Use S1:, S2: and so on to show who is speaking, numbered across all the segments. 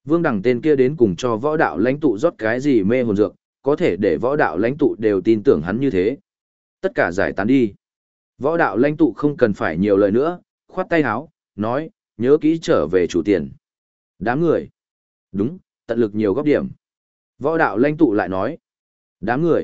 S1: Vương Đằng tên kia đến cùng cho võ đạo lãnh tụ rót cái gì mê hồn dược, có thể để võ đạo lãnh tụ đều tin tưởng hắn như thế. Tất cả giải tán đi. Võ đạo lãnh tụ không cần phải nhiều lời nữa, khoát tay áo, nói, nhớ kỹ trở về chủ tiền. Đám người. Đúng, tận lực nhiều góp điểm. Võ đạo lãnh tụ lại nói. Đám người.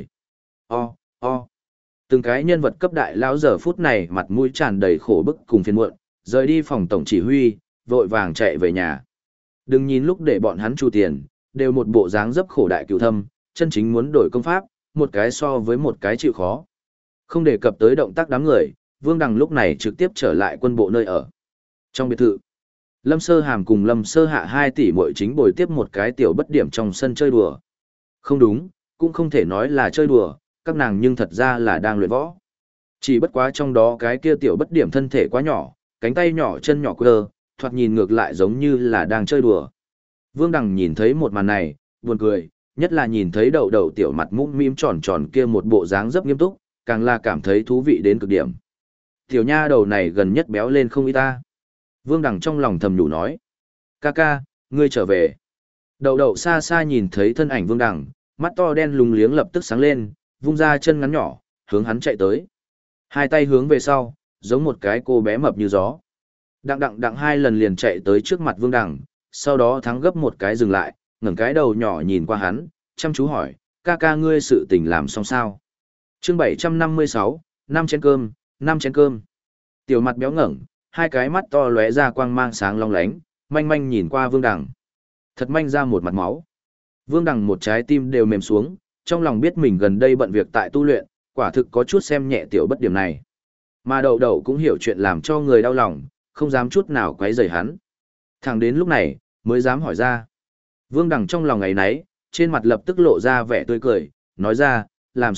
S1: O. Từng cái nhân vật cấp đại lão giờ phút này mặt mũi tràn đầy khổ bức cùng phiền muộn, rời đi phòng tổng chỉ huy, vội vàng chạy về nhà. Đừng nhìn lúc để bọn hắn chu tiền, đều một bộ dáng dấp khổ đại cựu thâm, chân chính muốn đổi công pháp, một cái so với một cái chịu khó. Không đề cập tới động tác đám người, Vương Đằng lúc này trực tiếp trở lại quân bộ nơi ở. Trong biệt thự, Lâm Sơ Hàm cùng Lâm Sơ Hạ 2 tỷ muội chính bồi tiếp một cái tiểu bất điểm trong sân chơi đùa. Không đúng, cũng không thể nói là chơi đùa, các nàng nhưng thật ra là đang luyện võ. Chỉ bất quá trong đó cái kia tiểu bất điểm thân thể quá nhỏ, cánh tay nhỏ chân nhỏ quơ, thoạt nhìn ngược lại giống như là đang chơi đùa. Vương Đằng nhìn thấy một màn này, buồn cười, nhất là nhìn thấy đầu đầu tiểu mặt mũm mĩm tròn tròn kia một bộ dáng rất nghiêm túc, càng là cảm thấy thú vị đến cực điểm. Tiểu nha đầu này gần nhất béo lên không ít ta. Vương Đằng trong lòng thầm nhủ nói. Ca, ngươi trở về. Đầu đầu xa xa nhìn thấy thân ảnh Vương Đằng, mắt to đen lùng liếng lập tức sáng lên, vung ra chân ngắn nhỏ, hướng hắn chạy tới. Hai tay hướng về sau, giống một cái cô bé mập như gió. Đặng 2 lần liền chạy tới trước mặt Vương Đằng, sau đó thắng gấp một cái dừng lại, ngẩng cái đầu nhỏ nhìn qua hắn, chăm chú hỏi, ca ngươi sự tình làm xong sao? Chương 756, 5 chén cơm, 5 chén cơm. Tiểu mặt béo ngẩng, hai cái mắt to lóe ra quang mang sáng long lánh, manh nhìn qua Vương Đằng. Thật manh ra một mặt máu. Vương Đằng một trái tim đều mềm xuống, trong lòng biết mình gần đây bận việc tại tu luyện, quả thực có chút xem nhẹ tiểu bất điểm này. Mà đậu đậu cũng hiểu chuyện làm cho người đau lòng, không dám chút nào quấy rầy hắn. Thẳng đến lúc này, mới dám hỏi ra. Vương Đằng trong lòng ngày nấy, trên mặt lập tức lộ ra vẻ tươi cười, nói ra, làm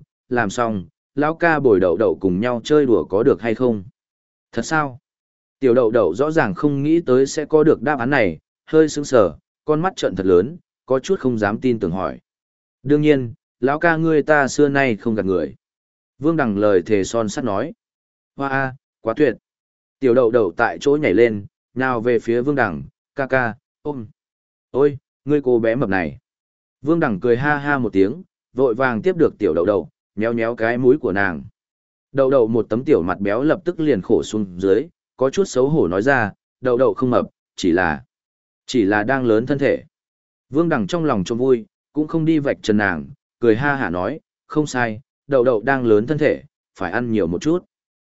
S1: xong, lão ca bồi đậu đậu cùng nhau chơi đùa có được hay không? Thật sao? Tiểu đậu đậu rõ ràng không nghĩ tới sẽ có được đáp án này, hơi sững sờ, con mắt trợn thật lớn, có chút không dám tin tưởng hỏi. Đương nhiên, lão ca ngươi ta xưa nay không gạt người. Vương Đằng lời thề son sắt nói. Hoa quá tuyệt. Tiểu đậu đậu tại chỗ nhảy lên, nào về phía Vương Đằng, ca, ôm. Ôi, ngươi cô bé mập này. Vương Đằng cười ha một tiếng, vội vàng tiếp được tiểu đậu đậu, nhéo cái mũi của nàng. Đậu đậu một tấm tiểu mặt béo lập tức liền khổ xuống dưới, có chút xấu hổ nói ra, đậu đậu không mập, chỉ là đang lớn thân thể. Vương Đằng trong lòng trông vui, cũng không đi vạch trần nàng, cười ha hả nói, không sai, đậu đậu đang lớn thân thể, phải ăn nhiều một chút.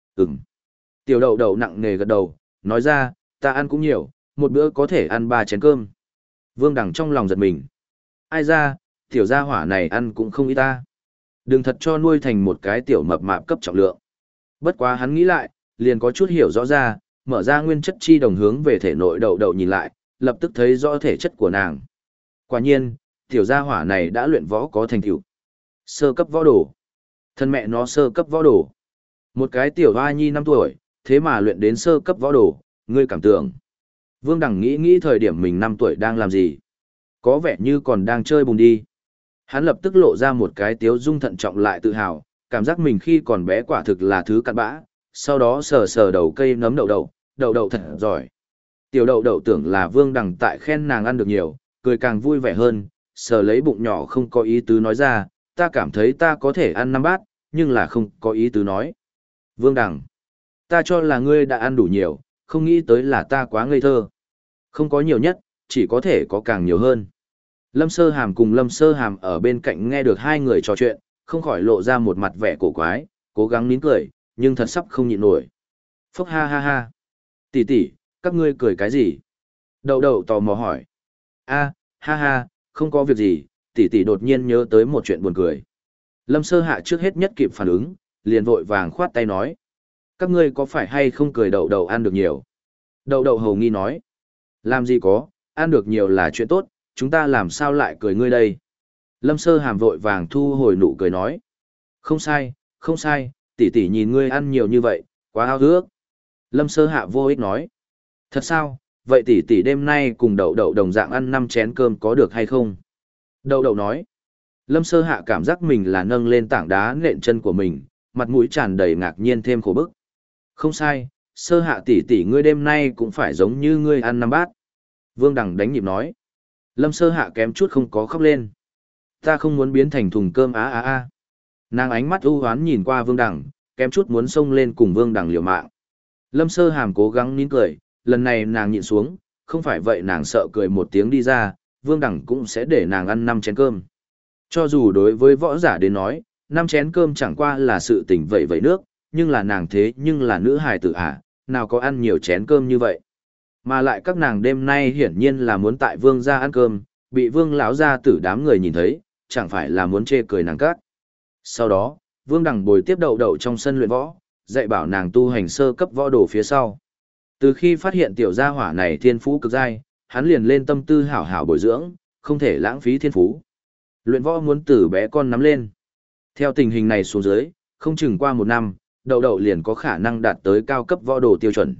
S1: Tiểu đậu đậu nặng nề gật đầu, nói ra, ta ăn cũng nhiều, một bữa có thể ăn 3 chén cơm. Vương Đằng trong lòng giật mình. Ai ra, tiểu gia hỏa này ăn cũng không ít ta. Đừng thật cho nuôi thành một cái tiểu mập mạp cấp trọng lượng. Bất quá hắn nghĩ lại, liền có chút hiểu rõ ra, mở ra nguyên chất chi đồng hướng về thể nội đậu đậu nhìn lại, lập tức thấy rõ thể chất của nàng. Quả nhiên, tiểu gia hỏa này đã luyện võ có thành tựu. Sơ cấp võ đồ. Thân mẹ nó sơ cấp võ đồ. Một cái tiểu hoa nhi 5 tuổi, thế mà luyện đến sơ cấp võ đồ, ngươi cảm tưởng. Vương Đằng nghĩ thời điểm mình 5 tuổi đang làm gì. Có vẻ như còn đang chơi bùn đi. Hắn lập tức lộ ra một cái tiếu dung thận trọng lại tự hào, cảm giác mình khi còn bé quả thực là thứ cặn bã, sau đó sờ đầu cây nấm đậu đậu thật giỏi. Tiểu đậu đậu tưởng là Vương Đằng tại khen nàng ăn được nhiều, cười càng vui vẻ hơn, sờ lấy bụng nhỏ không có ý tứ nói ra, ta cảm thấy ta có thể ăn 5 bát, nhưng là không có ý tứ nói. Vương Đằng, ta cho là ngươi đã ăn đủ nhiều, không nghĩ tới là ta quá ngây thơ. Không có nhiều nhất, chỉ có thể có càng nhiều hơn. Lâm Sơ Hàm cùng Lâm Sơ Hàm ở bên cạnh nghe được hai người trò chuyện, không khỏi lộ ra một mặt vẻ cổ quái, cố gắng nín cười, nhưng thật sắp không nhịn nổi. Phốc ha. Tỷ, các ngươi cười cái gì? Đậu đậu tò mò hỏi. Ha, không có việc gì, tỷ đột nhiên nhớ tới một chuyện buồn cười. Lâm Sơ Hạ trước hết nhất kịp phản ứng, liền vội vàng khoát tay nói. Các ngươi có phải hay không cười đậu đậu ăn được nhiều? Đậu đậu hầu nghi nói. Làm gì có, ăn được nhiều là chuyện tốt, chúng ta làm sao lại cười ngươi đây? Lâm Sơ Hàm vội vàng thu hồi nụ cười nói. Không sai, tỷ nhìn ngươi ăn nhiều như vậy, quá ao ước. Lâm Sơ Hạ vô ích nói. Thật sao, vậy tỷ đêm nay cùng đậu đậu đồng dạng ăn 5 chén cơm có được hay không? Đậu đậu nói. Lâm Sơ Hạ cảm giác mình là nâng lên tảng đá nện chân của mình, mặt mũi tràn đầy ngạc nhiên thêm khổ bức. Không sai, Sơ Hạ tỷ ngươi đêm nay cũng phải giống như ngươi ăn 5 bát. Vương Đằng đánh nhịp nói. Lâm Sơ Hạ kém chút không có khóc lên. Ta không muốn biến thành thùng cơm á á á. Nàng ánh mắt ưu hoán nhìn qua Vương Đằng, kém chút muốn xông lên cùng Vương Đằng liều mạng. Lâm Sơ Hàm cố gắng nín cười, lần này nàng nhịn xuống, không phải vậy nàng sợ cười một tiếng đi ra, Vương Đằng cũng sẽ để nàng ăn 5 chén cơm. Cho dù đối với võ giả đến nói, 5 chén cơm chẳng qua là sự tỉnh vậy vậy nước, nhưng là nàng thế nhưng là nữ hài tử à, nào có ăn nhiều chén cơm như vậy. Mà lại các nàng đêm nay hiển nhiên là muốn tại Vương gia ăn cơm, bị Vương lão gia tử đám người nhìn thấy, chẳng phải là muốn chê cười nàng các. Sau đó, Vương Đằng bồi tiếp Đậu Đậu trong sân luyện võ, dạy bảo nàng tu hành sơ cấp võ đồ phía sau. Từ khi phát hiện tiểu gia hỏa này thiên phú cực giai, hắn liền lên tâm tư hảo hảo bồi dưỡng, không thể lãng phí thiên phú. Luyện võ muốn từ bé con nắm lên. Theo tình hình này xuống dưới, không chừng qua 1 năm, Đậu Đậu liền có khả năng đạt tới cao cấp võ đồ tiêu chuẩn.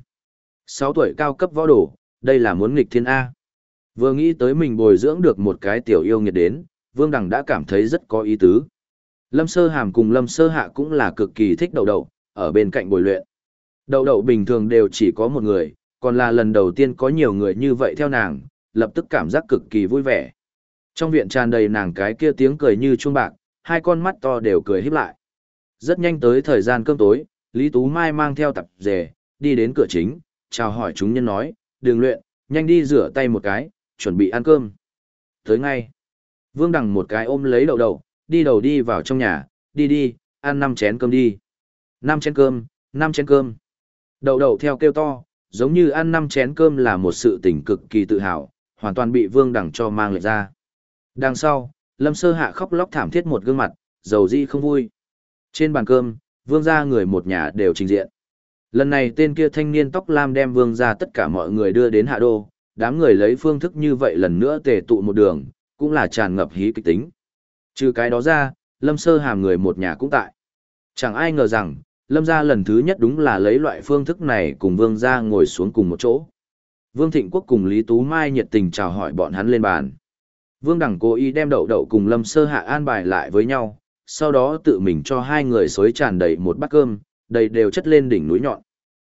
S1: 6 tuổi cao cấp võ đồ, đây là muốn nghịch thiên A. Vừa nghĩ tới mình bồi dưỡng được một cái tiểu yêu nghiệt đến, Vương Đằng đã cảm thấy rất có ý tứ. Lâm Sơ Hàm cùng Lâm Sơ Hạ cũng là cực kỳ thích Đậu Đậu, ở bên cạnh bồi luyện. Đậu Đậu bình thường đều chỉ có một người, còn là lần đầu tiên có nhiều người như vậy theo nàng, lập tức cảm giác cực kỳ vui vẻ. Trong viện tràn đầy nàng cái kia tiếng cười như chuông bạc, hai con mắt to đều cười híp lại. Rất nhanh tới thời gian cơm tối, Lý Tú Mai mang theo tập dề, đi đến cửa chính, chào hỏi chúng nhân nói, "Đường luyện, nhanh đi rửa tay một cái, chuẩn bị ăn cơm." Tới ngay. Vương Đằng một cái ôm lấy Đậu Đậu, đi đầu đi vào trong nhà, đi, ăn 5 chén cơm đi. 5 chén cơm, 5 chén cơm. Đậu Đậu theo kêu to, giống như ăn 5 chén cơm là một sự tình cực kỳ tự hào, hoàn toàn bị Vương Đằng cho mang lệch ra. Đằng sau, Lâm Sơ Hạ khóc lóc thảm thiết một gương mặt, dầu dĩ không vui. Trên bàn cơm, Vương gia người một nhà đều trình diện. Lần này tên kia thanh niên tóc lam đem Vương gia tất cả mọi người đưa đến Hạ Đô, đám người lấy phương thức như vậy lần nữa tề tụ một đường, cũng là tràn ngập hí kịch tính. Trừ cái đó ra, Lâm Sơ Hàm người một nhà cũng tại. Chẳng ai ngờ rằng, Lâm gia lần thứ nhất đúng là lấy loại phương thức này cùng Vương gia ngồi xuống cùng một chỗ. Vương Thịnh Quốc cùng Lý Tú Mai nhiệt tình chào hỏi bọn hắn lên bàn. Vương Đằng cố ý đem Đậu Đậu cùng Lâm Sơ Hạ an bài lại với nhau, sau đó tự mình cho hai người xối tràn đầy một bát cơm, đầy đều chất lên đỉnh núi nhọn.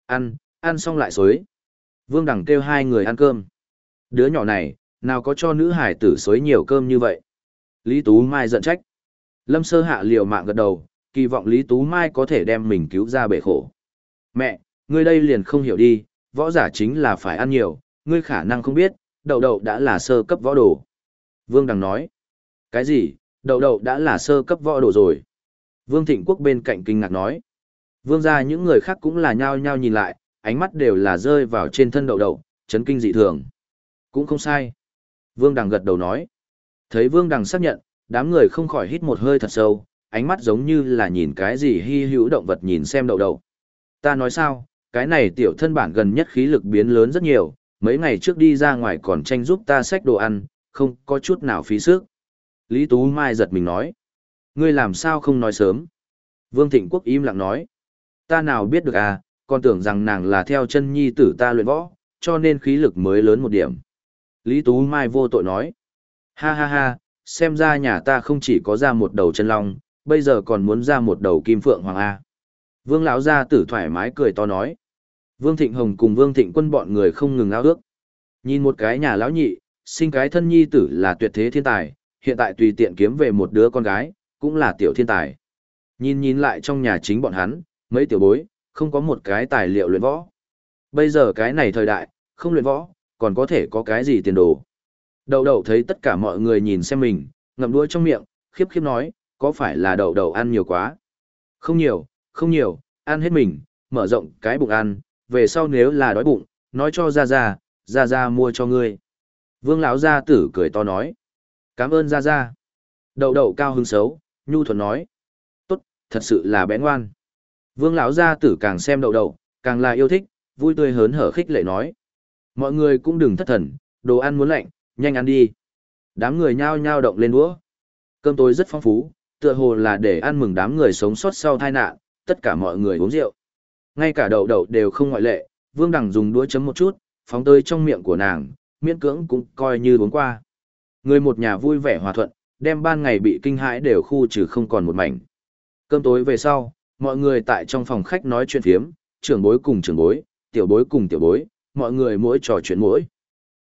S1: Ăn xong lại xối. Vương Đằng kêu hai người ăn cơm. Đứa nhỏ này, nào có cho nữ hải tử xối nhiều cơm như vậy. Lý Tú Mai giận trách. Lâm Sơ Hạ liều mạng gật đầu, kỳ vọng Lý Tú Mai có thể đem mình cứu ra bể khổ. Mẹ, ngươi đây liền không hiểu đi, võ giả chính là phải ăn nhiều, ngươi khả năng không biết, Đậu Đậu đã là sơ cấp võ đồ. Vương Đằng nói. Cái gì, Đậu Đậu đã là sơ cấp võ đồ rồi? Vương Thịnh Quốc bên cạnh kinh ngạc nói. Vương gia những người khác cũng là nhao nhao nhìn lại, ánh mắt đều là rơi vào trên thân Đậu Đậu, chấn kinh dị thường. Cũng không sai. Vương Đằng gật đầu nói. Thấy Vương Đằng xác nhận, đám người không khỏi hít một hơi thật sâu, ánh mắt giống như là nhìn cái gì hy hữu động vật nhìn xem Đậu Đậu. Ta nói sao, cái này tiểu thân bản gần nhất khí lực biến lớn rất nhiều, mấy ngày trước đi ra ngoài còn tranh giúp ta xách đồ ăn, không có chút nào phí sức. Lý Tú Mai giật mình nói. Ngươi làm sao không nói sớm? Vương Thịnh Quốc im lặng nói. Ta nào biết được à, còn tưởng rằng nàng là theo chân nhi tử ta luyện võ, cho nên khí lực mới lớn một điểm. Lý Tú Mai vô tội nói. Ha ha ha, xem ra nhà ta không chỉ có ra một đầu chân long, bây giờ còn muốn ra một đầu kim phượng hoàng A. Vương lão gia tử thoải mái cười to nói. Vương Thịnh Hồng cùng Vương Thịnh Quân bọn người không ngừng ao ước. Nhìn một cái nhà lão nhị, sinh cái thân nhi tử là tuyệt thế thiên tài, hiện tại tùy tiện kiếm về một đứa con gái, cũng là tiểu thiên tài. Nhìn lại trong nhà chính bọn hắn, mấy tiểu bối, không có một cái tài liệu luyện võ. Bây giờ cái này thời đại, không luyện võ, còn có thể có cái gì tiền đồ. Đậu Đậu thấy tất cả mọi người nhìn xem mình, ngậm đuôi trong miệng, khiếp khiếp nói, có phải là Đậu Đậu ăn nhiều quá? Không nhiều, không nhiều, ăn hết mình, mở rộng cái bụng ăn, về sau nếu là đói bụng, nói cho Gia Gia mua cho ngươi. Vương lão gia tử cười to nói, cảm ơn Gia Gia. Đậu Đậu cao hứng xấu, nhu thuận nói, tốt, thật sự là bé ngoan. Vương lão gia tử càng xem Đậu Đậu, càng là yêu thích, vui tươi hớn hở khích lệ nói, mọi người cũng đừng thất thần, đồ ăn muốn lạnh, nhanh ăn đi. Đám người nhao nhao động lên đũa. Cơm tối rất phong phú, tựa hồ là để ăn mừng đám người sống sót sau tai nạn, tất cả mọi người uống rượu. Ngay cả Đậu Đậu đều không ngoại lệ, Vương Đằng dùng đũa chấm một chút, phóng tới trong miệng của nàng, miễn cưỡng cũng coi như uống qua. Người một nhà vui vẻ hòa thuận, đem ban ngày bị kinh hãi đều khu trừ không còn một mảnh. Cơm tối về sau, mọi người tại trong phòng khách nói chuyện phiếm, trưởng bối cùng trưởng bối, tiểu bối cùng tiểu bối, mọi người mỗi trò chuyện mỗi.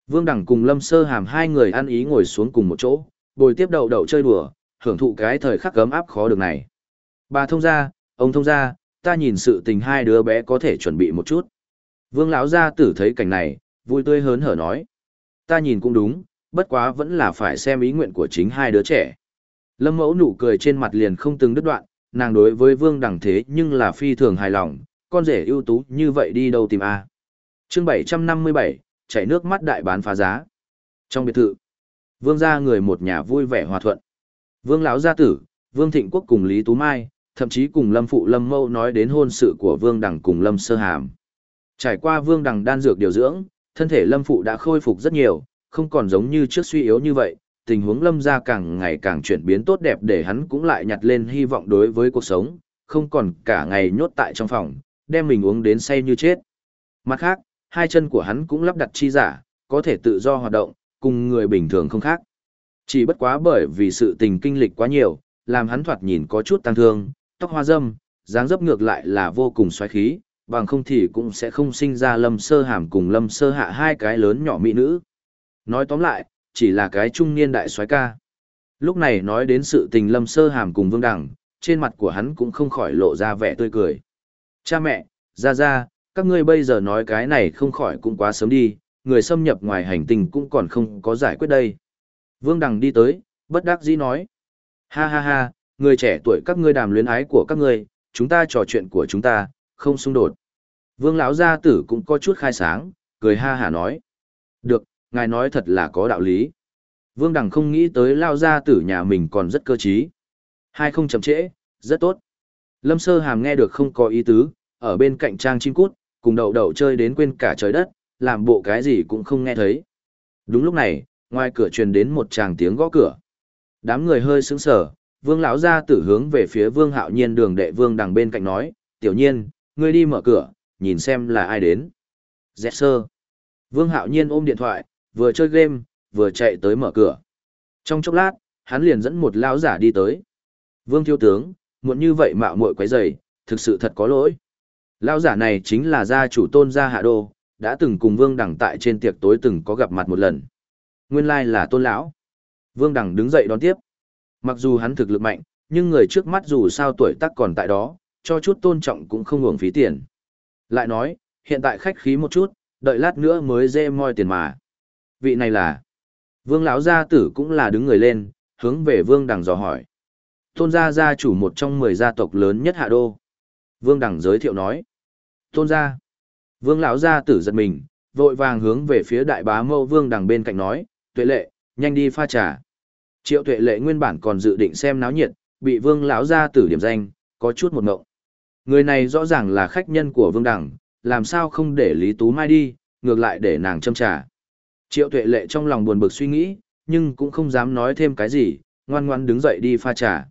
S1: Vương Đẳng cùng Lâm Sơ Hàm hai người ăn ý ngồi xuống cùng một chỗ, bồi tiếp đậu đậu chơi đùa, hưởng thụ cái thời khắc gấm áp khó được này. Bà thông gia, ông thông gia, ta nhìn sự tình hai đứa bé có thể chuẩn bị một chút. Vương lão gia tử thấy cảnh này, vui tươi hớn hở nói. Ta nhìn cũng đúng, bất quá vẫn là phải xem ý nguyện của chính hai đứa trẻ. Lâm mẫu nụ cười trên mặt liền không từng đứt đoạn, nàng đối với Vương Đằng thế nhưng là phi thường hài lòng, con rể ưu tú như vậy đi đâu tìm a. Chương 757, chảy nước mắt đại bán phá giá. Trong biệt thự, Vương gia người một nhà vui vẻ hòa thuận. Vương lão gia tử, Vương Thịnh Quốc cùng Lý Tú Mai, thậm chí cùng Lâm phụ Lâm mẫu nói đến hôn sự của Vương Đằng cùng Lâm Sơ Hàm. Trải qua Vương Đằng đan dược điều dưỡng, thân thể Lâm phụ đã khôi phục rất nhiều, không còn giống như trước suy yếu như vậy, tình huống Lâm gia càng ngày càng chuyển biến tốt đẹp để hắn cũng lại nhặt lên hy vọng đối với cuộc sống, không còn cả ngày nhốt tại trong phòng, đem mình uống đến say như chết. Mặt khác, hai chân của hắn cũng lắp đặt chi giả, có thể tự do hoạt động, cùng người bình thường không khác. Chỉ bất quá bởi vì sự tình kinh lịch quá nhiều, làm hắn thoạt nhìn có chút tăng thương, tóc hoa râm, dáng dấp ngược lại là vô cùng xoáy khí, bằng không thì cũng sẽ không sinh ra Lâm Sơ Hàm cùng Lâm Sơ Hạ hai cái lớn nhỏ mỹ nữ. Nói tóm lại, chỉ là cái trung niên đại soái ca. Lúc này nói đến sự tình Lâm Sơ Hàm cùng Vương Đằng, trên mặt của hắn cũng không khỏi lộ ra vẻ tươi cười. Cha mẹ, ra, các ngươi bây giờ nói cái này không khỏi cũng quá sớm đi, người xâm nhập ngoài hành tinh cũng còn không có giải quyết đây. Vương Đằng đi tới, bất đắc dĩ nói. Ha, người trẻ tuổi các ngươi đàm luyến ái của các ngươi, chúng ta trò chuyện của chúng ta, không xung đột. Vương lão gia tử cũng có chút khai sáng, cười ha hả nói. Được, ngài nói thật là có đạo lý. Vương Đằng không nghĩ tới lao gia tử nhà mình còn rất cơ trí. Hai không chậm trễ, rất tốt. Lâm Sơ Hàm nghe được không có ý tứ, ở bên cạnh trang chim cút, cùng đậu đậu chơi đến quên cả trời đất, làm bộ cái gì cũng không nghe thấy. Đúng lúc này, ngoài cửa truyền đến một tràng tiếng gõ cửa. Đám người hơi sững sờ, Vương lão gia tử hướng về phía Vương Hạo Nhiên đường đệ Vương Đằng bên cạnh nói, "Tiểu Nhiên, ngươi đi mở cửa, nhìn xem là ai đến." Dẹt sơ. Vương Hạo Nhiên ôm điện thoại, vừa chơi game, vừa chạy tới mở cửa. Trong chốc lát, hắn liền dẫn một lão giả đi tới. "Vương thiếu tướng, muộn như vậy mạo muội quấy rầy, thực sự thật có lỗi." Lão giả này chính là gia chủ Tôn gia Hạ Đô, đã từng cùng Vương Đằng tại trên tiệc tối từng có gặp mặt một lần. Nguyên lai là Tôn lão. Vương Đằng đứng dậy đón tiếp. Mặc dù hắn thực lực mạnh, nhưng người trước mắt dù sao tuổi tác còn tại đó, cho chút tôn trọng cũng không uổng phí tiền. Lại nói, hiện tại khách khí một chút, đợi lát nữa mới dê moi tiền mà. Vị này là... Vương lão gia tử cũng là đứng người lên, hướng về Vương Đằng dò hỏi. Tôn gia gia chủ một trong 10 gia tộc lớn nhất Hạ Đô. Vương Đằng giới thiệu nói. Tôn gia. Vương lão gia tử giật mình, vội vàng hướng về phía đại bá mẫu Vương Đằng bên cạnh nói, Tuệ Lệ, nhanh đi pha trà. Triệu Tuệ Lệ nguyên bản còn dự định xem náo nhiệt, bị Vương lão gia tử điểm danh, có chút một ngộng. Người này rõ ràng là khách nhân của Vương Đằng, làm sao không để Lý Tú Mai đi, ngược lại để nàng châm trà. Triệu Tuệ Lệ trong lòng buồn bực suy nghĩ, nhưng cũng không dám nói thêm cái gì, ngoan ngoãn đứng dậy đi pha trà.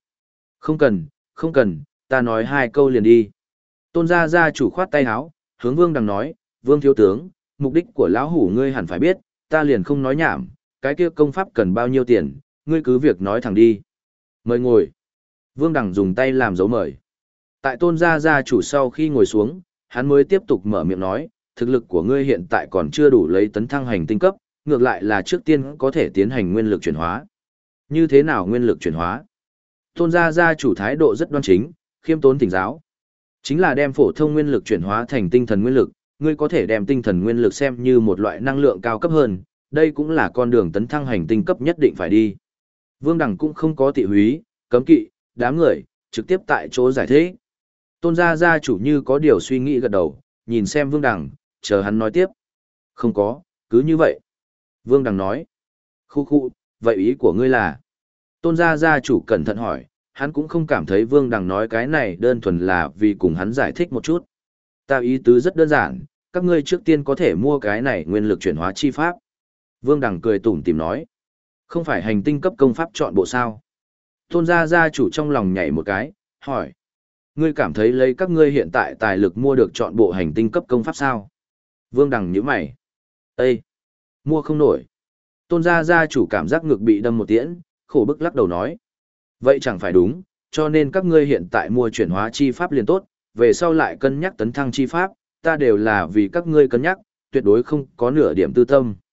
S1: Không cần, ta nói hai câu liền đi. Tôn gia gia chủ khoát tay áo, hướng Vương Đằng nói, Vương thiếu tướng, mục đích của lão hủ ngươi hẳn phải biết, ta liền không nói nhảm, cái kia công pháp cần bao nhiêu tiền, ngươi cứ việc nói thẳng đi. Mời ngồi. Vương Đằng dùng tay làm dấu mời. Tại Tôn gia gia chủ sau khi ngồi xuống, hắn mới tiếp tục mở miệng nói, thực lực của ngươi hiện tại còn chưa đủ lấy tấn thăng hành tinh cấp, ngược lại là trước tiên có thể tiến hành nguyên lực chuyển hóa. Như thế nào nguyên lực chuyển hóa? Tôn gia gia chủ thái độ rất đoan chính, khiêm tốn thỉnh giáo. Chính là đem phổ thông nguyên lực chuyển hóa thành tinh thần nguyên lực, ngươi có thể đem tinh thần nguyên lực xem như một loại năng lượng cao cấp hơn, đây cũng là con đường tấn thăng hành tinh cấp nhất định phải đi. Vương Đằng cũng không có tị húy, cấm kỵ, đám người, trực tiếp tại chỗ giải thích. Tôn gia gia chủ như có điều suy nghĩ gật đầu, nhìn xem Vương Đằng, chờ hắn nói tiếp. Không có, cứ như vậy. Vương Đằng nói. Khu, vậy ý của ngươi là? Tôn gia gia chủ cẩn thận hỏi, hắn cũng không cảm thấy Vương Đằng nói cái này đơn thuần là vì cùng hắn giải thích một chút. Ta ý tứ rất đơn giản, các ngươi trước tiên có thể mua cái này nguyên lực chuyển hóa chi pháp. Vương Đằng cười tủm tỉm nói. Không phải hành tinh cấp công pháp chọn bộ sao? Tôn gia gia chủ trong lòng nhảy một cái, hỏi. Ngươi cảm thấy lấy các ngươi hiện tại tài lực mua được chọn bộ hành tinh cấp công pháp sao? Vương Đằng nhíu mày. Ê! Mua không nổi. Tôn gia gia chủ cảm giác ngực bị đâm một tiễn, khổ bức lắc đầu nói. Vậy chẳng phải đúng, cho nên các ngươi hiện tại mua chuyển hóa chi pháp liền tốt, về sau lại cân nhắc tấn thăng chi pháp, ta đều là vì các ngươi cân nhắc, tuyệt đối không có nửa điểm tư tâm.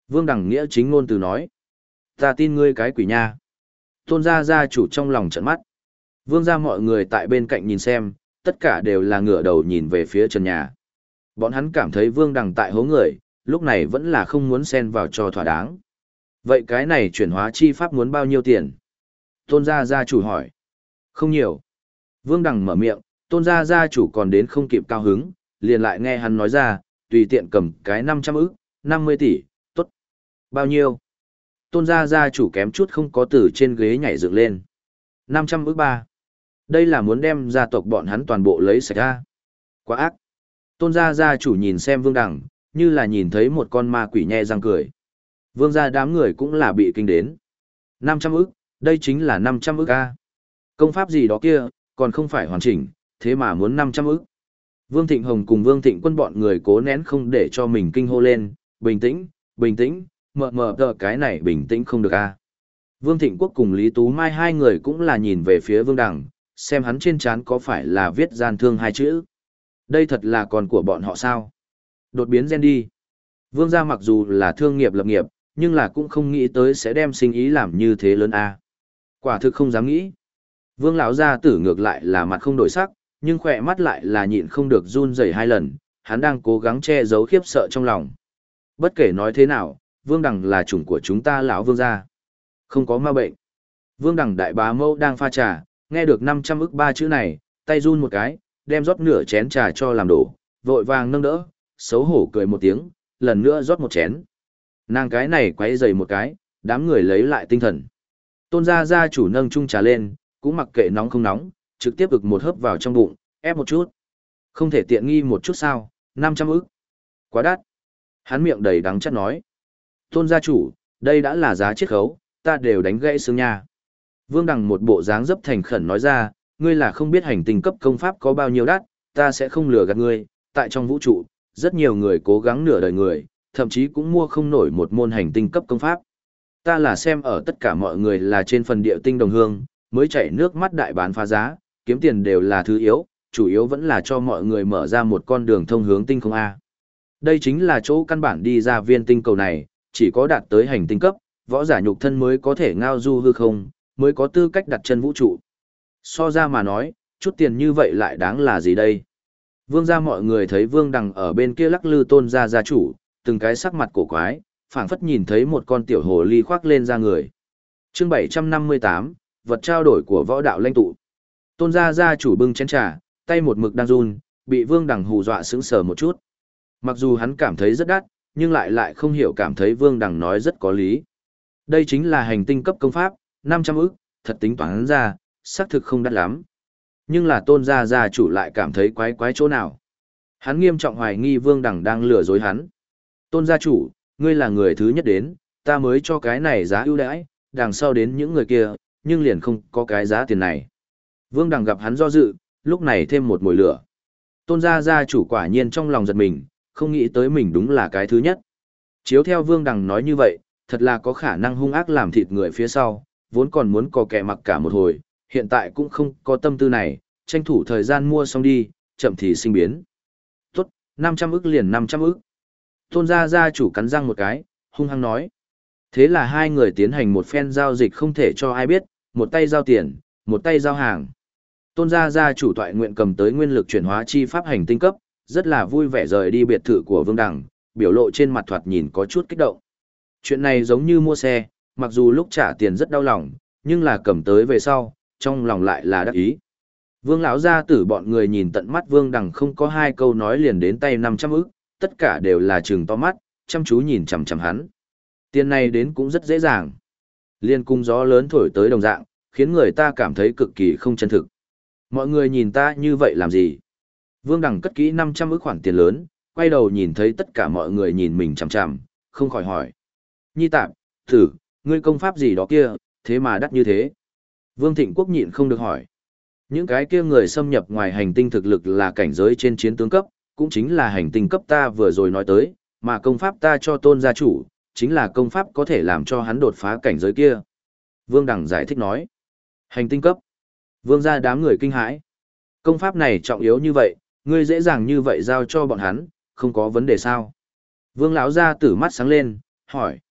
S1: Vương Đằng nghĩa chính ngôn từ nói. Ta tin ngươi cái quỷ nha. Tôn gia gia chủ trong lòng trợn mắt. Vương gia mọi người tại bên cạnh nhìn xem, tất cả đều là ngửa đầu nhìn về phía trần nhà. Bọn hắn cảm thấy Vương Đằng tại hố người, lúc này vẫn là không muốn xen vào cho thỏa đáng. Vậy cái này chuyển hóa chi pháp muốn bao nhiêu tiền? Tôn gia gia chủ hỏi. Không nhiều. Vương Đằng mở miệng, tôn gia gia chủ còn đến không kịp cao hứng, liền lại nghe hắn nói ra, tùy tiện cầm cái 500 ức, 50 tỷ, tốt. Bao nhiêu? Tôn gia gia chủ kém chút không có từ trên ghế nhảy dựng lên. 500 ức ba. Đây là muốn đem gia tộc bọn hắn toàn bộ lấy sạch ra. Quá ác. Tôn gia gia chủ nhìn xem Vương Đằng, như là nhìn thấy một con ma quỷ nhe răng cười. Vương gia đám người cũng là bị kinh đến. 500 ức, đây chính là 500 ức a. Công pháp gì đó kia, còn không phải hoàn chỉnh, thế mà muốn 500 ức. Vương Thịnh Hồng cùng Vương Thịnh Quân bọn người cố nén không để cho mình kinh hô lên, bình tĩnh, mờ tờ cái này bình tĩnh không được a. Vương Thịnh Quốc cùng Lý Tú Mai hai người cũng là nhìn về phía Vương Đằng, xem hắn trên trán có phải là viết gian thương hai chữ. Đây thật là con của bọn họ sao? Đột biến gen đi. Vương gia mặc dù là thương nghiệp lập nghiệp, nhưng là cũng không nghĩ tới sẽ đem sinh ý làm như thế lớn a. Quả thực không dám nghĩ. Vương lão gia tử ngược lại là mặt không đổi sắc, nhưng khỏe mắt lại là nhịn không được run rẩy hai lần, hắn đang cố gắng che giấu khiếp sợ trong lòng. Bất kể nói thế nào, Vương Đằng là chủng của chúng ta lão Vương gia. Không có ma bệnh. Vương Đằng đại bá mẫu đang pha trà, nghe được 500 ức ba chữ này, tay run một cái, đem rót nửa chén trà cho làm đổ, vội vàng nâng đỡ, xấu hổ cười một tiếng, lần nữa rót một chén. Nàng cái này quấy dày một cái, đám người lấy lại tinh thần. Tôn gia gia chủ nâng chung trà lên, cũng mặc kệ nóng không nóng, trực tiếp ực một hớp vào trong bụng, ép một chút. Không thể tiện nghi một chút sao, 500 ức. Quá đắt. Hắn miệng đầy đắng chát nói. Tôn gia chủ, đây đã là giá chiết khấu, ta đều đánh gãy xương nha. Vương Đằng một bộ dáng dấp thành khẩn nói ra, ngươi là không biết hành tinh cấp công pháp có bao nhiêu đắt, ta sẽ không lừa gạt ngươi, tại trong vũ trụ, rất nhiều người cố gắng nửa đời người, thậm chí cũng mua không nổi một môn hành tinh cấp công pháp. Ta là xem ở tất cả mọi người là trên phần địa tinh đồng hương, mới chảy nước mắt đại bán phá giá, kiếm tiền đều là thứ yếu, chủ yếu vẫn là cho mọi người mở ra một con đường thông hướng tinh không A. Đây chính là chỗ căn bản đi ra viên tinh cầu này, chỉ có đạt tới hành tinh cấp, võ giả nhục thân mới có thể ngao du hư không, mới có tư cách đặt chân vũ trụ. So ra mà nói, chút tiền như vậy lại đáng là gì đây? Vương gia mọi người thấy Vương Đằng ở bên kia lắc lư tôn gia gia chủ, từng cái sắc mặt cổ quái, phảng phất nhìn thấy một con tiểu hồ ly khoác lên ra người. Chương 758, vật trao đổi của võ đạo lãnh tụ. Tôn gia gia chủ bưng chén trà, tay một mực đang run, bị Vương Đằng hù dọa sững sờ một chút. Mặc dù hắn cảm thấy rất đắt, nhưng lại không hiểu cảm thấy Vương Đằng nói rất có lý. Đây chính là hành tinh cấp công pháp, 500 ức, thật tính toán ra, xác thực không đắt lắm. Nhưng là tôn gia gia chủ lại cảm thấy quái quái chỗ nào. Hắn nghiêm trọng hoài nghi Vương Đằng đang lừa dối hắn. Tôn gia chủ, ngươi là người thứ nhất đến, ta mới cho cái này giá ưu đãi, đằng sau đến những người kia, nhưng liền không có cái giá tiền này. Vương Đằng gặp hắn do dự, lúc này thêm một mồi lửa. Tôn gia gia chủ quả nhiên trong lòng giật mình, không nghĩ tới mình đúng là cái thứ nhất. Chiếu theo Vương Đằng nói như vậy, thật là có khả năng hung ác làm thịt người phía sau, vốn còn muốn có kẻ mặc cả một hồi, hiện tại cũng không có tâm tư này, tranh thủ thời gian mua xong đi, chậm thì sinh biến. Tốt, 500 ức liền 500 ức. Tôn gia gia chủ cắn răng một cái, hung hăng nói. Thế là hai người tiến hành một phen giao dịch không thể cho ai biết, một tay giao tiền, một tay giao hàng. Tôn gia gia chủ toại nguyện cầm tới nguyên lực chuyển hóa chi pháp hành tinh cấp, rất là vui vẻ rời đi biệt thự của Vương Đằng, biểu lộ trên mặt thoạt nhìn có chút kích động. Chuyện này giống như mua xe, mặc dù lúc trả tiền rất đau lòng, nhưng là cầm tới về sau, trong lòng lại là đắc ý. Vương lão gia tử bọn người nhìn tận mắt Vương Đằng không có hai câu nói liền đến tay 500 ức, tất cả đều là trừng to mắt, chăm chú nhìn chằm chằm hắn. Tiền này đến cũng rất dễ dàng. Liên cung gió lớn thổi tới đồng dạng, khiến người ta cảm thấy cực kỳ không chân thực. Mọi người nhìn ta như vậy làm gì? Vương Đằng cất kỹ 500 ức khoản tiền lớn, quay đầu nhìn thấy tất cả mọi người nhìn mình chằm chằm, không khỏi hỏi. Nhi tạp, thử, ngươi công pháp gì đó kia, thế mà đắt như thế? Vương Thịnh Quốc nhịn không được hỏi. Những cái kia người xâm nhập ngoài hành tinh thực lực là cảnh giới trên chiến tướng cấp, cũng chính là hành tinh cấp ta vừa rồi nói tới, mà công pháp ta cho tôn gia chủ, chính là công pháp có thể làm cho hắn đột phá cảnh giới kia. Vương Đằng giải thích nói. Hành tinh cấp. Vương gia đám người kinh hãi. Công pháp này trọng yếu như vậy, ngươi dễ dàng như vậy giao cho bọn hắn, không có vấn đề sao? Vương lão gia tử mắt sáng lên, hỏi.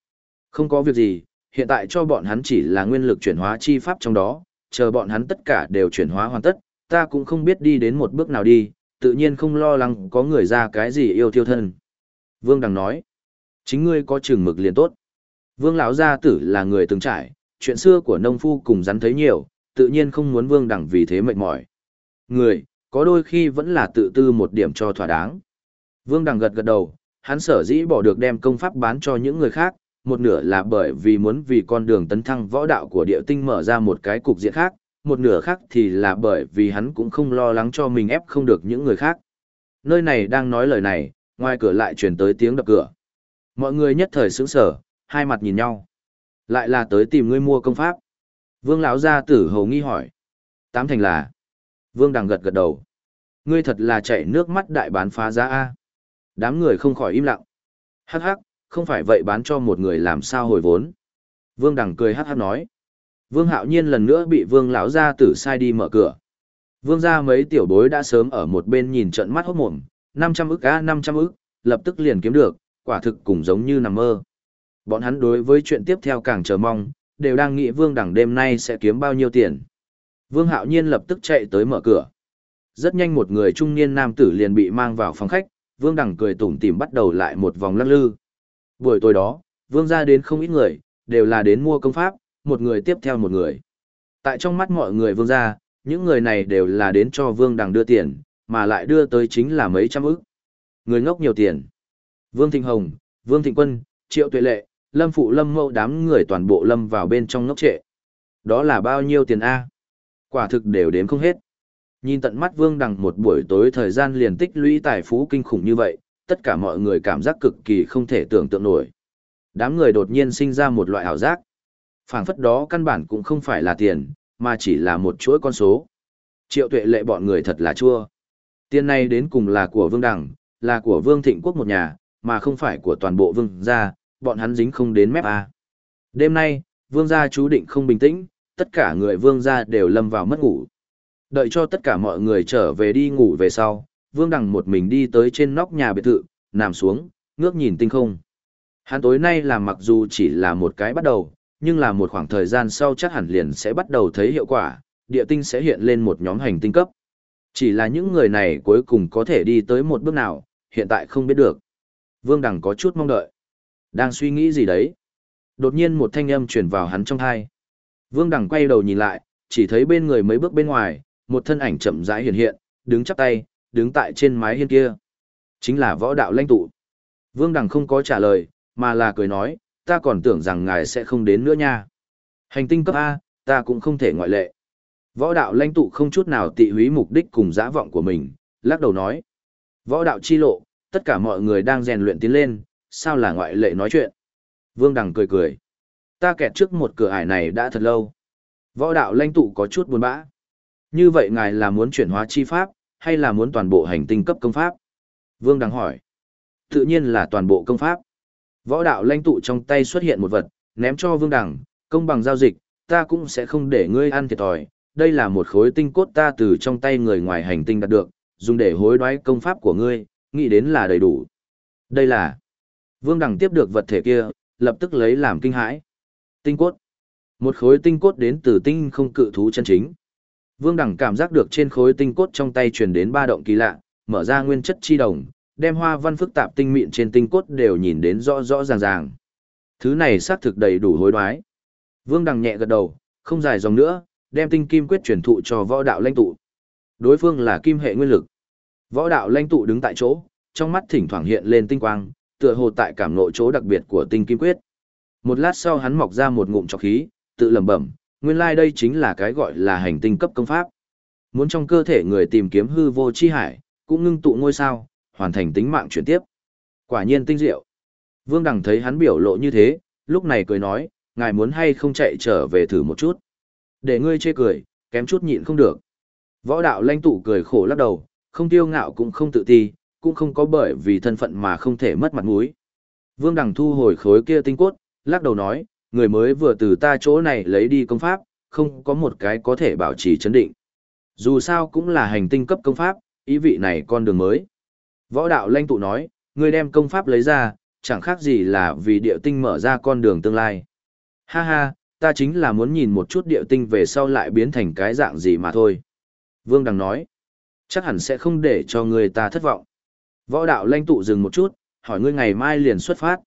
S1: Không có việc gì, hiện tại cho bọn hắn chỉ là nguyên lực chuyển hóa chi pháp trong đó, chờ bọn hắn tất cả đều chuyển hóa hoàn tất, ta cũng không biết đi đến một bước nào đi, tự nhiên không lo lắng có người ra cái gì yêu thiêu thân. Vương Đằng nói, chính ngươi có chừng mực liền tốt. Vương lão gia tử là người từng trải, chuyện xưa của nông phu cùng rắn thấy nhiều, tự nhiên không muốn Vương Đằng vì thế mệt mỏi. Người, có đôi khi vẫn là tự tư một điểm cho thỏa đáng. Vương Đằng gật gật đầu, hắn sở dĩ bỏ được đem công pháp bán cho những người khác, một nửa là bởi vì muốn vì con đường tấn thăng võ đạo của địa tinh mở ra một cái cục diện khác, một nửa khác thì là bởi vì hắn cũng không lo lắng cho mình ép không được những người khác. Nơi này đang nói lời này, ngoài cửa lại truyền tới tiếng đập cửa. Mọi người nhất thời sững sờ, hai mặt nhìn nhau. Lại là tới tìm ngươi mua công pháp. Vương lão gia tử hầu nghi hỏi. Tám thành là. Vương Đằng gật gật đầu. Ngươi thật là chạy nước mắt đại bán phá giá a. Đám người không khỏi im lặng. Hắc hắc, không phải vậy bán cho một người làm sao hồi vốn. Vương Đằng cười hắc hắc nói. Vương Hạo Nhiên lần nữa bị Vương lão gia tử sai đi mở cửa. Vương gia mấy tiểu bối đã sớm ở một bên nhìn trận mắt hốt mồm, 500 ức á 500 ức, lập tức liền kiếm được, quả thực cũng giống như nằm mơ. Bọn hắn đối với chuyện tiếp theo càng chờ mong, đều đang nghĩ Vương Đằng đêm nay sẽ kiếm bao nhiêu tiền. Vương Hạo Nhiên lập tức chạy tới mở cửa. Rất nhanh một người trung niên nam tử liền bị mang vào phòng khách, Vương Đằng cười tủm tỉm bắt đầu lại một vòng lắc lư. Buổi tối đó, Vương gia đến không ít người, đều là đến mua công pháp, một người tiếp theo một người. Tại trong mắt mọi người Vương gia, những người này đều là đến cho Vương Đằng đưa tiền, mà lại đưa tới chính là mấy trăm ức. Người ngốc nhiều tiền. Vương Thịnh Hồng, Vương Thịnh Quân, Triệu Tuệ Lệ, Lâm Phụ Lâm Mậu đám người toàn bộ lâm vào bên trong ngốc trệ. Đó là bao nhiêu tiền A? Quả thực đều đếm không hết. Nhìn tận mắt Vương Đằng một buổi tối thời gian liền tích lũy tài phú kinh khủng như vậy, tất cả mọi người cảm giác cực kỳ không thể tưởng tượng nổi. Đám người đột nhiên sinh ra một loại ảo giác. Phảng phất đó căn bản cũng không phải là tiền, mà chỉ là một chuỗi con số. Triệu Tuệ Lệ bọn người thật là chua. Tiền này đến cùng là của Vương Đằng, là của Vương Thịnh Quốc một nhà, mà không phải của toàn bộ Vương gia, bọn hắn dính không đến mép A. Đêm nay, Vương gia chú định không bình tĩnh, tất cả người Vương gia đều lâm vào mất ngủ. Đợi cho tất cả mọi người trở về đi ngủ về sau, Vương Đằng một mình đi tới trên nóc nhà biệt thự, nằm xuống, ngước nhìn tinh không. Hắn tối nay làm mặc dù chỉ là một cái bắt đầu, nhưng là một khoảng thời gian sau chắc hẳn liền sẽ bắt đầu thấy hiệu quả, địa tinh sẽ hiện lên một nhóm hành tinh cấp. Chỉ là những người này cuối cùng có thể đi tới một bước nào, hiện tại không biết được. Vương Đằng có chút mong đợi. Đang suy nghĩ gì đấy? Đột nhiên một thanh âm truyền vào hắn trong tai. Vương Đằng quay đầu nhìn lại, chỉ thấy bên người mấy bước bên ngoài, một thân ảnh chậm rãi hiện hiện, đứng chắp tay, đứng tại trên mái hiên kia. Chính là võ đạo lãnh tụ. Vương Đằng không có trả lời, mà là cười nói, ta còn tưởng rằng ngài sẽ không đến nữa nha. Hành tinh cấp A, ta cũng không thể ngoại lệ. Võ đạo lãnh tụ không chút nào tị húy mục đích cùng dã vọng của mình, lắc đầu nói. Võ đạo chi lộ, tất cả mọi người đang rèn luyện tiến lên, sao là ngoại lệ nói chuyện. Vương Đằng cười cười. Ta kẹt trước một cửa ải này đã thật lâu. Võ đạo lãnh tụ có chút buồn bã. Như vậy ngài là muốn chuyển hóa chi pháp, hay là muốn toàn bộ hành tinh cấp công pháp? Vương Đằng hỏi. Tự nhiên là toàn bộ công pháp. Võ đạo lãnh tụ trong tay xuất hiện một vật, ném cho Vương Đằng, công bằng giao dịch, ta cũng sẽ không để ngươi ăn thiệt thòi. Đây là một khối tinh cốt ta từ trong tay người ngoài hành tinh đạt được, dùng để hối đoái công pháp của ngươi, nghĩ đến là đầy đủ. Đây là... Vương Đằng tiếp được vật thể kia, lập tức lấy làm kinh hãi. Tinh cốt. Một khối tinh cốt đến từ tinh không cự thú chân chính. Vương Đằng cảm giác được trên khối tinh cốt trong tay truyền đến ba động kỳ lạ, mở ra nguyên chất chi đồng, đem hoa văn phức tạp tinh mịn trên tinh cốt đều nhìn đến rõ rõ ràng ràng. Thứ này xác thực đầy đủ hối đoái. Vương Đằng nhẹ gật đầu, không dài dòng nữa, đem tinh kim quyết truyền thụ cho võ đạo lãnh tụ. Đối phương là kim hệ nguyên lực. Võ đạo lãnh tụ đứng tại chỗ, trong mắt thỉnh thoảng hiện lên tinh quang, tựa hồ tại cảm ngộ chỗ đặc biệt của tinh kim quyết. Một lát sau hắn mọc ra một ngụm trọc khí, tự lẩm bẩm, nguyên lai đây chính là cái gọi là hành tinh cấp công pháp. Muốn trong cơ thể người tìm kiếm hư vô chi hải, cũng ngưng tụ ngôi sao, hoàn thành tính mạng chuyển tiếp. Quả nhiên tinh diệu. Vương Đằng thấy hắn biểu lộ như thế, lúc này cười nói, ngài muốn hay không chạy trở về thử một chút. Để ngươi chê cười, kém chút nhịn không được. Võ đạo lãnh tụ cười khổ lắc đầu, không tiêu ngạo cũng không tự ti, cũng không có bởi vì thân phận mà không thể mất mặt mũi. Vương Đằng thu hồi khối kia tinh cốt, lắc đầu nói, người mới vừa từ ta chỗ này lấy đi công pháp, không có một cái có thể bảo trì chấn định. Dù sao cũng là hành tinh cấp công pháp, ý vị này con đường mới. Võ đạo lãnh tụ nói, ngươi đem công pháp lấy ra, chẳng khác gì là vì điệu tinh mở ra con đường tương lai. Ha ha, ta chính là muốn nhìn một chút điệu tinh về sau lại biến thành cái dạng gì mà thôi. Vương Đằng nói, chắc hẳn sẽ không để cho người ta thất vọng. Võ đạo lãnh tụ dừng một chút, hỏi ngươi ngày mai liền xuất phát.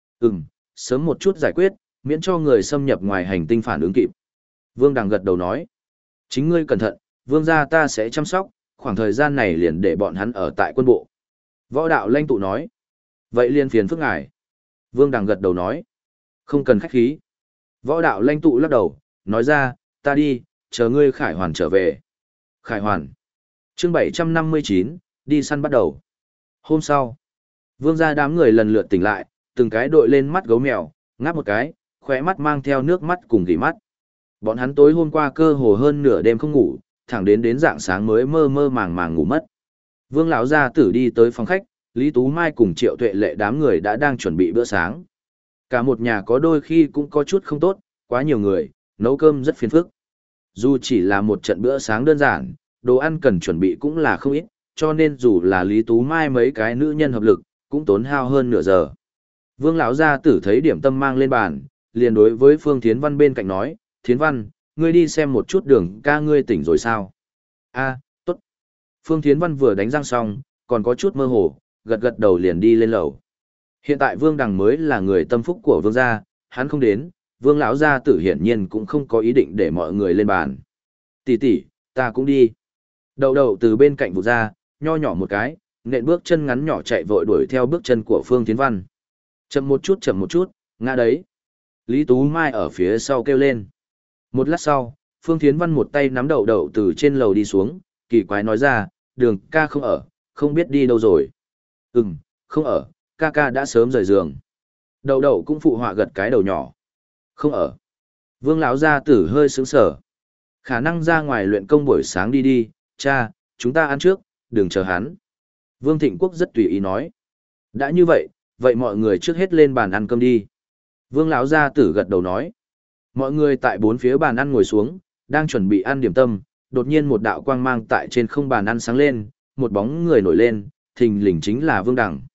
S1: Sớm một chút giải quyết, miễn cho người xâm nhập ngoài hành tinh phản ứng kịp. Vương Đằng gật đầu nói, chính ngươi cẩn thận, vương gia ta sẽ chăm sóc, khoảng thời gian này liền để bọn hắn ở tại quân bộ. Võ đạo lãnh tụ nói, vậy liền phiền phức ngài. Vương Đằng gật đầu nói, không cần khách khí. Võ đạo lãnh tụ lắc đầu, nói ra, ta đi, chờ ngươi Khải Hoàn trở về. Khải Hoàn. Chương 759, đi săn bắt đầu. Hôm sau, vương gia đám người lần lượt tỉnh lại, từng cái đội lên mắt gấu mèo, ngáp một cái, khóe mắt mang theo nước mắt cùng gỉ mắt. Bọn hắn tối hôm qua cơ hồ hơn nửa đêm không ngủ, thẳng đến rạng sáng mới mơ mơ màng màng ngủ mất. Vương lão gia tử đi tới phòng khách, Lý Tú Mai cùng Triệu Tuệ Lệ đám người đã đang chuẩn bị bữa sáng. Cả một nhà có đôi khi cũng có chút không tốt, quá nhiều người, nấu cơm rất phiền phức. Dù chỉ là một trận bữa sáng đơn giản, đồ ăn cần chuẩn bị cũng là không ít, cho nên dù là Lý Tú Mai mấy cái nữ nhân hợp lực, cũng tốn hao hơn nửa giờ. Vương lão gia tử thấy điểm tâm mang lên bàn, liền đối với Phương Thiến Văn bên cạnh nói, Thiến Văn, ngươi đi xem một chút Đường ca ngươi tỉnh rồi sao? Tốt. Phương Thiến Văn vừa đánh răng xong, còn có chút mơ hồ, gật gật đầu liền đi lên lầu. Hiện tại Vương Đằng mới là người tâm phúc của Vương gia, hắn không đến, Vương lão gia tử hiển nhiên cũng không có ý định để mọi người lên bàn. Tỷ tỷ, ta cũng đi. Đậu đậu từ bên cạnh vụt ra, nho nhỏ một cái, nện bước chân ngắn nhỏ chạy vội đuổi theo bước chân của Phương Thiến Văn. Chậm một chút, ngã đấy. Lý Tú Mai ở phía sau kêu lên. Một lát sau, Phương Thiến Văn một tay nắm đậu đậu từ trên lầu đi xuống, kỳ quái nói ra, Đường ca không ở, không biết đi đâu rồi. Không ở, ca ca đã sớm rời giường. Đậu đậu cũng phụ họa gật cái đầu nhỏ. Không ở. Vương lão gia tử hơi sững sờ. Khả năng ra ngoài luyện công buổi sáng đi, cha, chúng ta ăn trước, đừng chờ hắn. Vương Thịnh Quốc rất tùy ý nói. Đã như vậy, vậy mọi người trước hết lên bàn ăn cơm đi. Vương lão gia tử gật đầu nói. Mọi người tại bốn phía bàn ăn ngồi xuống, đang chuẩn bị ăn điểm tâm, đột nhiên một đạo quang mang tại trên không bàn ăn sáng lên, một bóng người nổi lên, thình lình chính là Vương Đằng.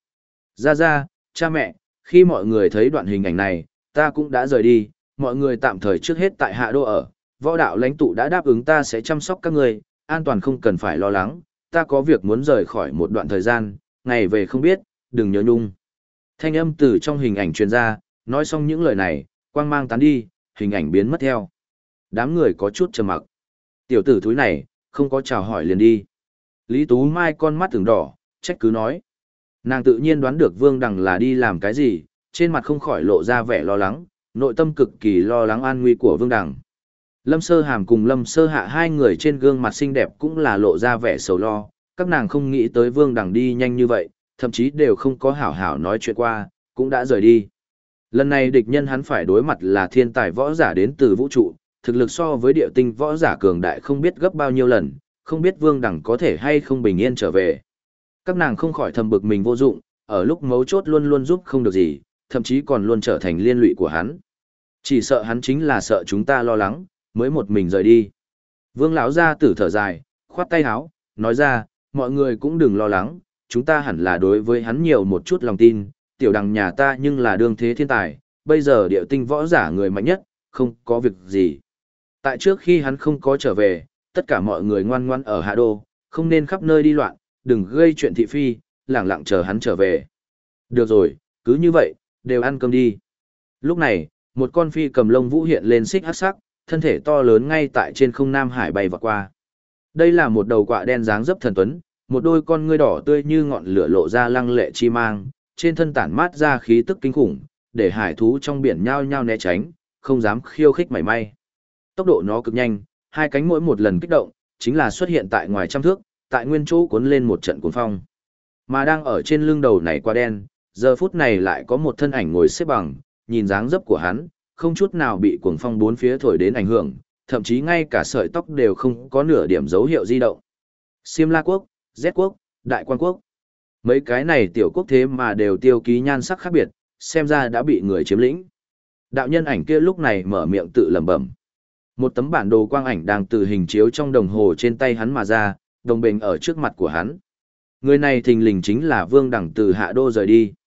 S1: Ra, cha mẹ, khi mọi người thấy đoạn hình ảnh này, ta cũng đã rời đi, mọi người tạm thời trước hết tại Hạ Đô ở, võ đạo lãnh tụ đã đáp ứng ta sẽ chăm sóc các người, an toàn không cần phải lo lắng, ta có việc muốn rời khỏi một đoạn thời gian, ngày về không biết, đừng nhớ nhung. Thanh âm từ trong hình ảnh truyền ra, nói xong những lời này, quang mang tán đi, hình ảnh biến mất theo. Đám người có chút trầm mặc. Tiểu tử thúi này, không có chào hỏi liền đi. Lý Tú Mai con mắt ửng đỏ, trách cứ nói. Nàng tự nhiên đoán được Vương Đằng là đi làm cái gì, trên mặt không khỏi lộ ra vẻ lo lắng, nội tâm cực kỳ lo lắng an nguy của Vương Đằng. Lâm Sơ Hàm cùng Lâm Sơ Hạ hai người trên gương mặt xinh đẹp cũng là lộ ra vẻ sầu lo, các nàng không nghĩ tới Vương Đằng đi nhanh như vậy, thậm chí đều không có hảo hảo nói chuyện qua, cũng đã rời đi. Lần này địch nhân hắn phải đối mặt là thiên tài võ giả đến từ vũ trụ, thực lực so với địa tinh võ giả cường đại không biết gấp bao nhiêu lần, không biết Vương Đằng có thể hay không bình yên trở về. Các nàng không khỏi thầm bực mình vô dụng, ở lúc mấu chốt luôn luôn giúp không được gì, thậm chí còn luôn trở thành liên lụy của hắn. Chỉ sợ hắn chính là sợ chúng ta lo lắng, mới một mình rời đi. Vương lão gia tử thở dài, khoát tay áo, nói ra, mọi người cũng đừng lo lắng, chúng ta hẳn là đối với hắn nhiều một chút lòng tin, tiểu Đằng nhà ta nhưng là đương thế thiên tài, bây giờ địa tinh võ giả người mạnh nhất, không có việc gì. Tại trước khi hắn không có trở về, tất cả mọi người ngoan ngoan ở Hạ Đô, không nên khắp nơi đi loạn, đừng gây chuyện thị phi, lẳng lặng chờ hắn trở về. Được rồi, cứ như vậy, đều ăn cơm đi. Lúc này, một con phi cầm lông vũ hiện lên xích hắc sắc, thân thể to lớn ngay tại trên không Nam Hải bay vọt qua. Đây là một đầu quạ đen dáng dấp thần tuấn, một đôi con ngươi đỏ tươi như ngọn lửa lộ ra lăng lệ chi mang, trên thân tản mát ra khí tức kinh khủng, để hải thú trong biển nhao nhao né tránh, không dám khiêu khích mảy may. Tốc độ nó cực nhanh, hai cánh mỗi một lần kích động, chính là xuất hiện tại ngoài trăm thước, tại nguyên chỗ cuốn lên một trận cuồng phong. Mà đang ở trên lưng đầu này quạ đen, giờ phút này lại có một thân ảnh ngồi xếp bằng, nhìn dáng dấp của hắn, không chút nào bị cuồng phong bốn phía thổi đến ảnh hưởng, thậm chí ngay cả sợi tóc đều không có nửa điểm dấu hiệu di động. Xiêm La quốc, Z quốc, Đại Quan quốc. Mấy cái này tiểu quốc thế mà đều tiêu ký nhan sắc khác biệt, xem ra đã bị người chiếm lĩnh. Đạo nhân ảnh kia lúc này mở miệng tự lẩm bẩm. Một tấm bản đồ quang ảnh đang từ hình chiếu trong đồng hồ trên tay hắn mà ra, đồng bình ở trước mặt của hắn. Người này thình lình chính là Vương Đằng từ Hạ Đô rời đi.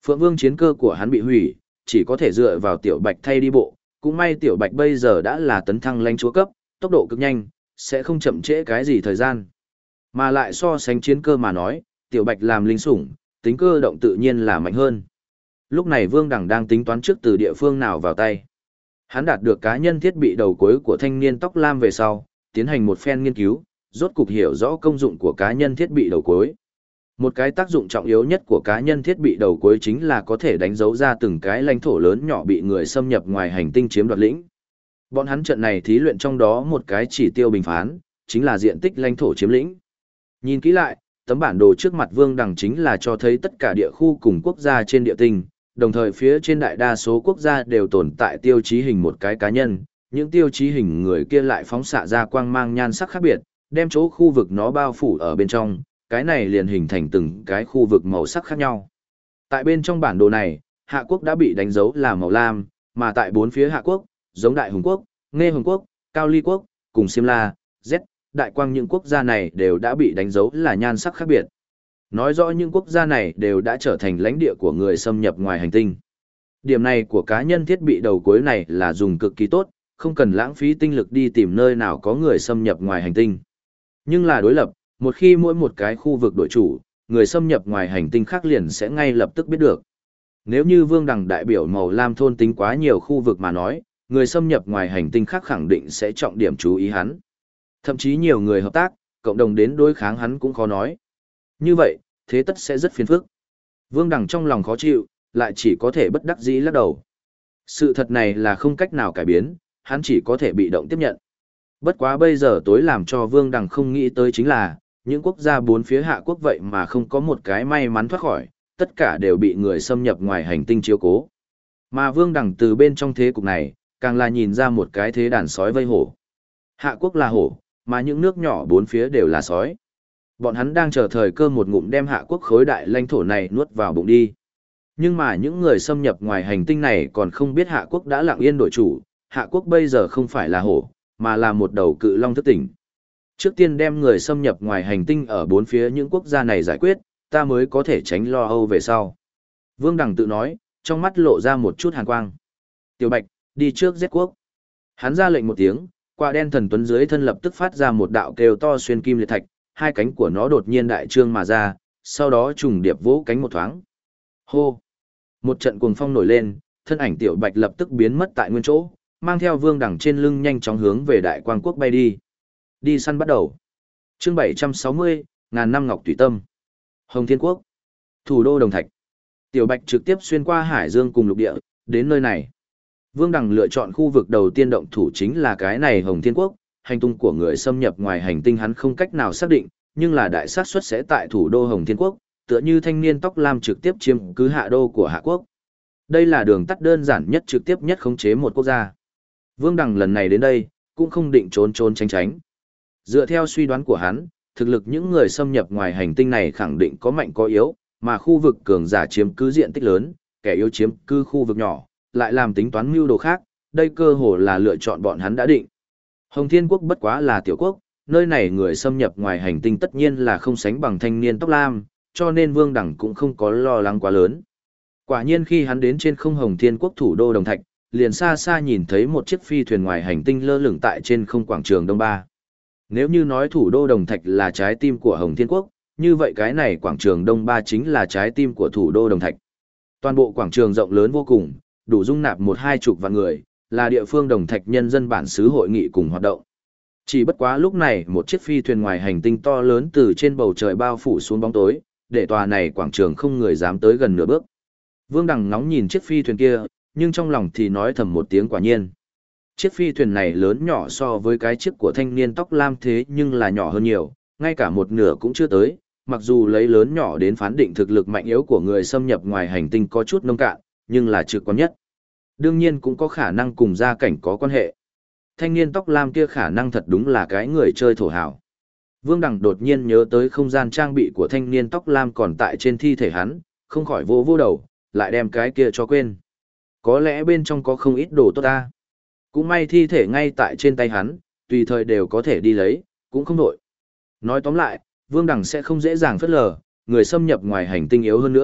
S1: Phượng Vương chiến cơ của hắn bị hủy, chỉ có thể dựa vào Tiểu Bạch thay đi bộ, cũng may Tiểu Bạch bây giờ đã là tấn thăng lãnh chúa cấp, tốc độ cực nhanh, sẽ không chậm trễ cái gì thời gian. Mà lại so sánh chiến cơ mà nói, Tiểu Bạch làm linh sủng, tính cơ động tự nhiên là mạnh hơn. Lúc này Vương Đằng đang tính toán trước từ địa phương nào vào tay. Hắn đạt được cá nhân thiết bị đầu cuối của thanh niên tóc lam về sau, tiến hành một phen nghiên cứu, rốt cục hiểu rõ công dụng của cá nhân thiết bị đầu cuối. Một cái tác dụng trọng yếu nhất của cá nhân thiết bị đầu cuối chính là có thể đánh dấu ra từng cái lãnh thổ lớn nhỏ bị người xâm nhập ngoài hành tinh chiếm đoạt lĩnh. Bọn hắn trận này thí luyện trong đó một cái chỉ tiêu bình phán, chính là diện tích lãnh thổ chiếm lĩnh. Nhìn kỹ lại, tấm bản đồ trước mặt Vương Đằng chính là cho thấy tất cả địa khu cùng quốc gia trên địa tinh, đồng thời phía trên đại đa số quốc gia đều tồn tại tiêu chí hình một cái cá nhân, những tiêu chí hình người kia lại phóng xạ ra quang mang nhan sắc khác biệt, đem chỗ khu vực nó bao phủ ở bên trong, cái này liền hình thành từng cái khu vực màu sắc khác nhau. Tại bên trong bản đồ này, Hạ Quốc đã bị đánh dấu là màu lam, mà tại bốn phía Hạ Quốc, giống Đại Hùng Quốc, Nghe Hùng Quốc, Cao Ly Quốc, cùng Simla, Z, Đại Quang những quốc gia này đều đã bị đánh dấu là nhan sắc khác biệt. Nói rõ những quốc gia này đều đã trở thành lãnh địa của người xâm nhập ngoài hành tinh. Điểm này của cá nhân thiết bị đầu cuối này là dùng cực kỳ tốt, không cần lãng phí tinh lực đi tìm nơi nào có người xâm nhập ngoài hành tinh. Nhưng là đối lập, một khi mỗi một cái khu vực đổi chủ, người xâm nhập ngoài hành tinh khác liền sẽ ngay lập tức biết được. Nếu như Vương Đằng đại biểu màu lam thôn tính quá nhiều khu vực mà nói, người xâm nhập ngoài hành tinh khác khẳng định sẽ trọng điểm chú ý hắn. Thậm chí nhiều người hợp tác, cộng đồng đến đối kháng hắn cũng khó nói. Như vậy, thế tất sẽ rất phiền phức. Vương Đằng trong lòng khó chịu, lại chỉ có thể bất đắc dĩ lắc đầu. Sự thật này là không cách nào cải biến, hắn chỉ có thể bị động tiếp nhận. Bất quá bây giờ tối làm cho Vương Đằng không nghĩ tới chính là, những quốc gia bốn phía Hạ Quốc vậy mà không có một cái may mắn thoát khỏi, tất cả đều bị người xâm nhập ngoài hành tinh chiếu cố. Mà Vương Đằng từ bên trong thế cục này, càng là nhìn ra một cái thế đàn sói vây hổ. Hạ Quốc là hổ, mà những nước nhỏ bốn phía đều là sói. Bọn hắn đang chờ thời cơ một ngụm đem Hạ Quốc khối đại lãnh thổ này nuốt vào bụng đi. Nhưng mà những người xâm nhập ngoài hành tinh này còn không biết Hạ Quốc đã lặng yên đổi chủ, Hạ Quốc bây giờ không phải là hổ, mà là một đầu cự long thức tỉnh. Trước tiên đem người xâm nhập ngoài hành tinh ở bốn phía những quốc gia này giải quyết, ta mới có thể tránh lo âu về sau. Vương Đằng tự nói, trong mắt lộ ra một chút hàn quang. Tiểu Bạch, đi trước Z quốc. Hắn ra lệnh một tiếng, quả đen thần tuấn dưới thân lập tức phát ra một đạo kêu to xuyên kim liệt thạch, hai cánh của nó đột nhiên đại trương mà ra, sau đó trùng điệp vỗ cánh một thoáng. Hô! Một trận cuồng phong nổi lên, thân ảnh Tiểu Bạch lập tức biến mất tại nguyên chỗ, mang theo Vương Đằng trên lưng nhanh chóng hướng về Đại Quang quốc bay đi. Đi săn bắt đầu. Chương 760, ngàn năm ngọc tùy tâm. Hồng Thiên Quốc. Thủ đô Đồng Thạch. Tiểu Bạch trực tiếp xuyên qua hải dương cùng lục địa, đến nơi này. Vương Đằng lựa chọn khu vực đầu tiên động thủ chính là cái này Hồng Thiên Quốc, hành tung của người xâm nhập ngoài hành tinh hắn không cách nào xác định, nhưng là đại xác suất sẽ tại thủ đô Hồng Thiên Quốc, tựa như thanh niên tóc lam trực tiếp chiếm cứ hạ đô của Hạ Quốc. Đây là đường tắt đơn giản nhất trực tiếp nhất khống chế một quốc gia. Vương Đằng lần này đến đây, cũng không định trốn trốn tránh tránh. Dựa theo suy đoán của hắn, thực lực những người xâm nhập ngoài hành tinh này khẳng định có mạnh có yếu, mà khu vực cường giả chiếm cứ diện tích lớn, kẻ yếu chiếm cứ khu vực nhỏ, lại làm tính toán mưu đồ khác, đây cơ hồ là lựa chọn bọn hắn đã định. Hồng Thiên Quốc bất quá là tiểu quốc, nơi này người xâm nhập ngoài hành tinh tất nhiên là không sánh bằng thanh niên tóc lam, cho nên Vương Đằng cũng không có lo lắng quá lớn. Quả nhiên khi hắn đến trên không Hồng Thiên Quốc thủ đô Đồng Thạch, liền xa xa nhìn thấy một chiếc phi thuyền ngoài hành tinh lơ lửng tại trên không quảng trường Đông Ba. Nếu như nói thủ đô Đồng Thạch là trái tim của Hồng Thiên Quốc, như vậy cái này quảng trường Đông Ba chính là trái tim của thủ đô Đồng Thạch. Toàn bộ quảng trường rộng lớn vô cùng, đủ dung nạp 1-2 vạn người, là địa phương Đồng Thạch nhân dân bản xứ hội nghị cùng hoạt động. Chỉ bất quá lúc này một chiếc phi thuyền ngoài hành tinh to lớn từ trên bầu trời bao phủ xuống bóng tối, để tòa này quảng trường không người dám tới gần nửa bước. Vương Đằng ngóng nhìn chiếc phi thuyền kia, nhưng trong lòng thì nói thầm một tiếng quả nhiên. Chiếc phi thuyền này lớn nhỏ so với cái chiếc của thanh niên tóc lam thế nhưng là nhỏ hơn nhiều, ngay cả một nửa cũng chưa tới, mặc dù lấy lớn nhỏ đến phán định thực lực mạnh yếu của người xâm nhập ngoài hành tinh có chút nông cạn, nhưng là trực quan nhất. Đương nhiên cũng có khả năng cùng gia cảnh có quan hệ. Thanh niên tóc lam kia khả năng thật đúng là cái người chơi thổ hào. Vương Đằng đột nhiên nhớ tới không gian trang bị của thanh niên tóc lam còn tại trên thi thể hắn, không khỏi vô vô đầu, lại đem cái kia cho quên. Có lẽ bên trong có không ít đồ tốt ta. Cũng may thi thể ngay tại trên tay hắn, tùy thời đều có thể đi lấy, cũng không đổi. Nói tóm lại, Vương Đằng sẽ không dễ dàng phớt lờ, người xâm nhập ngoài hành tinh yếu hơn nữa,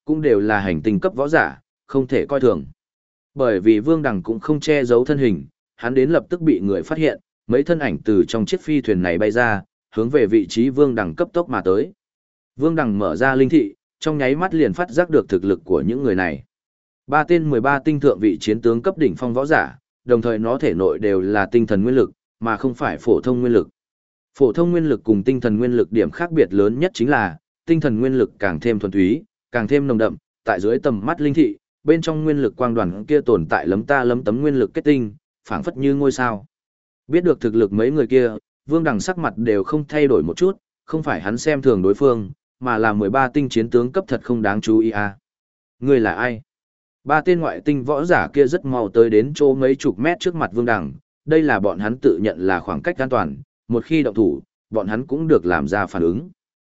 S1: cũng đều là hành tinh cấp võ giả, không thể coi thường. Bởi vì Vương Đằng cũng không che giấu thân hình, hắn đến lập tức bị người phát hiện, mấy thân ảnh từ trong chiếc phi thuyền này bay ra, hướng về vị trí Vương Đằng cấp tốc mà tới. Vương Đằng mở ra linh thị, trong nháy mắt liền phát giác được thực lực của những người này. 3 tên 13 tinh thượng vị chiến tướng cấp đỉnh phong võ giả, đồng thời nó thể nội đều là tinh thần nguyên lực, mà không phải phổ thông nguyên lực. Phổ thông nguyên lực cùng tinh thần nguyên lực điểm khác biệt lớn nhất chính là, tinh thần nguyên lực càng thêm thuần túy, càng thêm nồng đậm, tại dưới tầm mắt linh thị, bên trong nguyên lực quang đoàn kia tồn tại lấm ta lấm tấm nguyên lực kết tinh, phảng phất như ngôi sao. Biết được thực lực mấy người kia, Vương Đằng sắc mặt đều không thay đổi một chút, không phải hắn xem thường đối phương, mà là 13 tinh chiến tướng cấp thật không đáng chú ý à. Người là ai? 3 tên ngoại tinh võ giả kia rất mau tới đến chỗ mấy chục mét trước mặt Vương Đằng, đây là bọn hắn tự nhận là khoảng cách an toàn, một khi động thủ, bọn hắn cũng được làm ra phản ứng.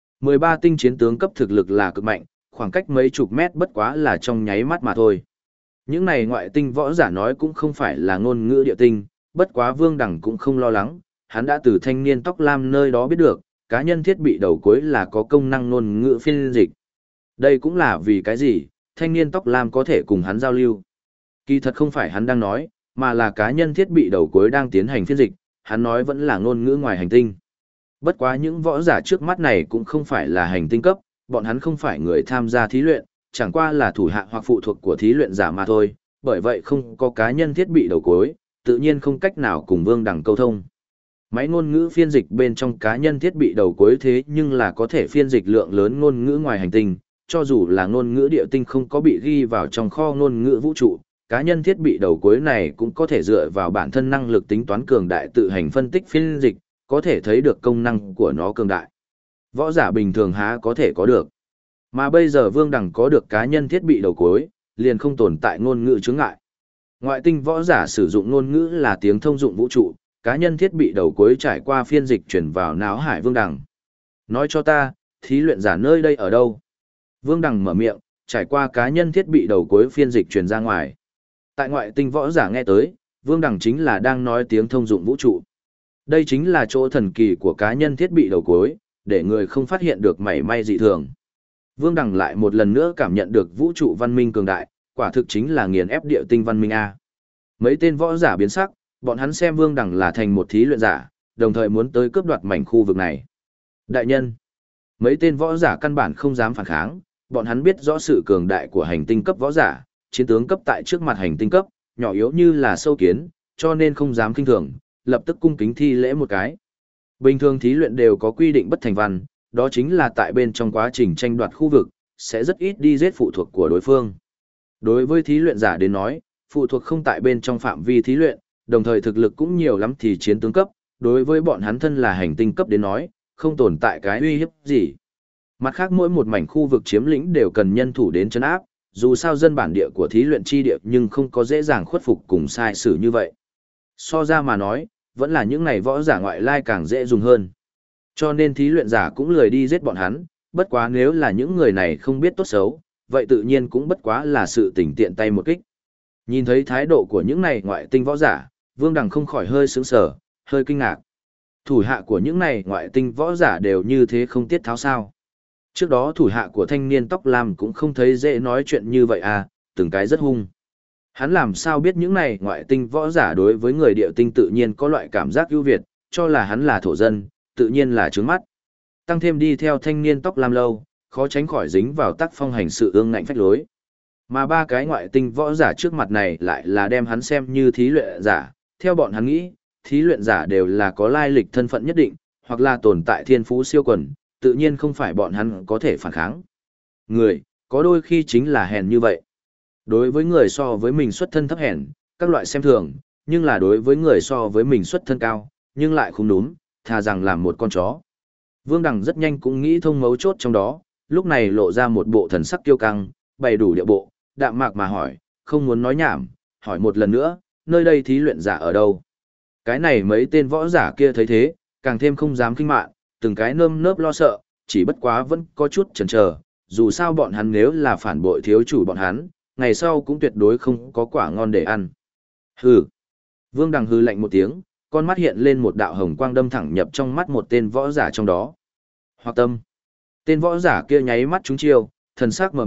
S1: 13 tinh chiến tướng cấp thực lực là cực mạnh, khoảng cách mấy chục mét bất quá là trong nháy mắt mà thôi. Những này ngoại tinh võ giả nói cũng không phải là ngôn ngữ địa tinh, bất quá Vương Đằng cũng không lo lắng, hắn đã từ thanh niên tóc lam nơi đó biết được, cá nhân thiết bị đầu cuối là có công năng ngôn ngữ phiên dịch. Đây cũng là vì cái gì, thanh niên tóc lam có thể cùng hắn giao lưu. Kỳ thật không phải hắn đang nói, mà là cá nhân thiết bị đầu cuối đang tiến hành phiên dịch, hắn nói vẫn là ngôn ngữ ngoài hành tinh. Bất quá những võ giả trước mắt này cũng không phải là hành tinh cấp, bọn hắn không phải người tham gia thí luyện, chẳng qua là thủ hạ hoặc phụ thuộc của thí luyện giả mà thôi, bởi vậy không có cá nhân thiết bị đầu cuối, tự nhiên không cách nào cùng Vương Đằng câu thông. Máy ngôn ngữ phiên dịch bên trong cá nhân thiết bị đầu cuối thế nhưng là có thể phiên dịch lượng lớn ngôn ngữ ngoài hành tinh, cho dù là ngôn ngữ địa tinh không có bị ghi vào trong kho ngôn ngữ vũ trụ, cá nhân thiết bị đầu cuối này cũng có thể dựa vào bản thân năng lực tính toán cường đại tự hành phân tích phiên dịch, có thể thấy được công năng của nó cường đại. Võ giả bình thường há có thể có được. Mà bây giờ Vương Đằng có được cá nhân thiết bị đầu cuối, liền không tồn tại ngôn ngữ chướng ngại. Ngoại tinh võ giả sử dụng ngôn ngữ là tiếng thông dụng vũ trụ, cá nhân thiết bị đầu cuối trải qua phiên dịch chuyển vào não hải Vương Đằng. Nói cho ta, thí luyện giả nơi đây ở đâu? Vương Đằng mở miệng, trải qua cá nhân thiết bị đầu cuối phiên dịch truyền ra ngoài. Tại ngoại tinh võ giả nghe tới, Vương Đằng chính là đang nói tiếng thông dụng vũ trụ. Đây chính là chỗ thần kỳ của cá nhân thiết bị đầu cuối, để người không phát hiện được mảy may dị thường. Vương Đằng lại một lần nữa cảm nhận được vũ trụ văn minh cường đại, quả thực chính là nghiền ép địa tinh văn minh A. Mấy tên võ giả biến sắc, bọn hắn xem Vương Đằng là thành một thí luyện giả, đồng thời muốn tới cướp đoạt mảnh khu vực này. Đại nhân, mấy tên võ giả căn bản không dám phản kháng, bọn hắn biết rõ sự cường đại của hành tinh cấp võ giả, chiến tướng cấp tại trước mặt hành tinh cấp, nhỏ yếu như là sâu kiến, cho nên không dám kinh thường, lập tức cung kính thi lễ một cái. Bình thường thí luyện đều có quy định bất thành văn, đó chính là tại bên trong quá trình tranh đoạt khu vực, sẽ rất ít đi giết phụ thuộc của đối phương. Đối với thí luyện giả đến nói, phụ thuộc không tại bên trong phạm vi thí luyện, đồng thời thực lực cũng nhiều lắm thì chiến tướng cấp, đối với bọn hắn thân là hành tinh cấp đến nói, không tồn tại cái uy hiếp gì. Mặt khác mỗi một mảnh khu vực chiếm lĩnh đều cần nhân thủ đến trấn áp, dù sao dân bản địa của thí luyện chi địa nhưng không có dễ dàng khuất phục cùng sai sử như vậy. So ra mà nói, vẫn là những này võ giả ngoại lai càng dễ dùng hơn. Cho nên thí luyện giả cũng lười đi giết bọn hắn, bất quá nếu là những người này không biết tốt xấu, vậy tự nhiên cũng bất quá là sự tình tiện tay một kích. Nhìn thấy thái độ của những này ngoại tinh võ giả, Vương Đằng không khỏi hơi sững sờ, hơi kinh ngạc. Thủ hạ của những này ngoại tinh võ giả đều như thế không tiết tháo sao. Trước đó thủ hạ của thanh niên tóc lam cũng không thấy dễ nói chuyện như vậy à, từng cái rất hung. Hắn làm sao biết những này ngoại tinh võ giả đối với người địa tinh tự nhiên có loại cảm giác ưu việt, cho là hắn là thổ dân, tự nhiên là trướng mắt. Tăng thêm đi theo thanh niên tóc lam lâu, khó tránh khỏi dính vào tác phong hành sự ương ngạnh phách lối. Mà 3 cái ngoại tinh võ giả trước mặt này lại là đem hắn xem như thí luyện giả, theo bọn hắn nghĩ, thí luyện giả đều là có lai lịch thân phận nhất định, hoặc là tồn tại thiên phú siêu quần, tự nhiên không phải bọn hắn có thể phản kháng. Người, có đôi khi chính là hèn như vậy. Đối với người so với mình xuất thân thấp hèn, các loại xem thường, nhưng là đối với người so với mình xuất thân cao, nhưng lại không đúng, thà rằng làm một con chó. Vương Đằng rất nhanh cũng nghĩ thông mấu chốt trong đó, lúc này lộ ra một bộ thần sắc kiêu căng, bày đủ địa bộ, đạm mạc mà hỏi, không muốn nói nhảm, hỏi một lần nữa, nơi đây thí luyện giả ở đâu? Cái này mấy tên võ giả kia thấy thế, càng thêm không dám kinh mạn, từng cái nơm nớp lo sợ, chỉ bất quá vẫn có chút chần chờ, dù sao bọn hắn nếu là phản bội thiếu chủ bọn hắn, ngày sau cũng tuyệt đối không có quả ngon để ăn. Hừ. Vương Đằng hừ lạnh một tiếng, con mắt hiện lên một đạo hồng quang đâm thẳng nhập trong mắt một tên võ giả trong đó. Hoặc tâm. Tên võ giả kia nháy mắt trúng chiêu, thần sắc mờ mịt,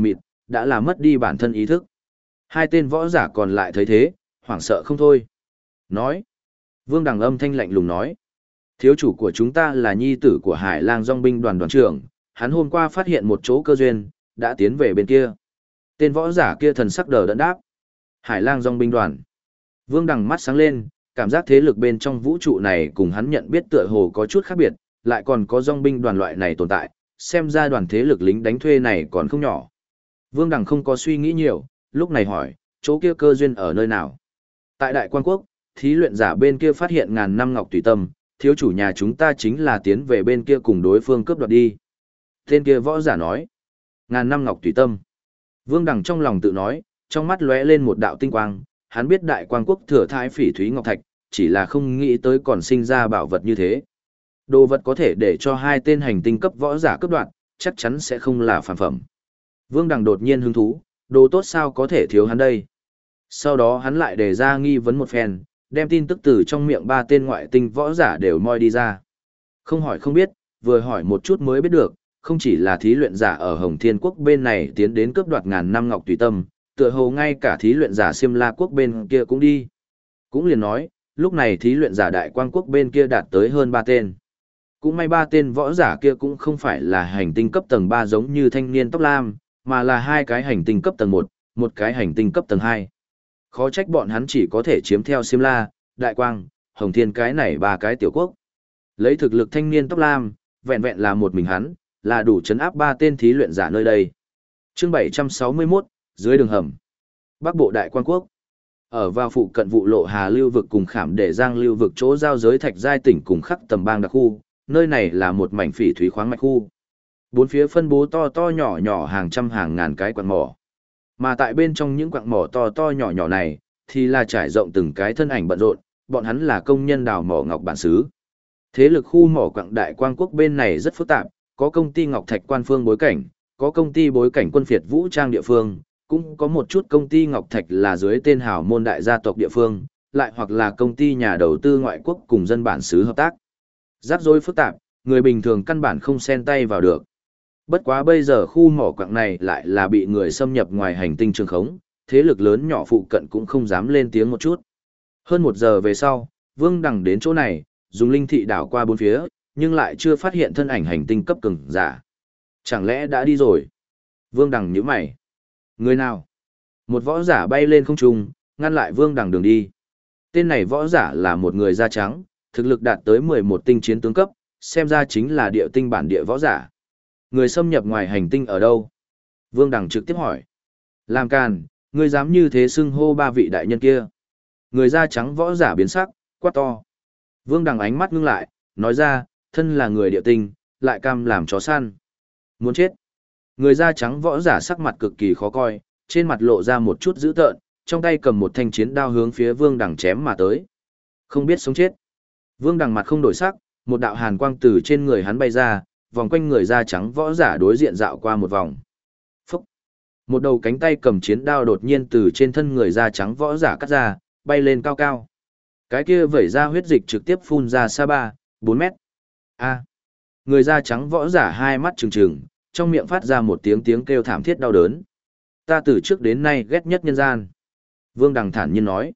S1: đã làm mất đi bản thân ý thức. Hai tên võ giả còn lại thấy thế, hoảng sợ không thôi. Nói. Vương Đằng âm thanh lạnh lùng nói. Thiếu chủ của chúng ta là nhi tử của Hải Lang Dòng binh đoàn đoàn trưởng, hắn hôm qua phát hiện một chỗ cơ duyên, đã tiến về bên kia. Tên võ giả kia thần sắc đờ đẫn đáp. Hải Lang Dòng binh đoàn. Vương Đằng mắt sáng lên, cảm giác thế lực bên trong vũ trụ này cùng hắn nhận biết tựa hồ có chút khác biệt, lại còn có dòng binh đoàn loại này tồn tại, xem ra đoàn thế lực lính đánh thuê này còn không nhỏ. Vương Đằng không có suy nghĩ nhiều, lúc này hỏi, chỗ kia cơ duyên ở nơi nào? Tại Đại Quan Quốc, thí luyện giả bên kia phát hiện ngàn năm ngọc tùy tâm, thiếu chủ nhà chúng ta chính là tiến về bên kia cùng đối phương cướp đoạt đi. Tên kia võ giả nói, ngàn năm ngọc tùy tâm. Vương Đằng trong lòng tự nói, trong mắt lóe lên một đạo tinh quang, hắn biết Đại Quan Quốc thừa thái phỉ thúy ngọc thạch, chỉ là không nghĩ tới còn sinh ra bảo vật như thế. Đồ vật có thể để cho hai tên hành tinh cấp võ giả cướp đoạt, chắc chắn sẽ không là phản phẩm. Vương Đằng đột nhiên hứng thú, đồ tốt sao có thể thiếu hắn đây. Sau đó hắn lại đề ra nghi vấn một phen, đem tin tức từ trong miệng ba tên ngoại tinh võ giả đều moi đi ra. Không hỏi không biết, vừa hỏi một chút mới biết được, không chỉ là thí luyện giả ở Hồng Thiên Quốc bên này tiến đến cướp đoạt ngàn năm ngọc tùy tâm, tựa hồ ngay cả thí luyện giả Xiêm La Quốc bên kia cũng đi. Cũng liền nói, lúc này thí luyện giả Đại Quang Quốc bên kia đạt tới hơn 3 tên. Cũng may 3 tên võ giả kia cũng không phải là hành tinh cấp tầng 3 giống như thanh niên tóc lam, mà là hai cái hành tinh cấp tầng 1, một cái hành tinh cấp tầng 2. Khó trách bọn hắn chỉ có thể chiếm theo Xiêm La, Đại Quang, Hồng Thiên cái này ba cái tiểu quốc. Lấy thực lực thanh niên tóc lam, vẹn vẹn là một mình hắn, là đủ chấn áp 3 tên thí luyện giả nơi đây. Chương 761, dưới đường hầm. Bắc Bộ Đại Quang Quốc. Ở vào phụ cận vụ lộ Hà lưu vực cùng Khảm Để Giang lưu vực chỗ giao giới Thạch Giai tỉnh cùng Khắc Tầm Bang đặc khu, nơi này là một mảnh phỉ thúy khoáng mạch khu. Bốn phía phân bố to to nhỏ nhỏ hàng trăm hàng ngàn cái quặng mỏ. Mà tại bên trong những quặng mỏ to to nhỏ nhỏ này, thì là trải rộng từng cái thân ảnh bận rộn, bọn hắn là công nhân đào mỏ ngọc bản xứ. Thế lực khu mỏ quặng Đại Quang Quốc bên này rất phức tạp, có công ty Ngọc Thạch Quan Phương bối cảnh, có công ty bối cảnh quân phiệt vũ trang địa phương, cũng có một chút công ty Ngọc Thạch là dưới tên hào môn đại gia tộc địa phương, lại hoặc là công ty nhà đầu tư ngoại quốc cùng dân bản xứ hợp tác. Rắc rối phức tạp, người bình thường căn bản không xen tay vào được. Bất quá bây giờ khu mỏ quặng này lại là bị người xâm nhập ngoài hành tinh trường khống, thế lực lớn nhỏ phụ cận cũng không dám lên tiếng một chút. Hơn 1 giờ về sau, Vương Đằng đến chỗ này, dùng linh thị đảo qua bốn phía, nhưng lại chưa phát hiện thân ảnh hành tinh cấp cường giả. Chẳng lẽ đã đi rồi? Vương Đằng nhíu mày. Người nào? Một võ giả bay lên không trung, ngăn lại Vương Đằng đường đi. Tên này võ giả là một người da trắng, thực lực đạt tới 11 tinh chiến tướng cấp, xem ra chính là địa tinh bản địa võ giả. Người xâm nhập ngoài hành tinh ở đâu? Vương Đằng trực tiếp hỏi. Làm càn, ngươi dám như thế xưng hô 3 vị đại nhân kia. Người da trắng võ giả biến sắc, quát to. Vương Đằng ánh mắt ngưng lại, nói ra, thân là người địa tinh, lại cam làm chó săn. Muốn chết. Người da trắng võ giả sắc mặt cực kỳ khó coi, trên mặt lộ ra một chút dữ tợn, trong tay cầm một thanh chiến đao hướng phía Vương Đằng chém mà tới. Không biết sống chết. Vương Đằng mặt không đổi sắc, một đạo hàn quang từ trên người hắn bay ra, vòng quanh người da trắng võ giả đối diện dạo qua một vòng. Phúc! Một đầu cánh tay cầm chiến đao đột nhiên từ trên thân người da trắng võ giả cắt ra, bay lên cao cao. Cái kia vẩy ra huyết dịch trực tiếp phun ra xa 3-4 mét. A! Người da trắng võ giả hai mắt trừng trừng, trong miệng phát ra một tiếng kêu thảm thiết đau đớn. Ta từ trước đến nay ghét nhất nhân gian. Vương Đằng thản nhiên nói.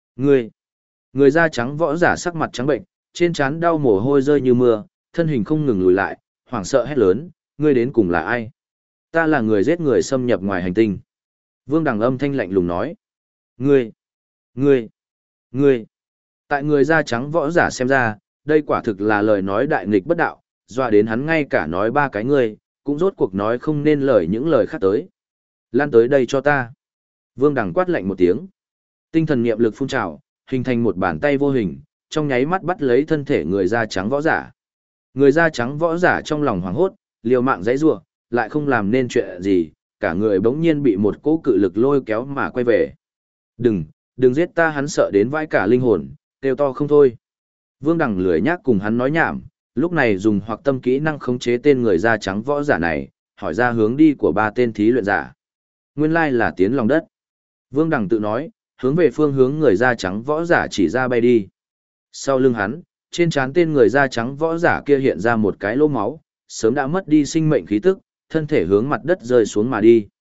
S1: Người da trắng võ giả sắc mặt trắng bệnh, trên trán đau mồ hôi rơi như mưa, thân hình không ngừng lùi lại, hoảng sợ hét lớn, ngươi đến cùng là ai? Ta là người giết người xâm nhập ngoài hành tinh. Vương Đằng âm thanh lạnh lùng nói. Ngươi! Tại người da trắng võ giả xem ra, đây quả thực là lời nói đại nghịch bất đạo, dọa đến hắn ngay cả nói 3 cái ngươi, cũng rốt cuộc nói không nên lời những lời khác tới. Lan tới đây cho ta. Vương Đằng quát lạnh một tiếng. Tinh thần niệm lực phun trào, hình thành một bàn tay vô hình, trong nháy mắt bắt lấy thân thể người da trắng võ giả. Người da trắng võ giả trong lòng hoảng hốt, liều mạng giãy giụa, lại không làm nên chuyện gì, cả người bỗng nhiên bị một cỗ cự lực lôi kéo mà quay về. Đừng giết ta, hắn sợ đến vãi cả linh hồn, kêu to không thôi. Vương Đằng lười nhác cùng hắn nói nhảm, lúc này dùng hoặc tâm kỹ năng khống chế tên người da trắng võ giả này, hỏi ra hướng đi của 3 tên thí luyện giả. Nguyên lai là tiến lòng đất. Vương Đằng tự nói, hướng về phương hướng người da trắng võ giả chỉ ra bay đi. Sau lưng hắn, trên trán tên người da trắng võ giả kia hiện ra một cái lỗ máu, sớm đã mất đi sinh mệnh khí tức, thân thể hướng mặt đất rơi xuống mà đi.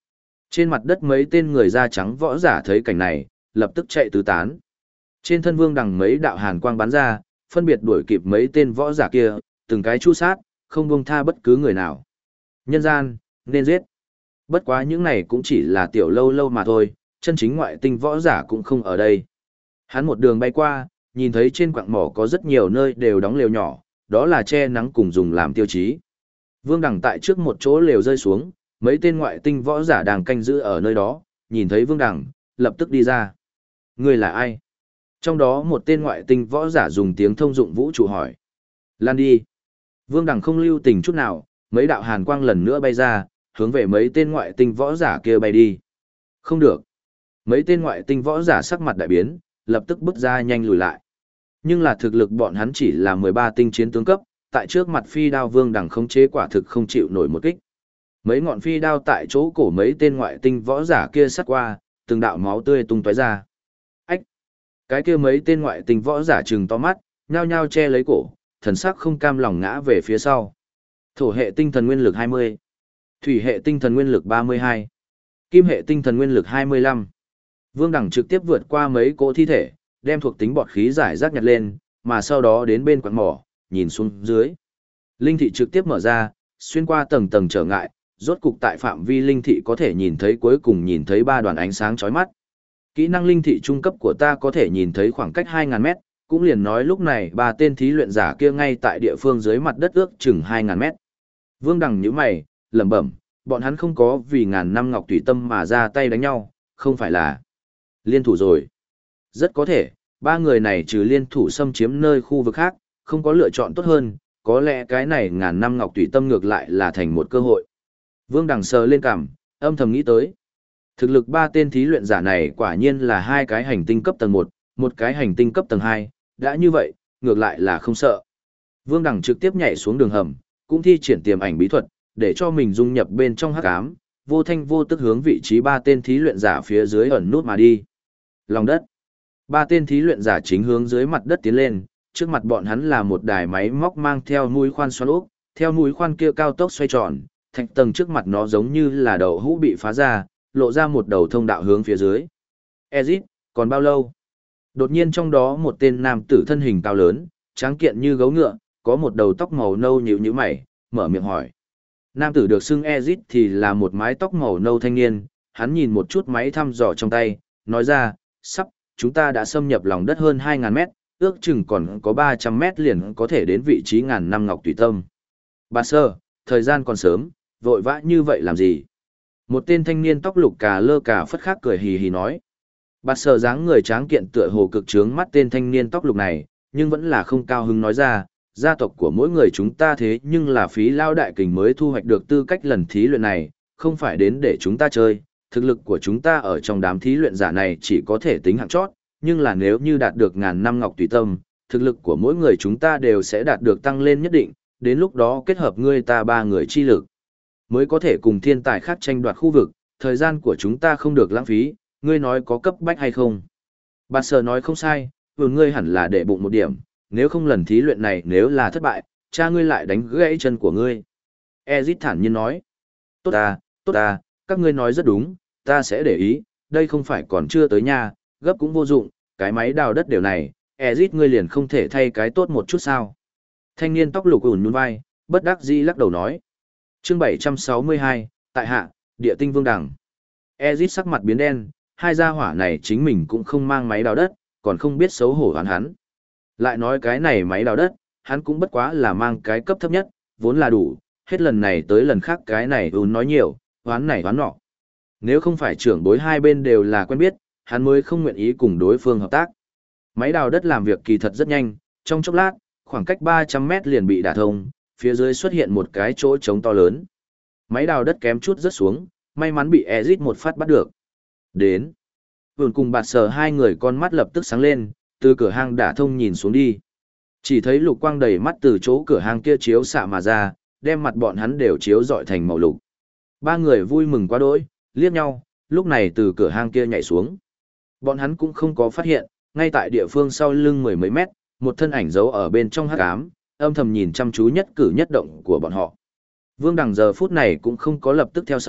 S1: Trên mặt đất mấy tên người da trắng võ giả thấy cảnh này, lập tức chạy tứ tán. Trên thân Vương Đằng mấy đạo hàn quang bắn ra, phân biệt đuổi kịp mấy tên võ giả kia, từng cái chu sát, không buông tha bất cứ người nào. Nhân gian, nên giết. Bất quá những này cũng chỉ là tiểu lâu lâu mà thôi, chân chính ngoại tinh võ giả cũng không ở đây. Hắn một đường bay qua, nhìn thấy trên quặng mỏ có rất nhiều nơi đều đóng lều nhỏ, đó là che nắng cùng dùng làm tiêu chí. Vương Đằng tại trước một chỗ lều rơi xuống, mấy tên ngoại tinh võ giả đang canh giữ ở nơi đó, nhìn thấy Vương Đằng, lập tức đi ra. Người là ai? Trong đó một tên ngoại tinh võ giả dùng tiếng thông dụng vũ trụ hỏi. Lan đi. Vương Đằng không lưu tình chút nào, mấy đạo hàn quang lần nữa bay ra, hướng về mấy tên ngoại tinh võ giả kia bay đi. Không được. Mấy tên ngoại tinh võ giả sắc mặt đại biến, lập tức bước ra nhanh lùi lại. Nhưng là thực lực bọn hắn chỉ là 13 tinh chiến tướng cấp, tại trước mặt phi đao Vương Đằng khống chế quả thực không chịu nổi một kích. Mấy ngọn phi đao tại chỗ cổ mấy tên ngoại tinh võ giả kia sắt qua, từng đạo máu tươi tung tóe ra. Ách! Cái kia mấy tên ngoại tinh võ giả trừng to mắt, nhao nhao che lấy cổ, thần sắc không cam lòng ngã về phía sau. Thổ hệ tinh thần nguyên lực 20, thủy hệ tinh thần nguyên lực 32, kim hệ tinh thần nguyên lực 25. Vương Đằng trực tiếp vượt qua mấy cỗ thi thể, đem thuộc tính bọt khí giải rác nhặt lên, mà sau đó đến bên quặng mỏ, nhìn xuống dưới. Linh thị trực tiếp mở ra, xuyên qua tầng tầng trở ngại, rốt cục tại phạm vi linh thị có thể nhìn thấy cuối cùng nhìn thấy 3 đoàn ánh sáng chói mắt. Kỹ năng linh thị trung cấp của ta có thể nhìn thấy khoảng cách 2.000 mét, cũng liền nói lúc này 3 tên thí luyện giả kia ngay tại địa phương dưới mặt đất ước chừng 2.000 mét. Vương Đằng nhíu mày, lẩm bẩm, bọn hắn không có vì ngàn năm ngọc tùy tâm mà ra tay đánh nhau, không phải là liên thủ rồi. Rất có thể, 3 người này trừ liên thủ xâm chiếm nơi khu vực khác, không có lựa chọn tốt hơn, có lẽ cái này ngàn năm ngọc tùy tâm ngược lại là thành một cơ hội. Vương Đằng sờ lên cằm, âm thầm nghĩ tới. Thực lực 3 tên thí luyện giả này quả nhiên là 2 cái hành tinh cấp tầng 1, một cái hành tinh cấp tầng 2, đã như vậy, ngược lại là không sợ. Vương Đằng trực tiếp nhảy xuống đường hầm, cũng thi triển tiềm ảnh bí thuật, để cho mình dung nhập bên trong hắc ám, vô thanh vô tức hướng vị trí 3 tên thí luyện giả phía dưới ẩn nút mà đi. Lòng đất. 3 tên thí luyện giả chính hướng dưới mặt đất tiến lên, trước mặt bọn hắn là một đài máy móc mang theo mũi khoan xoắn ốc, theo mũi khoan kia cao tốc xoay tròn, thạch tầng trước mặt nó giống như là đầu hũ bị phá ra, lộ ra một đầu thông đạo hướng phía dưới. Ezit, còn bao lâu? Đột nhiên trong đó một tên nam tử thân hình cao lớn, tráng kiện như gấu ngựa, có một đầu tóc màu nâu nhíu nhíu mày, mở miệng hỏi. Nam tử được xưng Ezit thì là một mái tóc màu nâu thanh niên, hắn nhìn một chút máy thăm dò trong tay, nói ra, chúng ta đã xâm nhập lòng đất hơn 2.000 mét, ước chừng còn có 300 mét liền có thể đến vị trí ngàn năm ngọc tùy tâm. Bà sơ, thời gian còn sớm, vội vã như vậy làm gì? Một tên thanh niên tóc lục cà lơ cà phất khác cười hì hì nói. Bà sơ dáng người tráng kiện tựa hồ cực trướng mắt tên thanh niên tóc lục này, nhưng vẫn là không cao hứng nói ra, gia tộc của mỗi người chúng ta thế nhưng là phí lao đại kình mới thu hoạch được tư cách lần thí luyện này, không phải đến để chúng ta chơi. Thực lực của chúng ta ở trong đám thí luyện giả này chỉ có thể tính hạng chót, nhưng là nếu như đạt được ngàn năm ngọc tùy tâm, thực lực của mỗi người chúng ta đều sẽ đạt được tăng lên nhất định, đến lúc đó kết hợp ngươi ta 3 người chi lực, mới có thể cùng thiên tài khác tranh đoạt khu vực, thời gian của chúng ta không được lãng phí, ngươi nói có cấp bách hay không? Bà sở nói không sai, ngươi hẳn là để bụng một điểm, nếu không lần thí luyện này nếu là thất bại, cha ngươi lại đánh gãy chân của ngươi. Ezit thản nhiên nói, tốt ta, các ngươi nói rất đúng, ta sẽ để ý, đây không phải còn chưa tới nhà, gấp cũng vô dụng, cái máy đào đất điều này, Ezit ngươi liền không thể thay cái tốt một chút sao. Thanh niên tóc lục ủn nhún vai, bất đắc dĩ lắc đầu nói. Chương 762, tại hạ, địa tinh Vương Đằng. Ezit sắc mặt biến đen, hai gia hỏa này chính mình cũng không mang máy đào đất, còn không biết xấu hổ hắn. Lại nói cái này máy đào đất, hắn cũng bất quá là mang cái cấp thấp nhất, vốn là đủ, hết lần này tới lần khác cái này nói nhiều, hoán này hoán nọ. Nếu không phải trưởng bối hai bên đều là quen biết, hắn mới không nguyện ý cùng đối phương hợp tác. Máy đào đất làm việc kỳ thật rất nhanh, trong chốc lát, khoảng cách 300 mét liền bị đả thông, phía dưới xuất hiện một cái chỗ trống to lớn. Máy đào đất kém chút rớt xuống, may mắn bị Ezit một phát bắt được. Đến. Vườn cùng bạt sờ hai người con mắt lập tức sáng lên, từ cửa hang đả thông nhìn xuống đi. Chỉ thấy lục quang đầy mắt từ chỗ cửa hang kia chiếu xạ mà ra, đem mặt bọn hắn đều chiếu rọi thành màu lục. Ba người vui mừng quá đỗi, liếc nhau, lúc này từ cửa hang kia nhảy xuống. Bọn hắn cũng không có phát hiện, ngay tại địa phương sau lưng mười mấy mét, một thân ảnh giấu ở bên trong hắc ám, âm thầm nhìn chăm chú nhất cử nhất động của bọn họ. Vương Đằng giờ phút này cũng không có lập tức theo sau,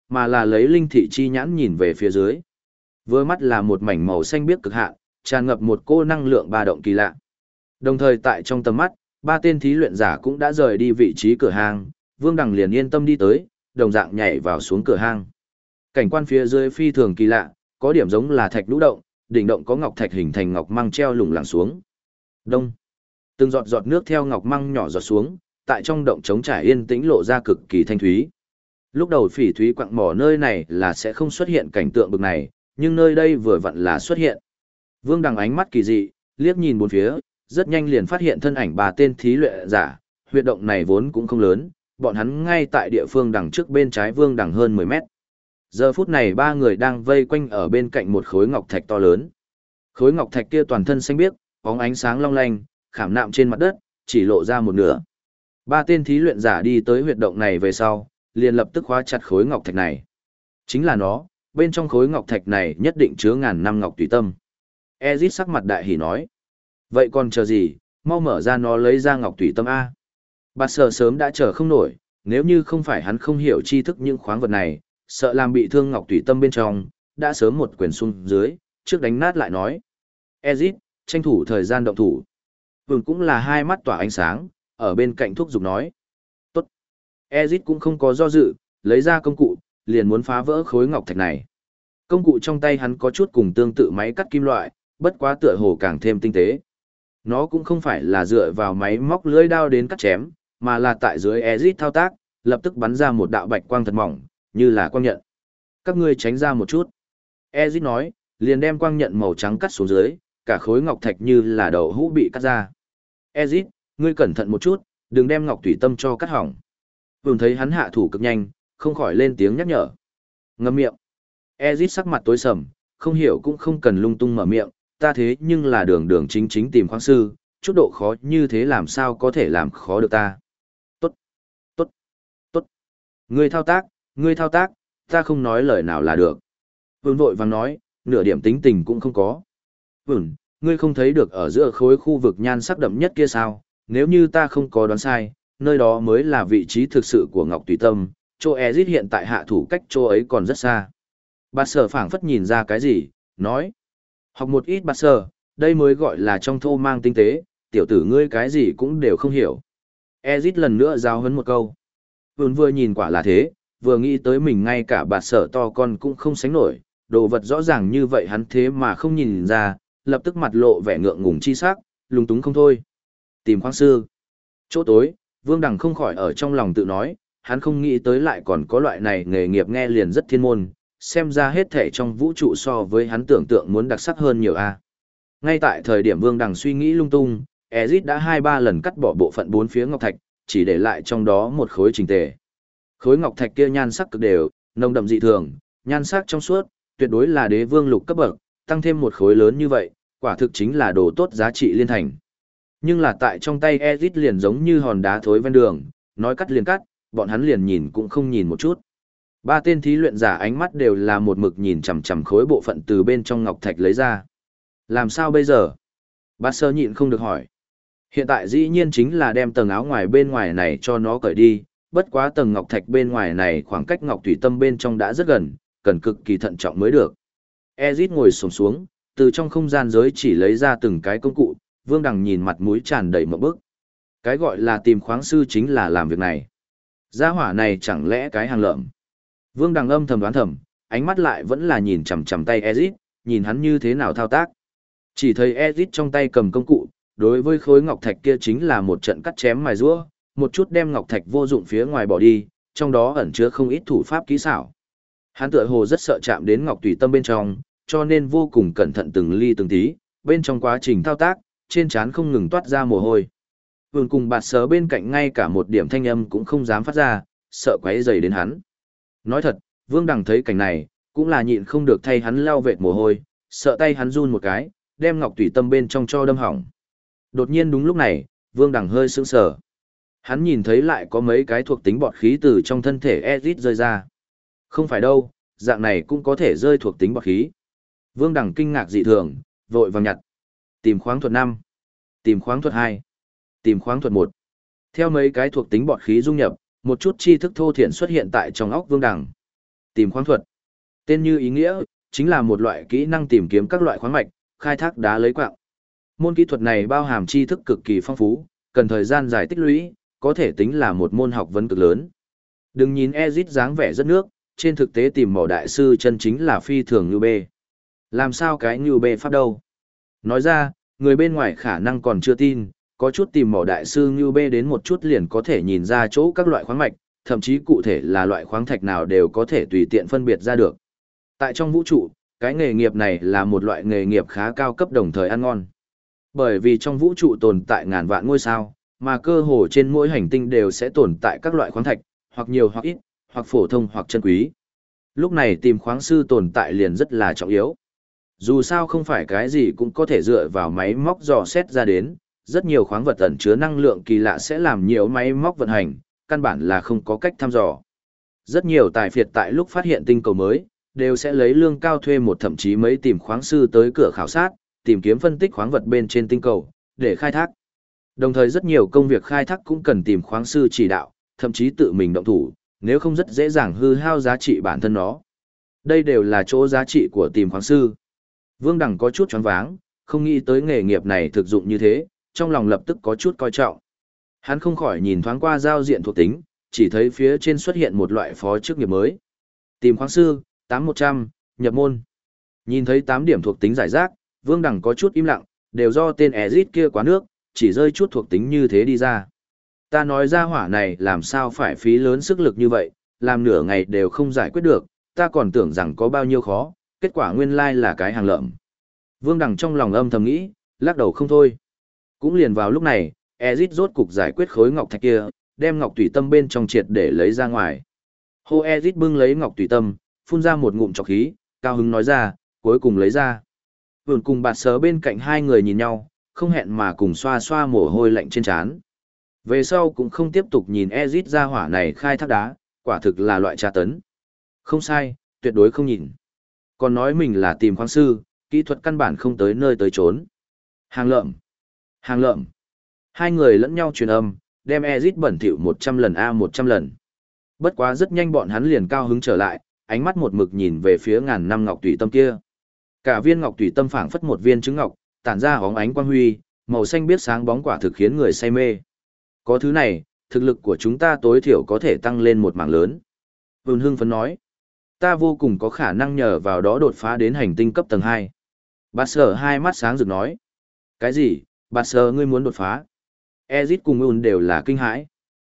S1: mà là lấy linh thị chi nhãn nhìn về phía dưới. Vừa mắt là một mảnh màu xanh biếc cực hạn, tràn ngập một cô năng lượng ba động kỳ lạ. Đồng thời tại trong tầm mắt, ba tên thí luyện giả cũng đã rời đi vị trí cửa hang, Vương Đằng liền yên tâm đi tới, đồng dạng nhảy vào xuống cửa hang. Cảnh quan phía dưới phi thường kỳ lạ, có điểm giống là thạch nhũ động, đỉnh động có ngọc thạch hình thành ngọc măng treo lủng lẳng xuống. Đông. Từng giọt giọt nước theo ngọc măng nhỏ giọt xuống, tại trong động trống trải yên tĩnh lộ ra cực kỳ thanh thúy. Lúc đầu Phỉ Thúy quặng mỏ nơi này là sẽ không xuất hiện cảnh tượng bực này, nhưng nơi đây vừa vặn là xuất hiện. Vương Đằng ánh mắt kỳ dị, liếc nhìn bốn phía, rất nhanh liền phát hiện thân ảnh ba tên thí luyện giả, huyệt động này vốn cũng không lớn, bọn hắn ngay tại địa phương đằng trước bên trái Vương Đằng hơn 10 mét. Giờ phút này ba người đang vây quanh ở bên cạnh một khối ngọc thạch to lớn. Khối ngọc thạch kia toàn thân xanh biếc, bóng ánh sáng long lanh, khảm nạm trên mặt đất, chỉ lộ ra một nửa. Ba tên thí luyện giả đi tới huyệt động này về sau, liền lập tức khóa chặt khối ngọc thạch này. Chính là nó, bên trong khối ngọc thạch này nhất định chứa ngàn năm ngọc tùy tâm. Ezit sắc mặt đại hỉ nói. Vậy còn chờ gì, mau mở ra nó lấy ra ngọc tùy tâm A. Bạt sở sớm đã chờ không nổi, nếu như không phải hắn không hiểu tri thức những khoáng vật này, sợ làm bị thương ngọc tùy tâm bên trong, đã sớm một quyền xuống dưới, trước đánh nát lại nói. Ezit, tranh thủ thời gian động thủ. Vương cũng là hai mắt tỏa ánh sáng, ở bên cạnh thúc giục nói. Tốt. Ezit cũng không có do dự, lấy ra công cụ, liền muốn phá vỡ khối ngọc thạch này. Công cụ trong tay hắn có chút cùng tương tự máy cắt kim loại, bất quá tựa hồ càng thêm tinh tế. Nó cũng không phải là dựa vào máy móc lưỡi đao đến cắt chém, mà là tại dưới Ezit thao tác, lập tức bắn ra một đạo bạch quang thật mỏng, như là quang nhận. Các ngươi tránh ra một chút. Ezit nói, liền đem quang nhận màu trắng cắt xuống dưới, cả khối ngọc thạch như là đậu hũ bị cắt ra. Ezit, ngươi cẩn thận một chút, đừng đem ngọc thủy tâm cho cắt hỏng. Vương thấy hắn hạ thủ cực nhanh, không khỏi lên tiếng nhắc nhở. Ngậm miệng. Ezit sắc mặt tối sầm, không hiểu cũng không cần lung tung mở miệng, ta thế nhưng là đường đường chính chính tìm khoáng sư, chút độ khó như thế làm sao có thể làm khó được ta. Tốt, tốt, tốt. Ngươi thao tác, ta không nói lời nào là được. Vương vội vàng nói, nửa điểm tính tình cũng không có. Vương, ngươi không thấy được ở giữa khối khu vực nhan sắc đậm nhất kia sao, nếu như ta không có đoán sai, nơi đó mới là vị trí thực sự của Ngọc Tùy Tâm, chỗ Ezit hiện tại hạ thủ cách chỗ ấy còn rất xa. Bạt sở phảng phất nhìn ra cái gì, nói. Học một ít bạt sở, đây mới gọi là trong thô mang tinh tế, tiểu tử ngươi cái gì cũng đều không hiểu. Ezit lần nữa giáo huấn một câu. Vừa nhìn quả là thế, vừa nghĩ tới mình ngay cả bạt sở to con cũng không sánh nổi, đồ vật rõ ràng như vậy hắn thế mà không nhìn ra, lập tức mặt lộ vẻ ngượng ngùng chi sắc, lúng túng không thôi. Tìm khoáng sư. Chỗ tối, Vương Đằng không khỏi ở trong lòng tự nói, hắn không nghĩ tới lại còn có loại này nghề nghiệp nghe liền rất thiên môn, xem ra hết thể trong vũ trụ so với hắn tưởng tượng muốn đặc sắc hơn nhiều a. Ngay tại thời điểm Vương Đằng suy nghĩ lung tung, Ezit đã 2-3 lần cắt bỏ bộ phận bốn phía ngọc thạch, chỉ để lại trong đó một khối chỉnh tề. Khối ngọc thạch kia nhan sắc cực đều, nồng đậm dị thường, nhan sắc trong suốt, tuyệt đối là đế vương lục cấp bậc, tăng thêm một khối lớn như vậy, quả thực chính là đồ tốt giá trị liên thành. Nhưng là tại trong tay Ezit liền giống như hòn đá thối ven đường, nói cắt liền cắt, bọn hắn liền nhìn cũng không nhìn một chút. Ba tên thí luyện giả ánh mắt đều là một mực nhìn chằm chằm khối bộ phận từ bên trong ngọc thạch lấy ra. Làm sao bây giờ? Bát sơ nhịn không được hỏi. Hiện tại dĩ nhiên chính là đem tầng áo ngoài bên ngoài này cho nó cởi đi, bất quá tầng ngọc thạch bên ngoài này khoảng cách ngọc thủy tâm bên trong đã rất gần, cần cực kỳ thận trọng mới được. Ezit ngồi xổm xuống, từ trong không gian giới chỉ lấy ra từng cái công cụ, Vương Đằng nhìn mặt mũi tràn đầy mộng bức. Cái gọi là tìm khoáng sư chính là làm việc này. Gia hỏa này chẳng lẽ cái hàng lợm. Vương Đằng âm thầm đoán thầm, ánh mắt lại vẫn là nhìn chằm chằm tay Ezit, nhìn hắn như thế nào thao tác. Chỉ thấy Ezit trong tay cầm công cụ, đối với khối ngọc thạch kia chính là một trận cắt chém mài giũa, một chút đem ngọc thạch vô dụng phía ngoài bỏ đi, trong đó ẩn chứa không ít thủ pháp kỹ xảo. Hắn tựa hồ rất sợ chạm đến ngọc tùy tâm bên trong, cho nên vô cùng cẩn thận từng ly từng tí, bên trong quá trình thao tác, trên trán không ngừng toát ra mồ hôi. Vương cùng bạt sớ bên cạnh ngay cả một điểm thanh âm cũng không dám phát ra, sợ quấy rầy đến hắn. Nói thật, Vương Đằng thấy cảnh này, cũng là nhịn không được thay hắn lau vệt mồ hôi, sợ tay hắn run một cái, đem ngọc tùy tâm bên trong cho đâm hỏng. Đột nhiên đúng lúc này, Vương Đằng hơi sững sờ. Hắn nhìn thấy lại có mấy cái thuộc tính bọt khí từ trong thân thể Ezit rơi ra. Không phải đâu, dạng này cũng có thể rơi thuộc tính bọt khí. Vương Đằng kinh ngạc dị thường, vội vàng nhặt. Tìm khoáng thuật 5, tìm khoáng thuật 2, tìm khoáng thuật 1. Theo mấy cái thuộc tính bọt khí dung nhập, một chút tri thức thô thiển xuất hiện tại trong óc Vương Đằng. Tìm khoáng thuật. Tên như ý nghĩa, chính là một loại kỹ năng tìm kiếm các loại khoáng mạch, khai thác đá lấy quặng. Môn kỹ thuật này bao hàm tri thức cực kỳ phong phú, cần thời gian dài tích lũy, có thể tính là một môn học vấn cực lớn. Đừng nhìn Ezic dáng vẻ rất nước, trên thực tế tìm mỏ đại sư chân chính là phi thường như bê. Làm sao cái như bê pháp đâu? Nói ra, người bên ngoài khả năng còn chưa tin, có chút tìm mỏ đại sư như bê đến một chút liền có thể nhìn ra chỗ các loại khoáng mạch, thậm chí cụ thể là loại khoáng thạch nào đều có thể tùy tiện phân biệt ra được. Tại trong vũ trụ, cái nghề nghiệp này là một loại nghề nghiệp khá cao cấp đồng thời ăn ngon. Bởi vì trong vũ trụ tồn tại ngàn vạn ngôi sao, mà cơ hồ trên mỗi hành tinh đều sẽ tồn tại các loại khoáng thạch, hoặc nhiều hoặc ít, hoặc phổ thông hoặc chân quý. Lúc này tìm khoáng sư tồn tại liền rất là trọng yếu. Dù sao không phải cái gì cũng có thể dựa vào máy móc dò xét ra đến, rất nhiều khoáng vật ẩn chứa năng lượng kỳ lạ sẽ làm nhiều máy móc vận hành, căn bản là không có cách thăm dò. Rất nhiều tài phiệt tại lúc phát hiện tinh cầu mới, đều sẽ lấy lương cao thuê một thậm chí mấy tìm khoáng sư tới cửa khảo sát, tìm kiếm phân tích khoáng vật bên trên tinh cầu, để khai thác. Đồng thời rất nhiều công việc khai thác cũng cần tìm khoáng sư chỉ đạo, thậm chí tự mình động thủ, nếu không rất dễ dàng hư hao giá trị bản thân nó. Đây đều là chỗ giá trị của tìm khoáng sư. Vương Đằng có chút choáng váng, không nghĩ tới nghề nghiệp này thực dụng như thế, trong lòng lập tức có chút coi trọng. Hắn không khỏi nhìn thoáng qua giao diện thuộc tính, chỉ thấy phía trên xuất hiện một loại phó chức nghiệp mới. Tìm khoáng sư, 8100, nhập môn. Nhìn thấy 8 điểm thuộc tính giải rác, Vương Đằng có chút im lặng, đều do tên Ezic kia quá nước, chỉ rơi chút thuộc tính như thế đi ra. Ta nói ra hỏa này làm sao phải phí lớn sức lực như vậy, làm nửa ngày đều không giải quyết được, ta còn tưởng rằng có bao nhiêu khó, kết quả nguyên lai là cái hàng lợm. Vương Đằng trong lòng âm thầm nghĩ, lắc đầu không thôi. Cũng liền vào lúc này, Ezic rốt cục giải quyết khối ngọc thạch kia, đem ngọc tùy tâm bên trong triệt để lấy ra ngoài. Hô Ezic bưng lấy ngọc tùy tâm, phun ra một ngụm trọc khí, cao hứng nói ra, cuối cùng lấy ra. Vườn cùng bạt sớ bên cạnh hai người nhìn nhau, không hẹn mà cùng xoa xoa mồ hôi lạnh trên trán. Về sau cũng không tiếp tục nhìn Ezic ra hỏa này khai thác đá, quả thực là loại tra tấn. Không sai, tuyệt đối không nhìn. Còn nói mình là tìm khoáng sư, kỹ thuật căn bản không tới nơi tới chốn. Hàng lợm. Hàng lợm. Hai người lẫn nhau truyền âm, đem Ezic bẩn thỉu 100 lần 100 lần. Bất quá rất nhanh bọn hắn liền cao hứng trở lại, ánh mắt một mực nhìn về phía ngàn năm ngọc tùy tâm kia. Cả viên ngọc tùy tâm phảng phất một viên trứng ngọc, tản ra óng ánh quang huy, màu xanh biếc sáng bóng quả thực khiến người say mê. Có thứ này, thực lực của chúng ta tối thiểu có thể tăng lên một mảng lớn. Vườn hưng phấn nói, ta vô cùng có khả năng nhờ vào đó đột phá đến hành tinh cấp tầng 2. Bạt sở hai mắt sáng rực nói, cái gì, bạt sở ngươi muốn đột phá? Ezic cùng Un đều là kinh hãi.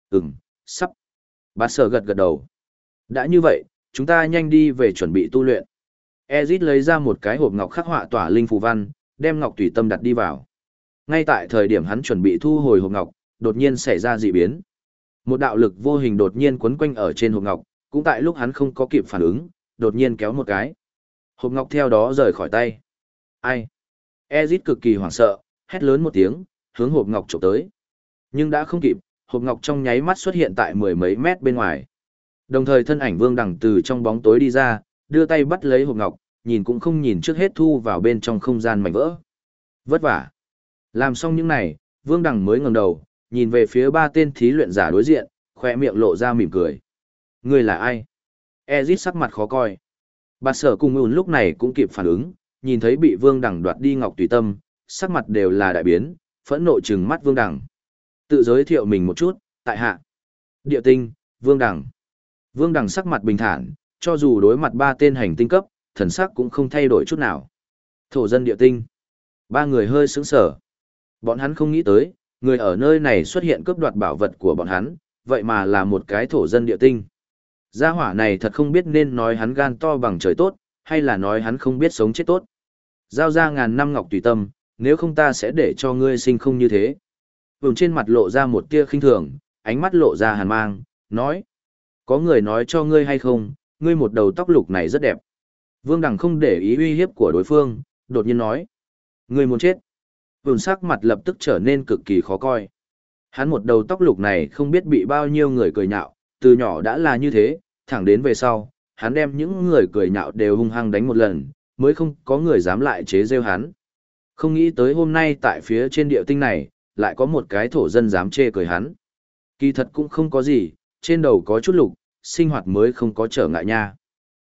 S1: Sắp. Bạt sở gật gật đầu. Đã như vậy, chúng ta nhanh đi về chuẩn bị tu luyện. Ezic lấy ra một cái hộp ngọc khắc họa tỏa linh phù văn, đem ngọc tùy tâm đặt đi vào. Ngay tại thời điểm hắn chuẩn bị thu hồi hộp ngọc, đột nhiên xảy ra dị biến. Một đạo lực vô hình đột nhiên quấn quanh ở trên hộp ngọc, cũng tại lúc hắn không có kịp phản ứng, đột nhiên kéo một cái. Hộp ngọc theo đó rời khỏi tay. Ai? Ezic cực kỳ hoảng sợ, hét lớn một tiếng, hướng hộp ngọc chụp tới. Nhưng đã không kịp, hộp ngọc trong nháy mắt xuất hiện tại mười mấy mét bên ngoài. Đồng thời thân ảnh Vương Đằng từ trong bóng tối đi ra, đưa tay bắt lấy hộp ngọc, nhìn cũng không nhìn trước hết thu vào bên trong không gian mảnh vỡ. Vất vả. Làm xong những này, Vương Đằng mới ngẩng đầu, nhìn về phía ba tên thí luyện giả đối diện, khóe miệng lộ ra mỉm cười. Ngươi là ai? Ezic sắc mặt khó coi. Bạt sở cùng Un lúc này cũng kịp phản ứng, nhìn thấy bị Vương Đằng đoạt đi ngọc tùy tâm, sắc mặt đều là đại biến, phẫn nộ trừng mắt Vương Đằng. Tự giới thiệu mình một chút, tại hạ. Địa tinh, Vương Đằng. Vương Đằng sắc mặt bình thản, cho dù đối mặt ba tên hành tinh cấp, thần sắc cũng không thay đổi chút nào. Thổ dân địa tinh. Ba người hơi sững sờ. Bọn hắn không nghĩ tới, người ở nơi này xuất hiện cướp đoạt bảo vật của bọn hắn, vậy mà là một cái thổ dân địa tinh. Gia hỏa này thật không biết nên nói hắn gan to bằng trời tốt, hay là nói hắn không biết sống chết tốt. Giao ra ngàn năm ngọc tùy tâm, nếu không ta sẽ để cho ngươi sinh không như thế. Vùng trên mặt lộ ra một tia khinh thường, ánh mắt lộ ra hàn mang, nói. Có người nói cho ngươi hay không, ngươi một đầu tóc lục này rất đẹp. Vương Đằng không để ý uy hiếp của đối phương, đột nhiên nói. Ngươi muốn chết. Vùng sắc mặt lập tức trở nên cực kỳ khó coi. Hắn một đầu tóc lục này không biết bị bao nhiêu người cười nhạo, từ nhỏ đã là như thế, thẳng đến về sau, hắn đem những người cười nhạo đều hung hăng đánh một lần, mới không có người dám lại chế rêu hắn. Không nghĩ tới hôm nay tại phía trên địa tinh này, lại có một cái thổ dân dám chê cười hắn. Kỳ thật cũng không có gì, trên đầu có chút lục, sinh hoạt mới không có trở ngại nha.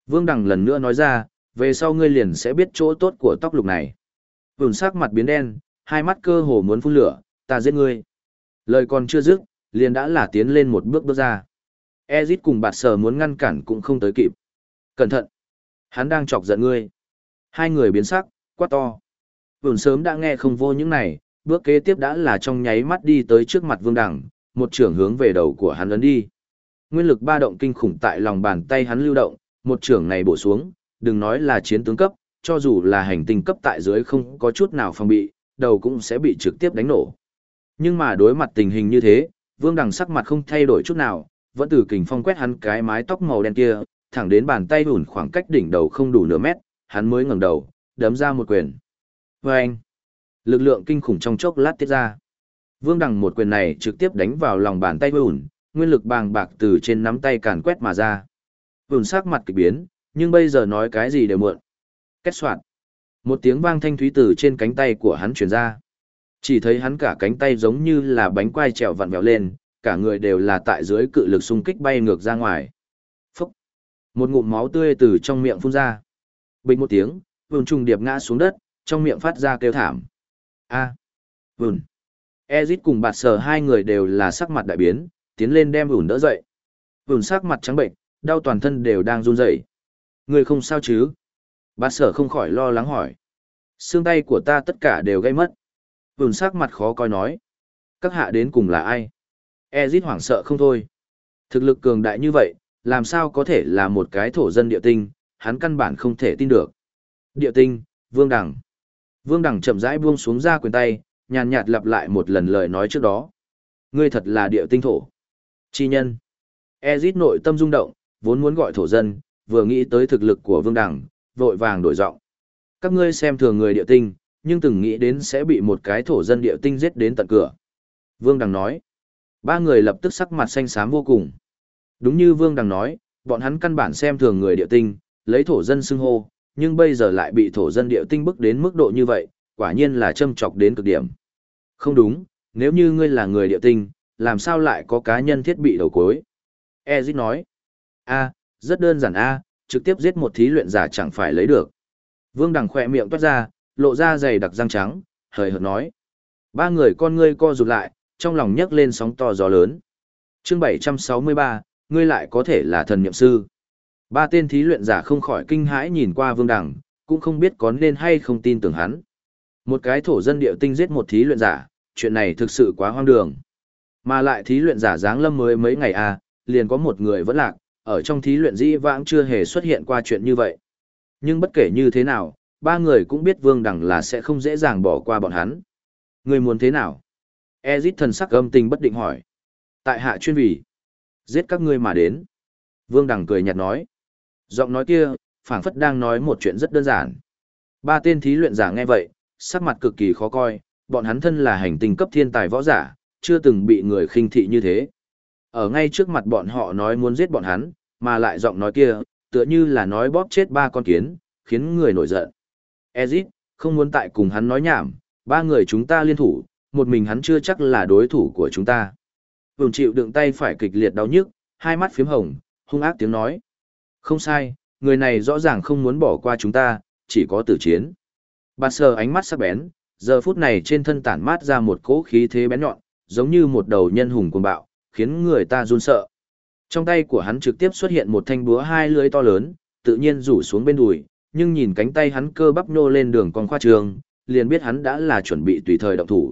S1: Vương Đằng lần nữa nói ra, về sau ngươi liền sẽ biết chỗ tốt của tóc lục này. Vùn sắc mặt biến đen, hai mắt cơ hồ muốn phun lửa, ta giết ngươi. Lời còn chưa dứt, liền đã là tiến lên một bước bước ra. Ezit cùng bạt sờ muốn ngăn cản cũng không tới kịp. Cẩn thận! Hắn đang chọc giận ngươi. Hai người biến sắc, quát to. Vùn sớm đã nghe không vô những này, bước kế tiếp đã là trong nháy mắt đi tới trước mặt Vương Đằng, một trưởng hướng về đầu của hắn ấn đi. Nguyên lực ba động kinh khủng tại lòng bàn tay hắn lưu động, một trưởng này bổ xuống, đừng nói là chiến tướng cấp, cho dù là hành tinh cấp tại dưới không có chút nào phòng bị, đầu cũng sẽ bị trực tiếp đánh nổ. Nhưng mà đối mặt tình hình như thế, Vương Đằng sắc mặt không thay đổi chút nào, vẫn từ kình phong quét hắn cái mái tóc màu đen kia, thẳng đến bàn tay ủn khoảng cách đỉnh đầu không đủ nửa mét, hắn mới ngẩng đầu, đấm ra một quyền. Vâng! Lực lượng kinh khủng trong chốc lát tiết ra. Vương Đằng một quyền này trực tiếp đánh vào lòng bàn tay ủn, nguyên lực bàng bạc từ trên nắm tay càn quét mà ra. Ủn sắc mặt kỳ biến, nhưng bây giờ nói cái gì đều muộn. Kết soạn. Một tiếng vang thanh thúy từ trên cánh tay của hắn truyền ra. Chỉ thấy hắn cả cánh tay giống như là bánh quai trèo vặn vẹo lên, cả người đều là tại dưới cự lực xung kích bay ngược ra ngoài. Phúc! Một ngụm máu tươi từ trong miệng phun ra. Bình một tiếng, Vùn trùng điệp ngã xuống đất, trong miệng phát ra kêu thảm. A! Vùn! Ezit cùng bạt sờ hai người đều là sắc mặt đại biến, tiến lên đem Vùn đỡ dậy. Vùn sắc mặt trắng bệnh, đau toàn thân đều đang run rẩy. Người không sao chứ? Bạt sờ không khỏi lo lắng hỏi. Xương tay của ta tất cả đều gãy mất. Vùn sắc mặt khó coi nói. Các hạ đến cùng là ai? Ezit hoảng sợ không thôi. Thực lực cường đại như vậy, làm sao có thể là một cái thổ dân địa tinh, hắn căn bản không thể tin được. Địa tinh, Vương Đằng. Vương Đằng chậm rãi buông xuống ra quyền tay, nhàn nhạt lặp lại một lần lời nói trước đó. Ngươi thật là địa tinh thổ. Chi nhân. Ezit nội tâm rung động, vốn muốn gọi thổ dân, vừa nghĩ tới thực lực của Vương Đằng, vội vàng đổi giọng. Các ngươi xem thường người địa tinh, nhưng từng nghĩ đến sẽ bị một cái thổ dân địa tinh giết đến tận cửa. Vương Đằng nói. Ba người lập tức sắc mặt xanh xám vô cùng. Đúng như Vương Đằng nói, bọn hắn căn bản xem thường người địa tinh, lấy thổ dân xưng hô, nhưng bây giờ lại bị thổ dân địa tinh bức đến mức độ như vậy, quả nhiên là châm chọc đến cực điểm. Không đúng, nếu như ngươi là người địa tinh, làm sao lại có cá nhân thiết bị đầu cuối? Ezit nói. Rất đơn giản trực tiếp giết một thí luyện giả chẳng phải lấy được. Vương Đằng khỏe miệng toát ra, lộ ra dày đặc răng trắng, hời hợt nói. Ba người con ngươi co rụt lại, trong lòng nhấc lên sóng to gió lớn. Chương 763, ngươi lại có thể là thần niệm sư. Ba tên thí luyện giả không khỏi kinh hãi nhìn qua Vương Đằng, cũng không biết có nên hay không tin tưởng hắn. Một cái thổ dân địa tinh giết một thí luyện giả, chuyện này thực sự quá hoang đường. Mà lại thí luyện giả giáng lâm mới mấy ngày liền có một người vẫn lạc, ở trong thí luyện dĩ vãng chưa hề xuất hiện qua chuyện như vậy. Nhưng bất kể như thế nào, ba người cũng biết Vương Đằng là sẽ không dễ dàng bỏ qua bọn hắn. Người muốn thế nào? Ezit thần sắc âm tình bất định hỏi. Tại hạ chuyên vì giết các ngươi mà đến. Vương Đằng cười nhạt nói. Giọng nói kia, phảng phất đang nói một chuyện rất đơn giản. Ba tên thí luyện giả nghe vậy, sắc mặt cực kỳ khó coi, bọn hắn thân là hành tinh cấp thiên tài võ giả, chưa từng bị người khinh thị như thế. Ở ngay trước mặt bọn họ nói muốn giết bọn hắn, mà lại giọng nói kia, tựa như là nói bóp chết ba con kiến, khiến người nổi giận. Ezit, không muốn tại cùng hắn nói nhảm, ba người chúng ta liên thủ, một mình hắn chưa chắc là đối thủ của chúng ta. Vùng chịu đựng tay phải kịch liệt đau nhức, hai mắt phiếm hồng, hung ác tiếng nói. Không sai, người này rõ ràng không muốn bỏ qua chúng ta, chỉ có tử chiến. Bạt sờ ánh mắt sắc bén, giờ phút này trên thân tản mát ra một cỗ khí thế bén nhọn, giống như một đầu nhân hùng cuồng bạo, khiến người ta run sợ. Trong tay của hắn trực tiếp xuất hiện một thanh búa hai lưỡi to lớn, tự nhiên rủ xuống bên đùi, nhưng nhìn cánh tay hắn cơ bắp nhô lên đường con khoa trường, liền biết hắn đã là chuẩn bị tùy thời động thủ.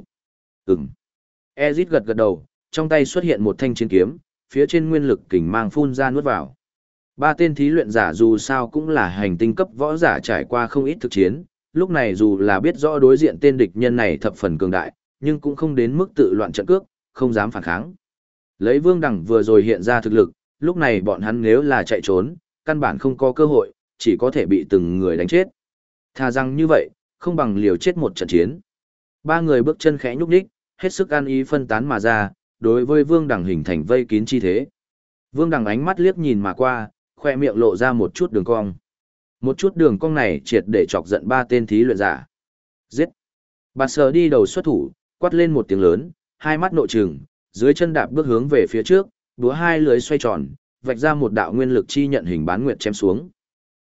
S1: Ezit gật gật đầu, trong tay xuất hiện một thanh chiến kiếm, phía trên nguyên lực kình mang phun ra nuốt vào. Ba tên thí luyện giả dù sao cũng là hành tinh cấp võ giả trải qua không ít thực chiến, lúc này dù là biết rõ đối diện tên địch nhân này thập phần cường đại, nhưng cũng không đến mức tự loạn trận cước, không dám phản kháng. Lấy Vương Đằng vừa rồi hiện ra thực lực, lúc này bọn hắn nếu là chạy trốn, căn bản không có cơ hội, chỉ có thể bị từng người đánh chết. Thà rằng như vậy, không bằng liều chết một trận chiến. Ba người bước chân khẽ nhúc nhích, hết sức an ý phân tán mà ra, đối với Vương Đằng hình thành vây kín chi thế. Vương Đằng ánh mắt liếc nhìn mà qua, khoe miệng lộ ra một chút đường cong. Một chút đường cong này triệt để chọc giận ba tên thí luyện giả. Giết! Bạt sờ đi đầu xuất thủ, quát lên một tiếng lớn, hai mắt nội trừng, dưới chân đạp bước hướng về phía trước, búa hai lưới xoay tròn, vạch ra một đạo nguyên lực chi nhận hình bán nguyệt chém xuống.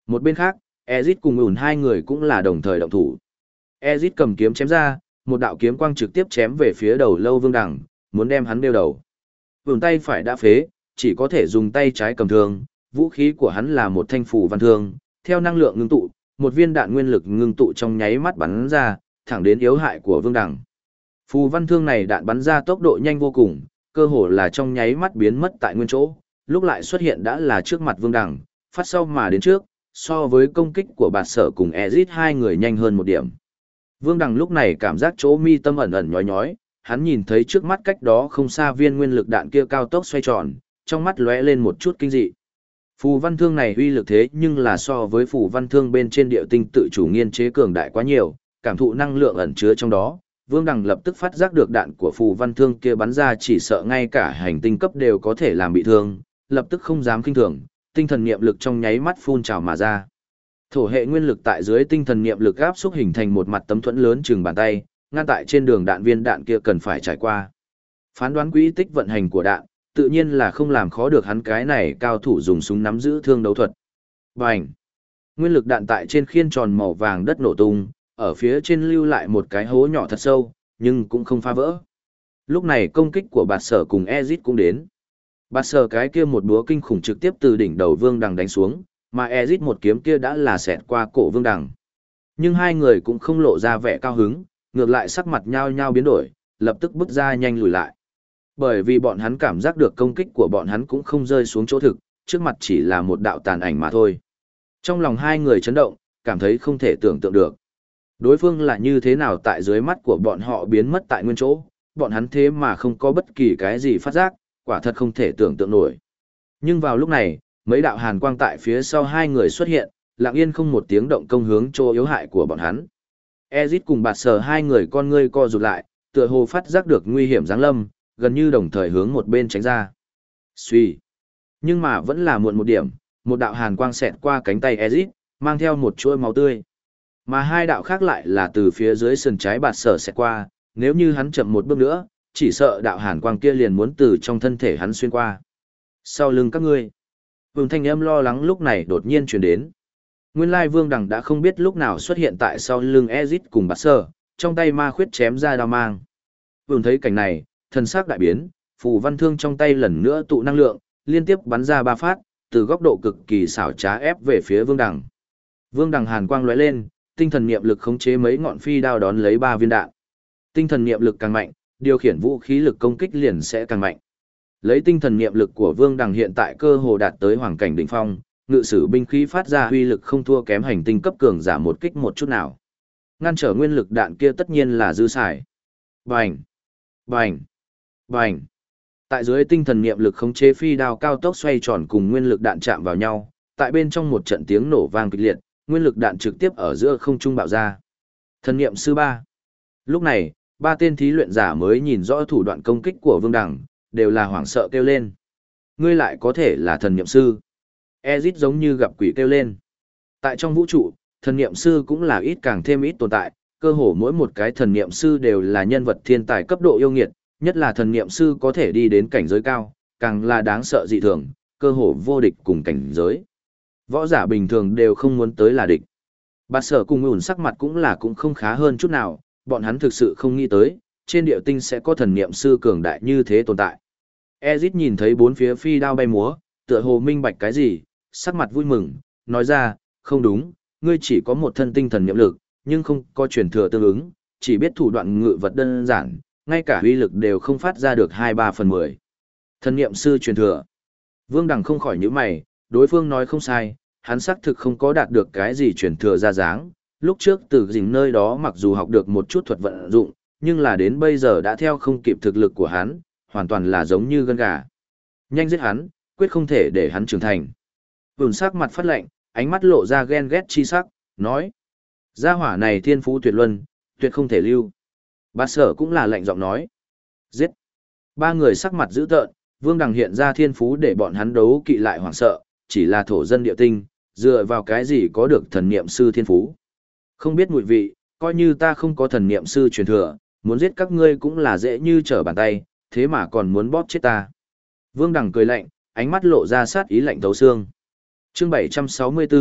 S1: Một bên khác, Ezit cùng ủn hai người cũng là đồng thời động thủ. Ezit cầm kiếm chém ra, một đạo kiếm quang trực tiếp chém về phía đầu Lâu Vương Đằng, muốn đem hắn đeo đầu. Ủn tay phải đã phế, chỉ có thể dùng tay trái cầm thương, vũ khí của hắn là một thanh phù văn thương, theo năng lượng ngưng tụ, một viên đạn nguyên lực ngưng tụ trong nháy mắt bắn ra, thẳng đến yếu hại của Vương Đằng. Phù văn thương này đạn bắn ra tốc độ nhanh vô cùng, cơ hồ là trong nháy mắt biến mất tại nguyên chỗ, lúc lại xuất hiện đã là trước mặt Vương Đằng, phát sau mà đến trước, so với công kích của Bạt Sở cùng Ezit hai người nhanh hơn một điểm. Vương Đằng lúc này cảm giác chỗ mi tâm ẩn ẩn nhói nhói, hắn nhìn thấy trước mắt cách đó không xa viên nguyên lực đạn kia cao tốc xoay tròn, trong mắt lóe lên một chút kinh dị. Phù văn thương này uy lực thế nhưng là so với phù văn thương bên trên địa tinh tự chủ nghiên chế cường đại quá nhiều, cảm thụ năng lượng ẩn chứa trong đó, Vương Đằng lập tức phát giác được đạn của phù văn thương kia bắn ra chỉ sợ ngay cả hành tinh cấp đều có thể làm bị thương, lập tức không dám kinh thường, tinh thần niệm lực trong nháy mắt phun trào mà ra. Thổ hệ nguyên lực tại dưới tinh thần niệm lực áp xúc hình thành một mặt tấm thuẫn lớn chừng bàn tay, ngăn tại trên đường đạn viên đạn kia cần phải trải qua. Phán đoán quỹ tích vận hành của đạn, tự nhiên là không làm khó được hắn cái này cao thủ dùng súng nắm giữ thương đấu thuật. Bành! Nguyên lực đạn tại trên khiên tròn màu vàng đất nổ tung, ở phía trên lưu lại một cái hố nhỏ thật sâu, nhưng cũng không phá vỡ. Lúc này công kích của Bạt Sở cùng Ezit cũng đến. Bạt Sở cái kia một búa kinh khủng trực tiếp từ đỉnh đầu Vương Đằng đánh xuống, mà Ezit một kiếm kia đã là xẹt qua cổ Vương Đằng. Nhưng hai người cũng không lộ ra vẻ cao hứng, ngược lại sắc mặt nhao nhao biến đổi, lập tức bước ra nhanh lùi lại. Bởi vì bọn hắn cảm giác được công kích của bọn hắn cũng không rơi xuống chỗ thực, trước mặt chỉ là một đạo tàn ảnh mà thôi. Trong lòng hai người chấn động, cảm thấy không thể tưởng tượng được. Đối phương là như thế nào tại dưới mắt của bọn họ biến mất tại nguyên chỗ, bọn hắn thế mà không có bất kỳ cái gì phát giác, quả thật không thể tưởng tượng nổi. Nhưng vào lúc này, mấy đạo hàn quang tại phía sau hai người xuất hiện, lặng yên không một tiếng động công hướng chỗ yếu hại của bọn hắn. Ezit cùng Bạt Sở hai người con ngươi co rụt lại, tựa hồ phát giác được nguy hiểm giáng lâm, gần như đồng thời hướng một bên tránh ra. Xuy. Nhưng mà vẫn là muộn một điểm, một đạo hàn quang xẹt qua cánh tay Ezit, mang theo một chuỗi máu tươi. Mà hai đạo khác lại là từ phía dưới sườn trái Bạt Sở xẹt qua, nếu như hắn chậm một bước nữa, chỉ sợ đạo hàn quang kia liền muốn từ trong thân thể hắn xuyên qua. Sau lưng các ngươi. Vương thanh âm lo lắng lúc này đột nhiên truyền đến. Nguyên lai Vương Đằng đã không biết lúc nào xuất hiện tại sau lưng Ezit cùng Bạt Sở, trong tay ma khuyết chém ra đao mang. Vương thấy cảnh này, thần sắc đại biến, phù văn thương trong tay lần nữa tụ năng lượng, liên tiếp bắn ra 3 phát, từ góc độ cực kỳ xảo trá ép về phía Vương Đằng. Vương Đằng hàn quang lóe lên, tinh thần niệm lực khống chế mấy ngọn phi đao đón lấy 3 viên đạn. Tinh thần niệm lực càng mạnh, điều khiển vũ khí lực công kích liền sẽ càng mạnh. Lấy tinh thần niệm lực của Vương Đằng hiện tại cơ hồ đạt tới hoàng cảnh đỉnh phong, ngự sử binh khí phát ra uy lực không thua kém hành tinh cấp cường giả một kích một chút nào. Ngăn trở nguyên lực đạn kia tất nhiên là dư xài. Bành! Bành! Bành! Tại dưới tinh thần niệm lực khống chế phi đao cao tốc xoay tròn cùng nguyên lực đạn chạm vào nhau, tại bên trong một trận tiếng nổ vang kịch liệt, nguyên lực đạn trực tiếp ở giữa không trung bạo ra. Thần niệm sư 3. Lúc này, 3 tên thí luyện giả mới nhìn rõ thủ đoạn công kích của Vương Đằng, đều là hoảng sợ kêu lên. Ngươi lại có thể là thần niệm sư. Ezit giống như gặp quỷ kêu lên. Tại trong vũ trụ, thần niệm sư cũng là ít càng thêm ít tồn tại, cơ hồ mỗi một cái thần niệm sư đều là nhân vật thiên tài cấp độ yêu nghiệt, nhất là thần niệm sư có thể đi đến cảnh giới cao, càng là đáng sợ dị thường, cơ hồ vô địch cùng cảnh giới. Võ giả bình thường đều không muốn tới là địch. Bạt Sở cùng ủn sắc mặt cũng không khá hơn chút nào, bọn hắn thực sự không nghĩ tới, trên địa tinh sẽ có thần niệm sư cường đại như thế tồn tại. Ezit nhìn thấy bốn phía phi đao bay múa, tựa hồ minh bạch cái gì, sắc mặt vui mừng, nói ra, không đúng, ngươi chỉ có một thân tinh thần niệm lực, nhưng không có truyền thừa tương ứng, chỉ biết thủ đoạn ngự vật đơn giản, ngay cả uy lực đều không phát ra được 2/3/10. Thần niệm sư truyền thừa. Vương Đằng không khỏi nhíu mày, đối phương nói không sai, hắn xác thực không có đạt được cái gì truyền thừa ra dáng, lúc trước từ dình nơi đó mặc dù học được một chút thuật vận dụng, nhưng là đến bây giờ đã theo không kịp thực lực của hắn, hoàn toàn là giống như gân gà. Nhanh giết hắn, quyết không thể để hắn trưởng thành. Vườn sắc mặt phát lạnh, ánh mắt lộ ra ghen ghét chi sắc, nói. Gia hỏa này thiên phú tuyệt luân, tuyệt không thể lưu. Bạt Sở cũng là lạnh giọng nói. Giết. 3 người sắc mặt dữ tợn, Vương Đằng hiện ra thiên phú để bọn hắn đấu kỵ lại hoảng sợ, chỉ là thổ dân địa tinh, dựa vào cái gì có được thần niệm sư thiên phú. Không biết mùi vị, coi như ta không có thần niệm sư truyền thừa, muốn giết các ngươi cũng là dễ như trở bàn tay, thế mà còn muốn bóp chết ta. Vương Đằng cười lạnh, ánh mắt lộ ra sát ý lạnh thấu xương. Chương 764,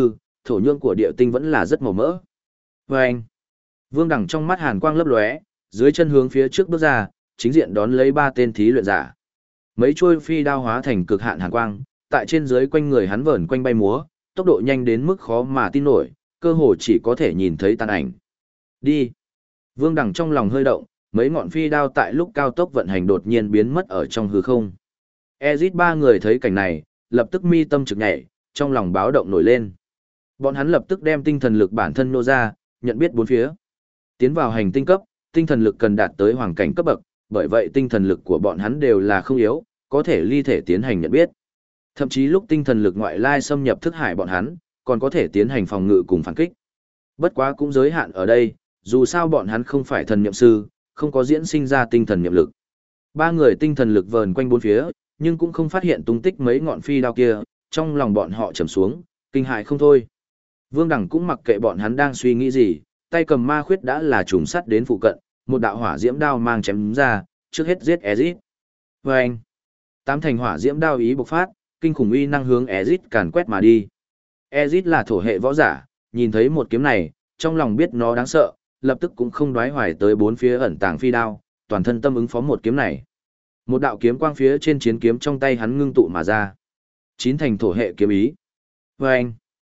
S1: thổ nhưỡng của địa tinh vẫn là rất màu mỡ. Và anh, Vương Đằng trong mắt hàn quang lấp lóe, dưới chân hướng phía trước bước ra, chính diện đón lấy 3 tên thí luyện giả. Mấy chuôi phi đao hóa thành cực hạn hàn quang, tại trên dưới quanh người hắn vờn quanh bay múa, tốc độ nhanh đến mức khó mà tin nổi, cơ hồ chỉ có thể nhìn thấy tàn ảnh. Đi. Vương Đằng trong lòng hơi động, mấy ngọn phi đao tại lúc cao tốc vận hành đột nhiên biến mất ở trong hư không. Ezit 3 người thấy cảnh này, lập tức mi tâm trực nhảy, trong lòng báo động nổi lên. Bọn hắn lập tức đem tinh thần lực bản thân nô ra, nhận biết bốn phía. Tiến vào hành tinh cấp, tinh thần lực cần đạt tới hoàng cảnh cấp bậc, bởi vậy tinh thần lực của bọn hắn đều là không yếu, có thể ly thể tiến hành nhận biết. Thậm chí lúc tinh thần lực ngoại lai xâm nhập thức hải bọn hắn, còn có thể tiến hành phòng ngự cùng phản kích. Bất quá cũng giới hạn ở đây, dù sao bọn hắn không phải thần niệm sư, không có diễn sinh ra tinh thần niệm lực. 3 người tinh thần lực vờn quanh bốn phía, nhưng cũng không phát hiện tung tích mấy ngọn phi đao kia, trong lòng bọn họ trầm xuống, kinh hại không thôi. Vương Đằng cũng mặc kệ bọn hắn đang suy nghĩ gì, tay cầm ma khuyết đã là trùng sắt đến phụ cận, một đạo hỏa diễm đao mang chém ra, trước hết giết Ezit. Vâng! 8 thành hỏa diễm đao ý bộc phát, kinh khủng uy năng hướng Ezit càn quét mà đi. Ezit là thổ hệ võ giả, nhìn thấy một kiếm này, trong lòng biết nó đáng sợ, lập tức cũng không đoái hoài tới bốn phía ẩn tàng phi đao, toàn thân tâm ứng phó một kiếm này. Một đạo kiếm quang phía trên chiến kiếm trong tay hắn ngưng tụ mà ra. 9 thành thổ hệ kiếm ý. Vâng!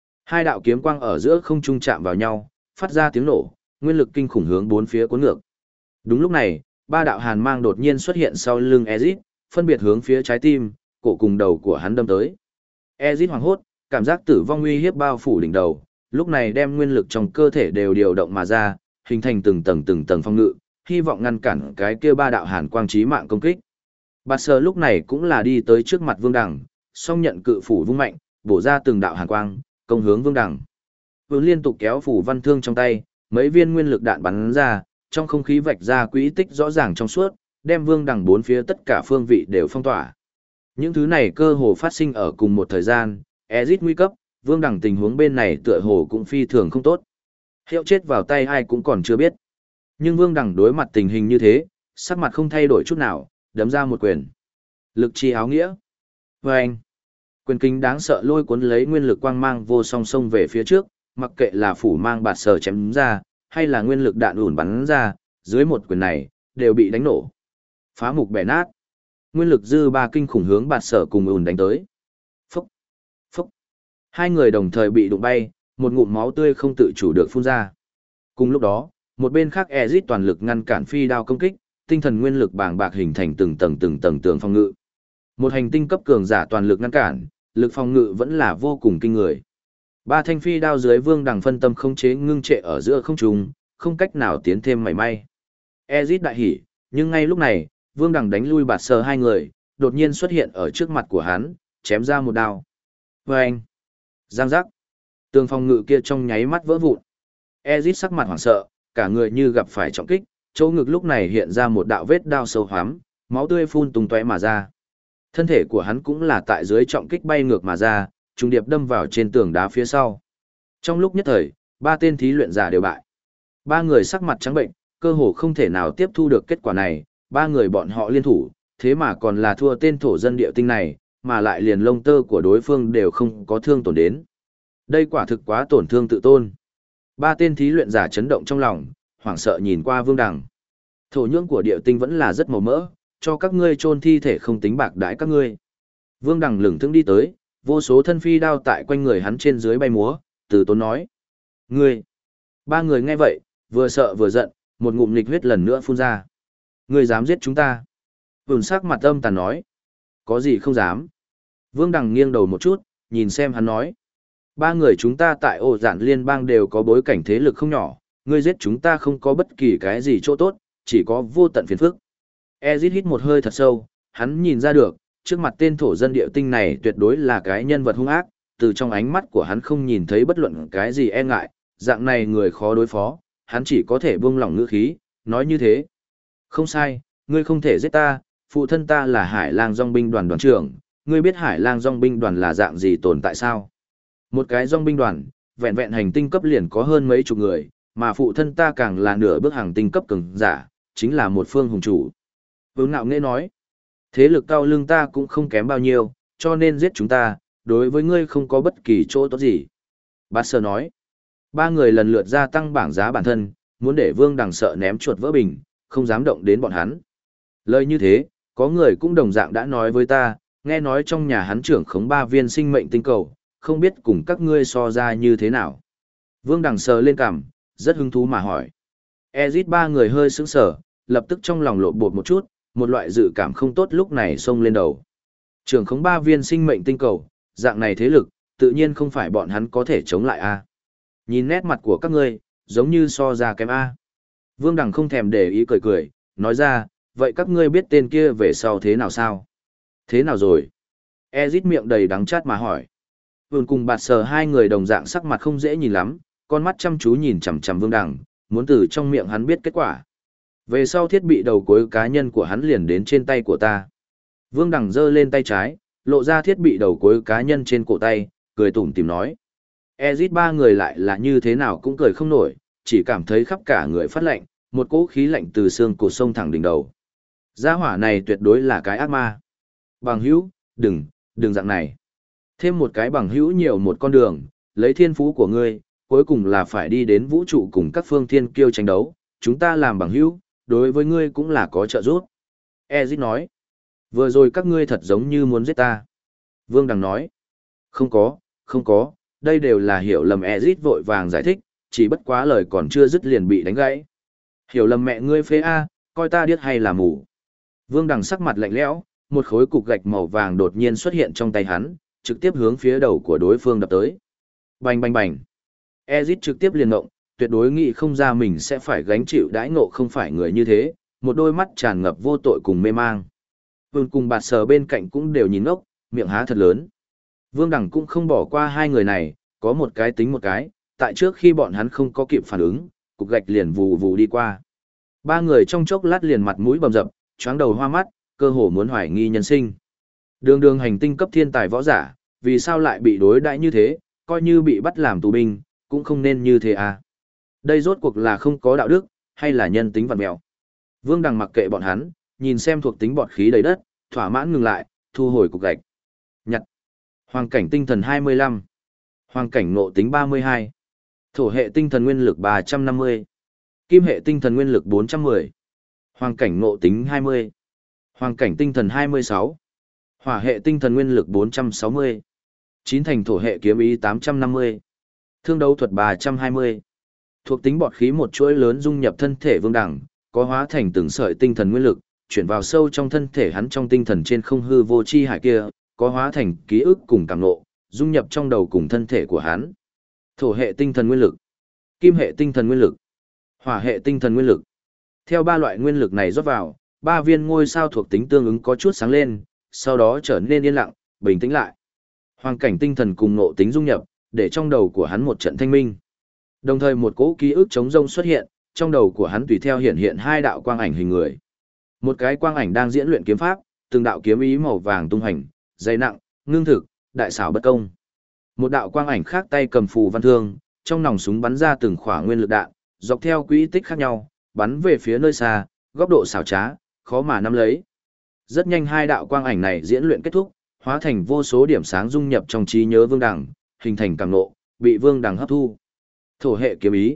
S1: 2 đạo kiếm quang ở giữa không trung chạm vào nhau, phát ra tiếng nổ, nguyên lực kinh khủng hướng bốn phía cuốn ngược. Đúng lúc này, 3 đạo hàn mang đột nhiên xuất hiện sau lưng Ezit, phân biệt hướng phía trái tim, cổ cùng đầu của hắn đâm tới. Ezit hoảng hốt, cảm giác tử vong uy hiếp bao phủ đỉnh đầu, lúc này đem nguyên lực trong cơ thể đều điều động mà ra, hình thành từng tầng phong ngự, hy vọng ngăn cản cái kia 3 đạo hàn quang chí mạng công kích. Bạt Sở lúc này cũng là đi tới trước mặt Vương Đằng, song nhận cự phủ vung mạnh, bổ ra từng đạo hàn quang, công hướng Vương Đằng. Vương liên tục kéo phủ văn thương trong tay, mấy viên nguyên lực đạn bắn ra, trong không khí vạch ra quỹ tích rõ ràng trong suốt, đem Vương Đằng bốn phía tất cả phương vị đều phong tỏa. Những thứ này cơ hồ phát sinh ở cùng một thời gian, Ezit nguy cấp, Vương Đằng tình huống bên này tựa hồ cũng phi thường không tốt. Hiệu chết vào tay ai cũng còn chưa biết. Nhưng Vương Đằng đối mặt tình hình như thế, sắc mặt không thay đổi chút nào, đấm ra một quyền. Lực chi áo nghĩa. Vâng! Quyền kinh đáng sợ lôi cuốn lấy nguyên lực quang mang vô song sông về phía trước, mặc kệ là phủ mang Bạt Sở chém ra, hay là nguyên lực đạn ủn bắn ra, dưới một quyền này, đều bị đánh nổ. Phá mục bẻ nát. Nguyên lực dư ba kinh khủng hướng Bạt Sở cùng ủn đánh tới. Phúc! Phúc! 2 người đồng thời bị đụng bay, một ngụm máu tươi không tự chủ được phun ra. Cùng lúc đó, một bên khác Ezit toàn lực ngăn cản phi đao công kích, tinh thần nguyên lực bàng bạc hình thành từng tầng tường phòng ngự. Một hành tinh cấp cường giả toàn lực ngăn cản, lực phòng ngự vẫn là vô cùng kinh người. 3 thanh phi đao dưới Vương Đằng phân tâm không chế ngưng trệ ở giữa không trung, không cách nào tiến thêm mảy may. Ezit đại hỉ, nhưng ngay lúc này, Vương Đằng đánh lui Bạt Sở 2 người, đột nhiên xuất hiện ở trước mặt của hắn, chém ra một đao. Vâng! Giang giác! Tường phòng ngự kia trong nháy mắt vỡ vụn. Ezit sắc mặt hoảng sợ, cả người như gặp phải trọng kích, chỗ ngực lúc này hiện ra một đạo vết đao sâu hoắm, máu tươi phun tung tóe mà ra. Thân thể của hắn cũng là tại dưới trọng kích bay ngược mà ra, trùng điệp đâm vào trên tường đá phía sau. Trong lúc nhất thời, 3 tên thí luyện giả đều bại. 3 người sắc mặt trắng bệnh, cơ hồ không thể nào tiếp thu được kết quả này, 3 người bọn họ liên thủ, thế mà còn là thua tên thổ dân địa tinh này, mà lại liền lông tơ của đối phương đều không có thương tổn đến. Đây quả thực quá tổn thương tự tôn. 3 tên thí luyện giả chấn động trong lòng, hoảng sợ nhìn qua Vương Đằng. Thổ nhưỡng của địa tinh vẫn là rất màu mỡ, cho các ngươi chôn thi thể không tính bạc đãi các ngươi. Vương Đằng lững thững đi tới, vô số thân phi đao tại quanh người hắn trên dưới bay múa, từ tốn nói. Ngươi! 3 người nghe vậy, vừa sợ vừa giận, một ngụm nghịch huyết lần nữa phun ra. Ngươi dám giết chúng ta? Vùn sắc mặt âm tàn nói. Có gì không dám? Vương Đằng nghiêng đầu một chút, nhìn xem hắn nói. 3 người chúng ta tại ổ dạn liên bang đều có bối cảnh thế lực không nhỏ, ngươi giết chúng ta không có bất kỳ cái gì chỗ tốt, chỉ có vô tận phiền phức. Ezit hít một hơi thật sâu, hắn nhìn ra được, trước mặt tên thổ dân địa tinh này tuyệt đối là cái nhân vật hung ác, từ trong ánh mắt của hắn không nhìn thấy bất luận cái gì e ngại, dạng này người khó đối phó, hắn chỉ có thể buông lỏng ngữ khí, nói như thế. Không sai, ngươi không thể giết ta, phụ thân ta là Hải Lang Dòng binh đoàn đoàn trưởng, ngươi biết Hải Lang Dòng binh đoàn là dạng gì tồn tại sao? Một cái dòng binh đoàn, vẹn vẹn hành tinh cấp liền có hơn mấy chục người, mà phụ thân ta càng là nửa bước hành tinh cấp cường giả, chính là một phương hùng chủ. Vương ngạo nghễ nói, thế lực cao lương ta cũng không kém bao nhiêu, cho nên giết chúng ta, đối với ngươi không có bất kỳ chỗ tốt gì. Bát Sơ nói. Ba người lần lượt gia tăng bảng giá bản thân, muốn để Vương Đằng sợ ném chuột vỡ bình, không dám động đến bọn hắn. Lời như thế, có người cũng đồng dạng đã nói với ta, nghe nói trong nhà hắn trưởng khống 3 viên sinh mệnh tinh cầu, không biết cùng các ngươi so ra như thế nào. Vương Đằng sờ lên cằm, rất hứng thú mà hỏi. Ezit ba người hơi sững sờ, lập tức trong lòng lộn bột một chút, một loại dự cảm không tốt lúc này xông lên đầu. Trưởng khống 3 viên sinh mệnh tinh cầu, dạng này thế lực, tự nhiên không phải bọn hắn có thể chống lại a. Nhìn nét mặt của các ngươi, giống như so ra kém a. Vương Đằng không thèm để ý cười cười, nói ra, vậy các ngươi biết tên kia về sau thế nào sao? Thế nào rồi? Ezit miệng đầy đắng chát mà hỏi. Vương cùng Bạt Sờ hai người đồng dạng sắc mặt không dễ nhìn lắm, con mắt chăm chú nhìn chằm chằm Vương Đằng, muốn từ trong miệng hắn biết kết quả. Về sau thiết bị đầu cuối cá nhân của hắn liền đến trên tay của ta. Vương Đằng giơ lên tay trái, lộ ra thiết bị đầu cuối cá nhân trên cổ tay, cười tủm tỉm nói. Ezit ba người lại là như thế nào cũng cười không nổi, chỉ cảm thấy khắp cả người phát lạnh, một cỗ khí lạnh từ xương cổ sông thẳng đỉnh đầu. Gia hỏa này tuyệt đối là cái ác ma. Bằng hữu, đừng dạng này. Thêm một cái bằng hữu nhiều một con đường, lấy thiên phú của ngươi, cuối cùng là phải đi đến vũ trụ cùng các phương thiên kiêu tranh đấu, chúng ta làm bằng hữu, đối với ngươi cũng là có trợ giúp. Ezit nói, vừa rồi các ngươi thật giống như muốn giết ta. Vương Đằng nói, không có, đây đều là hiểu lầm. Ezit vội vàng giải thích, chỉ bất quá lời còn chưa dứt liền bị đánh gãy. Hiểu lầm mẹ ngươi phế A, coi ta điếc hay là mù. Vương Đằng sắc mặt lạnh lẽo, một khối cục gạch màu vàng đột nhiên xuất hiện trong tay hắn, trực tiếp hướng phía đầu của đối phương đập tới. Bành bành bành. Ezit trực tiếp liền ngộng, tuyệt đối nghĩ không ra mình sẽ phải gánh chịu đãi ngộ không phải người như thế, một đôi mắt tràn ngập vô tội cùng mê mang. Vương cùng Bạt Sờ bên cạnh cũng đều nhìn ngốc, miệng há thật lớn. Vương Đằng cũng không bỏ qua hai người này, có một cái tính một cái, tại trước khi bọn hắn không có kịp phản ứng, cục gạch liền vù vù đi qua. Ba người trong chốc lát liền mặt mũi bầm dập, choáng đầu hoa mắt, cơ hồ muốn hoài nghi nhân sinh. Đường hành tinh cấp thiên tài võ giả, vì sao lại bị đối đãi như thế, coi như bị bắt làm tù binh, cũng không nên như thế à. Đây rốt cuộc là không có đạo đức, hay là nhân tính vặn mèo. Vương Đằng mặc kệ bọn hắn, nhìn xem thuộc tính bọt khí đầy đất, thỏa mãn ngừng lại, thu hồi cục gạch. Nhặt. Hoàng cảnh tinh thần 25. Hoàng cảnh ngộ tính 32. Thổ hệ tinh thần nguyên lực 350. Kim hệ tinh thần nguyên lực 410. Hoàng cảnh ngộ tính 20. Hoàng cảnh tinh thần 26. Hỏa hệ tinh thần nguyên lực 460. Chín thành thổ hệ kiếm ý 850. Thương đấu thuật 320. Thuộc tính bọt khí một chuỗi lớn dung nhập thân thể Vương Đằng, có hóa thành từng sợi tinh thần nguyên lực, chuyển vào sâu trong thân thể hắn trong tinh thần trên không hư vô chi hải kia, có hóa thành ký ức cùng cảm ngộ, dung nhập trong đầu cùng thân thể của hắn. Thổ hệ tinh thần nguyên lực, kim hệ tinh thần nguyên lực, hỏa hệ tinh thần nguyên lực. Theo ba loại nguyên lực này rót vào, ba viên ngôi sao thuộc tính tương ứng có chút sáng lên, sau đó trở nên yên lặng, bình tĩnh lại. Hoàng cảnh tinh thần cùng ngộ tính dung nhập, để trong đầu của hắn một trận thanh minh. Đồng thời một cỗ ký ức trống rông xuất hiện, trong đầu của hắn tùy theo hiện hiện hai đạo quang ảnh hình người. Một cái quang ảnh đang diễn luyện kiếm pháp, từng đạo kiếm ý màu vàng tung hành, dày nặng, ngưng thực, đại xảo bất công. Một đạo quang ảnh khác tay cầm phù văn thương, trong nòng súng bắn ra từng khỏa nguyên lực đạn, dọc theo quỹ tích khác nhau, bắn về phía nơi xa, góc độ xảo trá, khó mà nắm lấy. Rất nhanh hai đạo quang ảnh này diễn luyện kết thúc, hóa thành vô số điểm sáng dung nhập trong trí nhớ Vương Đằng, hình thành cảm ngộ, bị Vương Đằng hấp thu. Thổ hệ kiếm ý,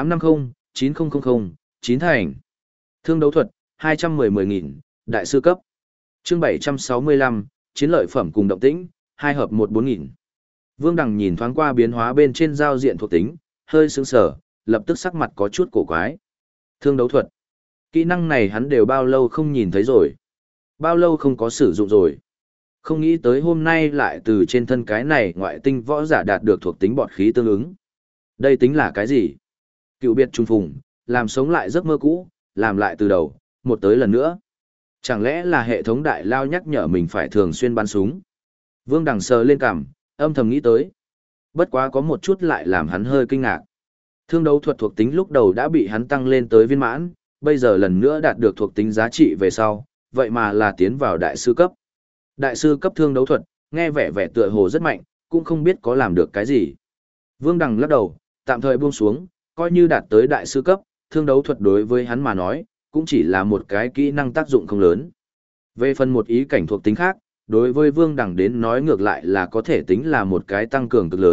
S1: 850-9000, 9 thành. Thương đấu thuật, 210-10.000, đại sư cấp. Chương 765, chiến lợi phẩm cùng động tĩnh, 2 hợp 1-4000. Vương Đằng nhìn thoáng qua biến hóa bên trên giao diện thuộc tính, hơi sững sờ, lập tức sắc mặt có chút cổ quái. Thương đấu thuật. Kỹ năng này hắn đều bao lâu không nhìn thấy rồi. Bao lâu không có sử dụng rồi. Không nghĩ tới hôm nay lại từ trên thân cái này ngoại tinh võ giả đạt được thuộc tính bọt khí tương ứng. Đây tính là cái gì? Cựu biệt trùng phùng, làm sống lại giấc mơ cũ, làm lại từ đầu, một tới lần nữa. Chẳng lẽ là hệ thống đại lao nhắc nhở mình phải thường xuyên bắn súng? Vương Đằng sờ lên cằm, âm thầm nghĩ tới. Bất quá có một chút lại làm hắn hơi kinh ngạc. Thương đấu thuật thuộc tính lúc đầu đã bị hắn tăng lên tới viên mãn, bây giờ lần nữa đạt được thuộc tính giá trị về sau, vậy mà là tiến vào đại sư cấp. Đại sư cấp thương đấu thuật, nghe vẻ vẻ tựa hồ rất mạnh, cũng không biết có làm được cái gì. Vương Đằng lắc đầu, tạm thời buông xuống, coi như đạt tới đại sư cấp, thương đấu thuật đối với hắn mà nói, cũng chỉ là một cái kỹ năng tác dụng không lớn. Về phần một ý cảnh thuộc tính khác, đối với Vương Đằng đến nói ngược lại là có thể tính là một cái tăng cường cực lớn,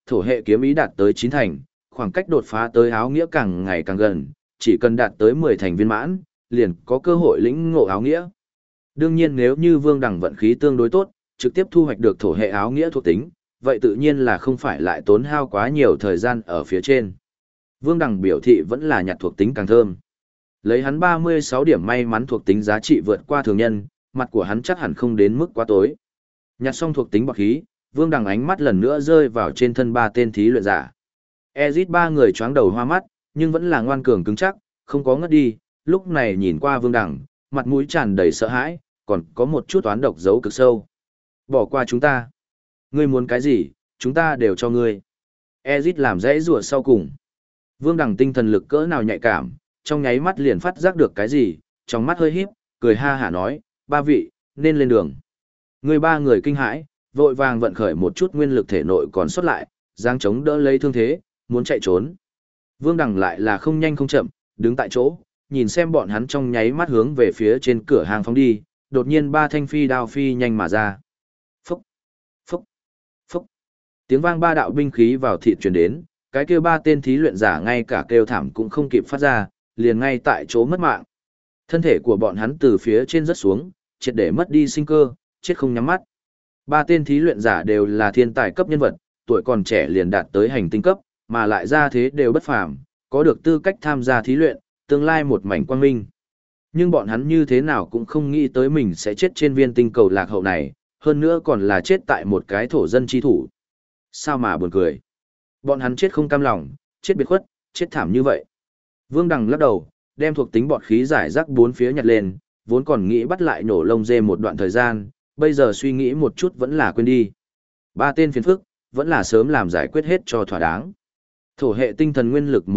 S1: thổ hệ kiếm ý đạt tới 9 thành, khoảng cách đột phá tới áo nghĩa càng ngày càng gần, chỉ cần đạt tới 10 thành viên mãn, liền có cơ hội lĩnh ngộ áo nghĩa. Đương nhiên nếu như Vương Đằng vận khí tương đối tốt, trực tiếp thu hoạch được thổ hệ áo nghĩa thuộc tính, vậy tự nhiên là không phải lại tốn hao quá nhiều thời gian ở phía trên. Vương Đằng biểu thị vẫn là nhặt thuộc tính càng thơm. Lấy hắn 36 điểm may mắn thuộc tính giá trị vượt qua thường nhân, mặt của hắn chắc hẳn không đến mức quá tối. Nhặt xong thuộc tính bọt khí, Vương Đằng ánh mắt lần nữa rơi vào trên thân ba tên thí luyện giả. Ezit ba người choáng đầu hoa mắt, nhưng vẫn là ngoan cường cứng chắc, không có ngất đi, lúc này nhìn qua Vương Đằng, mặt mũi tràn đầy sợ hãi, còn có một chút toán độc giấu cực sâu. Bỏ qua chúng ta. Ngươi muốn cái gì, chúng ta đều cho ngươi. Ezit làm dãy rủa sau cùng. Vương Đằng tinh thần lực cỡ nào nhạy cảm, trong nháy mắt liền phát giác được cái gì, trong mắt hơi híp, cười ha hả nói, ba vị, nên lên đường. Người ba người kinh hãi, vội vàng vận khởi một chút nguyên lực thể nội còn sót lại, giang chống đỡ lấy thương thế, muốn chạy trốn. Vương Đằng lại là không nhanh không chậm, đứng tại chỗ, nhìn xem bọn hắn trong nháy mắt hướng về phía trên cửa hàng phóng đi, đột nhiên ba thanh phi đao phi nhanh mà ra. Phúc, phúc, phúc. Tiếng vang ba đạo binh khí vào thịt truyền đến, cái kêu ba tên thí luyện giả ngay cả kêu thảm cũng không kịp phát ra, liền ngay tại chỗ mất mạng. Thân thể của bọn hắn từ phía trên rớt xuống, triệt để mất đi sinh cơ, chết không nhắm mắt. Ba tên thí luyện giả đều là thiên tài cấp nhân vật, tuổi còn trẻ liền đạt tới hành tinh cấp, mà lại ra thế đều bất phàm, có được tư cách tham gia thí luyện, tương lai một mảnh quang minh. Nhưng bọn hắn như thế nào cũng không nghĩ tới mình sẽ chết trên viên tinh cầu lạc hậu này, hơn nữa còn là chết tại một cái thổ dân chi thủ. Sao mà buồn cười. Bọn hắn chết không cam lòng, chết biệt khuất, chết thảm như vậy. Vương Đằng lắc đầu, đem thuộc tính bọt khí giải rác bốn phía nhặt lên, vốn còn nghĩ bắt lại nổ lông dê một đoạn thời gian, bây giờ suy nghĩ một chút vẫn là quên đi. Ba tên phiền phức, vẫn là sớm làm giải quyết hết cho thỏa đáng. Thổ hệ tinh thần nguyên lực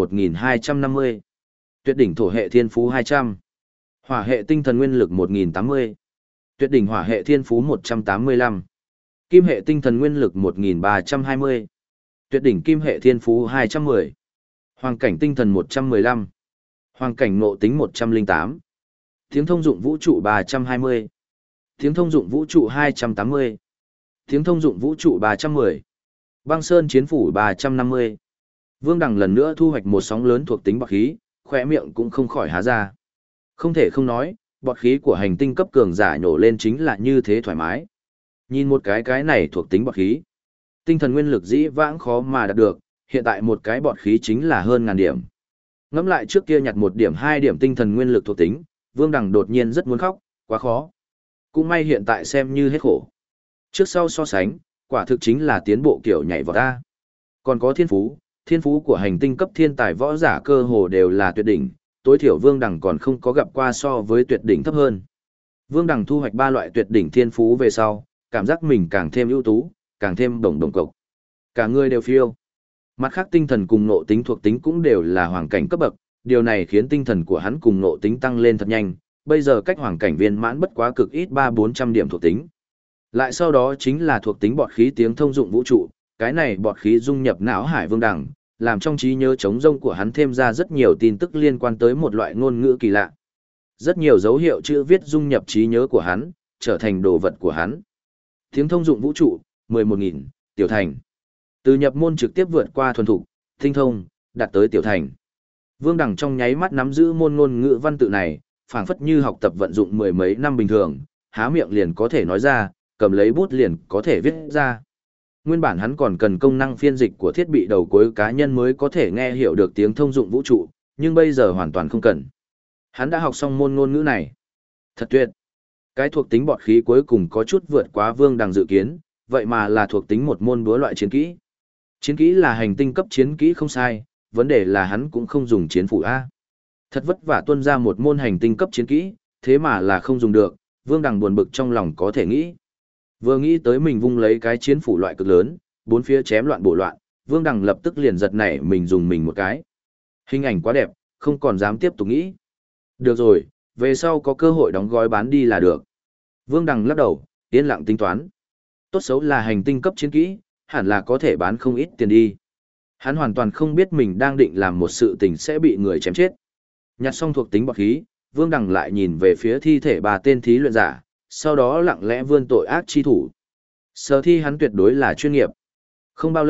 S1: 1250. Tuyệt đỉnh thổ hệ thiên phú 200. Hỏa hệ tinh thần nguyên lực 1080. Tuyệt đỉnh hỏa hệ thiên phú 185. Kim hệ tinh thần nguyên lực 1320. Tuyệt đỉnh kim hệ thiên phú 210. Hoàng cảnh tinh thần 115. Hoàng cảnh ngộ tính 108. Tiếng thông dụng vũ trụ 320. Tiếng thông dụng vũ trụ 280. Tiếng thông dụng vũ trụ 310. Băng sơn chiến phủ 350. Vương Đằng lần nữa thu hoạch một sóng lớn thuộc tính bọt khí, khỏe miệng cũng không khỏi há ra. Không thể không nói, bọt khí của hành tinh cấp cường giả nhổ lên chính là như thế thoải mái. Nhìn một cái này thuộc tính bọt khí. Tinh thần nguyên lực dĩ vãng khó mà đạt được, hiện tại một cái bọt khí chính là hơn 1000 điểm. Ngẫm lại trước kia nhặt 1 điểm 2 điểm tinh thần nguyên lực thuộc tính, Vương Đằng đột nhiên rất muốn khóc, quá khó. Cũng may hiện tại xem như hết khổ. Trước sau so sánh, quả thực chính là tiến bộ kiểu nhảy vọt ta. Còn có thiên phú của hành tinh cấp thiên tài võ giả cơ hồ đều là tuyệt đỉnh, tối thiểu Vương Đằng còn không có gặp qua so với tuyệt đỉnh thấp hơn. Vương Đằng thu hoạch 3 loại tuyệt đỉnh thiên phú về sau, cảm giác mình càng thêm ưu tú, càng thêm đồng đồng cộc. Cả người đều phiêu. Mặt khác tinh thần cùng nộ tính thuộc tính cũng đều là hoàng cảnh cấp bậc, điều này khiến tinh thần của hắn cùng nộ tính tăng lên thật nhanh, bây giờ cách hoàng cảnh viên mãn bất quá cực ít 300-400 điểm thuộc tính. Lại sau đó chính là thuộc tính bọt khí tiếng thông dụng vũ trụ, cái này bọt khí dung nhập não hải Vương Đằng, làm trong trí nhớ trống rông của hắn thêm ra rất nhiều tin tức liên quan tới một loại ngôn ngữ kỳ lạ. Rất nhiều dấu hiệu chữ viết dung nhập trí nhớ của hắn, trở thành đồ vật của hắn. Tiếng thông dụng vũ trụ, 11.000, tiểu thành. Từ nhập môn trực tiếp vượt qua thuần thục, tinh thông, đạt tới tiểu thành. Vương Đằng trong nháy mắt nắm giữ môn ngôn ngữ văn tự này, phảng phất như học tập vận dụng mười mấy năm bình thường, há miệng liền có thể nói ra, cầm lấy bút liền có thể viết ra. Nguyên bản hắn còn cần công năng phiên dịch của thiết bị đầu cuối cá nhân mới có thể nghe hiểu được tiếng thông dụng vũ trụ, nhưng bây giờ hoàn toàn không cần. Hắn đã học xong môn ngôn ngữ này. Thật tuyệt. Cái thuộc tính bọt khí cuối cùng có chút vượt quá Vương Đằng dự kiến, vậy mà là thuộc tính một môn búa loại chiến kỹ. Chiến kỹ là hành tinh cấp chiến kỹ không sai, vấn đề là hắn cũng không dùng chiến phủ A. Thật vất vả tuân ra một môn hành tinh cấp chiến kỹ, thế mà là không dùng được, Vương Đằng buồn bực trong lòng có thể nghĩ. Vừa nghĩ tới mình vung lấy cái chiến phủ loại cực lớn, bốn phía chém loạn bổ loạn, Vương Đằng lập tức liền giật nảy mình dùng mình một cái. Hình ảnh quá đẹp, không còn dám tiếp tục nghĩ. Được rồi, về sau có cơ hội đóng gói bán đi là được. Vương Đằng lắc đầu, yên lặng tính toán. Tốt xấu là hành tinh cấp chiến kỹ, hẳn là có thể bán không ít tiền đi. Hắn hoàn toàn không biết mình đang định làm một sự tình sẽ bị người chém chết. Nhặt xong thuộc tính bọt khí, Vương Đằng lại nhìn về phía thi thể bà tên thí luyện giả, sau đó lặng lẽ vươn tội ác chi thủ. Sở thi hắn tuyệt đối là chuyên nghiệp. Không bao lâu,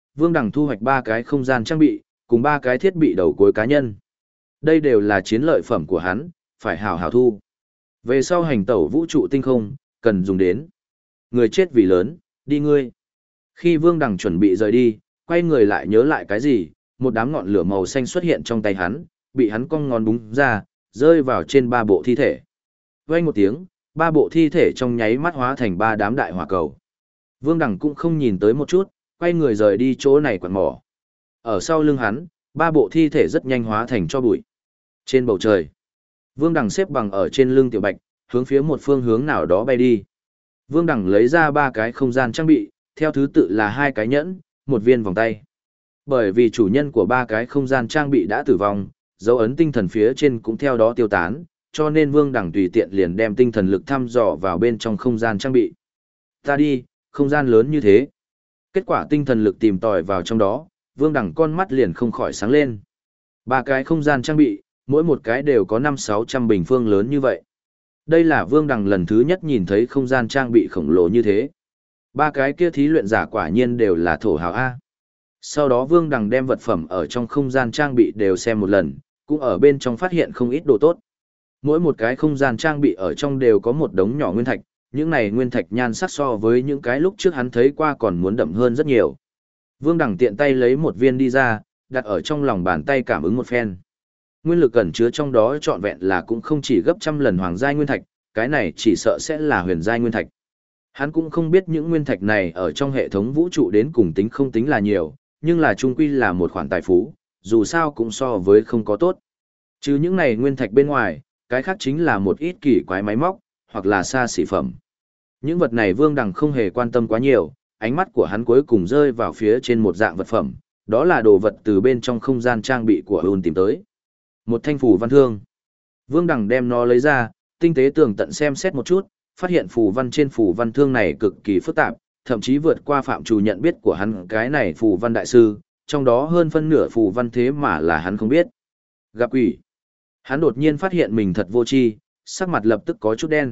S1: Vương Đằng thu hoạch 3 cái không gian trang bị, cùng 3 cái thiết bị đầu cuối cá nhân. Đây đều là chiến lợi phẩm của hắn, phải hào hào thu. Về sau hành tẩu vũ trụ tinh không, cần dùng đến. Người chết vì lớn, đi ngươi. Khi Vương Đằng chuẩn bị rời đi, quay người lại nhớ lại cái gì, một đám ngọn lửa màu xanh xuất hiện trong tay hắn, bị hắn cong ngón búng ra, rơi vào trên 3 bộ thi thể. Vang một tiếng, 3 bộ thi thể trong nháy mắt hóa thành 3 đám đại hỏa cầu. Vương Đằng cũng không nhìn tới một chút, quay người rời đi chỗ này quặn mỏ. Ở sau lưng hắn, 3 bộ thi thể rất nhanh hóa thành tro bụi. Trên bầu trời, Vương Đằng xếp bằng ở trên lưng Tiểu Bạch, hướng phía một phương hướng nào đó bay đi. Vương Đằng lấy ra 3 cái không gian trang bị, theo thứ tự là 2 cái nhẫn, 1 viên vòng tay. Bởi vì chủ nhân của 3 cái không gian trang bị đã tử vong, dấu ấn tinh thần phía trên cũng theo đó tiêu tán, cho nên Vương Đằng tùy tiện liền đem tinh thần lực thăm dò vào bên trong không gian trang bị. Ta đi, không gian lớn như thế. Kết quả tinh thần lực tìm tòi vào trong đó, Vương Đằng con mắt liền không khỏi sáng lên. 3 cái không gian trang bị, mỗi một cái đều có 500-600 bình phương lớn như vậy. Đây là Vương Đằng lần thứ nhất nhìn thấy không gian trang bị khổng lồ như thế. 3 cái kia thí luyện giả quả nhiên đều là thổ hào A. Sau đó Vương Đằng đem vật phẩm ở trong không gian trang bị đều xem một lần, cũng ở bên trong phát hiện không ít đồ tốt. Mỗi một cái không gian trang bị ở trong đều có một đống nhỏ nguyên thạch, những này nguyên thạch nhan sắc so với những cái lúc trước hắn thấy qua còn muốn đậm hơn rất nhiều. Vương Đằng tiện tay lấy một viên đi ra, đặt ở trong lòng bàn tay cảm ứng một phen. Nguyên lực ẩn chứa trong đó trọn vẹn là cũng không chỉ gấp trăm lần hoàng giai nguyên thạch, cái này chỉ sợ sẽ là huyền giai nguyên thạch. Hắn cũng không biết những nguyên thạch này ở trong hệ thống vũ trụ đến cùng tính không tính là nhiều, nhưng là chung quy là một khoản tài phú, dù sao cũng so với không có tốt. Chứ những này nguyên thạch bên ngoài, cái khác chính là một ít kỳ quái máy móc, hoặc là xa xỉ phẩm. Những vật này Vương Đằng không hề quan tâm quá nhiều, ánh mắt của hắn cuối cùng rơi vào phía trên một dạng vật phẩm, đó là đồ vật từ bên trong không gian trang bị của Hun tìm tới. Một thanh phù văn thương. Vương Đằng đem nó lấy ra, tinh tế tường tận xem xét một chút, phát hiện phù văn trên phù văn thương này cực kỳ phức tạp, thậm chí vượt qua phạm trù nhận biết của hắn cái này phù văn đại sư, trong đó hơn phân nửa phù văn thế mà là hắn không biết. Gặp quỷ. Hắn đột nhiên phát hiện mình thật vô tri, sắc mặt lập tức có chút đen.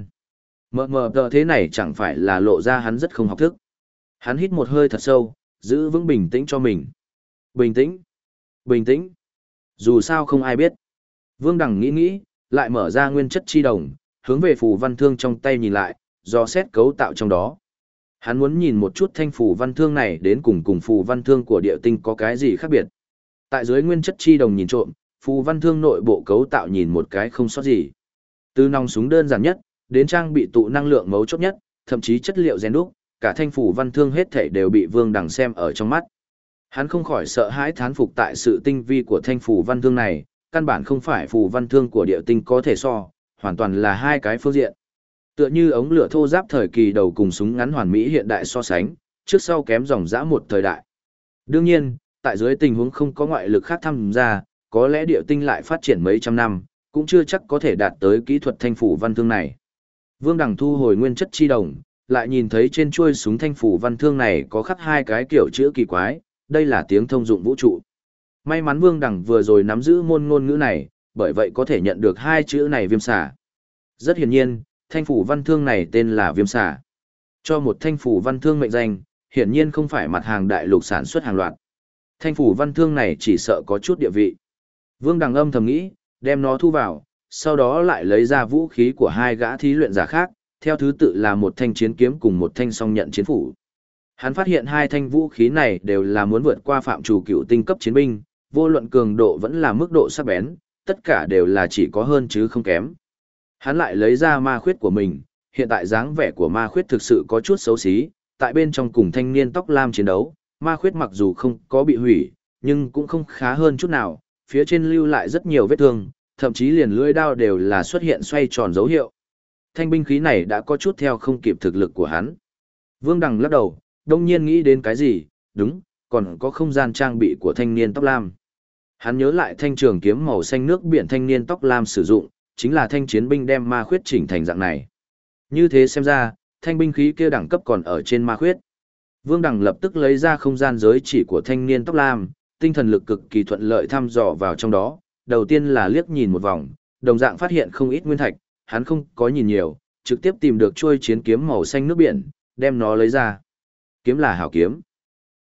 S1: Mờ tờ thế này chẳng phải là lộ ra hắn rất không học thức. Hắn hít một hơi thật sâu, giữ vững bình tĩnh cho mình. Bình tĩnh. Bình tĩnh. Dù sao không ai biết. Vương Đằng nghĩ, lại mở ra nguyên chất chi đồng, hướng về phù văn thương trong tay nhìn lại, do xét cấu tạo trong đó. Hắn muốn nhìn một chút thanh phù văn thương này đến cùng phù văn thương của địa tinh có cái gì khác biệt. Tại dưới nguyên chất chi đồng nhìn trộm, phù văn thương nội bộ cấu tạo nhìn một cái không sót gì. Từ nòng súng đơn giản nhất, đến trang bị tụ năng lượng mấu chốt nhất, thậm chí chất liệu rèn đúc, cả thanh phù văn thương hết thảy đều bị Vương Đằng xem ở trong mắt. Hắn không khỏi sợ hãi thán phục tại sự tinh vi của thanh phù văn thương này, căn bản không phải phù văn thương của địa tinh có thể so, hoàn toàn là hai cái phương diện. Tựa như ống lửa thô giáp thời kỳ đầu cùng súng ngắn hoàn mỹ hiện đại so sánh, trước sau kém dòng dã một thời đại. Đương nhiên, tại dưới tình huống không có ngoại lực khác tham gia, có lẽ địa tinh lại phát triển mấy trăm năm, cũng chưa chắc có thể đạt tới kỹ thuật thanh phủ văn thương này. Vương Đằng thu hồi nguyên chất chi đồng, lại nhìn thấy trên chuôi súng thanh phủ văn thương này có khắc 2 cái kiểu chữ kỳ quái, đây là tiếng thông dụng vũ trụ. May mắn Vương Đằng vừa rồi nắm giữ môn ngôn ngữ này, bởi vậy có thể nhận được 2 chữ này viêm xà. Rất hiển nhiên, thanh phủ văn thương này tên là viêm xà. Cho một thanh phủ văn thương mệnh danh, hiển nhiên không phải mặt hàng đại lục sản xuất hàng loạt. Thanh phủ văn thương này chỉ sợ có chút địa vị. Vương Đằng âm thầm nghĩ, đem nó thu vào, sau đó lại lấy ra vũ khí của 2 gã thí luyện giả khác, theo thứ tự là một thanh chiến kiếm cùng một thanh song nhận chiến phủ. Hắn phát hiện 2 thanh vũ khí này đều là muốn vượt qua phạm trù cựu tinh cấp chiến binh, vô luận cường độ vẫn là mức độ sắc bén, tất cả đều là chỉ có hơn chứ không kém. Hắn lại lấy ra ma khuyết của mình, hiện tại dáng vẻ của ma khuyết thực sự có chút xấu xí, tại bên trong cùng thanh niên tóc lam chiến đấu, ma khuyết mặc dù không có bị hủy, nhưng cũng không khá hơn chút nào, phía trên lưu lại rất nhiều vết thương, thậm chí liền lưỡi đao đều là xuất hiện xoay tròn dấu hiệu. Thanh binh khí này đã có chút theo không kịp thực lực của hắn. Vương Đằng lắc đầu, đông nhiên nghĩ đến cái gì, đúng, còn có không gian trang bị của thanh niên tóc lam. Hắn nhớ lại thanh trường kiếm màu xanh nước biển thanh niên tóc lam sử dụng, chính là thanh chiến binh đem ma khuyết chỉnh thành dạng này. Như thế xem ra, thanh binh khí kia đẳng cấp còn ở trên ma khuyết. Vương Đằng lập tức lấy ra không gian giới chỉ của thanh niên tóc lam, tinh thần lực cực kỳ thuận lợi thăm dò vào trong đó, đầu tiên là liếc nhìn một vòng, đồng dạng phát hiện không ít nguyên thạch, hắn không có nhìn nhiều, trực tiếp tìm được chuôi chiến kiếm màu xanh nước biển, đem nó lấy ra. Kiếm là hảo kiếm.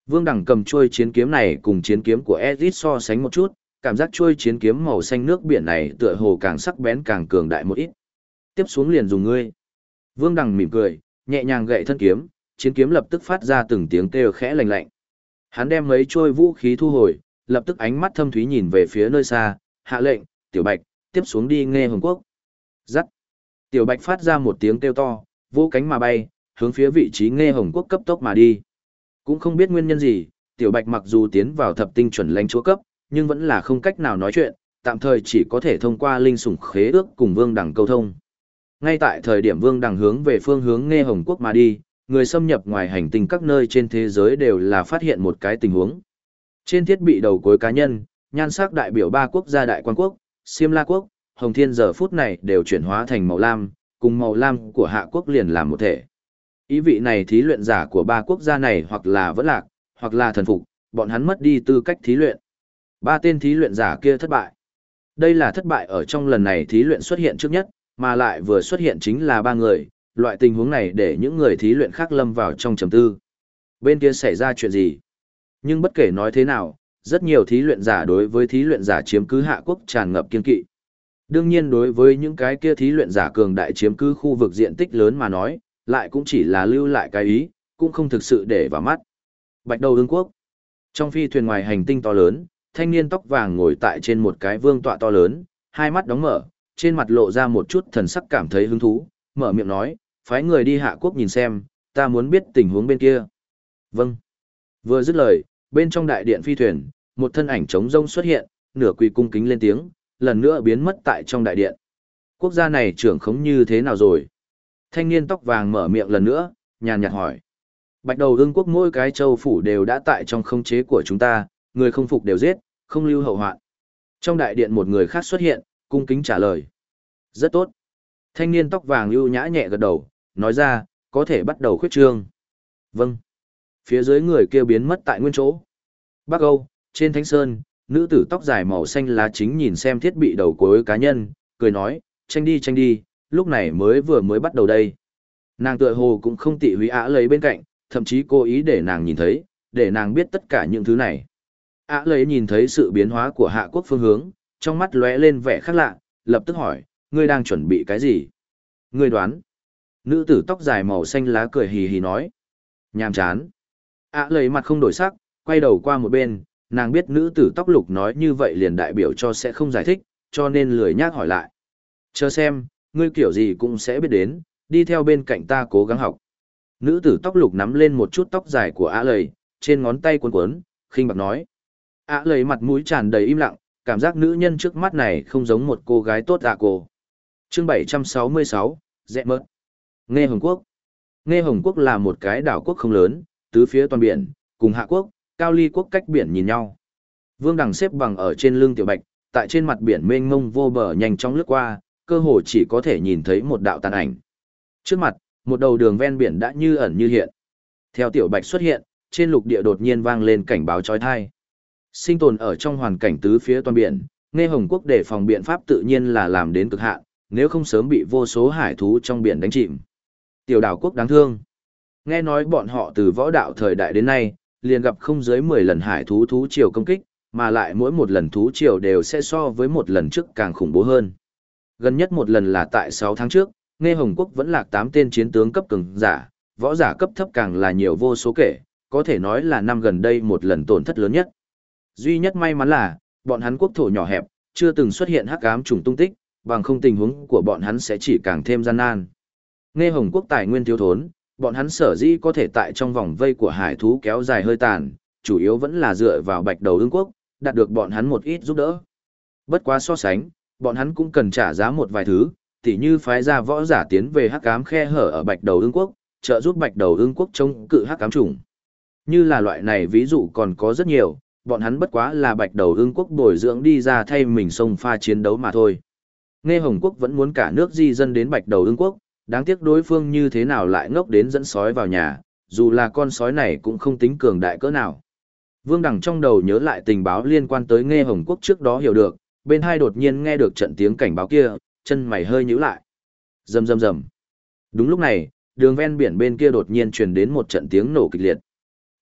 S1: Vương Đằng cầm chuôi chiến kiếm này cùng chiến kiếm của Ezic so sánh một chút, cảm giác chuôi chiến kiếm màu xanh nước biển này tựa hồ càng sắc bén càng cường đại một ít. Tiếp xuống liền dùng ngươi. Vương Đằng mỉm cười, nhẹ nhàng gậy thân kiếm, chiến kiếm lập tức phát ra từng tiếng kêu khẽ lạnh lạnh. Hắn đem mấy chuôi vũ khí thu hồi, lập tức ánh mắt thâm thúy nhìn về phía nơi xa, hạ lệnh, Tiểu Bạch, tiếp xuống đi Nghe Hồng Quốc. Dắt. Tiểu Bạch phát ra một tiếng kêu to, vỗ cánh mà bay, hướng phía vị trí Nghe Hồng Quốc cấp tốc mà đi. Cũng không biết nguyên nhân gì, Tiểu Bạch mặc dù tiến vào thập tinh chuẩn lãnh chúa cấp, nhưng vẫn là không cách nào nói chuyện, tạm thời chỉ có thể thông qua linh sủng khế ước cùng Vương Đằng câu thông. Ngay tại thời điểm Vương Đằng hướng về phương hướng Nghe Hồng Quốc mà đi, người xâm nhập ngoài hành tinh các nơi trên thế giới đều là phát hiện một cái tình huống. Trên thiết bị đầu cuối cá nhân, nhan sắc đại biểu 3 quốc gia Đại Quan Quốc, Xiêm La Quốc, Hồng Thiên giờ phút này đều chuyển hóa thành màu lam, cùng màu lam của Hạ Quốc liền làm một thể. Ý vị này thí luyện giả của 3 quốc gia này hoặc là vẫn lạc, hoặc là thần phục, bọn hắn mất đi tư cách thí luyện. 3 tên thí luyện giả kia thất bại. Đây là thất bại ở trong lần này thí luyện xuất hiện trước nhất, mà lại vừa xuất hiện chính là 3 người, loại tình huống này để những người thí luyện khác lâm vào trong trầm tư. Bên kia xảy ra chuyện gì? Nhưng bất kể nói thế nào, rất nhiều thí luyện giả đối với thí luyện giả chiếm cứ Hạ Quốc tràn ngập kiên kỵ. Đương nhiên đối với những cái kia thí luyện giả cường đại chiếm cứ khu vực diện tích lớn mà nói, lại cũng chỉ là lưu lại cái ý, cũng không thực sự để vào mắt. Bạch Đầu Ưng Quốc. Trong phi thuyền ngoài hành tinh to lớn, thanh niên tóc vàng ngồi tại trên một cái vương tọa to lớn, hai mắt đóng mở, trên mặt lộ ra một chút thần sắc cảm thấy hứng thú, mở miệng nói, phái người đi Hạ Quốc nhìn xem, ta muốn biết tình huống bên kia. Vâng. Vừa dứt lời, bên trong đại điện phi thuyền, một thân ảnh trống rông xuất hiện, nửa quỳ cung kính lên tiếng, lần nữa biến mất tại trong đại điện. Quốc gia này trưởng khống như thế nào rồi? Thanh niên tóc vàng mở miệng lần nữa, nhàn nhạt hỏi. Bạch Đầu Ưng Quốc mỗi cái châu phủ đều đã tại trong khống chế của chúng ta, người không phục đều giết, không lưu hậu hoạn. Trong đại điện một người khác xuất hiện, cung kính trả lời. Rất tốt. Thanh niên tóc vàng ưu nhã nhẹ gật đầu, nói ra, có thể bắt đầu khuyết trương. Vâng. Phía dưới người kia biến mất tại nguyên chỗ. Bắc Âu, trên Thánh Sơn, nữ tử tóc dài màu xanh lá chính nhìn xem thiết bị đầu cuối cá nhân, cười nói, tranh đi, lúc này mới bắt đầu đây. Nàng tựa hồ cũng không tị húy Ả lấy bên cạnh, thậm chí cố ý để nàng nhìn thấy, để nàng biết tất cả những thứ này. Ả lấy nhìn thấy sự biến hóa của Hạ Quốc phương hướng, trong mắt lóe lên vẻ khác lạ, lập tức hỏi, ngươi đang chuẩn bị cái gì? Ngươi đoán. Nữ tử tóc dài màu xanh lá cười hì hì nói. Nhàm chán. Ả lấy mặt không đổi sắc, quay đầu qua một bên, nàng biết nữ tử tóc lục nói như vậy liền đại biểu cho sẽ không giải thích, cho nên lười nhác hỏi lại. Chờ xem, ngươi kiểu gì cũng sẽ biết đến, đi theo bên cạnh ta cố gắng học. Nữ tử tóc lục nắm lên một chút tóc dài của Ả lầy, trên ngón tay cuốn cuốn, khinh bạc nói. Ả lầy mặt mũi tràn đầy im lặng, cảm giác nữ nhân trước mắt này không giống một cô gái tốt cô. Chương 766, Dẹ mớt. Nghe Hồng Quốc. Nghe Hồng Quốc là một cái đảo quốc không lớn, tứ phía toàn biển, cùng Hạ Quốc, Cao Ly Quốc cách biển nhìn nhau. Vương Đằng xếp bằng ở trên lưng Tiểu Bạch, tại trên mặt biển mênh mông vô bờ nhanh chóng lướt qua, cơ hồ chỉ có thể nhìn thấy một đạo tàn ảnh. Trước mặt, một đầu đường ven biển đã như ẩn như hiện. Theo Tiểu Bạch xuất hiện, trên lục địa đột nhiên vang lên cảnh báo chói tai. Sinh tồn ở trong hoàn cảnh tứ phía toàn biển, Nghe Hồng Quốc để phòng biện pháp tự nhiên là làm đến cực hạn, nếu không sớm bị vô số hải thú trong biển đánh chìm. Tiểu đảo quốc đáng thương. Nghe nói bọn họ từ võ đạo thời đại đến nay, liền gặp không dưới 10 lần hải thú thú triều công kích, mà lại mỗi một lần thú triều đều sẽ so với một lần trước càng khủng bố hơn. Gần nhất một lần là tại 6 tháng trước, Nghe Hồng Quốc vẫn lạc 8 tên chiến tướng cấp cường giả, võ giả cấp thấp càng là nhiều vô số kể, có thể nói là năm gần đây một lần tổn thất lớn nhất. Duy nhất may mắn là, bọn hắn quốc thổ nhỏ hẹp, chưa từng xuất hiện hắc ám trùng tung tích, bằng không tình huống của bọn hắn sẽ chỉ càng thêm gian nan. Nghe Hồng Quốc tài nguyên thiếu thốn, bọn hắn sở dĩ có thể tại trong vòng vây của hải thú kéo dài hơi tàn, chủ yếu vẫn là dựa vào Bạch Đầu Ưng Quốc, đạt được bọn hắn một ít giúp đỡ. Bất quá so sánh, bọn hắn cũng cần trả giá một vài thứ, tỉ như phái ra võ giả tiến về hắc ám khe hở ở Bạch Đầu Ưng Quốc, trợ giúp Bạch Đầu Ưng Quốc chống cự hắc ám trùng. Như là loại này ví dụ còn có rất nhiều, bọn hắn bất quá là Bạch Đầu Ưng Quốc bồi dưỡng đi ra thay mình xông pha chiến đấu mà thôi. Nghe Hồng Quốc vẫn muốn cả nước di dân đến Bạch Đầu Ưng Quốc, đáng tiếc đối phương như thế nào lại ngốc đến dẫn sói vào nhà, dù là con sói này cũng không tính cường đại cỡ nào. Vương Đằng trong đầu nhớ lại tình báo liên quan tới Nghe Hồng Quốc trước đó hiểu được, bên hai đột nhiên nghe được trận tiếng cảnh báo kia, chân mày hơi nhíu lại. Rầm rầm rầm. Đúng lúc này, đường ven biển bên kia đột nhiên truyền đến một trận tiếng nổ kịch liệt.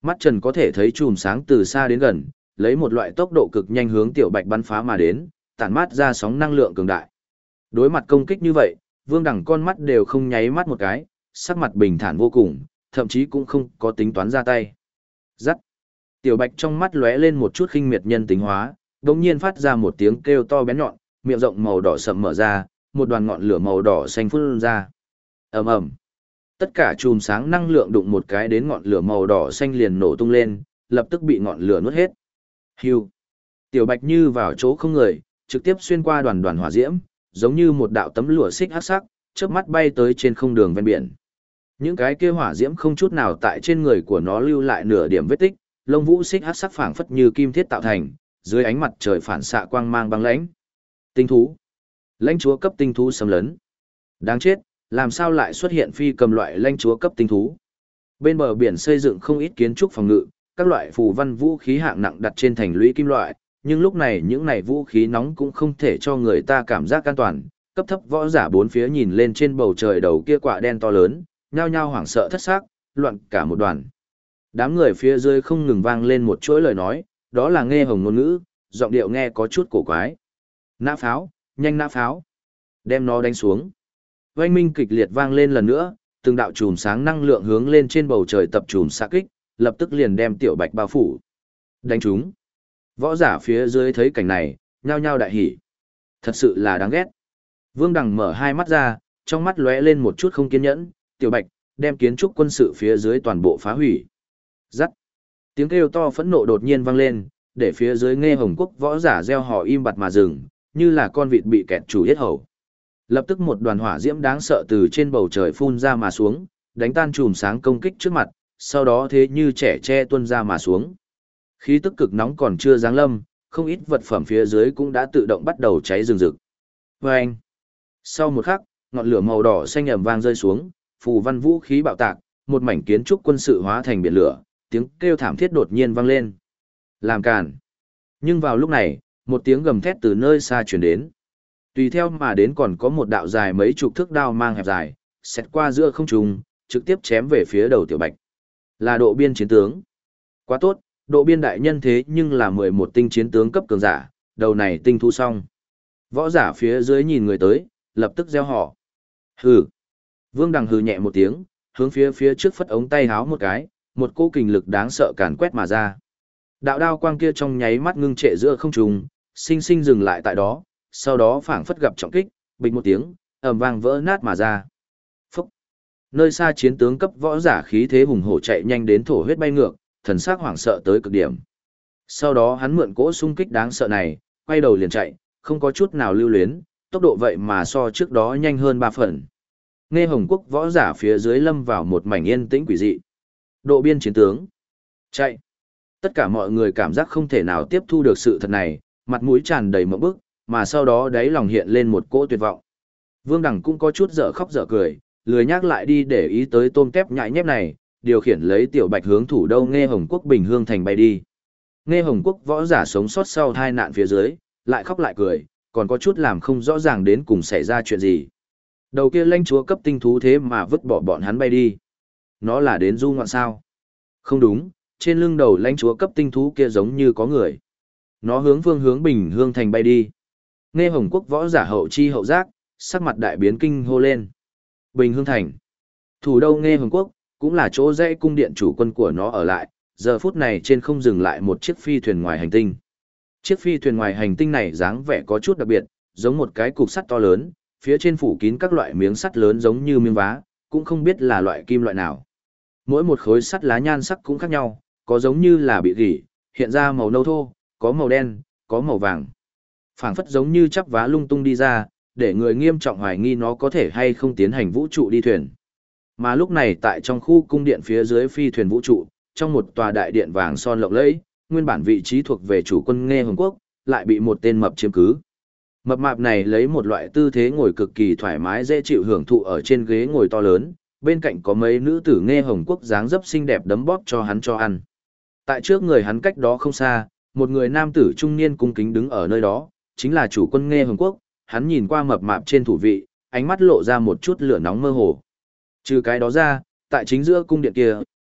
S1: Mắt Trần có thể thấy chùm sáng từ xa đến gần, lấy một loại tốc độ cực nhanh hướng Tiểu Bạch bắn phá mà đến, tản mát ra sóng năng lượng cường đại. Đối mặt công kích như vậy, Vương Đằng con mắt đều không nháy mắt một cái, sắc mặt bình thản vô cùng, thậm chí cũng không có tính toán ra tay. Rắc. Tiểu Bạch trong mắt lóe lên một chút khinh miệt nhân tính hóa, đột nhiên phát ra một tiếng kêu to bén nhọn, miệng rộng màu đỏ sậm mở ra, một đoàn ngọn lửa màu đỏ xanh phun ra. Ầm ầm. Tất cả chùm sáng năng lượng đụng một cái đến ngọn lửa màu đỏ xanh liền nổ tung lên, lập tức bị ngọn lửa nuốt hết. Hưu. Tiểu Bạch như vào chỗ không người, trực tiếp xuyên qua đoàn đoàn hỏa diễm, giống như một đạo tấm lụa xích hắc sắc, chớp mắt bay tới trên không đường ven biển. Những cái kia hỏa diễm không chút nào tại trên người của nó lưu lại nửa điểm vết tích, lông vũ xích hắc sắc phảng phất như kim thiết tạo thành, dưới ánh mặt trời phản xạ quang mang băng lãnh. Tinh thú. Lãnh chúa cấp tinh thú xâm lấn. Đáng chết, làm sao lại xuất hiện phi cầm loại lãnh chúa cấp tinh thú? Bên bờ biển xây dựng không ít kiến trúc phòng ngự, các loại phù văn vũ khí hạng nặng đặt trên thành lũy kim loại, nhưng lúc này những này vũ khí nóng cũng không thể cho người ta cảm giác an toàn. Cấp thấp võ giả bốn phía nhìn lên trên bầu trời đầu kia quả đen to lớn, nhao nhao hoảng sợ thất xác, loạn cả một đoàn. Đám người phía dưới không ngừng vang lên một chuỗi lời nói, đó là nghe hồng ngôn ngữ, giọng điệu nghe có chút cổ quái. Nã pháo, nhanh nã pháo, đem nó đánh xuống. Oanh minh kịch liệt vang lên lần nữa, từng đạo chùm sáng năng lượng hướng lên trên bầu trời tập chùm xạ kích, lập tức liền đem Tiểu Bạch bao phủ. Đánh chúng. Võ giả phía dưới thấy cảnh này, nhao nhao đại hỉ. Thật sự là đáng ghét. Vương Đằng mở hai mắt ra, trong mắt lóe lên một chút không kiên nhẫn, Tiểu Bạch, đem kiến trúc quân sự phía dưới toàn bộ phá hủy. Rắc. Tiếng kêu to phẫn nộ đột nhiên vang lên, để phía dưới nghe hồng quốc võ giả reo hò im bặt mà dừng, như là con vịt bị kẹt chủ yết hầu. Lập tức một đoàn hỏa diễm đáng sợ từ trên bầu trời phun ra mà xuống, đánh tan chùm sáng công kích trước mặt, sau đó thế như trẻ tre tuôn ra mà xuống. Khí tức cực nóng còn chưa giáng lâm, không ít vật phẩm phía dưới cũng đã tự động bắt đầu cháy rừng rực. Vâng! Sau một khắc, ngọn lửa màu đỏ xanh ầm vang rơi xuống, phù văn vũ khí bạo tạc, một mảnh kiến trúc quân sự hóa thành biển lửa, tiếng kêu thảm thiết đột nhiên vang lên. Làm cản! Nhưng vào lúc này, một tiếng gầm thét từ nơi xa truyền đến. Tùy theo mà đến còn có một đạo dài mấy chục thước đao mang hẹp dài, xẹt qua giữa không trung, trực tiếp chém về phía đầu Tiểu Bạch. Là Độ Biên chiến tướng. Quá tốt, Độ Biên đại nhân thế nhưng là 11 tinh chiến tướng cấp cường giả, đầu này tinh thu xong. Võ giả phía dưới nhìn người tới, lập tức reo hò. Hừ. Vương Đằng hừ nhẹ một tiếng, hướng phía trước phất ống tay háo một cái, một cỗ kình lực đáng sợ càn quét mà ra. Đạo đao quang kia trong nháy mắt ngưng trệ giữa không trung, sinh sinh dừng lại tại đó, sau đó phảng phất gặp trọng kích, bịch một tiếng, ầm vang vỡ nát mà ra. Phúc! Nơi xa chiến tướng cấp võ giả khí thế hùng hổ chạy nhanh đến thổ huyết bay ngược, thần sắc hoảng sợ tới cực điểm. Sau đó hắn mượn cỗ xung kích đáng sợ này, quay đầu liền chạy, không có chút nào lưu luyến, tốc độ vậy mà so trước đó nhanh hơn 3 phần. Nghe hồng quốc võ giả phía dưới lâm vào một mảnh yên tĩnh quỷ dị. Độ Biên chiến tướng. Chạy! Tất cả mọi người cảm giác không thể nào tiếp thu được sự thật này, mặt mũi tràn đầy mộng bức, mà sau đó đáy lòng hiện lên một cỗ tuyệt vọng. Vương Đằng cũng có chút dở khóc dở cười, lười nhắc lại đi để ý tới tôm tép nhại nhép này, điều khiển lấy Tiểu Bạch hướng thủ đô Nghe Hồng Quốc Bình Hương thành bay đi. Nghe Hồng Quốc võ giả sống sót sau tai nạn phía dưới, lại khóc lại cười, còn có chút làm không rõ ràng đến cùng xảy ra chuyện gì. Đầu kia lãnh chúa cấp tinh thú thế mà vứt bỏ bọn hắn bay đi. Nó là đến du ngoạn sao? Không đúng, trên lưng đầu lãnh chúa cấp tinh thú kia giống như có người. Nó hướng phương hướng Bình Hương thành bay đi. Nghe Hồng Quốc võ giả hậu chi hậu giác, sắc mặt đại biến kinh hô lên. Bình Hương thành. Thủ đô Nghe Hồng Quốc, cũng là chỗ dãy cung điện chủ quân của nó ở lại, giờ phút này trên không dừng lại một chiếc phi thuyền ngoài hành tinh. Chiếc phi thuyền ngoài hành tinh này dáng vẻ có chút đặc biệt, giống một cái cục sắt to lớn, phía trên phủ kín các loại miếng sắt lớn giống như miếng vá, cũng không biết là loại kim loại nào. Mỗi một khối sắt lá nhan sắc cũng khác nhau, có giống như là bị rỉ, hiện ra màu nâu thô, có màu đen, có màu vàng. Phảng phất giống như chắp vá lung tung đi ra, để người nghiêm trọng hoài nghi nó có thể hay không tiến hành vũ trụ đi thuyền. Mà lúc này tại trong khu cung điện phía dưới phi thuyền vũ trụ, trong một tòa đại điện vàng son lộng lẫy, nguyên bản vị trí thuộc về chủ quân Nghe Hồng Quốc, lại bị một tên mập chiếm cứ. Mập mạp này lấy một loại tư thế ngồi cực kỳ thoải mái dễ chịu hưởng thụ ở trên ghế ngồi to lớn, bên cạnh có mấy nữ tử Nghe Hồng Quốc dáng dấp xinh đẹp đấm bóp cho hắn cho ăn. Tại trước người hắn cách đó không xa, một người nam tử trung niên cung kính đứng ở nơi đó, chính là chủ quân Nghe Hồng Quốc, hắn nhìn qua mập mạp trên thủ vị, ánh mắt lộ ra một chút lửa nóng mơ hồ. Trừ cái đó ra, tại chính giữa cung điện kia,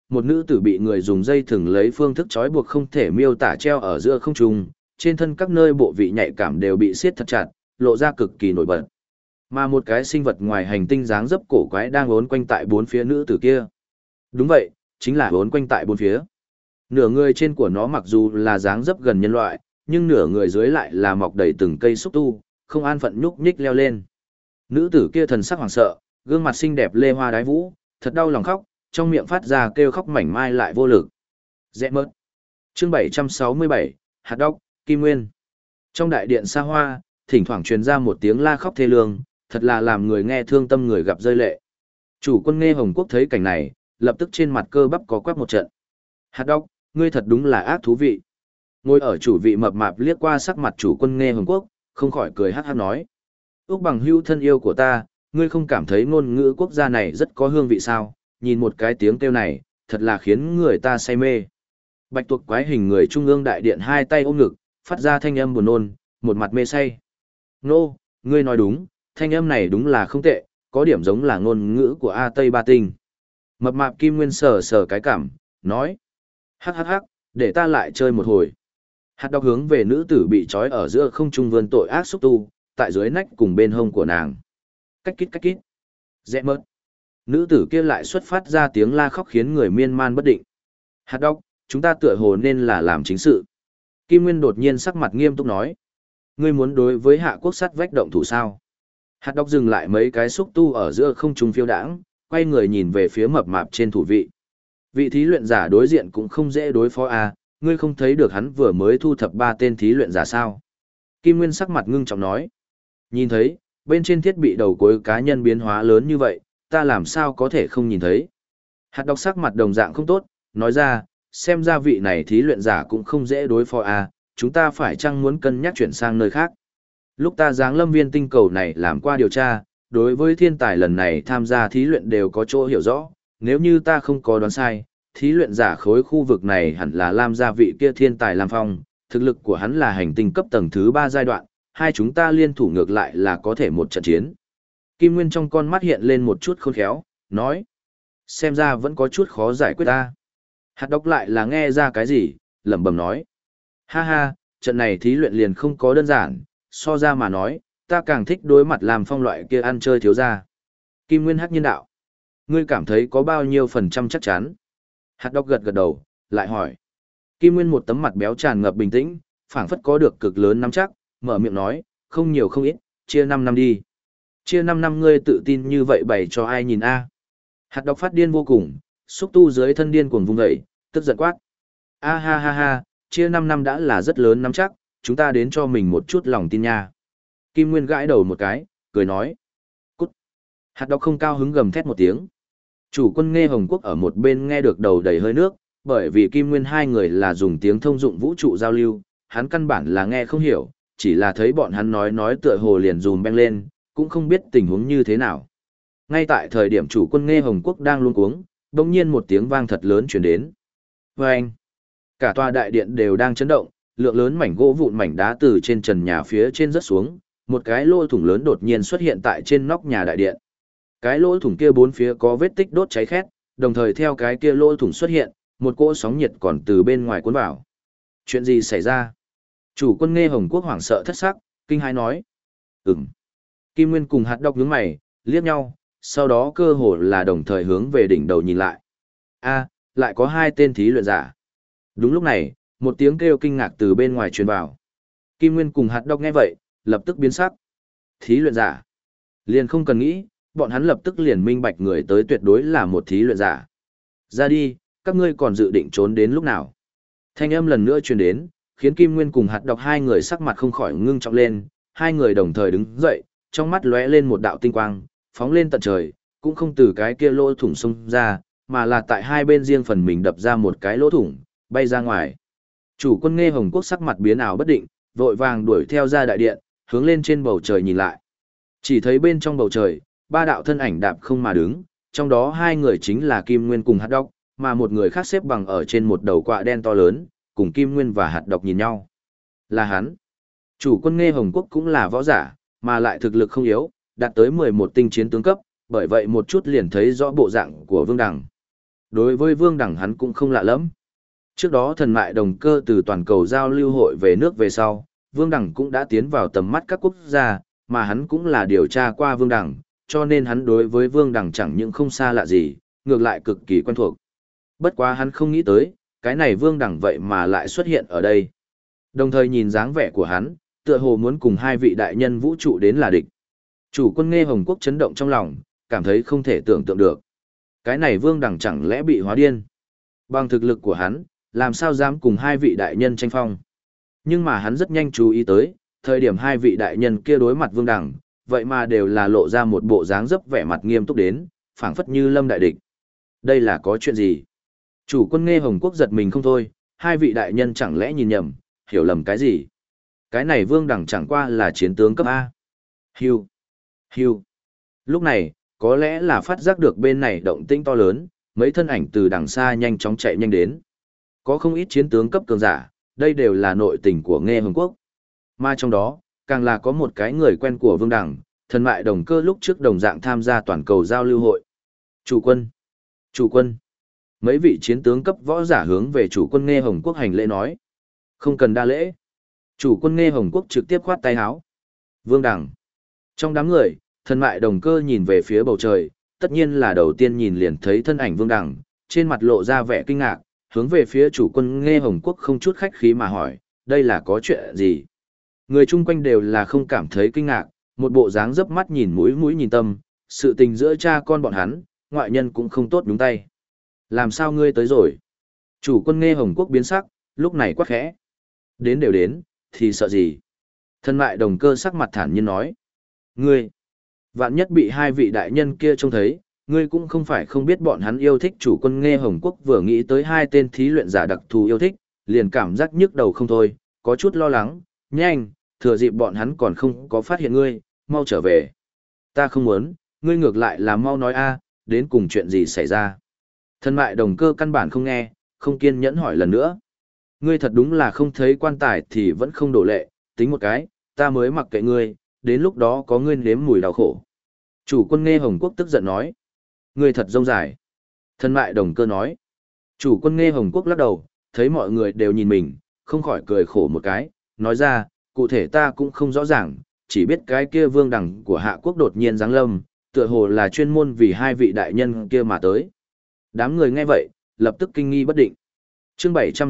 S1: một nữ tử bị người dùng dây thừng lấy phương thức trói buộc không thể miêu tả treo ở giữa không trung, trên thân các nơi bộ vị nhạy cảm đều bị siết thật chặt, lộ ra cực kỳ nổi bật. Mà một cái sinh vật ngoài hành tinh dáng dấp cổ quái đang uốn quanh tại bốn phía nữ tử kia. Đúng vậy, chính là uốn quanh tại bốn phía. Nửa người trên của nó mặc dù là dáng dấp gần nhân loại, nhưng nửa người dưới lại là mọc đầy từng cây xúc tu, không an phận nhúc nhích leo lên. Nữ tử kia thần sắc hoảng sợ, gương mặt xinh đẹp lê hoa đái vũ, thật đau lòng khóc, trong miệng phát ra kêu khóc mảnh mai lại vô lực. Rẽ mớt. Chương 767, hạt đốc, Kim Nguyên. Trong đại điện xa hoa, thỉnh thoảng truyền ra một tiếng la khóc thê lương, thật là làm người nghe thương tâm người gặp rơi lệ. Chủ quân Nghe Hồng Quốc thấy cảnh này, lập tức trên mặt cơ bắp có quắc một trận. Hạt đốc, ngươi thật đúng là ác thú vị. Ngồi ở chủ vị mập mạp liếc qua sắc mặt chủ quân Nghe Hồng Quốc, không khỏi cười hát hát nói. Úc bằng hữu thân yêu của ta, ngươi không cảm thấy ngôn ngữ quốc gia này rất có hương vị sao, nhìn một cái tiếng kêu này, thật là khiến người ta say mê. Bạch tuộc quái hình người trung ương đại điện hai tay ôm ngực, phát ra thanh âm buồn nôn, một mặt mê say. Nô, ngươi nói đúng, thanh âm này đúng là không tệ, có điểm giống là ngôn ngữ của A Tây Ba Tinh. Mập mạp Kim Nguyên sờ sờ cái cảm, nói. Hắc hắc hắc, để ta lại chơi một hồi. Hạt đọc hướng về nữ tử bị trói ở giữa không trung vươn tội ác xúc tu, tại dưới nách cùng bên hông của nàng. Cách kít. Rẽ mớt. Nữ tử kia lại xuất phát ra tiếng la khóc khiến người miên man bất định. Hạt đọc, chúng ta tựa hồ nên là làm chính sự. Kim Nguyên đột nhiên sắc mặt nghiêm túc nói. Ngươi muốn đối với hạ quốc sắt vách động thủ sao? Hạt đọc dừng lại mấy cái xúc tu ở giữa không trung phiêu đãng, quay người nhìn về phía mập mạp trên thủ vị. Vị thí luyện giả đối diện cũng không dễ đối phó à, ngươi không thấy được hắn vừa mới thu thập 3 tên thí luyện giả sao? Kim Nguyên sắc mặt ngưng trọng nói. Nhìn thấy, bên trên thiết bị đầu cuối cá nhân biến hóa lớn như vậy, ta làm sao có thể không nhìn thấy? Hạt đọc sắc mặt đồng dạng không tốt, nói ra, xem ra vị này thí luyện giả cũng không dễ đối phó à, chúng ta phải chăng muốn cân nhắc chuyển sang nơi khác? Lúc ta giáng lâm viên tinh cầu này làm qua điều tra, đối với thiên tài lần này tham gia thí luyện đều có chỗ hiểu rõ, nếu như ta không có đoán sai, thí luyện giả khối khu vực này hẳn là Lam gia vị kia thiên tài Lam Phong, thực lực của hắn là hành tinh cấp tầng thứ 3 giai đoạn, hai chúng ta liên thủ ngược lại là có thể một trận chiến. Kim Nguyên trong con mắt hiện lên một chút khôn khéo, nói, xem ra vẫn có chút khó giải quyết ta. Hạt đốc lại là nghe ra cái gì, lẩm bẩm nói, ha ha, trận này thí luyện liền không có đơn giản, so ra mà nói, ta càng thích đối mặt Lam Phong loại kia ăn chơi thiếu ra. Kim Nguyên hắc nhiên đạo, ngươi cảm thấy có bao nhiêu phần trăm chắc chắn? Hạt đốc gật gật đầu, lại hỏi. Kim Nguyên một tấm mặt béo tràn ngập bình tĩnh, phảng phất có được cực lớn nắm chắc, mở miệng nói, không nhiều không ít, chia 5 năm đi. Chia 5 năm ngươi tự tin như vậy bày cho ai nhìn a? Hạt đốc phát điên vô cùng, xúc tu dưới thân điên cuồng vung dậy, tức giận quát. A ha ha ha, chia 5 năm đã là rất lớn nắm chắc, chúng ta đến cho mình một chút lòng tin nha. Kim Nguyên gãi đầu một cái, cười nói. Cút. Hạt đốc không cao hứng gầm thét một tiếng. Chủ quân Nghe Hồng Quốc ở một bên nghe được đầu đầy hơi nước, bởi vì Kim Nguyên hai người là dùng tiếng thông dụng vũ trụ giao lưu, hắn căn bản là nghe không hiểu, chỉ là thấy bọn hắn nói tựa hồ liền dùm beng lên, cũng không biết tình huống như thế nào. Ngay tại thời điểm chủ quân Nghe Hồng Quốc đang luống cuống, bỗng nhiên một tiếng vang thật lớn truyền đến. Vâng! Cả tòa đại điện đều đang chấn động, lượng lớn mảnh gỗ vụn mảnh đá từ trên trần nhà phía trên rớt xuống, một cái lỗ thủng lớn đột nhiên xuất hiện tại trên nóc nhà đại điện. Cái lỗ thủng kia bốn phía có vết tích đốt cháy khét, đồng thời theo cái kia lỗ thủng xuất hiện, một cỗ sóng nhiệt còn từ bên ngoài cuốn vào. Chuyện gì xảy ra? Chủ quân Nghe Hồng Quốc hoảng sợ thất sắc, kinh hãi nói. Kim Nguyên cùng hạt đốc nhướng mày, liếc nhau, sau đó cơ hồ là đồng thời hướng về đỉnh đầu nhìn lại. A, lại có 2 tên thí luyện giả. Đúng lúc này, một tiếng kêu kinh ngạc từ bên ngoài truyền vào. Kim Nguyên cùng hạt đốc nghe vậy, lập tức biến sắc. Thí luyện giả. Liền không cần nghĩ, bọn hắn lập tức liền minh bạch người tới tuyệt đối là một thí luyện giả. Ra đi, các ngươi còn dự định trốn đến lúc nào? Thanh âm lần nữa truyền đến, khiến Kim Nguyên cùng hạt độc hai người sắc mặt không khỏi ngưng trọng lên, hai người đồng thời đứng dậy, trong mắt lóe lên một đạo tinh quang, phóng lên tận trời, cũng không từ cái kia lỗ thủng xông ra, mà là tại hai bên riêng phần mình đập ra một cái lỗ thủng, bay ra ngoài. Chủ quân Nghe Hồng Quốc sắc mặt biến ảo bất định, vội vàng đuổi theo ra đại điện, hướng lên trên bầu trời nhìn lại. Chỉ thấy bên trong bầu trời, 3 đạo thân ảnh đạp không mà đứng, trong đó 2 người chính là Kim Nguyên cùng hạt độc, mà một người khác xếp bằng ở trên một đầu quạ đen to lớn, cùng Kim Nguyên và hạt độc nhìn nhau. Là hắn. Chủ quân Nghe Hồng Quốc cũng là võ giả, mà lại thực lực không yếu, đạt tới 11 tinh chiến tướng cấp, bởi vậy một chút liền thấy rõ bộ dạng của Vương Đằng. Đối với Vương Đẳng hắn cũng không lạ lắm. Trước đó thần mại đồng cơ từ toàn cầu giao lưu hội về nước về sau, Vương Đẳng cũng đã tiến vào tầm mắt các quốc gia, mà hắn cũng là điều tra qua Vương Đẳng, cho nên hắn đối với Vương Đẳng chẳng những không xa lạ gì, ngược lại cực kỳ quen thuộc. Bất quá hắn không nghĩ tới, cái này Vương Đẳng vậy mà lại xuất hiện ở đây. Đồng thời nhìn dáng vẻ của hắn, tựa hồ muốn cùng hai vị đại nhân vũ trụ đến là địch. Chủ quân Nghe Hồng Quốc chấn động trong lòng, cảm thấy không thể tưởng tượng được. Cái này Vương Đẳng chẳng lẽ bị hóa điên? Bằng thực lực của hắn, làm sao dám cùng hai vị đại nhân tranh phong? Nhưng mà hắn rất nhanh chú ý tới, thời điểm hai vị đại nhân kia đối mặt Vương Đẳng, vậy mà đều là lộ ra một bộ dáng dấp vẻ mặt nghiêm túc đến, phảng phất như lâm đại địch. Đây là có chuyện gì? Chủ quân Nghe Hồng Quốc giật mình không thôi, hai vị đại nhân chẳng lẽ nhìn nhầm, hiểu lầm cái gì? Cái này Vương Đẳng chẳng qua là chiến tướng cấp A. Hưu. Hưu. Lúc này, có lẽ là phát giác được bên này động tĩnh to lớn, mấy thân ảnh từ đằng xa nhanh chóng chạy nhanh đến. Có không ít chiến tướng cấp cường giả, đây đều là nội tình của Nghe Hồng Quốc. Mà trong đó, càng là có một cái người quen của Vương Đẳng, thần mại đồng cơ lúc trước đồng dạng tham gia toàn cầu giao lưu hội. Chủ quân. Chủ quân. Mấy vị chiến tướng cấp võ giả hướng về chủ quân Nghe Hồng Quốc hành lễ nói. Không cần đa lễ. Chủ quân Nghe Hồng Quốc trực tiếp khoát tay áo. Vương Đẳng. Trong đám người, thần mại đồng cơ nhìn về phía bầu trời, tất nhiên là đầu tiên nhìn liền thấy thân ảnh Vương Đẳng, trên mặt lộ ra vẻ kinh ngạc, hướng về phía chủ quân Nghe Hồng Quốc không chút khách khí mà hỏi, đây là có chuyện gì? Người chung quanh đều là không cảm thấy kinh ngạc, một bộ dáng dấp mắt nhìn mũi nhìn tâm, sự tình giữa cha con bọn hắn, ngoại nhân cũng không tốt đúng tay. Làm sao ngươi tới rồi? Chủ quân Nghe Hồng Quốc biến sắc, lúc này quát khẽ. Đến đều đến, thì sợ gì? Thân mại đồng cơ sắc mặt thản nhiên nói. Ngươi, vạn nhất bị hai vị đại nhân kia trông thấy, ngươi cũng không phải không biết bọn hắn yêu thích. Chủ quân Nghe Hồng Quốc vừa nghĩ tới hai tên thí luyện giả đặc thù yêu thích, liền cảm giác nhức đầu không thôi, có chút lo lắng, nhanh, thừa dịp bọn hắn còn không có phát hiện ngươi, mau trở về. Ta không muốn, ngươi ngược lại là mau nói a, đến cùng chuyện gì xảy ra. Thân mại đồng cơ căn bản không nghe, không kiên nhẫn hỏi lần nữa. Ngươi thật đúng là không thấy quan tài thì vẫn không đổ lệ, tính một cái, ta mới mặc kệ ngươi, đến lúc đó có ngươi nếm mùi đau khổ. Chủ quân Nghe Hồng Quốc tức giận nói. Ngươi thật rông dài. Thân mại đồng cơ nói. Chủ quân Nghe Hồng Quốc lắc đầu, thấy mọi người đều nhìn mình, không khỏi cười khổ một cái, nói ra, cụ thể ta cũng không rõ ràng, chỉ biết cái kia Vương Đẳng của Hạ Quốc đột nhiên giáng lâm, tựa hồ là chuyên môn vì hai vị đại nhân kia mà tới. Đám người nghe vậy, lập tức kinh nghi bất định. Chương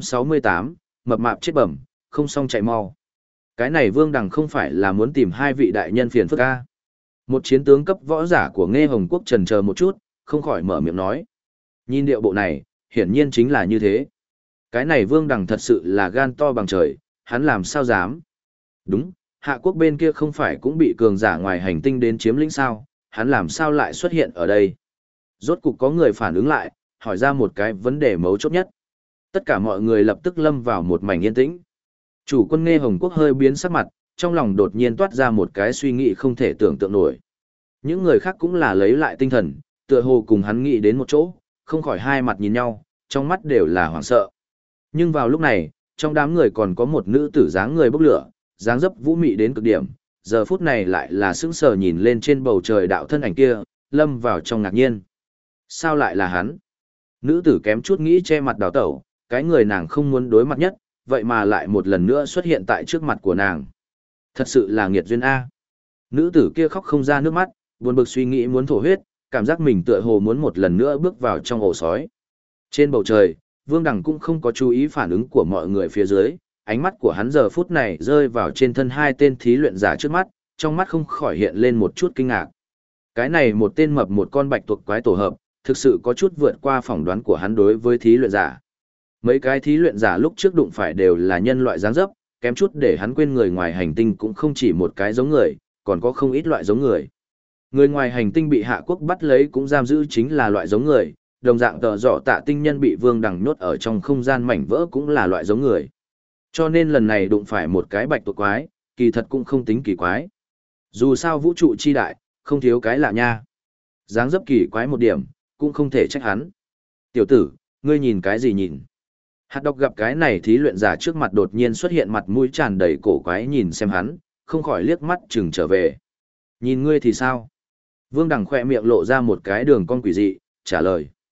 S1: 768, mập mạp chết bẩm, không xong chạy mau. Cái này Vương Đẳng không phải là muốn tìm hai vị đại nhân phiền phức a? Một chiến tướng cấp võ giả của Nghe Hồng Quốc chần chờ một chút, không khỏi mở miệng nói. Nhìn điệu bộ này, hiển nhiên chính là như thế. Cái này Vương Đẳng thật sự là gan to bằng trời, hắn làm sao dám? Đúng, Hạ Quốc bên kia không phải cũng bị cường giả ngoài hành tinh đến chiếm lĩnh sao, hắn làm sao lại xuất hiện ở đây? Rốt cục có người phản ứng lại, hỏi ra một cái vấn đề mấu chốt nhất. Tất cả mọi người lập tức lâm vào một mảnh yên tĩnh. Chủ quân Nghe Hồng Quốc hơi biến sắc mặt, trong lòng đột nhiên toát ra một cái suy nghĩ không thể tưởng tượng nổi. Những người khác cũng là lấy lại tinh thần, tựa hồ cùng hắn nghĩ đến một chỗ, không khỏi hai mặt nhìn nhau, trong mắt đều là hoảng sợ. Nhưng vào lúc này, trong đám người còn có một nữ tử dáng người bốc lửa, dáng dấp vũ mị đến cực điểm, giờ phút này lại là sững sờ nhìn lên trên bầu trời đạo thân ảnh kia, lâm vào trong ngạc nhiên. Sao lại là hắn? Nữ tử kém chút nghĩ che mặt đào tẩu, cái người nàng không muốn đối mặt nhất, vậy mà lại một lần nữa xuất hiện tại trước mặt của nàng. Thật sự là nghiệt duyên A. Nữ tử kia khóc không ra nước mắt, buồn bực suy nghĩ muốn thổ huyết, cảm giác mình tựa hồ muốn một lần nữa bước vào trong ổ sói. Trên bầu trời, Vương Đẳng cũng không có chú ý phản ứng của mọi người phía dưới, ánh mắt của hắn giờ phút này rơi vào trên thân hai tên thí luyện giả trước mắt, trong mắt không khỏi hiện lên một chút kinh ngạc. Cái này một tên mập một con bạch tuộc quái tổ hợp, thực sự có chút vượt qua phỏng đoán của hắn đối với thí luyện giả. Mấy cái thí luyện giả lúc trước đụng phải đều là nhân loại dáng dấp, kém chút để hắn quên người ngoài hành tinh cũng không chỉ một cái giống người, còn có không ít loại giống người. Người ngoài hành tinh bị Hạ Quốc bắt lấy cũng giam giữ chính là loại giống người, đồng dạng tờ dọ tạ tinh nhân bị Vương Đẳng nhốt ở trong không gian mảnh vỡ cũng là loại giống người. Cho nên lần này đụng phải một cái bạch tuộc quái, kỳ thật cũng không tính kỳ quái. Dù sao vũ trụ chi đại, không thiếu cái lạ nha. Dáng dấp kỳ quái một điểm, cũng không thể trách hắn. Tiểu tử, ngươi nhìn cái gì nhìn? Hạt độc gặp cái này thí luyện giả trước mặt đột nhiên xuất hiện mặt mũi tràn đầy cổ quái nhìn xem hắn, không khỏi liếc mắt chừng trở về. Nhìn ngươi thì sao? Vương Đẳng khỏe miệng lộ ra một cái đường cong quỷ dị, trả lời.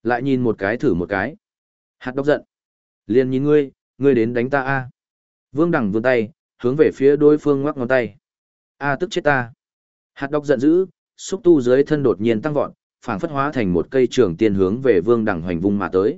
S1: Lại nhìn một cái thử một cái. Hạt độc giận. Liền nhìn ngươi đến đánh ta a. Vương Đằng vươn tay, hướng về phía đối phương ngoắc ngón tay. A tức chết ta. Hạt độc giận dữ, xúc tu dưới thân đột nhiên tăng vọt, phảng phất hóa thành một cây trường tiên hướng về Vương Đằng hoành vung mà tới.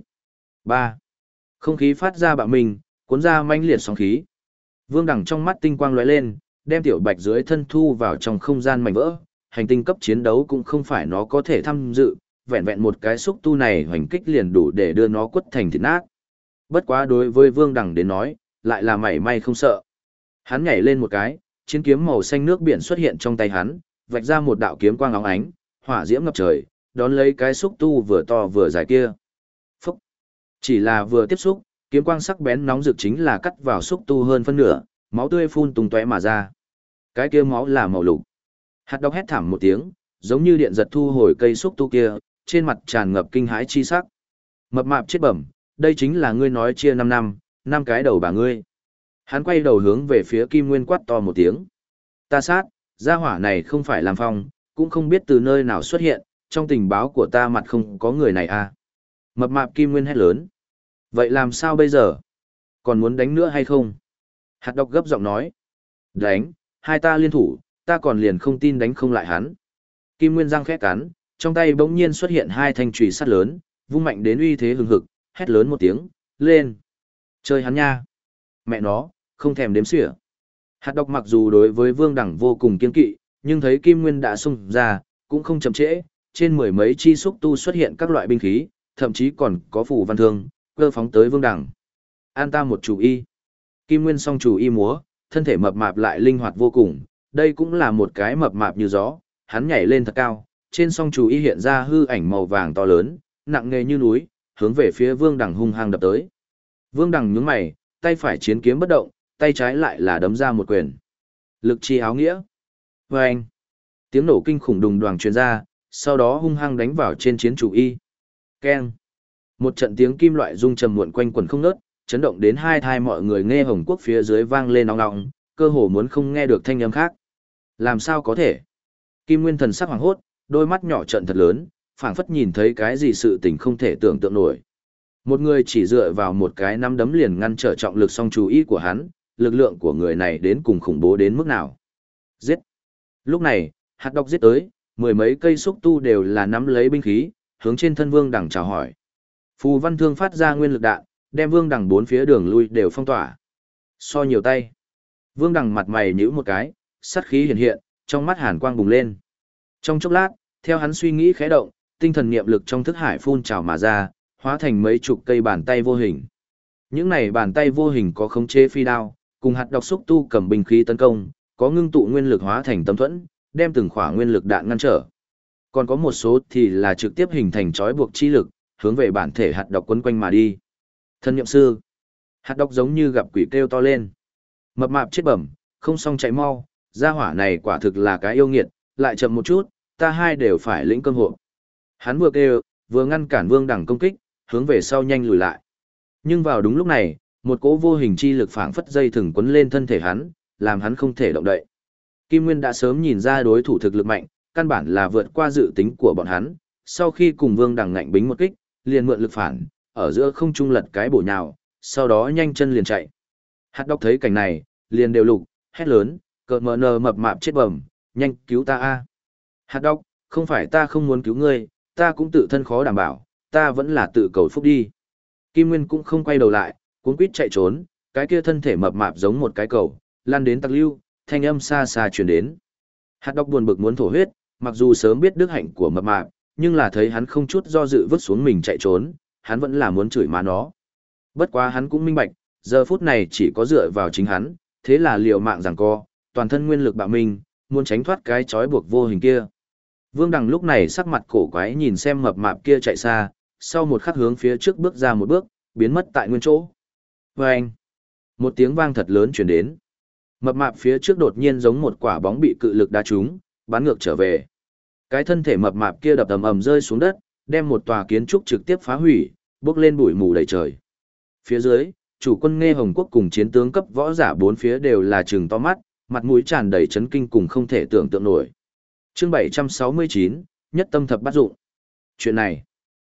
S1: 3. Không khí phát ra bạo mình, cuốn ra mãnh liệt sóng khí. Vương Đằng trong mắt tinh quang lóe lên, đem tiểu bạch dưới thân thu vào trong không gian mảnh vỡ. Hành tinh cấp chiến đấu cũng không phải nó có thể tham dự, vẹn vẹn một cái xúc tu này hoành kích liền đủ để đưa nó quất thành thịt nát. Bất quá đối với Vương Đằng đến nói, lại là mảy may không sợ. Hắn nhảy lên một cái, chiến kiếm màu xanh nước biển xuất hiện trong tay hắn, vạch ra một đạo kiếm quang óng ánh, hỏa diễm ngập trời, đón lấy cái xúc tu vừa to vừa dài kia. Phúc! Chỉ là vừa tiếp xúc, kiếm quang sắc bén nóng rực chính là cắt vào xúc tu hơn phân nửa, máu tươi phun tung tóe mà ra. Cái kia máu là màu lục. Hạt độc hét thảm một tiếng, giống như điện giật thu hồi cây xúc tu kia, trên mặt tràn ngập kinh hãi chi sắc. Mập mạp chết bẩm, đây chính là ngươi nói chia 5 năm, 5 cái đầu bà ngươi. Hắn quay đầu hướng về phía Kim Nguyên quát to một tiếng. Ta sát, gia hỏa này không phải làm phong, cũng không biết từ nơi nào xuất hiện, trong tình báo của ta mặt không có người này à. Mập mạp Kim Nguyên hét lớn. Vậy làm sao bây giờ? Còn muốn đánh nữa hay không? Hạt độc gấp giọng nói. Đánh, hai ta liên thủ, ta còn liền không tin đánh không lại hắn. Kim Nguyên răng khẽ cắn, trong tay bỗng nhiên xuất hiện hai thanh chùy sắt lớn, vung mạnh đến uy thế hừng hực, hét lớn một tiếng, lên. Chơi hắn nha. Mẹ nó, không thèm đếm xỉa. Hạt độc mặc dù đối với Vương Đẳng vô cùng kiên kỵ, nhưng thấy Kim Nguyên đã xung ra, cũng không chậm trễ, trên mười mấy chi xúc tu xuất hiện các loại binh khí, thậm chí còn có phù văn thương, cơ phóng tới Vương Đẳng. An ta một chủ y. Kim Nguyên song chủ y múa, thân thể mập mạp lại linh hoạt vô cùng, đây cũng là một cái mập mạp như gió, hắn nhảy lên thật cao, trên song chủ y hiện ra hư ảnh màu vàng to lớn, nặng nề như núi, hướng về phía Vương Đẳng hung hăng đập tới. Vương Đẳng nhướng mày, tay phải chiến kiếm bất động, tay trái lại là đấm ra một quyền. Lực chi áo nghĩa. Và anh, tiếng nổ kinh khủng đùng đoàng truyền ra, sau đó hung hăng đánh vào trên chiến chủ y. Keng. Một trận tiếng kim loại rung trầm muộn quanh quần không ngớt, chấn động đến hai thai mọi người nghe Hồng Quốc phía dưới vang lên ong ong, cơ hồ muốn không nghe được thanh âm khác. Làm sao có thể? Kim Nguyên thần sắc hoảng hốt, đôi mắt nhỏ trận thật lớn, phảng phất nhìn thấy cái gì sự tình không thể tưởng tượng nổi. Một người chỉ dựa vào một cái nắm đấm liền ngăn trở trọng lực song chú ý của hắn, lực lượng của người này đến cùng khủng bố đến mức nào. Giết! Lúc này, hạt độc giết tới, mười mấy cây xúc tu đều là nắm lấy binh khí, hướng trên thân Vương Đằng chào hỏi. Phù văn thương phát ra nguyên lực đạn, đem Vương Đằng bốn phía đường lui đều phong tỏa. So nhiều tay. Vương Đằng mặt mày nhíu một cái, sát khí hiện hiện, trong mắt hàn quang bùng lên. Trong chốc lát, theo hắn suy nghĩ khẽ động, tinh thần niệm lực trong thức hải phun trào mà ra, hóa thành mấy chục cây bàn tay vô hình. Những này bàn tay vô hình có khống chế phi đao, cùng hạt độc xúc tu cầm binh khí tấn công, có ngưng tụ nguyên lực hóa thành tấm thuẫn, đem từng khỏa nguyên lực đạn ngăn trở. Còn có một số thì là trực tiếp hình thành trói buộc chi lực, hướng về bản thể hạt độc quấn quanh mà đi. Thân nhậm sư. Hạt độc giống như gặp quỷ kêu to lên. Mập mạp chết bẩm, không xong chạy mau, gia hỏa này quả thực là cái yêu nghiệt, lại chậm một chút, ta hai đều phải lĩnh cơm hộ. Hắn vừa kêu, vừa ngăn cản Vương Đằng công kích, hướng về sau nhanh lùi lại. Nhưng vào đúng lúc này, một cỗ vô hình chi lực phảng phất dây thừng quấn lên thân thể hắn, làm hắn không thể động đậy. Kim Nguyên đã sớm nhìn ra đối thủ thực lực mạnh, căn bản là vượt qua dự tính của bọn hắn, sau khi cùng Vương Đằng ngạnh bính một kích, liền mượn lực phản, ở giữa không trung lật cái bổ nhào, sau đó nhanh chân liền chạy. Hạt độc thấy cảnh này, liền đều lục, hét lớn, cợt mờ nờ mập mạp chết bẩm, nhanh cứu ta a. Hạt độc, không phải ta không muốn cứu ngươi, ta cũng tự thân khó đảm bảo, ta vẫn là tự cầu phúc đi. Kim Nguyên cũng không quay đầu lại, cuống quýt chạy trốn, cái kia thân thể mập mạp giống một cái cầu, lan đến tặc lưu, thanh âm xa xa truyền đến. Hạt độc buồn bực muốn thổ huyết, mặc dù sớm biết đức hạnh của mập mạp, nhưng là thấy hắn không chút do dự vứt xuống mình chạy trốn, hắn vẫn là muốn chửi má nó. Bất quá hắn cũng minh bạch, giờ phút này chỉ có dựa vào chính hắn, thế là liều mạng giằng co, toàn thân nguyên lực bạo minh, muốn tránh thoát cái trói buộc vô hình kia. Vương Đằng lúc này sắc mặt cổ quái nhìn xem mập mạp kia chạy xa, sau một khắc hướng phía trước bước ra một bước, biến mất tại nguyên chỗ. Vâng! Một tiếng vang thật lớn truyền đến. Mập mạp phía trước đột nhiên giống một quả bóng bị cự lực đá trúng, bắn ngược trở về. Cái thân thể mập mạp kia đập ầm ầm rơi xuống đất, đem một tòa kiến trúc trực tiếp phá hủy, bốc lên bụi mù đầy trời. Phía dưới, chủ quân Nghe Hồng Quốc cùng chiến tướng cấp võ giả bốn phía đều là trừng to mắt, mặt mũi tràn đầy chấn kinh cùng không thể tưởng tượng nổi. Chương 769, nhất tâm thập bát dụng. Chuyện này,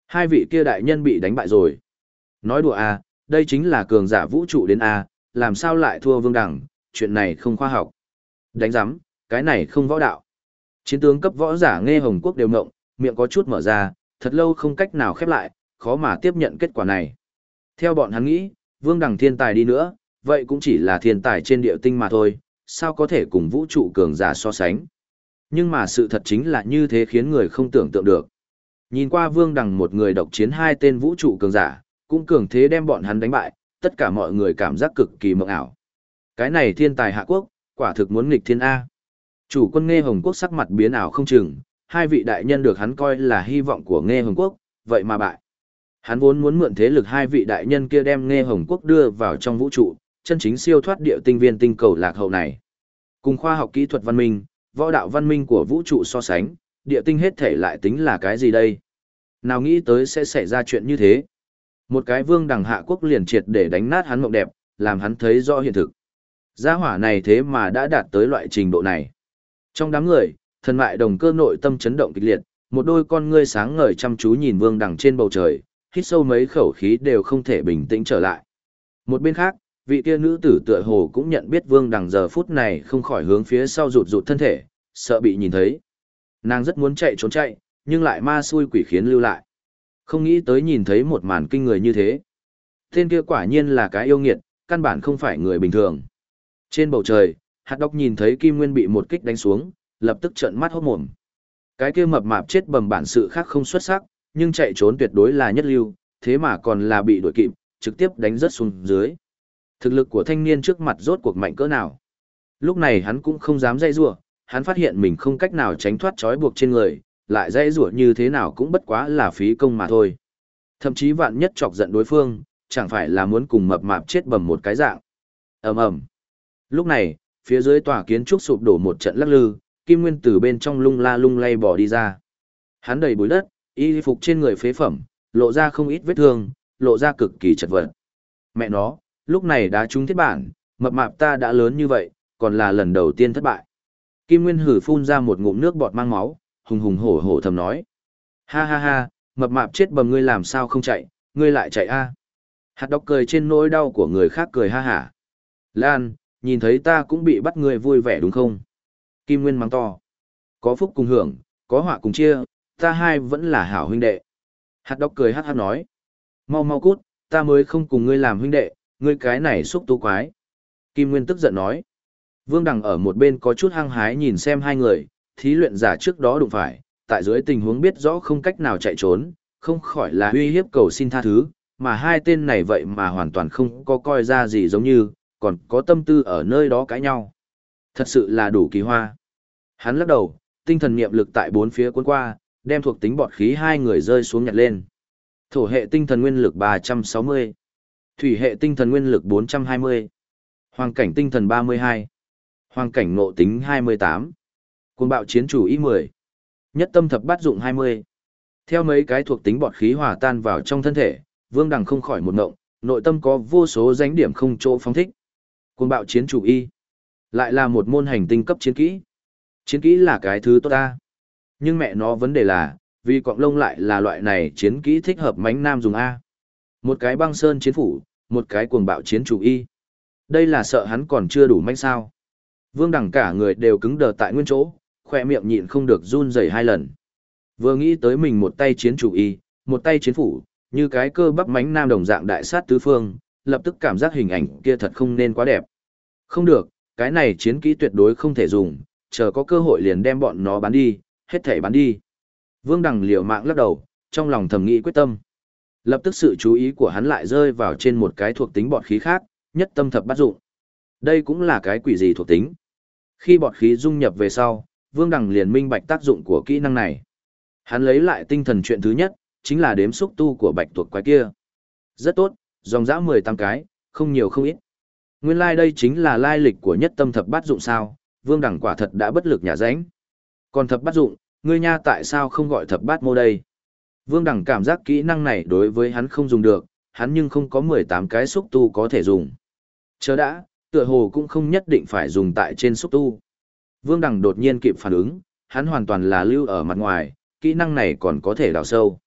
S1: Hai vị kia đại nhân bị đánh bại rồi. Nói đùa à, đây chính là cường giả vũ trụ đến à, làm sao lại thua Vương Đằng, chuyện này không khoa học. Đánh giám, cái này không võ đạo. Chiến tướng cấp võ giả Nghe Hồng Quốc đều ngộng, miệng có chút mở ra, thật lâu không cách nào khép lại, khó mà tiếp nhận kết quả này. Theo bọn hắn nghĩ, Vương Đằng thiên tài đi nữa, vậy cũng chỉ là thiên tài trên địa tinh mà thôi, sao có thể cùng vũ trụ cường giả so sánh. Nhưng mà sự thật chính là như thế khiến người không tưởng tượng được. Nhìn qua Vương Đằng một người độc chiến hai tên vũ trụ cường giả, cũng cường thế đem bọn hắn đánh bại, tất cả mọi người cảm giác cực kỳ mộng ảo. Cái này thiên tài hạ quốc, quả thực muốn nghịch thiên A. Chủ quân Nghe Hồng Quốc sắc mặt biến ảo không chừng, hai vị đại nhân được hắn coi là hy vọng của Nghe Hồng Quốc, vậy mà bại. Hắn vốn muốn mượn thế lực hai vị đại nhân kia đem Nghe Hồng Quốc đưa vào trong vũ trụ, chân chính siêu thoát địa tinh viên tinh cầu lạc hậu này. Cùng khoa học kỹ thuật văn minh, võ đạo văn minh của vũ trụ so sánh, địa tinh hết thể lại tính là cái gì đây? Nào nghĩ tới sẽ xảy ra chuyện như thế? Một cái Vương Đằng hạ quốc liền triệt để đánh nát hắn mộng đẹp, làm hắn thấy rõ hiện thực. Gia hỏa này thế mà đã đạt tới loại trình độ này. Trong đám người, thần mại đồng cơ nội tâm chấn động kịch liệt, một đôi con ngươi sáng ngời chăm chú nhìn Vương Đằng trên bầu trời, hít sâu mấy khẩu khí đều không thể bình tĩnh trở lại. Một bên khác, vị kia nữ tử tựa hồ cũng nhận biết Vương Đằng giờ phút này không khỏi hướng phía sau rụt rụt thân thể, sợ bị nhìn thấy. Nàng rất muốn chạy trốn chạy, nhưng lại ma xui quỷ khiến lưu lại. Không nghĩ tới nhìn thấy một màn kinh người như thế. Tên kia quả nhiên là cái yêu nghiệt, căn bản không phải người bình thường. Trên bầu trời, hạt đốc nhìn thấy Kim Nguyên bị một kích đánh xuống, lập tức trợn mắt hốt mồm. Cái kia mập mạp chết bầm bản sự khác không xuất sắc, nhưng chạy trốn tuyệt đối là nhất lưu, thế mà còn là bị đuổi kịp, trực tiếp đánh rớt xuống dưới. Thực lực của thanh niên trước mặt rốt cuộc mạnh cỡ nào. Lúc này hắn cũng không dám dây rủa, hắn phát hiện mình không cách nào tránh thoát trói buộc trên người, lại dây rủa như thế nào cũng bất quá là phí công mà thôi. Thậm chí vạn nhất chọc giận đối phương, chẳng phải là muốn cùng mập mạp chết bầm một cái dạng. Ầm ầm. Lúc này, phía dưới tòa kiến trúc sụp đổ một trận lắc lư, Kim Nguyên từ bên trong lung la lung lay bỏ đi ra. Hắn đầy bụi đất, y phục trên người phế phẩm, lộ ra không ít vết thương, lộ ra cực kỳ chật vật. Mẹ nó, lúc này đã trúng thiết bản, mập mạp ta đã lớn như vậy, còn là lần đầu tiên thất bại. Kim Nguyên hử phun ra một ngụm nước bọt mang máu, hùng hùng hổ hổ thầm nói. Ha ha ha, mập mạp chết bầm ngươi làm sao không chạy, ngươi lại chạy a? Hạt đốc cười trên nỗi đau của người khác cười ha hả. Lan, nhìn thấy ta cũng bị bắt ngươi vui vẻ đúng không? Kim Nguyên mắng to. Có phúc cùng hưởng, có họa cùng chia, ta hai vẫn là hảo huynh đệ. Hạt đốc cười hát hát nói. Mau mau cút, ta mới không cùng ngươi làm huynh đệ, ngươi cái này xúc tu quái. Kim Nguyên tức giận nói. Vương Đằng ở một bên có chút hăng hái nhìn xem hai người, thí luyện giả trước đó đụng phải, tại dưới tình huống biết rõ không cách nào chạy trốn, không khỏi là uy hiếp cầu xin tha thứ, mà hai tên này vậy mà hoàn toàn không có coi ra gì giống như, còn có tâm tư ở nơi đó cãi nhau. Thật sự là đủ kỳ hoa. Hắn lắc đầu, tinh thần niệm lực tại bốn phía cuốn qua, đem thuộc tính bọt khí hai người rơi xuống nhặt lên. Thổ hệ tinh thần nguyên lực 360, thủy hệ tinh thần nguyên lực 420, hoàng cảnh tinh thần 32, hoàng cảnh ngộ tính 28, cuồng bạo chiến chủ ý 10, nhất tâm thập bát dụng 20. Theo mấy cái thuộc tính bọt khí hòa tan vào trong thân thể, Vương Đằng không khỏi một ngộng, nội tâm có vô số dánh điểm không chỗ phóng thích. Cuồng bạo chiến chủ y, lại là một môn hành tinh cấp chiến kỹ. Chiến kỹ là cái thứ tốt ta. Nhưng mẹ nó vấn đề là, vì cọng lông lại là loại này chiến kỹ thích hợp mánh nam dùng A. Một cái băng sơn chiến phủ, một cái cuồng bạo chiến chủ y. Đây là sợ hắn còn chưa đủ manh sao. Vương Đằng cả người đều cứng đờ tại nguyên chỗ, khỏe miệng nhịn không được run rẩy hai lần. Vừa nghĩ tới mình một tay chiến chủ y, một tay chiến phủ, như cái cơ bắp mánh nam đồng dạng đại sát tứ phương, lập tức cảm giác hình ảnh kia thật không nên quá đẹp. Không được, cái này chiến kỹ tuyệt đối không thể dùng, chờ có cơ hội liền đem bọn nó bán đi, hết thảy bán đi. Vương Đằng liều mạng lắc đầu, trong lòng thầm nghĩ quyết tâm. Lập tức sự chú ý của hắn lại rơi vào trên một cái thuộc tính bọt khí khác, nhất tâm thập bát dụng. Đây cũng là cái quỷ gì thuộc tính. Khi bọt khí dung nhập về sau, Vương Đằng liền minh bạch tác dụng của kỹ năng này. Hắn lấy lại tinh thần chuyện thứ nhất, chính là đếm xúc tu của bạch tuộc quái kia. Rất tốt, dòng dã 18 cái, không nhiều không ít. Nguyên lai đây chính là lai lịch của nhất tâm thập bát dụng sao, Vương Đằng quả thật đã bất lực nhả ránh. Còn thập bát dụng, ngươi nha tại sao không gọi thập bát mô đây? Vương Đằng cảm giác kỹ năng này đối với hắn không dùng được, hắn nhưng không có 18 cái xúc tu có thể dùng. Chớ đã, tựa hồ cũng không nhất định phải dùng tại trên xúc tu. Vương Đằng đột nhiên kịp phản ứng, hắn hoàn toàn là lưu ở mặt ngoài, kỹ năng này còn có thể đào sâu.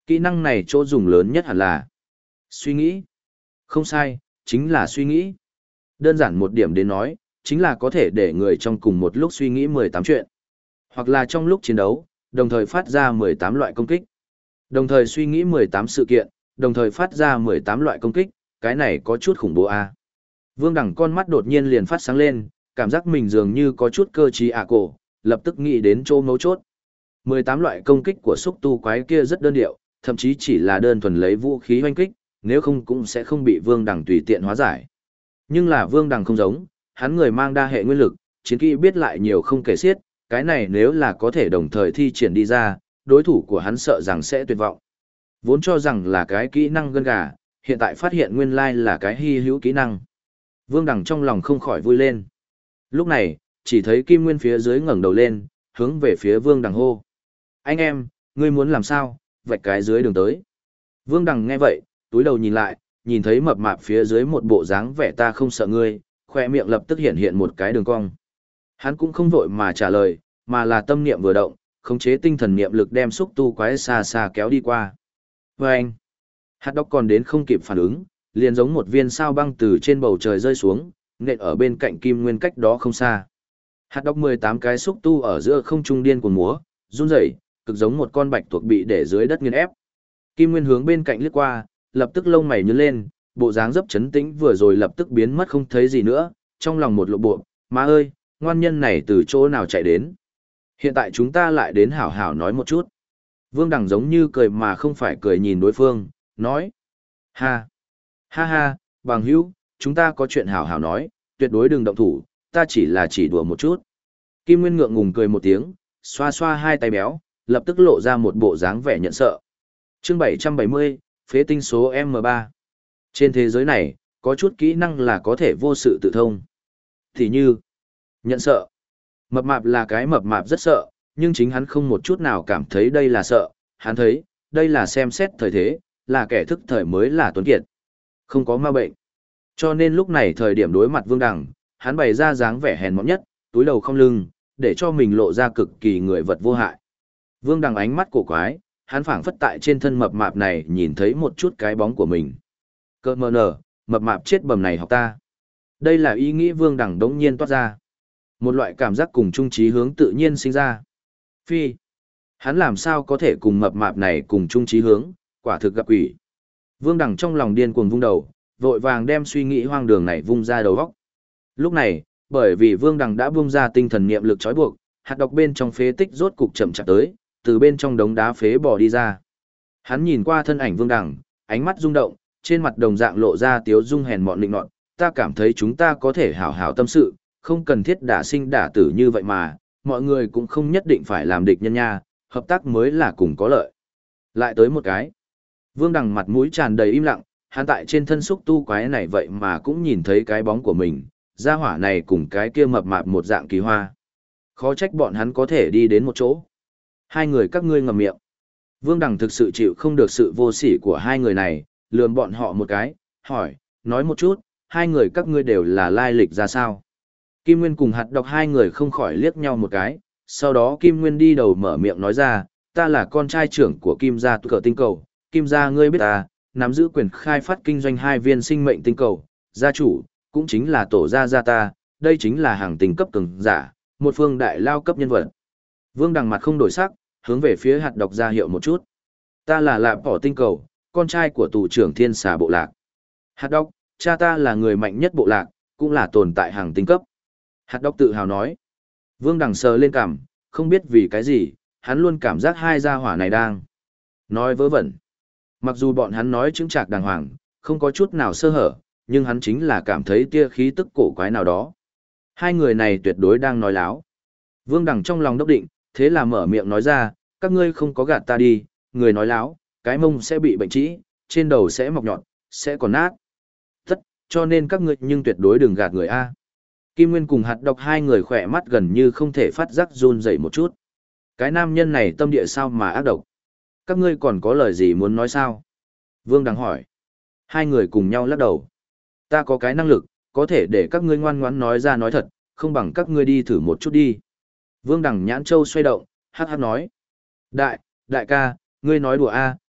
S1: Kỹ năng này chỗ dùng lớn nhất hẳn là suy nghĩ. Không sai, chính là suy nghĩ. Đơn giản một điểm đến nói, chính là có thể để người trong cùng một lúc suy nghĩ 18 chuyện. Hoặc là trong lúc chiến đấu, đồng thời phát ra 18 loại công kích. Đồng thời suy nghĩ 18 sự kiện, đồng thời phát ra 18 loại công kích, cái này có chút khủng bố a. Vương Đẳng con mắt đột nhiên liền phát sáng lên, cảm giác mình dường như có chút cơ trí cổ, lập tức nghĩ đến chỗ mấu chốt. 18 loại công kích của xúc tu quái kia rất đơn điệu, thậm chí chỉ là đơn thuần lấy vũ khí hoanh kích, nếu không cũng sẽ không bị Vương Đẳng tùy tiện hóa giải. Nhưng là Vương Đẳng không giống, hắn người mang đa hệ nguyên lực, chiến kỹ biết lại nhiều không kể xiết, cái này nếu là có thể đồng thời thi triển đi ra, đối thủ của hắn sợ rằng sẽ tuyệt vọng. Vốn cho rằng là cái kỹ năng gân gà, hiện tại phát hiện nguyên lai là cái hy hữu kỹ năng. Vương Đẳng trong lòng không khỏi vui lên. Lúc này, chỉ thấy Kim Nguyên phía dưới ngẩng đầu lên, hướng về phía Vương Đẳng hô. Anh em, ngươi muốn làm sao, vạch cái dưới đường tới. Vương Đẳng nghe vậy, túi đầu nhìn lại, nhìn thấy mập mạp phía dưới một bộ dáng vẻ ta không sợ ngươi, khoe miệng lập tức hiện hiện một cái đường cong. Hắn cũng không vội mà trả lời, mà là tâm niệm vừa động, khống chế tinh thần niệm lực đem xúc tu quái xa xa kéo đi qua. Và anh, hạt đốc còn đến không kịp phản ứng, liền giống một viên sao băng từ trên bầu trời rơi xuống, nện ở bên cạnh Kim Nguyên cách đó không xa. Hạt đốc 18 cái xúc tu ở giữa không trung điên cuồng múa, run rẩy, cực giống một con bạch tuộc bị để dưới đất nghiền ép. Kim Nguyên hướng bên cạnh liếc qua, lập tức lông mày nhướng lên, bộ dáng dấp chấn tĩnh vừa rồi lập tức biến mất không thấy gì nữa, trong lòng một lộ bộ, má ơi, ngoan nhân này từ chỗ nào chạy đến. Hiện tại chúng ta lại đến hảo hảo nói một chút. Vương Đằng giống như cười mà không phải cười nhìn đối phương, nói. Ha, ha ha, bằng hữu, chúng ta có chuyện hảo hảo nói, tuyệt đối đừng động thủ, ta chỉ đùa một chút. Kim Nguyên ngượng ngùng cười một tiếng, xoa xoa hai tay béo, lập tức lộ ra một bộ dáng vẻ nhận sợ. Chương 770, phế tinh số M3. Trên thế giới này, có chút kỹ năng là có thể vô sự tự thông. Thì như, nhận sợ. Mập mạp là cái mập mạp rất sợ, nhưng chính hắn không một chút nào cảm thấy đây là sợ, hắn thấy, đây là xem xét thời thế, là kẻ thức thời mới là tuấn kiệt. Không có ma bệnh. Cho nên lúc này thời điểm đối mặt Vương Đằng, hắn bày ra dáng vẻ hèn mọn nhất, túi đầu không lưng, để cho mình lộ ra cực kỳ người vật vô hại. Vương Đằng ánh mắt cổ quái, hắn phảng phất tại trên thân mập mạp này nhìn thấy một chút cái bóng của mình. Cơ mờ nở, mập mạp chết bầm này học ta. Đây là ý nghĩ Vương Đằng đống nhiên toát ra. Một loại cảm giác cùng chung chí hướng tự nhiên sinh ra. Phi, hắn làm sao có thể cùng mập mạp này cùng chung chí hướng, quả thực gặp quỷ. Vương Đằng trong lòng điên cuồng vung đầu, vội vàng đem suy nghĩ hoang đường này vung ra đầu góc. Lúc này, bởi vì Vương Đằng đã vung ra tinh thần niệm lực trói buộc, hạt độc bên trong phế tích rốt cục chậm chạp tới, từ bên trong đống đá phế bò đi ra. Hắn nhìn qua thân ảnh Vương Đằng, ánh mắt rung động, trên mặt đồng dạng lộ ra tiếu dung hèn mọn lịnh nọt, ta cảm thấy chúng ta có thể hảo hảo tâm sự, không cần thiết đả sinh đả tử như vậy mà, mọi người cũng không nhất định phải làm địch nhân nha, hợp tác mới là cùng có lợi. Lại tới một cái. Vương Đằng mặt mũi tràn đầy im lặng, hắn tại trên thân xúc tu quái này vậy mà cũng nhìn thấy cái bóng của mình, gia hỏa này cùng cái kia mập mạp một dạng kỳ hoa. Khó trách bọn hắn có thể đi đến một chỗ. Hai người các ngươi ngậm miệng. Vương Đằng thực sự chịu không được sự vô sỉ của hai người này, lườm bọn họ một cái, hỏi, nói một chút, hai người các ngươi đều là lai lịch ra sao? Kim Nguyên cùng hạt độc hai người không khỏi liếc nhau một cái, sau đó Kim Nguyên đi đầu mở miệng nói ra, ta là con trai trưởng của Kim gia cờ tinh cầu, Kim gia ngươi biết ta, nắm giữ quyền khai phát kinh doanh hai viên sinh mệnh tinh cầu, gia chủ, cũng chính là tổ gia ta, đây chính là hàng tinh cấp cường giả, một phương đại lao cấp nhân vật. Vương Đằng mặt không đổi sắc, hướng về phía hạt độc ra hiệu một chút. Ta là Lạp Bỏ tinh cầu, con trai của tù trưởng Thiên Xà bộ lạc. Hạt độc, cha ta là người mạnh nhất bộ lạc, cũng là tồn tại hàng tinh cấp. Hạt độc tự hào nói. Vương Đằng sờ lên cằm, không biết vì cái gì, hắn luôn cảm giác hai gia hỏa này đang nói vớ vẩn. Mặc dù bọn hắn nói chứng trạc đàng hoàng, không có chút nào sơ hở, nhưng hắn chính là cảm thấy tia khí tức cổ quái nào đó. Hai người này tuyệt đối đang nói láo. Vương Đằng trong lòng đốc định, thế là mở miệng nói ra, các ngươi không có gạt ta đi, người nói láo, cái mông sẽ bị bệnh trĩ, trên đầu sẽ mọc nhọn, sẽ còn nát. Tất, cho nên các ngươi nhưng tuyệt đối đừng gạt người A. Kim Nguyên cùng hạt độc hai người khỏe mắt gần như không thể phát giác run dậy một chút. Cái nam nhân này tâm địa sao mà ác độc. Các ngươi còn có lời gì muốn nói sao? Vương Đằng hỏi. Hai người cùng nhau lắc đầu. Ta có cái năng lực, có thể để các ngươi ngoan ngoãn nói ra nói thật, không bằng các ngươi đi thử một chút đi. Vương Đằng nhãn châu xoay động, hắc hắc nói. Đại ca, ngươi nói đùa a,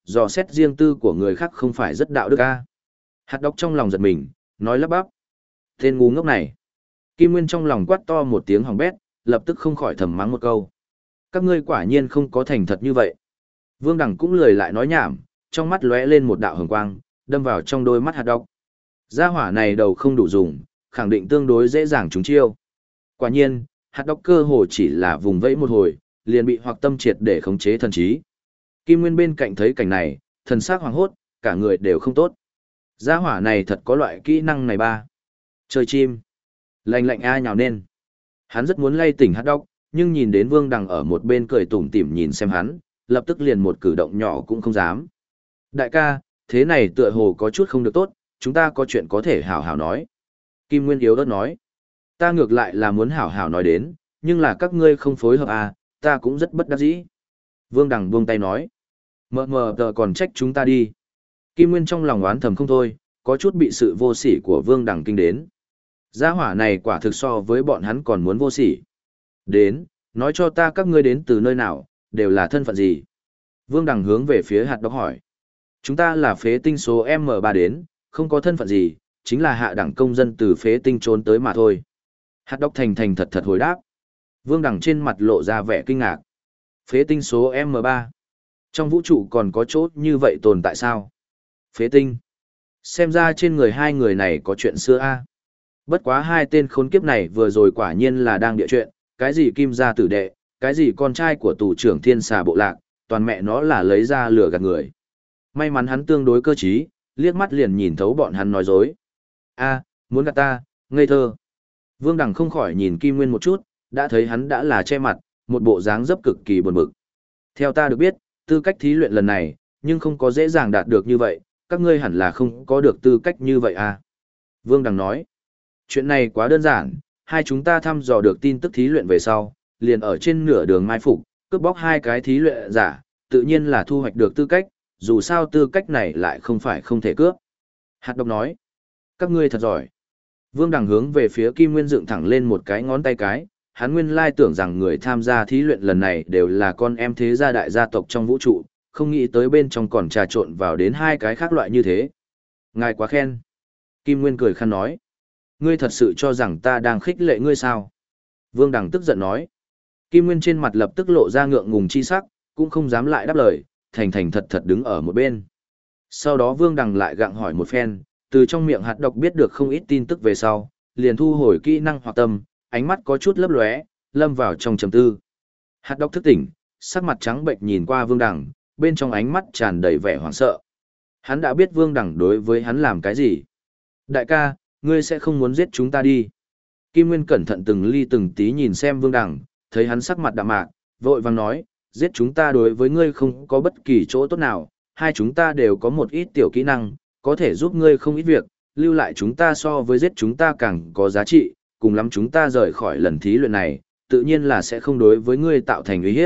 S1: dò xét riêng tư của người khác không phải rất đạo đức a. Hạt đốc trong lòng giật mình, nói lắp bắp. Tên ngu ngốc này. Kim Nguyên trong lòng quát to một tiếng hỏng bét, lập tức không khỏi thầm mắng một câu. Các ngươi quả nhiên không có thành thật như vậy. Vương Đằng cũng lười lại nói nhảm, trong mắt lóe lên một đạo hồng quang, đâm vào trong đôi mắt hạt đốc. Gia hỏa này đầu không đủ dùng, khẳng định tương đối dễ dàng trúng chiêu. Quả nhiên, hạt đốc cơ hồ chỉ là vùng vẫy một hồi, liền bị hoặc tâm triệt để khống chế thần trí. Kim Nguyên bên cạnh thấy cảnh này, thần sắc hoảng hốt, cả người đều không tốt. Gia hỏa này thật có loại kỹ năng này ba. Chơi chim. Lạnh lạnh a nhào nên. Hắn rất muốn lay tỉnh hạt đốc, nhưng nhìn đến Vương Đằng ở một bên cười tủm tỉm nhìn xem hắn, lập tức liền một cử động nhỏ cũng không dám. Đại ca, thế này tựa hồ có chút không được tốt, chúng ta có chuyện có thể hảo hảo nói. Kim Nguyên yếu ớt nói. Ta ngược lại là muốn hảo hảo nói đến, nhưng là các ngươi không phối hợp à, ta cũng rất bất đắc dĩ. Vương Đằng buông tay nói. Mờ tờ còn trách chúng ta đi. Kim Nguyên trong lòng oán thầm không thôi, có chút bị sự vô sỉ của Vương Đằng kinh đến. Gia hỏa này quả thực so với bọn hắn còn muốn vô sỉ. Đến, nói cho ta các ngươi đến từ nơi nào, đều là thân phận gì. Vương Đằng hướng về phía hạt đốc hỏi. Chúng ta là phế tinh số M3 đến, không có thân phận gì, chính là hạ đẳng công dân từ phế tinh trốn tới mà thôi. Hạt đốc thành thành thật thật hồi đáp. Vương Đằng trên mặt lộ ra vẻ kinh ngạc. Phế tinh số M3. Trong vũ trụ còn có chỗ như vậy tồn tại sao? Phế tinh. Xem ra trên người hai người này có chuyện xưa a. Bất quá hai tên khốn kiếp này vừa rồi quả nhiên là đang địa chuyện, cái gì kim gia tử đệ, cái gì con trai của tù trưởng thiên xà bộ lạc, toàn mẹ nó là lấy ra lừa gạt người. May mắn hắn tương đối cơ trí, liếc mắt liền nhìn thấu bọn hắn nói dối. A, muốn gạt ta, ngây thơ. Vương Đằng không khỏi nhìn Kim Nguyên một chút, đã thấy hắn đã là che mặt, một bộ dáng dấp cực kỳ buồn bực. Theo ta được biết, tư cách thí luyện lần này, nhưng không có dễ dàng đạt được như vậy, các ngươi hẳn là không có được tư cách như vậy à. Vương Đằng nói, chuyện này quá đơn giản, hai chúng ta thăm dò được tin tức thí luyện về sau, liền ở trên nửa đường mai phục, cướp bóc hai cái thí luyện giả, tự nhiên là thu hoạch được tư cách, dù sao tư cách này lại không phải không thể cướp. Hạt độc nói, các ngươi thật giỏi. Vương Đằng hướng về phía Kim Nguyên dựng thẳng lên một cái ngón tay cái, hắn nguyên lai tưởng rằng người tham gia thí luyện lần này đều là con em thế gia đại gia tộc trong vũ trụ, không nghĩ tới bên trong còn trà trộn vào đến hai cái khác loại như thế. Ngài quá khen. Kim Nguyên cười khăn nói, ngươi thật sự cho rằng ta đang khích lệ ngươi sao? Vương Đằng tức giận nói. Kim Nguyên trên mặt lập tức lộ ra ngượng ngùng chi sắc, cũng không dám lại đáp lời, thành thành thật thật đứng ở một bên. Sau đó Vương Đằng lại gặng hỏi một phen, từ trong miệng hạt độc biết được không ít tin tức về sau, liền thu hồi kỹ năng hoặc tâm, ánh mắt có chút lấp lóe, lâm vào trong trầm tư. Hạt độc thức tỉnh, sắc mặt trắng bệch nhìn qua Vương Đằng, bên trong ánh mắt tràn đầy vẻ hoảng sợ. Hắn đã biết Vương Đằng đối với hắn làm cái gì. Đại ca, ngươi sẽ không muốn giết chúng ta đi. Kim Nguyên cẩn thận từng ly từng tí nhìn xem Vương Đằng, thấy hắn sắc mặt đạm mạc, vội vàng nói, giết chúng ta đối với ngươi không có bất kỳ chỗ tốt nào, hai chúng ta đều có một ít tiểu kỹ năng, có thể giúp ngươi không ít việc, lưu lại chúng ta so với giết chúng ta càng có giá trị, cùng lắm chúng ta rời khỏi lần thí luyện này, tự nhiên là sẽ không đối với ngươi tạo thành uy hiếp.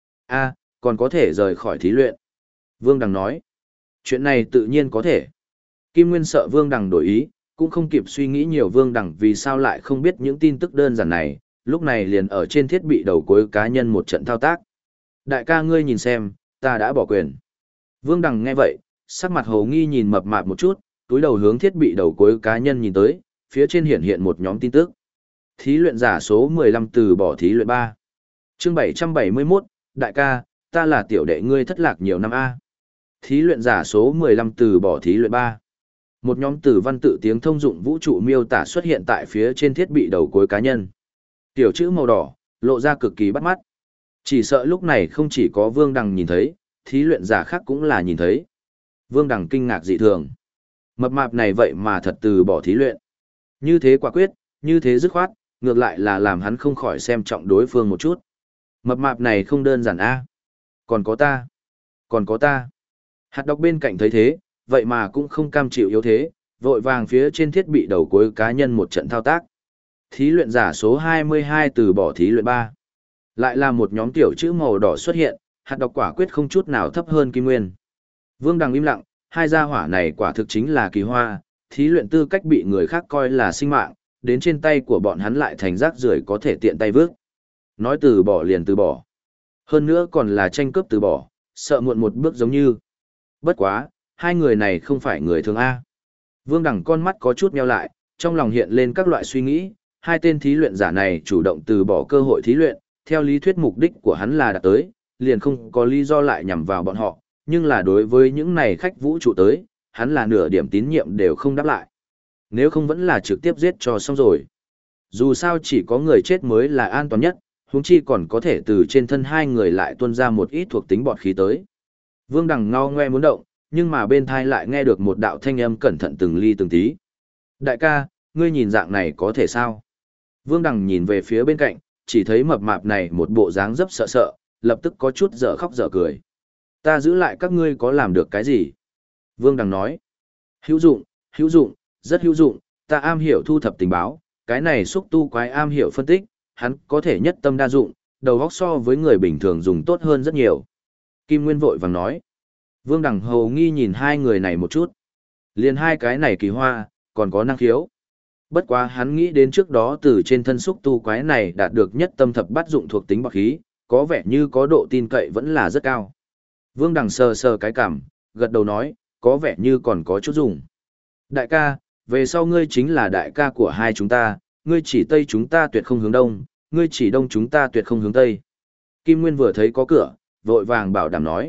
S1: A, còn có thể rời khỏi thí luyện. Vương Đằng nói, chuyện này tự nhiên có thể. Kim Nguyên sợ Vương Đằng đổi ý, cũng không kịp suy nghĩ nhiều Vương Đằng vì sao lại không biết những tin tức đơn giản này, lúc này liền ở trên thiết bị đầu cuối cá nhân một trận thao tác. Đại ca ngươi nhìn xem, ta đã bỏ quyền. Vương Đằng nghe vậy, sắc mặt hồ nghi nhìn mập mạp một chút, túi đầu hướng thiết bị đầu cuối cá nhân nhìn tới, phía trên hiện hiện một nhóm tin tức. Thí luyện giả số 15 từ bỏ thí luyện 3. Chương 771, đại ca, ta là tiểu đệ ngươi thất lạc nhiều năm A. Thí luyện giả số 15 từ bỏ thí luyện 3. Một nhóm từ văn tự tiếng thông dụng vũ trụ miêu tả xuất hiện tại phía trên thiết bị đầu cuối cá nhân. Tiểu chữ màu đỏ, lộ ra cực kỳ bắt mắt. Chỉ sợ lúc này không chỉ có Vương Đằng nhìn thấy, thí luyện giả khác cũng là nhìn thấy. Vương Đằng kinh ngạc dị thường. Mập mạp này vậy mà thật từ bỏ thí luyện. Như thế quả quyết, như thế dứt khoát, ngược lại là làm hắn không khỏi xem trọng đối phương một chút. Mập mạp này không đơn giản a. Còn có ta. Còn có ta. Hạt độc bên cạnh thấy thế, vậy mà cũng không cam chịu yếu thế, vội vàng phía trên thiết bị đầu cuối cá nhân một trận thao tác. Thí luyện giả số 22 từ bỏ thí luyện 3. Lại là một nhóm tiểu chữ màu đỏ xuất hiện, hạt độc quả quyết không chút nào thấp hơn Kim Nguyên. Vương Đằng im lặng, hai gia hỏa này quả thực chính là kỳ hoa, thí luyện tư cách bị người khác coi là sinh mạng, đến trên tay của bọn hắn lại thành rác rưởi có thể tiện tay vứt. Nói từ bỏ liền từ bỏ. Hơn nữa còn là tranh cướp từ bỏ, sợ muộn một bước giống như. Bất quá, hai người này không phải người thường A. Vương Đằng con mắt có chút nheo lại, trong lòng hiện lên các loại suy nghĩ, hai tên thí luyện giả này chủ động từ bỏ cơ hội thí luyện, theo lý thuyết mục đích của hắn là đạt tới, liền không có lý do lại nhằm vào bọn họ, nhưng là đối với những này khách vũ trụ tới, hắn là nửa điểm tín nhiệm đều không đáp lại. Nếu không vẫn là trực tiếp giết cho xong rồi. Dù sao chỉ có người chết mới là an toàn nhất, huống chi còn có thể từ trên thân hai người lại tuôn ra một ít thuộc tính bọt khí tới. Vương Đằng ngao ngoe muốn động, nhưng mà bên thai lại nghe được một đạo thanh âm cẩn thận từng ly từng tí. Đại ca, ngươi nhìn dạng này có thể sao? Vương Đằng nhìn về phía bên cạnh, chỉ thấy mập mạp này một bộ dáng dấp sợ sợ, lập tức có chút dở khóc dở cười. Ta giữ lại các ngươi có làm được cái gì? Vương Đằng nói. Hữu dụng, rất hữu dụng, ta am hiểu thu thập tình báo, cái này xúc tu quái am hiểu phân tích, hắn có thể nhất tâm đa dụng, đầu óc so với người bình thường dùng tốt hơn rất nhiều. Kim Nguyên vội vàng nói. Vương Đằng hầu nghi nhìn hai người này một chút. Liền hai cái này kỳ hoa, còn có năng khiếu. Bất quá hắn nghĩ đến trước đó từ trên thân xúc tu quái này đạt được nhất tâm thập bát dụng thuộc tính bạc khí, có vẻ như có độ tin cậy vẫn là rất cao. Vương Đằng sờ sờ cái cằm, gật đầu nói, có vẻ như còn có chút dùng. Đại ca, về sau ngươi chính là đại ca của hai chúng ta, ngươi chỉ tây chúng ta tuyệt không hướng đông, ngươi chỉ đông chúng ta tuyệt không hướng tây. Kim Nguyên vừa thấy có cửa, vội vàng bảo đảm nói.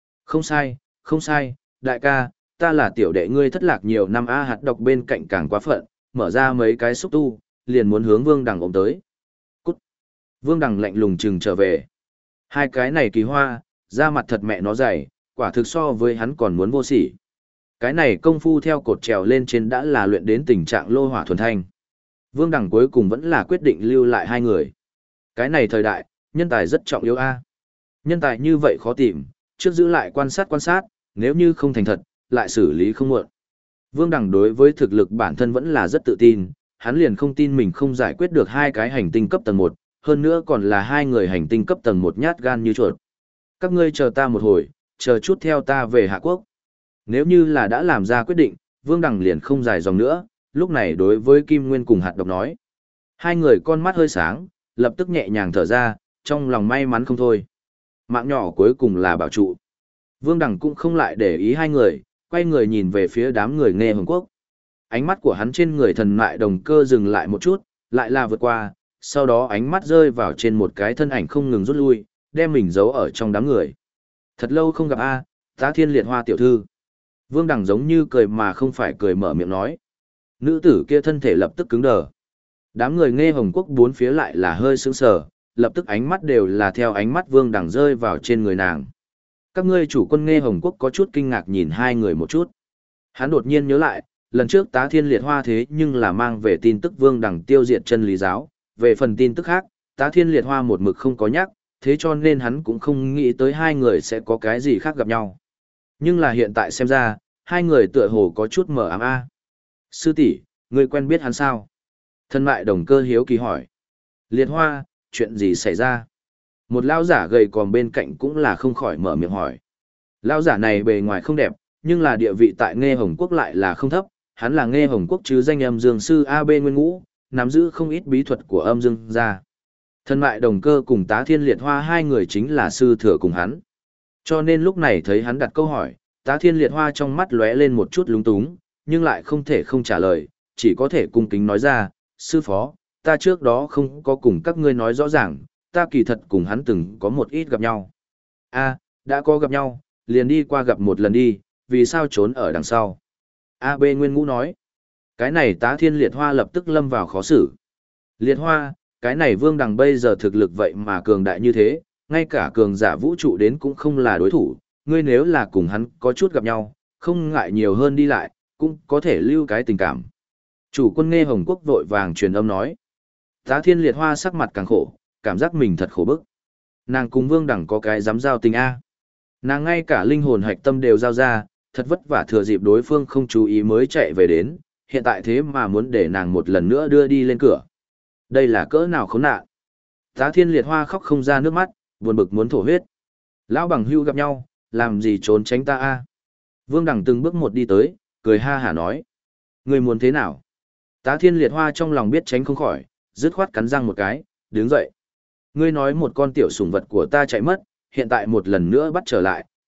S1: Không sai, đại ca, ta là tiểu đệ ngươi thất lạc nhiều năm A hạt độc bên cạnh càng quá phận, mở ra mấy cái xúc tu, liền muốn hướng Vương Đằng ôm tới. Cút! Vương Đằng lạnh lùng chừng trở về. Hai cái này kỳ hoa, da mặt thật mẹ nó dày, quả thực so với hắn còn muốn vô sỉ. Cái này công phu theo cột trèo lên trên đã là luyện đến tình trạng lô hỏa thuần thanh. Vương Đằng cuối cùng vẫn là quyết định lưu lại hai người. Cái này thời đại, nhân tài rất trọng yếu A. Nhân tài như vậy khó tìm, trước giữ lại quan sát, nếu như không thành thật, lại xử lý không muộn. Vương Đằng đối với thực lực bản thân vẫn là rất tự tin, hắn liền không tin mình không giải quyết được hai cái hành tinh cấp tầng 1, hơn nữa còn là hai người hành tinh cấp tầng 1 nhát gan như chuột. Các ngươi chờ ta một hồi, chờ chút theo ta về Hạ Quốc. Nếu như là đã làm ra quyết định, Vương Đằng liền không dài dòng nữa, lúc này đối với Kim Nguyên cùng hạt độc nói. Hai người con mắt hơi sáng, lập tức nhẹ nhàng thở ra, trong lòng may mắn không thôi. Mạng nhỏ cuối cùng là bảo trụ. Vương Đằng cũng không lại để ý hai người, quay người nhìn về phía đám người Nghe Hồng Quốc. Ánh mắt của hắn trên người thần mại đồng cơ dừng lại một chút, lại là vượt qua, sau đó ánh mắt rơi vào trên một cái thân ảnh không ngừng rút lui, đem mình giấu ở trong đám người. Thật lâu không gặp a, Tá Thiên Liệt Hoa tiểu thư. Vương Đằng giống như cười mà không phải cười mở miệng nói. Nữ tử kia thân thể lập tức cứng đờ. Đám người Nghe Hồng Quốc bốn phía lại là hơi sững sờ, lập tức ánh mắt đều là theo ánh mắt Vương Đằng rơi vào trên người nàng. Các ngươi chủ quân Nghe Hồng Quốc có chút kinh ngạc nhìn hai người một chút. Hắn đột nhiên nhớ lại, lần trước Tá Thiên Liệt Hoa thế nhưng là mang về tin tức Vương Đằng tiêu diệt chân lý giáo, về phần tin tức khác, Tá Thiên Liệt Hoa một mực không có nhắc, thế cho nên hắn cũng không nghĩ tới hai người sẽ có cái gì khác gặp nhau. Nhưng là hiện tại xem ra, hai người tựa hồ có chút mờ ám a. Sư tỷ, ngươi quen biết hắn sao? Thân mại đồng cơ hiếu kỳ hỏi. Liệt Hoa, chuyện gì xảy ra? Một lão giả gầy còm bên cạnh cũng là không khỏi mở miệng hỏi. Lão giả này bề ngoài không đẹp, nhưng là địa vị tại Nghe Hồng Quốc lại là không thấp, hắn là Nghe Hồng Quốc chứ danh âm dương sư AB Nguyên Ngũ, nắm giữ không ít bí thuật của âm dương gia. Thân mại đồng cơ cùng Tá Thiên Liệt Hoa hai người chính là sư thừa cùng hắn. Cho nên lúc này thấy hắn đặt câu hỏi, Tá Thiên Liệt Hoa trong mắt lóe lên một chút lúng túng, nhưng lại không thể không trả lời, chỉ có thể cung kính nói ra, sư phó, ta trước đó không có cùng các ngươi nói rõ ràng, ta kỳ thật cùng hắn từng có một ít gặp nhau. A, đã có gặp nhau, liền đi qua gặp một lần đi, vì sao trốn ở đằng sau? A B Nguyên Ngũ nói, cái này Tá Thiên Liệt Hoa lập tức lâm vào khó xử. Liệt Hoa, cái này Vương Đằng bây giờ thực lực vậy mà cường đại như thế, ngay cả cường giả vũ trụ đến cũng không là đối thủ, ngươi nếu là cùng hắn có chút gặp nhau, không ngại nhiều hơn đi lại, cũng có thể lưu cái tình cảm. Chủ quân Nghe Hồng Quốc vội vàng truyền âm nói. Tá Thiên Liệt Hoa sắc mặt càng khổ, cảm giác mình thật khổ bức. Nàng cùng Vương Đằng có cái dám giao tình A. Nàng ngay cả linh hồn hạch tâm đều giao ra, thật vất vả thừa dịp đối phương không chú ý mới chạy về đến, hiện tại thế mà muốn để nàng một lần nữa đưa đi lên cửa. Đây là cỡ nào khốn nạn. Tá Thiên Liệt Hoa khóc không ra nước mắt, buồn bực muốn thổ huyết. Lão bằng hưu gặp nhau, làm gì trốn tránh ta A. Vương Đằng từng bước một đi tới, cười ha hả nói. Người muốn thế nào? Tá Thiên Liệt Hoa trong lòng biết tránh không khỏi, dứt khoát cắn răng một cái, đứng dậy. Ngươi nói một con tiểu sủng vật của ta chạy mất, hiện tại một lần nữa bắt trở lại,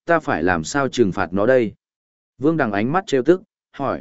S1: ta phải làm sao trừng phạt nó đây? Vương Đằng ánh mắt trêu tức, hỏi.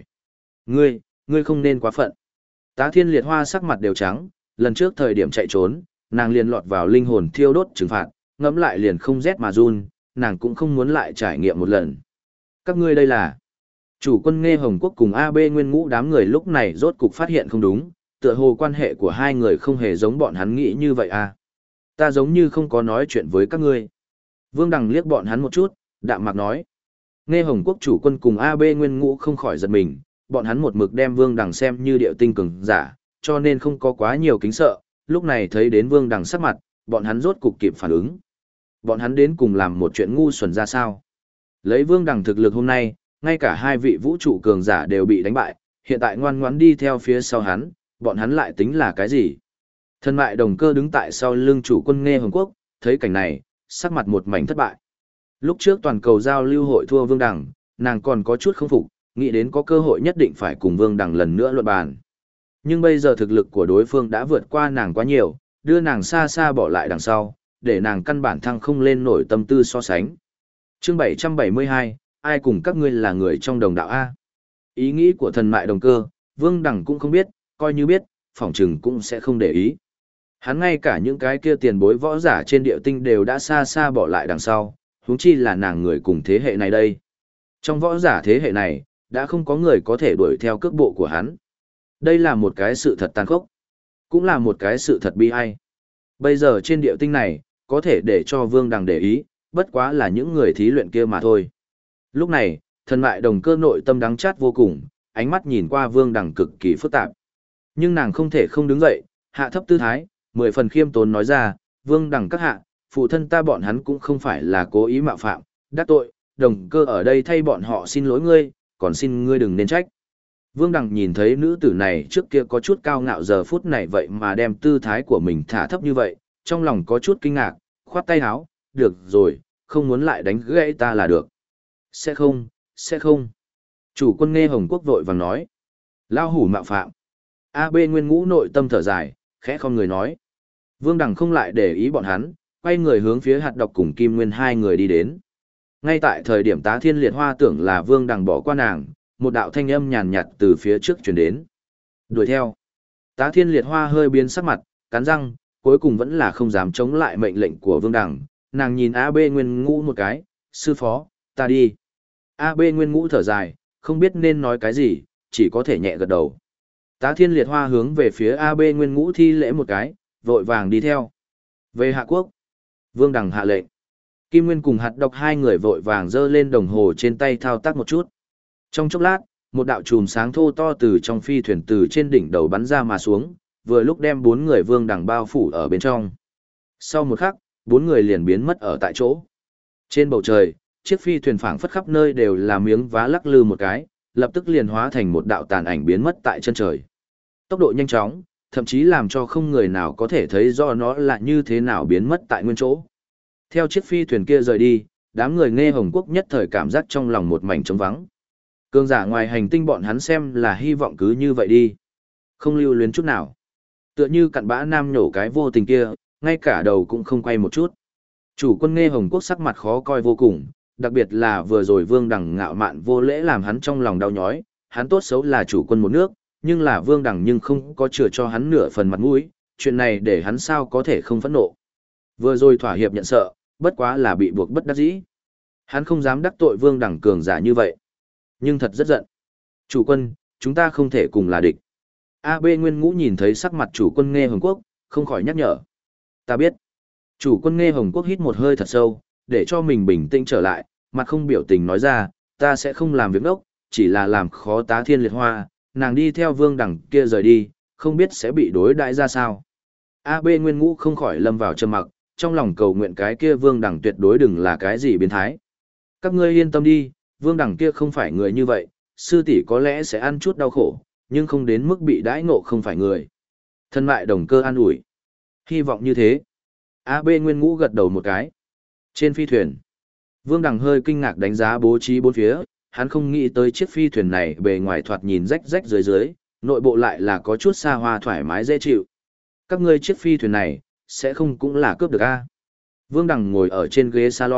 S1: Ngươi không nên quá phận. Tá Thiên Liệt Hoa sắc mặt đều trắng, lần trước thời điểm chạy trốn, nàng liền lọt vào linh hồn thiêu đốt trừng phạt, ngẫm lại liền không rét mà run, nàng cũng không muốn lại trải nghiệm một lần. Các ngươi đây là... Chủ quân Nghe Hồng Quốc cùng AB Nguyên Ngũ đám người lúc này rốt cục phát hiện không đúng, tựa hồ quan hệ của hai người không hề giống bọn hắn nghĩ như vậy à. Ta giống như không có nói chuyện với các ngươi. Vương Đằng liếc bọn hắn một chút, đạm mạc nói. Nghe Hồng Quốc chủ quân cùng AB Nguyên Ngũ không khỏi giật mình, bọn hắn một mực đem Vương Đằng xem như điệu tinh cường giả, cho nên không có quá nhiều kính sợ, lúc này thấy đến Vương Đằng sắc mặt, bọn hắn rốt cục kịp phản ứng. Bọn hắn đến cùng làm một chuyện ngu xuẩn ra sao? Lấy Vương Đằng thực lực hôm nay, ngay cả hai vị vũ trụ cường giả đều bị đánh bại, hiện tại ngoan ngoãn đi theo phía sau hắn, bọn hắn lại tính là cái gì? Thần mại đồng cơ đứng tại sau lưng chủ quân Nghe Hồng Quốc, thấy cảnh này, sắc mặt một mảnh thất bại. Lúc trước toàn cầu giao lưu hội thua Vương Đằng, nàng còn có chút không phục, nghĩ đến có cơ hội nhất định phải cùng Vương Đằng lần nữa luận bàn. Nhưng bây giờ thực lực của đối phương đã vượt qua nàng quá nhiều, đưa nàng xa xa bỏ lại đằng sau, để nàng căn bản thăng không lên nổi tâm tư so sánh. Chương 772, ai cùng các ngươi là người trong đồng đạo A? Ý nghĩ của thần mại đồng cơ, Vương Đằng cũng không biết, coi như biết, phỏng chừng cũng sẽ không để ý. Hắn ngay cả những cái kia tiền bối võ giả trên địa tinh đều đã xa xa bỏ lại đằng sau, huống chi là nàng người cùng thế hệ này đây. Trong võ giả thế hệ này, đã không có người có thể đuổi theo cước bộ của hắn. Đây là một cái sự thật tàn khốc, cũng là một cái sự thật bi ai. Bây giờ trên địa tinh này, có thể để cho Vương Đằng để ý, bất quá là những người thí luyện kia mà thôi. Lúc này, thần mại đồng cơ nội tâm đắng chát vô cùng, ánh mắt nhìn qua Vương Đằng cực kỳ phức tạp. Nhưng nàng không thể không đứng dậy, hạ thấp tư thái, 10 phần khiêm tốn nói ra, Vương Đằng các hạ, phụ thân ta bọn hắn cũng không phải là cố ý mạo phạm, đắc tội, đồng cơ ở đây thay bọn họ xin lỗi ngươi, còn xin ngươi đừng nên trách. Vương Đằng nhìn thấy nữ tử này trước kia có chút cao ngạo, giờ phút này vậy mà đem tư thái của mình thả thấp như vậy, trong lòng có chút kinh ngạc, khoát tay áo, được rồi, không muốn lại đánh gãy ta là được. Sẽ không. Chủ quân Nghe Hồng Quốc vội vàng nói. Lao hủ mạo phạm. AB Nguyên Ngũ nội tâm thở dài, khẽ không người nói. Vương Đằng không lại để ý bọn hắn, quay người hướng phía hạt độc cùng Kim Nguyên hai người đi đến. Ngay tại thời điểm Tá Thiên Liệt Hoa tưởng là Vương Đằng bỏ qua nàng, một đạo thanh âm nhàn nhạt từ phía trước truyền đến. Đuổi theo. Tá Thiên Liệt Hoa hơi biến sắc mặt, cắn răng, cuối cùng vẫn là không dám chống lại mệnh lệnh của Vương Đằng. Nàng nhìn AB Nguyên Ngũ một cái, sư phó, ta đi. AB Nguyên Ngũ thở dài, không biết nên nói cái gì, chỉ có thể nhẹ gật đầu. Tá Thiên Liệt Hoa hướng về phía AB Nguyên Ngũ thi lễ một cái, vội vàng đi theo. Về Hạ Quốc, Vương Đằng hạ lệnh. Kim Nguyên cùng hạt độc hai người vội vàng giơ lên đồng hồ trên tay thao tác một chút. Trong chốc lát, một đạo chùm sáng thô to từ trong phi thuyền từ trên đỉnh đầu bắn ra mà xuống, vừa lúc đem 4 người Vương Đằng bao phủ ở bên trong. Sau một khắc, 4 người liền biến mất ở tại chỗ. Trên bầu trời, chiếc phi thuyền phảng phất khắp nơi đều là miếng vá lắc lư một cái, lập tức liền hóa thành một đạo tàn ảnh biến mất tại chân trời. Tốc độ nhanh chóng, thậm chí làm cho không người nào có thể thấy rõ nó là như thế nào biến mất tại nguyên chỗ. Theo chiếc phi thuyền kia rời đi, đám người Nghe Hồng Quốc nhất thời cảm giác trong lòng một mảnh trống vắng. Cường giả ngoài hành tinh bọn hắn xem là hy vọng cứ như vậy đi. Không lưu luyến chút nào. Tựa như cặn bã nam nhổ cái vô tình kia, ngay cả đầu cũng không quay một chút. Chủ quân Nghe Hồng Quốc sắc mặt khó coi vô cùng, đặc biệt là vừa rồi Vương Đằng ngạo mạn vô lễ làm hắn trong lòng đau nhói, hắn tốt xấu là chủ quân một nước, nhưng là Vương Đằng nhưng không có chừa cho hắn nửa phần mặt mũi, chuyện này để hắn sao có thể không phẫn nộ. Vừa rồi thỏa hiệp nhận sợ, bất quá là bị buộc bất đắc dĩ. Hắn không dám đắc tội Vương Đằng cường giả như vậy, nhưng thật rất giận. Chủ quân, chúng ta không thể cùng là địch. AB Nguyên Ngũ nhìn thấy sắc mặt chủ quân Nghe Hồng Quốc, không khỏi nhắc nhở. Ta biết. Chủ quân Nghe Hồng Quốc hít một hơi thật sâu, để cho mình bình tĩnh trở lại, mặt không biểu tình nói ra, ta sẽ không làm việc đốc, chỉ là làm khó Tá Thiên Liệt Hoa, nàng đi theo Vương Đằng kia rời đi, không biết sẽ bị đối đãi ra sao. AB Nguyên Ngũ không khỏi lâm vào trầm mặc, trong lòng cầu nguyện cái kia Vương Đằng tuyệt đối đừng là cái gì biến thái. Các ngươi yên tâm đi, Vương Đằng kia không phải người như vậy, sư tỷ có lẽ sẽ ăn chút đau khổ, nhưng không đến mức bị đãi ngộ không phải người. Thân mại đồng cơ an ủi. Hy vọng như thế. AB Nguyên Ngũ gật đầu một cái. Trên phi thuyền, Vương Đằng hơi kinh ngạc đánh giá bố trí bốn phía, hắn không nghĩ tới chiếc phi thuyền này bề ngoài thoạt nhìn rách rách dưới dưới, nội bộ lại là có chút xa hoa thoải mái dễ chịu. Các ngươi chiếc phi thuyền này, sẽ không cũng là cướp được a? Vương Đằng ngồi ở trên ghế salon,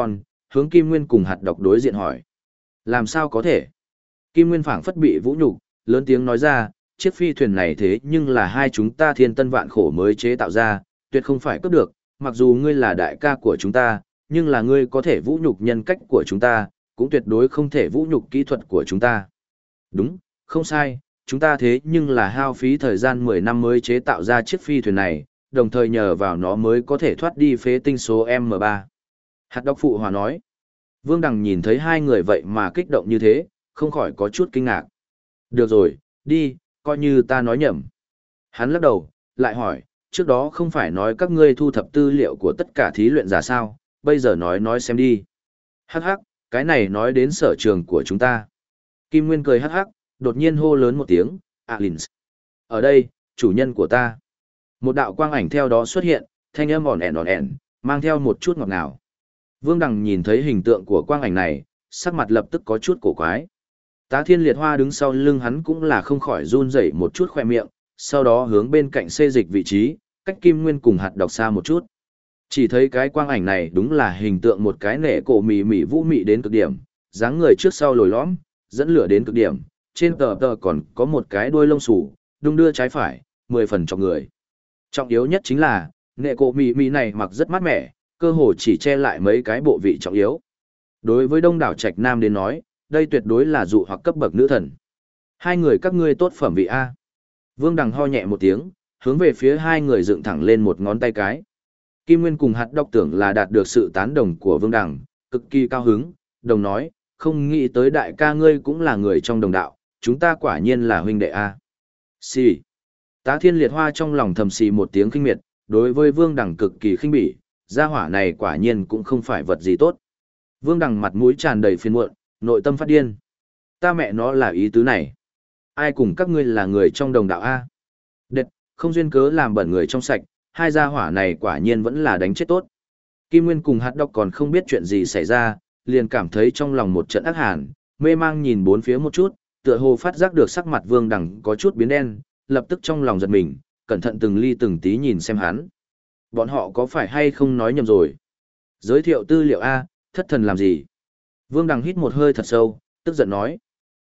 S1: hướng Kim Nguyên cùng hạt độc đối diện hỏi. Làm sao có thể? Kim Nguyên phảng phất bị vũ nhục, lớn tiếng nói ra, chiếc phi thuyền này thế nhưng là hai chúng ta thiên tân vạn khổ mới chế tạo ra, tuyệt không phải cướp được, mặc dù ngươi là đại ca của chúng ta, nhưng là ngươi có thể vũ nhục nhân cách của chúng ta, cũng tuyệt đối không thể vũ nhục kỹ thuật của chúng ta. Đúng, không sai, chúng ta thế nhưng là hao phí thời gian 10 năm mới chế tạo ra chiếc phi thuyền này, đồng thời nhờ vào nó mới có thể thoát đi phế tinh số M3. Hạt đốc phụ hòa nói. Vương Đằng nhìn thấy hai người vậy mà kích động như thế, không khỏi có chút kinh ngạc. Được rồi, đi, coi như ta nói nhầm. Hắn lắc đầu, lại hỏi, trước đó không phải nói các ngươi thu thập tư liệu của tất cả thí luyện giả sao, bây giờ nói xem đi. Hắc hắc, cái này nói đến sở trường của chúng ta. Kim Nguyên cười hắc hắc, đột nhiên hô lớn một tiếng, Alins. Ở đây, chủ nhân của ta. Một đạo quang ảnh theo đó xuất hiện, thanh âm ỏn ẻn, mang theo một chút ngọt ngào. Vương Đằng nhìn thấy hình tượng của quang ảnh này, sắc mặt lập tức có chút cổ quái. Tá Thiên Liệt Hoa đứng sau lưng hắn cũng là không khỏi run rẩy một chút khoe miệng, sau đó hướng bên cạnh xê dịch vị trí, cách Kim Nguyên cùng hạt độc xa một chút. Chỉ thấy cái quang ảnh này đúng là hình tượng một cái nệ cổ mị vũ mị đến cực điểm, dáng người trước sau lồi lõm, dẫn lửa đến cực điểm, trên tờ còn có một cái đuôi lông xù, đung đưa trái phải, 10 phần cho người. Trọng yếu nhất chính là, nệ cổ mị này mặc rất mát mẻ, cơ hồ chỉ che lại mấy cái bộ vị trọng yếu. Đối với đông đảo trạch nam đến nói, đây tuyệt đối là dụ hoặc cấp bậc nữ thần. Hai người các ngươi tốt phẩm vị A. Vương Đằng ho nhẹ một tiếng, hướng về phía hai người dựng thẳng lên một ngón tay cái. Kim Nguyên cùng hạt độc tưởng là đạt được sự tán đồng của Vương Đằng, cực kỳ cao hứng, đồng nói, không nghĩ tới đại ca ngươi cũng là người trong đồng đạo, chúng ta quả nhiên là huynh đệ A. Xì. Tá Thiên Liệt Hoa trong lòng thầm xì một tiếng khinh miệt, đối với Vương Đằng cực kỳ khinh bỉ, gia hỏa này quả nhiên cũng không phải vật gì tốt. Vương Đằng mặt mũi tràn đầy phiền muộn, nội tâm phát điên. Ta mẹ nó là ý tứ này. Ai cùng các ngươi là người trong đồng đạo A? Đệt, không duyên cớ làm bẩn người trong sạch, hai gia hỏa này quả nhiên vẫn là đánh chết tốt. Kim Nguyên cùng hạt độc còn không biết chuyện gì xảy ra, liền cảm thấy trong lòng một trận ác hàn, mê mang nhìn bốn phía một chút, tựa hồ phát giác được sắc mặt Vương Đằng có chút biến đen, lập tức trong lòng giật mình, cẩn thận từng ly từng tí nhìn xem hắn. Bọn họ có phải hay không nói nhầm rồi? Giới thiệu tư liệu A, thất thần làm gì? Vương Đằng hít một hơi thật sâu, tức giận nói.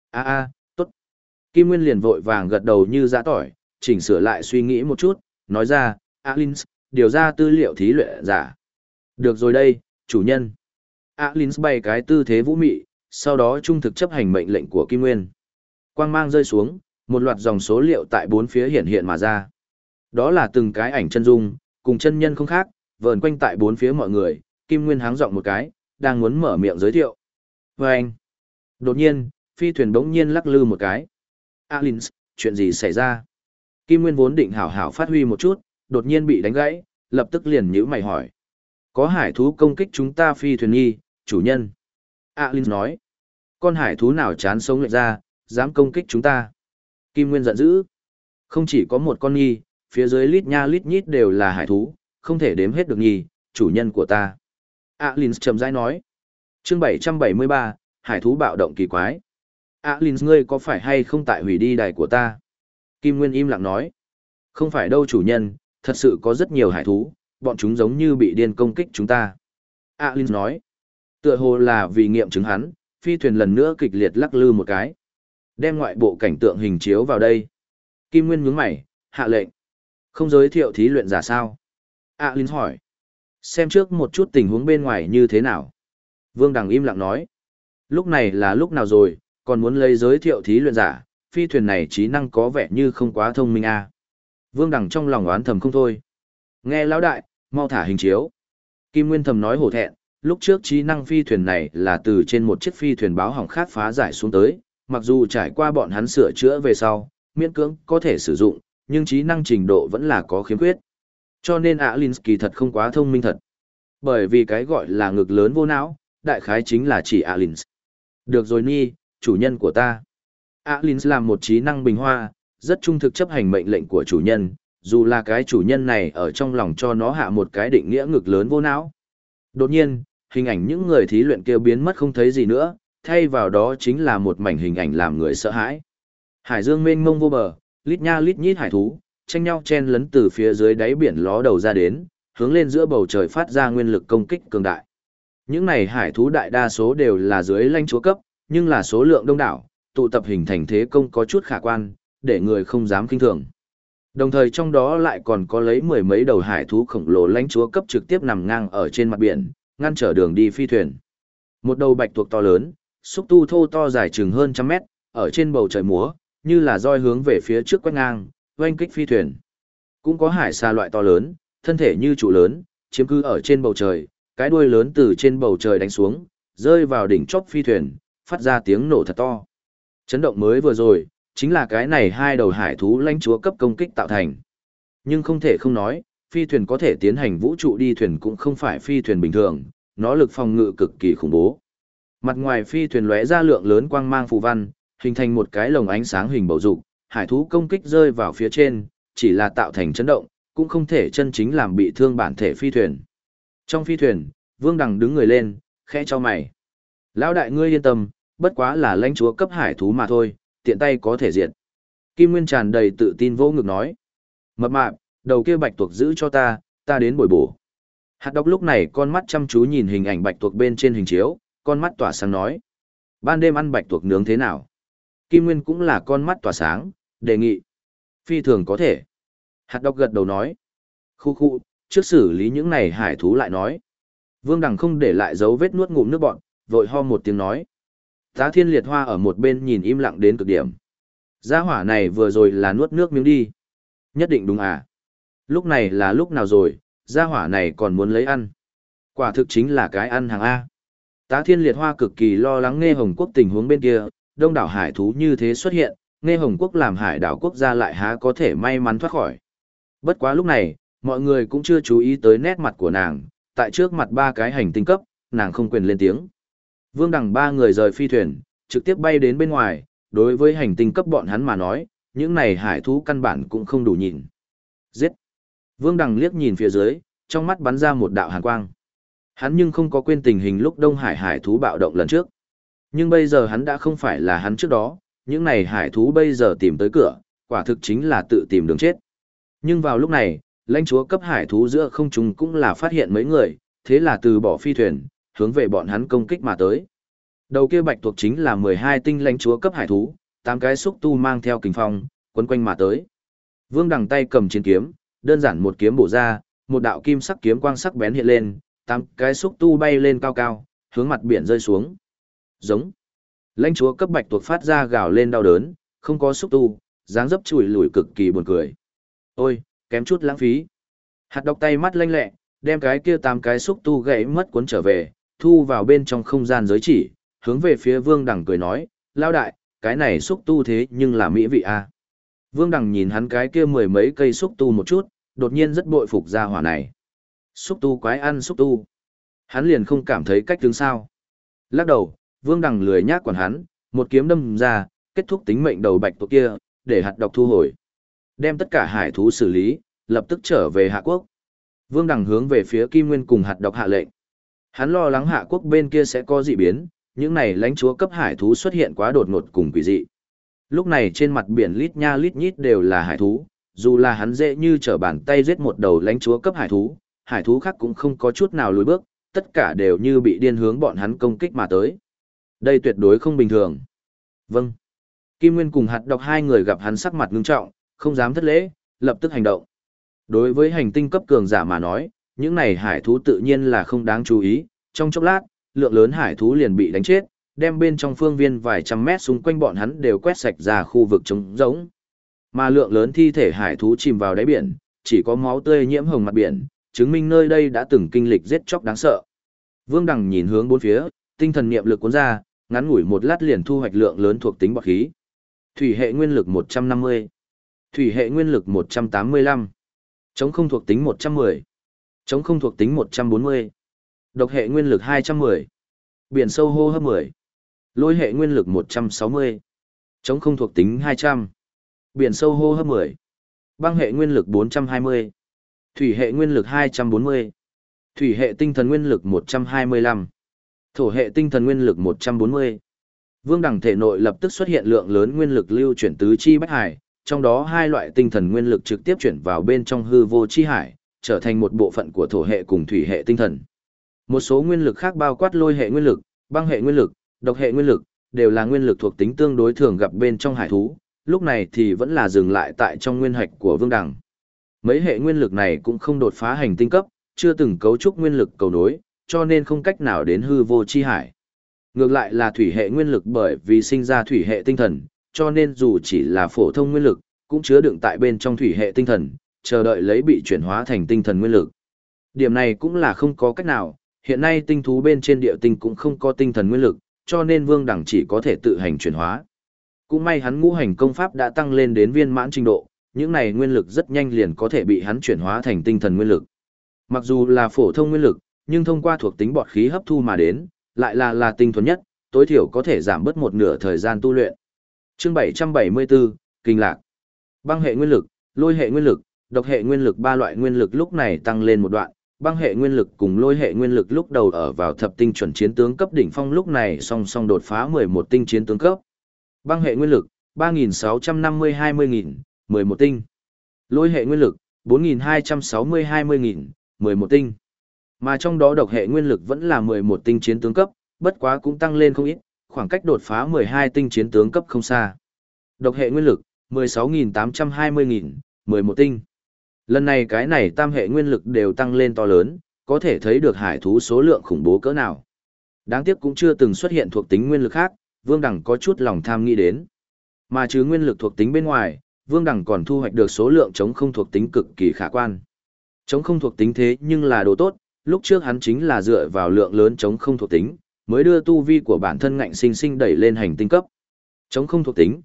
S1: Tốt. Kim Nguyên liền vội vàng gật đầu như giã tỏi, chỉnh sửa lại suy nghĩ một chút, nói ra, Alins, điều ra tư liệu thí luyện giả. Được rồi đây, chủ nhân. Alins bày cái tư thế vũ mị, sau đó trung thực chấp hành mệnh lệnh của Kim Nguyên. Quang mang rơi xuống, một loạt dòng số liệu tại bốn phía hiện hiện mà ra. Đó là từng cái ảnh chân dung, cùng chân nhân không khác, vờn quanh tại bốn phía mọi người, Kim Nguyên háng giọng một cái, đang muốn mở miệng giới thiệu. Vâng! Đột nhiên, phi thuyền bỗng nhiên lắc lư một cái. Alins, chuyện gì xảy ra? Kim Nguyên vốn định hảo hảo phát huy một chút, đột nhiên bị đánh gãy, lập tức liền nhíu mày hỏi. Có hải thú công kích chúng ta phi thuyền nghi, chủ nhân. Alins nói. Con hải thú nào chán sống lệch ra, dám công kích chúng ta? Kim Nguyên giận dữ. Không chỉ có một con nghi, phía dưới lít nha lít nhít đều là hải thú, không thể đếm hết được nhì, chủ nhân của ta. Alins chậm rãi nói. Chương 773, hải thú bạo động kỳ quái. Alins ngươi có phải hay không tại hủy đi đài của ta? Kim Nguyên im lặng nói. Không phải đâu chủ nhân, thật sự có rất nhiều hải thú, bọn chúng giống như bị điên công kích chúng ta. Alins nói. Tựa hồ là vì nghiệm chứng hắn, phi thuyền lần nữa kịch liệt lắc lư một cái. Đem ngoại bộ cảnh tượng hình chiếu vào đây. Kim Nguyên nhướng mày, hạ lệnh. Không giới thiệu thí luyện giả sao? Alins hỏi. Xem trước một chút tình huống bên ngoài như thế nào. Vương Đằng im lặng nói. Lúc này là lúc nào rồi, còn muốn lấy giới thiệu thí luyện giả, phi thuyền này trí năng có vẻ như không quá thông minh à. Vương Đằng trong lòng oán thầm không thôi. Nghe lão đại, mau thả hình chiếu. Kim Nguyên thầm nói hổ thẹn, lúc trước trí năng phi thuyền này là từ trên một chiếc phi thuyền báo hỏng khác phá giải xuống tới, mặc dù trải qua bọn hắn sửa chữa về sau, miễn cưỡng có thể sử dụng, nhưng trí năng trình độ vẫn là có khiếm khuyết. Cho nên Alins kỳ thật không quá thông minh thật. Bởi vì cái gọi là ngực lớn vô não, đại khái chính là chỉ Alins. Được rồi Nhi, chủ nhân của ta. Alins là một trí năng bình hoa, rất trung thực chấp hành mệnh lệnh của chủ nhân, dù là cái chủ nhân này ở trong lòng cho nó hạ một cái định nghĩa ngực lớn vô não. Đột nhiên, hình ảnh những người thí luyện kêu biến mất không thấy gì nữa, thay vào đó chính là một mảnh hình ảnh làm người sợ hãi. Hải dương mênh mông vô bờ, lít nha lít nhít hải thú, tranh nhau chen lấn từ phía dưới đáy biển ló đầu ra đến, hướng lên giữa bầu trời phát ra nguyên lực công kích cường đại. Những này hải thú đại đa số đều là dưới lãnh chúa cấp, nhưng là số lượng đông đảo, tụ tập hình thành thế công có chút khả quan, để người không dám kinh thường. Đồng thời trong đó lại còn có lấy mười mấy đầu hải thú khổng lồ lãnh chúa cấp trực tiếp nằm ngang ở trên mặt biển, ngăn trở đường đi phi thuyền. Một đầu bạch tuộc to lớn, xúc tu thô to dài chừng hơn trăm mét, ở trên bầu trời múa, như là roi hướng về phía trước quét ngang, oanh kích phi thuyền. Cũng có hải xa loại to lớn, thân thể như trụ lớn, chiếm cứ ở trên bầu trời, cái đuôi lớn từ trên bầu trời đánh xuống, rơi vào đỉnh chóp phi thuyền, phát ra tiếng nổ thật to. Chấn động mới vừa rồi, chính là cái này hai đầu hải thú lãnh chúa cấp công kích tạo thành. Nhưng không thể không nói, phi thuyền có thể tiến hành vũ trụ đi thuyền cũng không phải phi thuyền bình thường, nó lực phòng ngự cực kỳ khủng bố. Mặt ngoài phi thuyền lóe ra lượng lớn quang mang phù văn, hình thành một cái lồng ánh sáng hình bầu dục, hải thú công kích rơi vào phía trên, chỉ là tạo thành chấn động, cũng không thể chân chính làm bị thương bản thể phi thuyền. Trong phi thuyền, Vương Đằng đứng người lên, khẽ cho mày. Lão đại ngươi yên tâm, bất quá là lãnh chúa cấp hải thú mà thôi, tiện tay có thể diệt. Kim Nguyên tràn đầy tự tin vô ngực nói. Mập mạp, đầu kia bạch tuộc giữ cho ta đến bồi bổ. Hạt độc lúc này con mắt chăm chú nhìn hình ảnh bạch tuộc bên trên hình chiếu, con mắt tỏa sáng nói. Ban đêm ăn bạch tuộc nướng thế nào? Kim Nguyên cũng là con mắt tỏa sáng, đề nghị. Phi thường có thể. Hạt độc gật đầu nói. Khu khu, trước xử lý những này hải thú lại nói. Vương Đằng không để lại dấu vết nuốt ngụm nước bọn, vội ho một tiếng nói. Tá Thiên Liệt Hoa ở một bên nhìn im lặng đến cực điểm. Gia hỏa này vừa rồi là nuốt nước miếng đi. Nhất định đúng à? Lúc này là lúc nào rồi, gia hỏa này còn muốn lấy ăn. Quả thực chính là cái ăn hàng A. Tá Thiên Liệt Hoa cực kỳ lo lắng Nghe Hồng Quốc tình huống bên kia, đông đảo hải thú như thế xuất hiện, Nghe Hồng Quốc làm hải đảo quốc gia lại há có thể may mắn thoát khỏi. Bất quá lúc này, mọi người cũng chưa chú ý tới nét mặt của nàng, tại trước mặt ba cái hành tinh cấp, nàng không quyền lên tiếng. Vương Đằng ba người rời phi thuyền, trực tiếp bay đến bên ngoài, đối với hành tinh cấp bọn hắn mà nói, những này hải thú căn bản cũng không đủ nhìn. Giết! Vương Đằng liếc nhìn phía dưới, trong mắt bắn ra một đạo hàn quang. Hắn nhưng không có quên tình hình lúc Đông Hải hải thú bạo động lần trước. Nhưng bây giờ hắn đã không phải là hắn trước đó, những này hải thú bây giờ tìm tới cửa, quả thực chính là tự tìm đường chết. Nhưng vào lúc này, lãnh chúa cấp hải thú giữa không trung cũng là phát hiện mấy người, thế là từ bỏ phi thuyền, hướng về bọn hắn công kích mà tới. Đầu kia bạch tuộc chính là 12 tinh lãnh chúa cấp hải thú, 8 cái xúc tu mang theo kình phong, quấn quanh mà tới. Vương Đằng tay cầm chiến kiếm, đơn giản một kiếm bổ ra, một đạo kim sắc kiếm quang sắc bén hiện lên, 8 cái xúc tu bay lên cao cao, hướng mặt biển rơi xuống. Giống. Lãnh chúa cấp bạch tuộc phát ra gào lên đau đớn, không có xúc tu, dáng dấp chùi lùi cực kỳ buồn cười. Ôi, kém chút lãng phí. Hạt độc tay mắt lanh lẹ, đem cái kia 8 cái xúc tu gãy mất cuốn trở về, thu vào bên trong không gian giới chỉ, hướng về phía Vương Đằng cười nói, lao đại, cái này xúc tu thế nhưng là mỹ vị à. Vương Đằng nhìn hắn cái kia mười mấy cây xúc tu một chút, đột nhiên rất bội phục gia hỏa này. Xúc tu quái ăn xúc tu. Hắn liền không cảm thấy cách tướng sao. Lắc đầu, Vương Đằng lười nhác quản hắn, một kiếm đâm ra, kết thúc tính mệnh đầu bạch tuộc kia, để hạt độc thu hồi. Đem tất cả hải thú xử lý, lập tức trở về Hạ Quốc. Vương Đằng hướng về phía Kim Nguyên cùng hạt độc hạ lệnh. Hắn lo lắng Hạ Quốc bên kia sẽ có dị biến, những này lãnh chúa cấp hải thú xuất hiện quá đột ngột cùng quỷ dị. Lúc này trên mặt biển lít nha lít nhít đều là hải thú, dù là hắn dễ như trở bàn tay giết một đầu lãnh chúa cấp hải thú khác cũng không có chút nào lùi bước, tất cả đều như bị điên hướng bọn hắn công kích mà tới. Đây tuyệt đối không bình thường. Vâng. Kim Nguyên cùng hạt độc hai người gặp hắn sắc mặt ngưng trọng, không dám thất lễ, lập tức hành động. Đối với hành tinh cấp cường giả mà nói, những này hải thú tự nhiên là không đáng chú ý, trong chốc lát, lượng lớn hải thú liền bị đánh chết, đem bên trong phương viên vài trăm mét xung quanh bọn hắn đều quét sạch ra khu vực trống rỗng. Mà lượng lớn thi thể hải thú chìm vào đáy biển, chỉ có máu tươi nhiễm hồng mặt biển, chứng minh nơi đây đã từng kinh lịch giết chóc đáng sợ. Vương Đằng nhìn hướng bốn phía, tinh thần niệm lực cuốn ra, ngắn ngủi một lát liền thu hoạch lượng lớn thuộc tính bọt khí. Thủy hệ nguyên lực 150, thủy hệ nguyên lực 185, chống không thuộc tính 110, chống không thuộc tính 140, độc hệ nguyên lực 210, biển sâu hô hấp 10, lôi hệ nguyên lực 160, chống không thuộc tính 200, biển sâu hô hấp 10, băng hệ nguyên lực 420, thủy hệ nguyên lực 240, thủy hệ tinh thần nguyên lực 125, thổ hệ tinh thần nguyên lực 140. Vương Đằng thể nội lập tức xuất hiện lượng lớn nguyên lực lưu chuyển tứ chi bách hải, trong đó hai loại tinh thần nguyên lực trực tiếp chuyển vào bên trong hư vô chi hải, trở thành một bộ phận của thổ hệ cùng thủy hệ tinh thần. Một số nguyên lực khác bao quát lôi hệ nguyên lực, băng hệ nguyên lực, độc hệ nguyên lực, đều là nguyên lực thuộc tính tương đối thường gặp bên trong hải thú, lúc này thì vẫn là dừng lại tại trong nguyên hạch của Vương Đằng. Mấy hệ nguyên lực này cũng không đột phá hành tinh cấp, chưa từng cấu trúc nguyên lực cầu nối, cho nên không cách nào đến hư vô chi hải. Ngược lại là thủy hệ nguyên lực bởi vì sinh ra thủy hệ tinh thần, cho nên dù chỉ là phổ thông nguyên lực, cũng chứa đựng tại bên trong thủy hệ tinh thần, chờ đợi lấy bị chuyển hóa thành tinh thần nguyên lực. Điểm này cũng là không có cách nào, hiện nay tinh thú bên trên địa tinh cũng không có tinh thần nguyên lực, cho nên Vương Đẳng chỉ có thể tự hành chuyển hóa. Cũng may hắn ngũ hành công pháp đã tăng lên đến viên mãn trình độ, những này nguyên lực rất nhanh liền có thể bị hắn chuyển hóa thành tinh thần nguyên lực. Mặc dù là phổ thông nguyên lực, nhưng thông qua thuộc tính bọt khí hấp thu mà đến, lại là tinh thuần nhất, tối thiểu có thể giảm bớt một nửa thời gian tu luyện. Chương 774, Kinh lạc. Băng hệ nguyên lực, lôi hệ nguyên lực, độc hệ nguyên lực ba loại nguyên lực lúc này tăng lên một đoạn, băng hệ nguyên lực cùng lôi hệ nguyên lực lúc đầu ở vào thập tinh chuẩn chiến tướng cấp đỉnh phong lúc này song song đột phá 11 tinh chiến tướng cấp. Băng hệ nguyên lực 3650-20.000, 11 tinh. Lôi hệ nguyên lực 4260-20.000, 11 tinh. Mà trong đó độc hệ nguyên lực vẫn là 11 tinh chiến tướng cấp, bất quá cũng tăng lên không ít, khoảng cách đột phá 12 tinh chiến tướng cấp không xa. Độc hệ nguyên lực 16.820.000, 11 tinh. Lần này cái này tam hệ nguyên lực đều tăng lên to lớn, có thể thấy được hải thú số lượng khủng bố cỡ nào. Đáng tiếc cũng chưa từng xuất hiện thuộc tính nguyên lực khác, Vương Đẳng có chút lòng tham nghĩ đến. Mà chứ nguyên lực thuộc tính bên ngoài, Vương Đẳng còn thu hoạch được số lượng chống không thuộc tính cực kỳ khả quan. Chống không thuộc tính thế nhưng là đồ tốt, lúc trước hắn chính là dựa vào lượng lớn chống không thuộc tính, mới đưa tu vi của bản thân ngạnh sinh sinh đẩy lên hành tinh cấp. Chống không thuộc tính,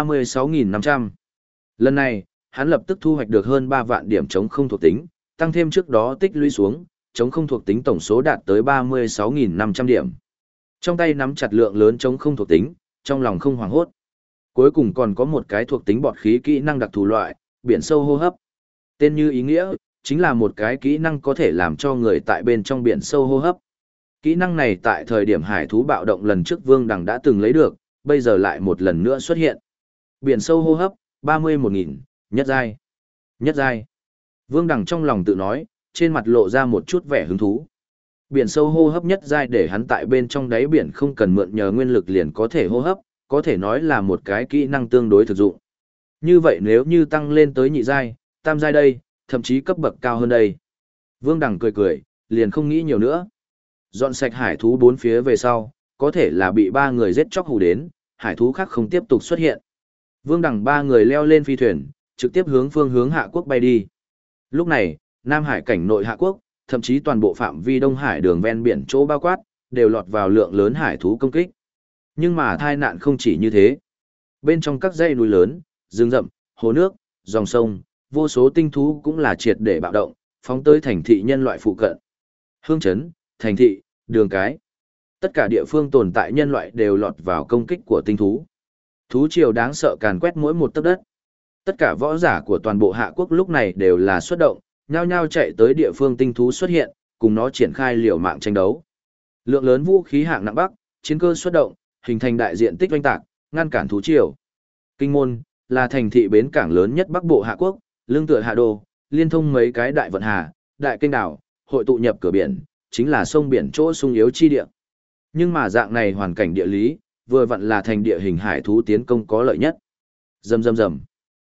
S1: 36.500. Lần này, hắn lập tức thu hoạch được hơn 3 vạn điểm chống không thuộc tính, tăng thêm trước đó tích lũy xuống, chống không thuộc tính tổng số đạt tới 36.500 điểm. Trong tay nắm chặt lượng lớn chống không thuộc tính, trong lòng không hoảng hốt. Cuối cùng còn có một cái thuộc tính bọt khí kỹ năng đặc thù loại, biển sâu hô hấp. Tên như ý nghĩa, chính là một cái kỹ năng có thể làm cho người tại bên trong biển sâu hô hấp. Kỹ năng này tại thời điểm hải thú bạo động lần trước Vương Đằng đã từng lấy được, bây giờ lại một lần nữa xuất hiện. Biển sâu hô hấp, 31.000, nhất giai. Nhất giai. Vương Đằng trong lòng tự nói, trên mặt lộ ra một chút vẻ hứng thú. Biển sâu hô hấp nhất giai để hắn tại bên trong đáy biển không cần mượn nhờ nguyên lực liền có thể hô hấp, có thể nói là một cái kỹ năng tương đối thực dụng. Như vậy nếu như tăng lên tới nhị giai, tam giai đây, thậm chí cấp bậc cao hơn đây. Vương Đằng cười cười, liền không nghĩ nhiều nữa. Dọn sạch hải thú bốn phía về sau, có thể là bị 3 người giết chóc hù đến, hải thú khác không tiếp tục xuất hiện. Vương Đằng 3 người leo lên phi thuyền, trực tiếp hướng phương hướng Hạ Quốc bay đi. Lúc này, Nam Hải cảnh nội Hạ Quốc, thậm chí toàn bộ phạm vi Đông Hải đường ven biển chỗ bao quát, đều lọt vào lượng lớn hải thú công kích. Nhưng mà tai nạn không chỉ như thế. Bên trong các dãy núi lớn, rừng rậm, hồ nước, dòng sông, vô số tinh thú cũng là triệt để bạo động, phóng tới thành thị nhân loại phụ cận. Hương trấn, thành thị, đường cái. Tất cả địa phương tồn tại nhân loại đều lọt vào công kích của tinh thú. Thú triều đáng sợ càn quét mỗi một tấc đất. Tất cả võ giả của toàn bộ Hạ Quốc lúc này đều là xuất động, nhao nhao chạy tới địa phương tinh thú xuất hiện, cùng nó triển khai liều mạng tranh đấu. Lượng lớn vũ khí hạng nặng bắc, chiến cơ xuất động, hình thành đại diện tích oanh tạc, ngăn cản thú triều. Kinh Môn là thành thị bến cảng lớn nhất Bắc Bộ Hạ Quốc, lưng tựa Hạ Đô, liên thông mấy cái đại vận hà, đại kênh đảo, hội tụ nhập cửa biển, chính là sông biển chỗ sung yếu chi địa. Nhưng mà dạng này hoàn cảnh địa lý, vừa vặn là thành địa hình hải thú tiến công có lợi nhất. Rầm rầm rầm.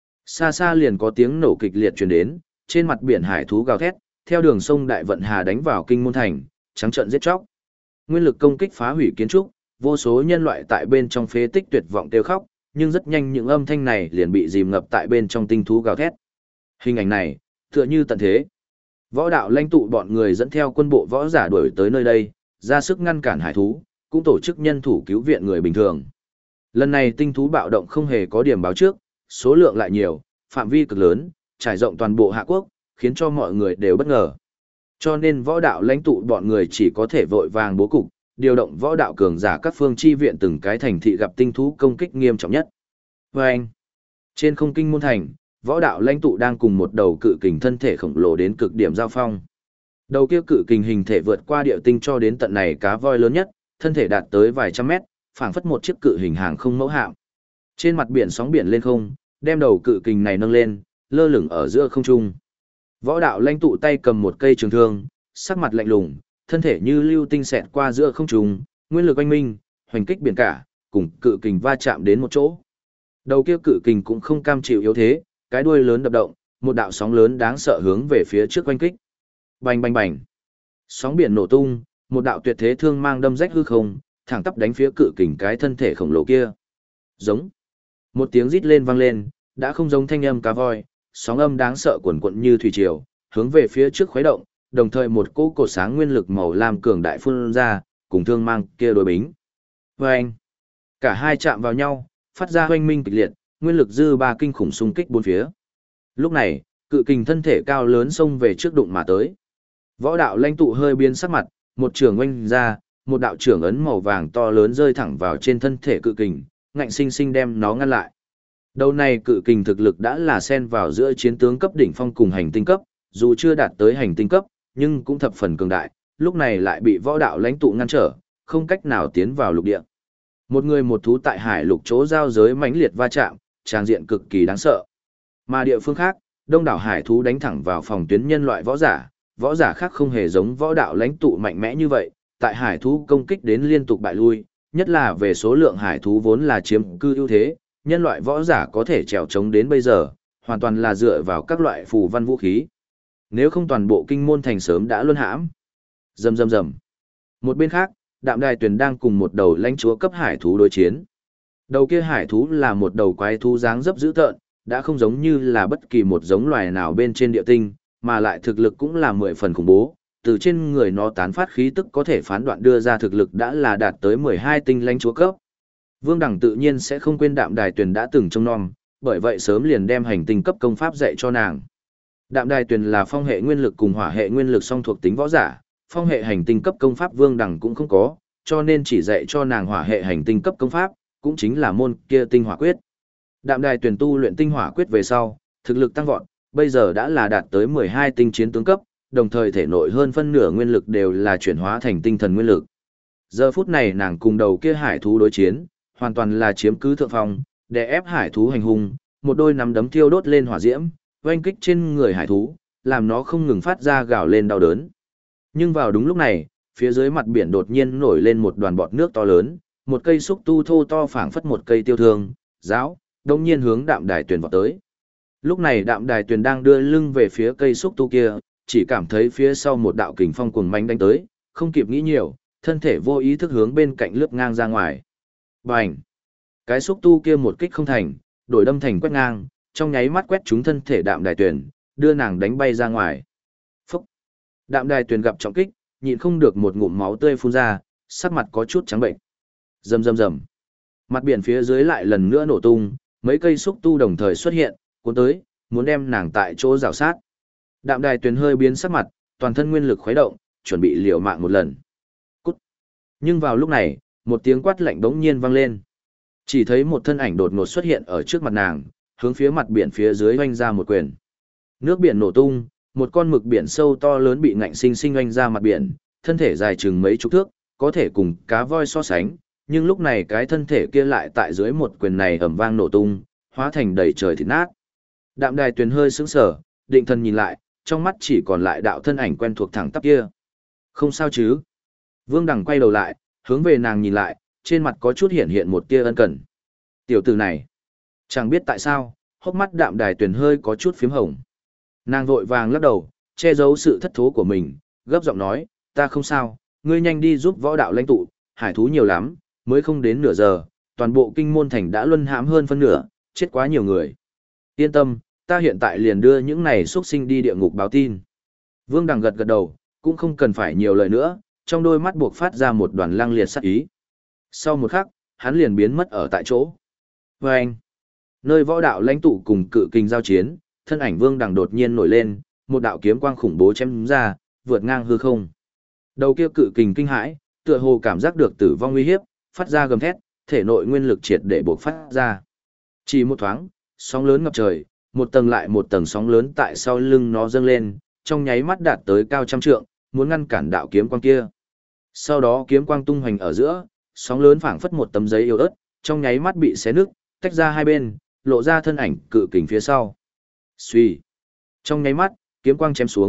S1: Xa xa liền có tiếng nổ kịch liệt truyền đến, trên mặt biển hải thú gào thét, theo đường sông đại vận hà đánh vào Kinh Môn thành, trắng trợn giết chóc. Nguyên lực công kích phá hủy kiến trúc, vô số nhân loại tại bên trong phế tích tuyệt vọng kêu khóc, nhưng rất nhanh những âm thanh này liền bị dìm ngập tại bên trong tinh thú gào thét. Hình ảnh này, tựa như tận thế. Võ đạo lãnh tụ bọn người dẫn theo quân bộ võ giả đuổi tới nơi đây, ra sức ngăn cản hải thú, cũng tổ chức nhân thủ cứu viện người bình thường. Lần này tinh thú bạo động không hề có điểm báo trước, số lượng lại nhiều, phạm vi cực lớn, trải rộng toàn bộ Hạ Quốc, khiến cho mọi người đều bất ngờ. Cho nên võ đạo lãnh tụ bọn người chỉ có thể vội vàng bố cục, điều động võ đạo cường giả các phương chi viện từng cái thành thị gặp tinh thú công kích nghiêm trọng nhất. Và anh, trên không Kinh Môn thành, võ đạo lãnh tụ đang cùng một đầu cự kình thân thể khổng lồ đến cực điểm giao phong. Đầu kia cự kình hình thể vượt qua địa tinh cho đến tận này cá voi lớn nhất, thân thể đạt tới vài trăm mét, phảng phất một chiếc cự hình hàng không mẫu hạm. Trên mặt biển sóng biển lên không, đem đầu cự kình này nâng lên, lơ lửng ở giữa không trung. Võ đạo lãnh tụ tay cầm một cây trường thương, sắc mặt lạnh lùng, thân thể như lưu tinh xẹt qua giữa không trung, nguyên lực oanh minh, hoành kích biển cả, cùng cự kình va chạm đến một chỗ. Đầu kia cự kình cũng không cam chịu yếu thế, cái đuôi lớn đập động, một đạo sóng lớn đáng sợ hướng về phía trước oanh kích. Bành bành bành. Sóng biển nổ tung, một đạo tuyệt thế thương mang đâm rách hư không, thẳng tắp đánh phía cự kình cái thân thể khổng lồ kia. Giống. Một tiếng rít lên vang lên, đã không giống thanh âm cá voi, sóng âm đáng sợ cuồn cuộn như thủy triều, hướng về phía trước khuấy động, đồng thời một cỗ cột sáng nguyên lực màu lam cường đại phun ra, cùng thương mang kia đối bính. Oeng. Cả hai chạm vào nhau, phát ra oanh minh kịch liệt, nguyên lực dư ba kinh khủng xung kích bốn phía. Lúc này, cự kình thân thể cao lớn xông về trước đụng mà tới. Võ đạo lãnh tụ hơi biến sắc mặt, một trường oanh ra, một đạo trưởng ấn màu vàng to lớn rơi thẳng vào trên thân thể cự kình, ngạnh sinh sinh đem nó ngăn lại. Đầu này cự kình thực lực đã là xen vào giữa chiến tướng cấp đỉnh phong cùng hành tinh cấp, dù chưa đạt tới hành tinh cấp, nhưng cũng thập phần cường đại, lúc này lại bị võ đạo lãnh tụ ngăn trở, không cách nào tiến vào lục địa. Một người một thú tại hải lục chỗ giao giới mãnh liệt va chạm, tràng diện cực kỳ đáng sợ. Mà địa phương khác, đông đảo hải thú đánh thẳng vào phòng tuyến nhân loại võ giả khác không hề giống võ đạo lãnh tụ mạnh mẽ như vậy, tại hải thú công kích đến liên tục bại lui, nhất là về số lượng hải thú vốn là chiếm cư ưu thế, nhân loại võ giả có thể trèo trống đến bây giờ, hoàn toàn là dựa vào các loại phù văn vũ khí. Nếu không toàn bộ kinh môn thành sớm đã luân hãm. Rầm rầm rầm. Một bên khác, Đạm Đài Tuyền đang cùng một đầu lãnh chúa cấp hải thú đối chiến. Đầu kia hải thú là một đầu quái thú dáng dấp dữ tợn, đã không giống như là bất kỳ một giống loài nào bên trên địa tinh, mà lại thực lực cũng là 10 phần khủng bố. Từ trên người nó tán phát khí tức có thể phán đoạn đưa ra thực lực đã là đạt tới 12 tinh lãnh chúa cấp. Vương Đẳng tự nhiên sẽ không quên Đạm Đài Tuyền đã từng trông nom, bởi vậy sớm liền đem hành tinh cấp công pháp dạy cho nàng. Đạm Đài Tuyền là phong hệ nguyên lực cùng hỏa hệ nguyên lực song thuộc tính võ giả, phong hệ hành tinh cấp công pháp Vương Đẳng cũng không có, cho nên chỉ dạy cho nàng hỏa hệ hành tinh cấp công pháp, cũng chính là môn kia tinh hỏa quyết. Đạm Đài Tuyền tu luyện tinh hỏa quyết về sau, thực lực tăng vọt, bây giờ đã là đạt tới 12 tinh chiến tướng cấp, đồng thời thể nội hơn phân nửa nguyên lực đều là chuyển hóa thành tinh thần nguyên lực. Giờ phút này nàng cùng đầu kia hải thú đối chiến, hoàn toàn là chiếm cứ thượng phong, để ép hải thú hành hung, một đôi nắm đấm thiêu đốt lên hỏa diễm, oanh kích trên người hải thú, làm nó không ngừng phát ra gào lên đau đớn. Nhưng vào đúng lúc này, phía dưới mặt biển đột nhiên nổi lên một đoàn bọt nước to lớn, một cây xúc tu thô to phảng phất một cây tiêu thương, giáo, đông nhiên hướng Đạm Đài Tuyền vọt tới. Lúc này Đạm Đài Tuyền đang đưa lưng về phía cây xúc tu kia, chỉ cảm thấy phía sau một đạo kình phong cuồng mãnh đánh tới, không kịp nghĩ nhiều, thân thể vô ý thức hướng bên cạnh lướt ngang ra ngoài. Bành! Cái xúc tu kia một kích không thành, đổi đâm thành quét ngang, trong nháy mắt quét trúng thân thể Đạm Đài Tuyền, đưa nàng đánh bay ra ngoài. Phúc! Đạm Đài Tuyền gặp trọng kích, nhịn không được một ngụm máu tươi phun ra, sắc mặt có chút trắng bệnh. Rầm rầm rầm. Mặt biển phía dưới lại lần nữa nổ tung, mấy cây xúc tu đồng thời xuất hiện, cuốn tới, muốn đem nàng tại chỗ rào sát. Đạm Đài Tuyền hơi biến sắc mặt, toàn thân nguyên lực khuấy động, chuẩn bị liều mạng một lần. Cút. Nhưng vào lúc này, một tiếng quát lạnh bỗng nhiên vang lên. Chỉ thấy một thân ảnh đột ngột xuất hiện ở trước mặt nàng, hướng phía mặt biển phía dưới oanh ra một quyền. Nước biển nổ tung, một con mực biển sâu to lớn bị ngạnh sinh sinh oanh ra mặt biển, thân thể dài chừng mấy chục thước, có thể cùng cá voi so sánh, nhưng lúc này cái thân thể kia lại tại dưới một quyền này ầm vang nổ tung, hóa thành đầy trời thịt nát. Đạm Đài Tuyền hơi sững sờ, định thần nhìn lại, trong mắt chỉ còn lại đạo thân ảnh quen thuộc thẳng tắp kia. Không sao chứ? Vương Đằng quay đầu lại, hướng về nàng nhìn lại, trên mặt có chút hiện một tia ân cần. Tiểu tử này, chẳng biết tại sao, hốc mắt Đạm Đài Tuyền hơi có chút phím hồng. Nàng vội vàng lắc đầu, che giấu sự thất thố của mình, gấp giọng nói, ta không sao, ngươi nhanh đi giúp võ đạo lãnh tụ, hải thú nhiều lắm, mới không đến nửa giờ, toàn bộ kinh môn thành đã luân hãm hơn phân nửa, chết quá nhiều người. Yên tâm, ta hiện tại liền đưa những này xuất sinh đi địa ngục báo tin. Vương Đằng gật gật đầu, cũng không cần phải nhiều lời nữa, trong đôi mắt buộc phát ra một đoàn lăng liệt sát ý. Sau một khắc, hắn liền biến mất ở tại chỗ. Và anh, nơi võ đạo lãnh tụ cùng cự kình giao chiến, thân ảnh Vương Đằng đột nhiên nổi lên, một đạo kiếm quang khủng bố chém ra, vượt ngang hư không. Đầu kia cự kình kinh hãi, tựa hồ cảm giác được tử vong uy hiếp, phát ra gầm thét, thể nội nguyên lực triệt để buộc phát ra. Chỉ một thoáng, sóng lớn ngập trời, một tầng lại một tầng sóng lớn tại sau lưng nó dâng lên, trong nháy mắt đạt tới cao trăm trượng, muốn ngăn cản đạo kiếm quang kia. Sau đó kiếm quang tung hoành ở giữa, sóng lớn phảng phất một tấm giấy yếu ớt, trong nháy mắt bị xé nứt, tách ra hai bên, lộ ra thân ảnh cự kình phía sau. Xuy. Trong nháy mắt, kiếm quang chém xuống,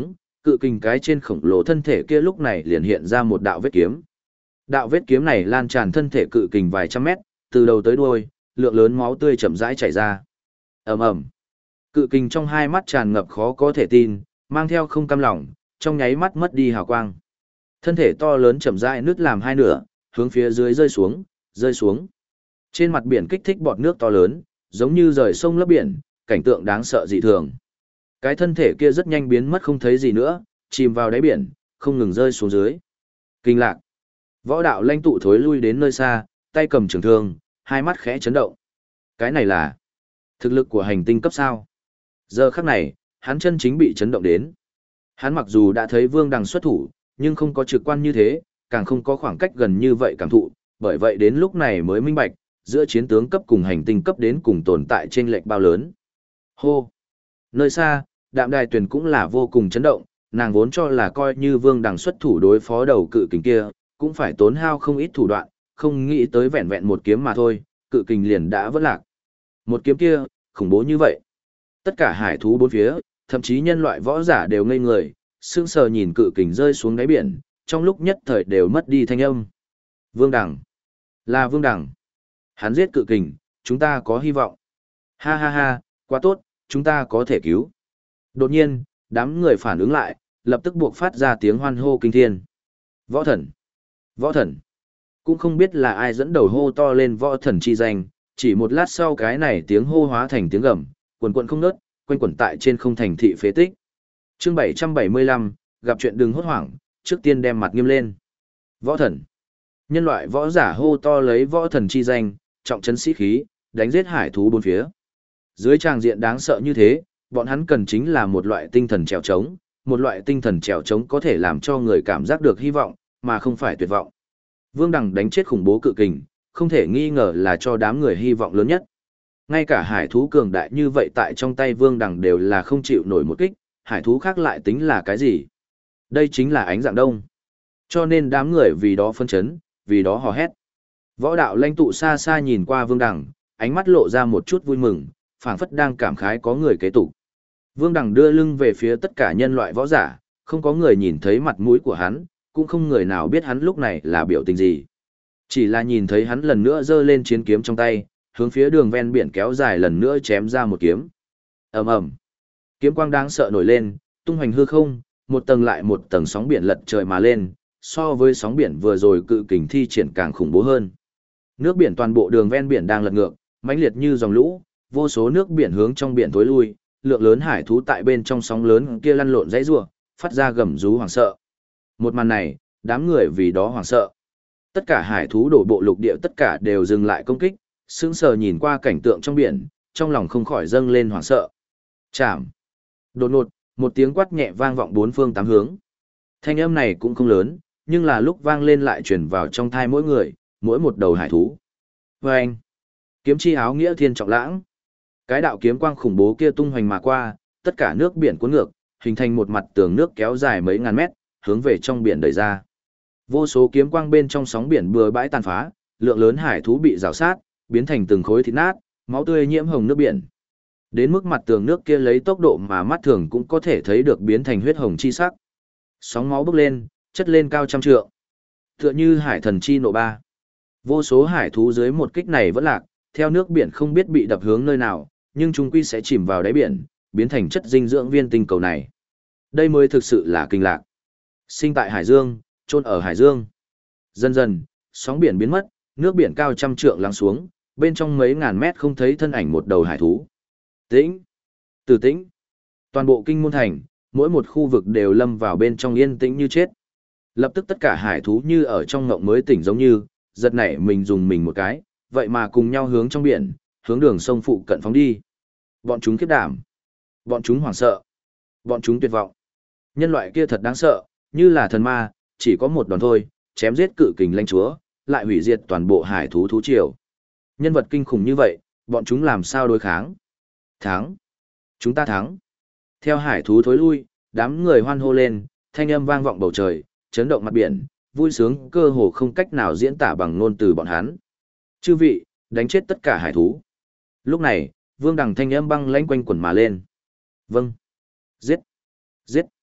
S1: Cự kình cái trên khổng lồ thân thể kia lúc này liền hiện ra một đạo vết kiếm. Đạo vết kiếm này lan tràn thân thể cự kình vài trăm mét, từ đầu tới đuôi, lượng lớn máu tươi chậm rãi chảy ra. Ầm ầm. Cự kình trong hai mắt tràn ngập khó có thể tin, mang theo không cam lòng, trong nháy mắt mất đi hào quang. Thân thể to lớn chậm rãi nứt làm hai nửa, hướng phía dưới rơi xuống, rơi xuống. Trên mặt biển kích thích bọt nước to lớn, giống như rời sông lấp biển, cảnh tượng đáng sợ dị thường. Cái thân thể kia rất nhanh biến mất không thấy gì nữa, chìm vào đáy biển, không ngừng rơi xuống dưới. Kinh lạc. Võ đạo lãnh tụ thối lui đến nơi xa, tay cầm trường thương, hai mắt khẽ chấn động. Cái này là thực lực của hành tinh cấp sao? Giờ khắc này, hắn chân chính bị chấn động đến. Hắn mặc dù đã thấy Vương Đằng xuất thủ, nhưng không có trực quan như thế, càng không có khoảng cách gần như vậy cảm thụ, bởi vậy đến lúc này mới minh bạch, giữa chiến tướng cấp cùng hành tinh cấp đến cùng tồn tại trên lệch bao lớn. Hô! Nơi xa, Đạm Đài Tuyền cũng là vô cùng chấn động, nàng vốn cho là coi như Vương Đằng xuất thủ đối phó đầu cự kình kia, cũng phải tốn hao không ít thủ đoạn, không nghĩ tới vẹn vẹn một kiếm mà thôi, cự kình liền đã vỡ lạc. Một kiếm kia, khủng bố như vậy. Tất cả hải thú bốn phía, thậm chí nhân loại võ giả đều ngây người, sững sờ nhìn cự kình rơi xuống đáy biển, trong lúc nhất thời đều mất đi thanh âm. Vương Đằng. Là Vương Đằng. Hắn giết cự kình, chúng ta có hy vọng. Ha ha ha, quá tốt, chúng ta có thể cứu. Đột nhiên, đám người phản ứng lại, lập tức buộc phát ra tiếng hoan hô kinh thiên. Võ thần! Võ thần! Cũng không biết là ai dẫn đầu hô to lên võ thần chi danh, chỉ một lát sau cái này tiếng hô hóa thành tiếng gầm, quần quần không ngớt, quanh quẩn tại trên không thành thị phế tích. Chương 775, gặp chuyện đừng hốt hoảng, trước tiên đem mặt nghiêm lên. Võ thần! Nhân loại võ giả hô to lấy võ thần chi danh, trọng trấn sĩ khí, đánh giết hải thú bốn phía. Dưới tràng diện đáng sợ như thế, bọn hắn cần chính là một loại tinh thần trèo trống, một loại tinh thần trèo trống có thể làm cho người cảm giác được hy vọng, mà không phải tuyệt vọng. Vương Đằng đánh chết khủng bố cự kình, không thể nghi ngờ là cho đám người hy vọng lớn nhất. Ngay cả hải thú cường đại như vậy tại trong tay Vương Đằng đều là không chịu nổi một kích, hải thú khác lại tính là cái gì? Đây chính là ánh dạng đông. Cho nên đám người vì đó phân chấn, vì đó hò hét. Võ đạo lãnh tụ xa xa nhìn qua Vương Đằng, ánh mắt lộ ra một chút vui mừng, phảng phất đang cảm khái có người kế tục. Vương Đằng đưa lưng về phía tất cả nhân loại võ giả, không có người nhìn thấy mặt mũi của hắn, cũng không người nào biết hắn lúc này là biểu tình gì. Chỉ là nhìn thấy hắn lần nữa giơ lên chiến kiếm trong tay, hướng phía đường ven biển kéo dài lần nữa chém ra một kiếm. Ầm ầm. Kiếm quang đáng sợ nổi lên, tung hoành hư không, một tầng lại một tầng sóng biển lật trời mà lên, so với sóng biển vừa rồi cự kình thi triển càng khủng bố hơn. Nước biển toàn bộ đường ven biển đang lật ngược, mãnh liệt như dòng lũ, vô số nước biển hướng trong biển tối lui, lượng lớn hải thú tại bên trong sóng lớn kia lăn lộn dãy rủa, phát ra gầm rú hoảng sợ. Một màn này, đám người vì đó hoảng sợ. Tất cả hải thú đổ bộ lục địa tất cả đều dừng lại công kích, sững sờ nhìn qua cảnh tượng trong biển, trong lòng không khỏi dâng lên hoảng sợ. Chạm. Đột ngột, một tiếng quát nhẹ vang vọng bốn phương tám hướng. Thanh âm này cũng không lớn, nhưng là lúc vang lên lại truyền vào trong thai mỗi người, mỗi một đầu hải thú. Vâng! Kiếm chi áo nghĩa thiên trọng lãng. Cái đạo kiếm quang khủng bố kia tung hoành mà qua, tất cả nước biển cuốn ngược, hình thành một mặt tường nước kéo dài mấy ngàn mét, hướng về trong biển đẩy ra. Vô số kiếm quang bên trong sóng biển bừa bãi tàn phá, lượng lớn hải thú bị rào sát, biến thành từng khối thịt nát, máu tươi nhiễm hồng nước biển. Đến mức mặt tường nước kia lấy tốc độ mà mắt thường cũng có thể thấy được biến thành huyết hồng chi sắc. Sóng máu bốc lên, chất lên cao trăm trượng. Tựa như hải thần chi nộ ba. Vô số hải thú dưới một kích này vẫn lạc, theo nước biển không biết bị đập hướng nơi nào, nhưng chúng quy sẽ chìm vào đáy biển, biến thành chất dinh dưỡng viên tinh cầu này. Đây mới thực sự là kinh lạc. Sinh tại hải dương, chôn ở hải dương. Dần dần, sóng biển biến mất, nước biển cao trăm trượng lắng xuống, bên trong mấy ngàn mét không thấy thân ảnh một đầu hải thú. Tĩnh, từ tĩnh. Toàn bộ kinh môn thành, mỗi một khu vực đều lâm vào bên trong yên tĩnh như chết. Lập tức tất cả hải thú như ở trong ngộng mới tỉnh giống như, giật nảy mình dùng mình một cái, vậy mà cùng nhau hướng trong biển, hướng đường sông phụ cận phóng đi. Bọn chúng khiếp đảm. Bọn chúng hoảng sợ. Bọn chúng tuyệt vọng. Nhân loại kia thật đáng sợ, như là thần ma, chỉ có một đòn thôi, chém giết cự kình lãnh chúa, lại hủy diệt toàn bộ hải thú thú triều. Nhân vật kinh khủng như vậy, bọn chúng làm sao đối kháng? Thắng. Chúng ta thắng. Theo hải thú thối lui, đám người hoan hô lên, thanh âm vang vọng bầu trời, chấn động mặt biển, vui sướng cơ hồ không cách nào diễn tả bằng ngôn từ bọn hắn. Chư vị, đánh chết tất cả hải thú. Lúc này, Vương Đằng thanh âm băng lãnh quanh quẩn mà lên. Vâng. Giết. Giết.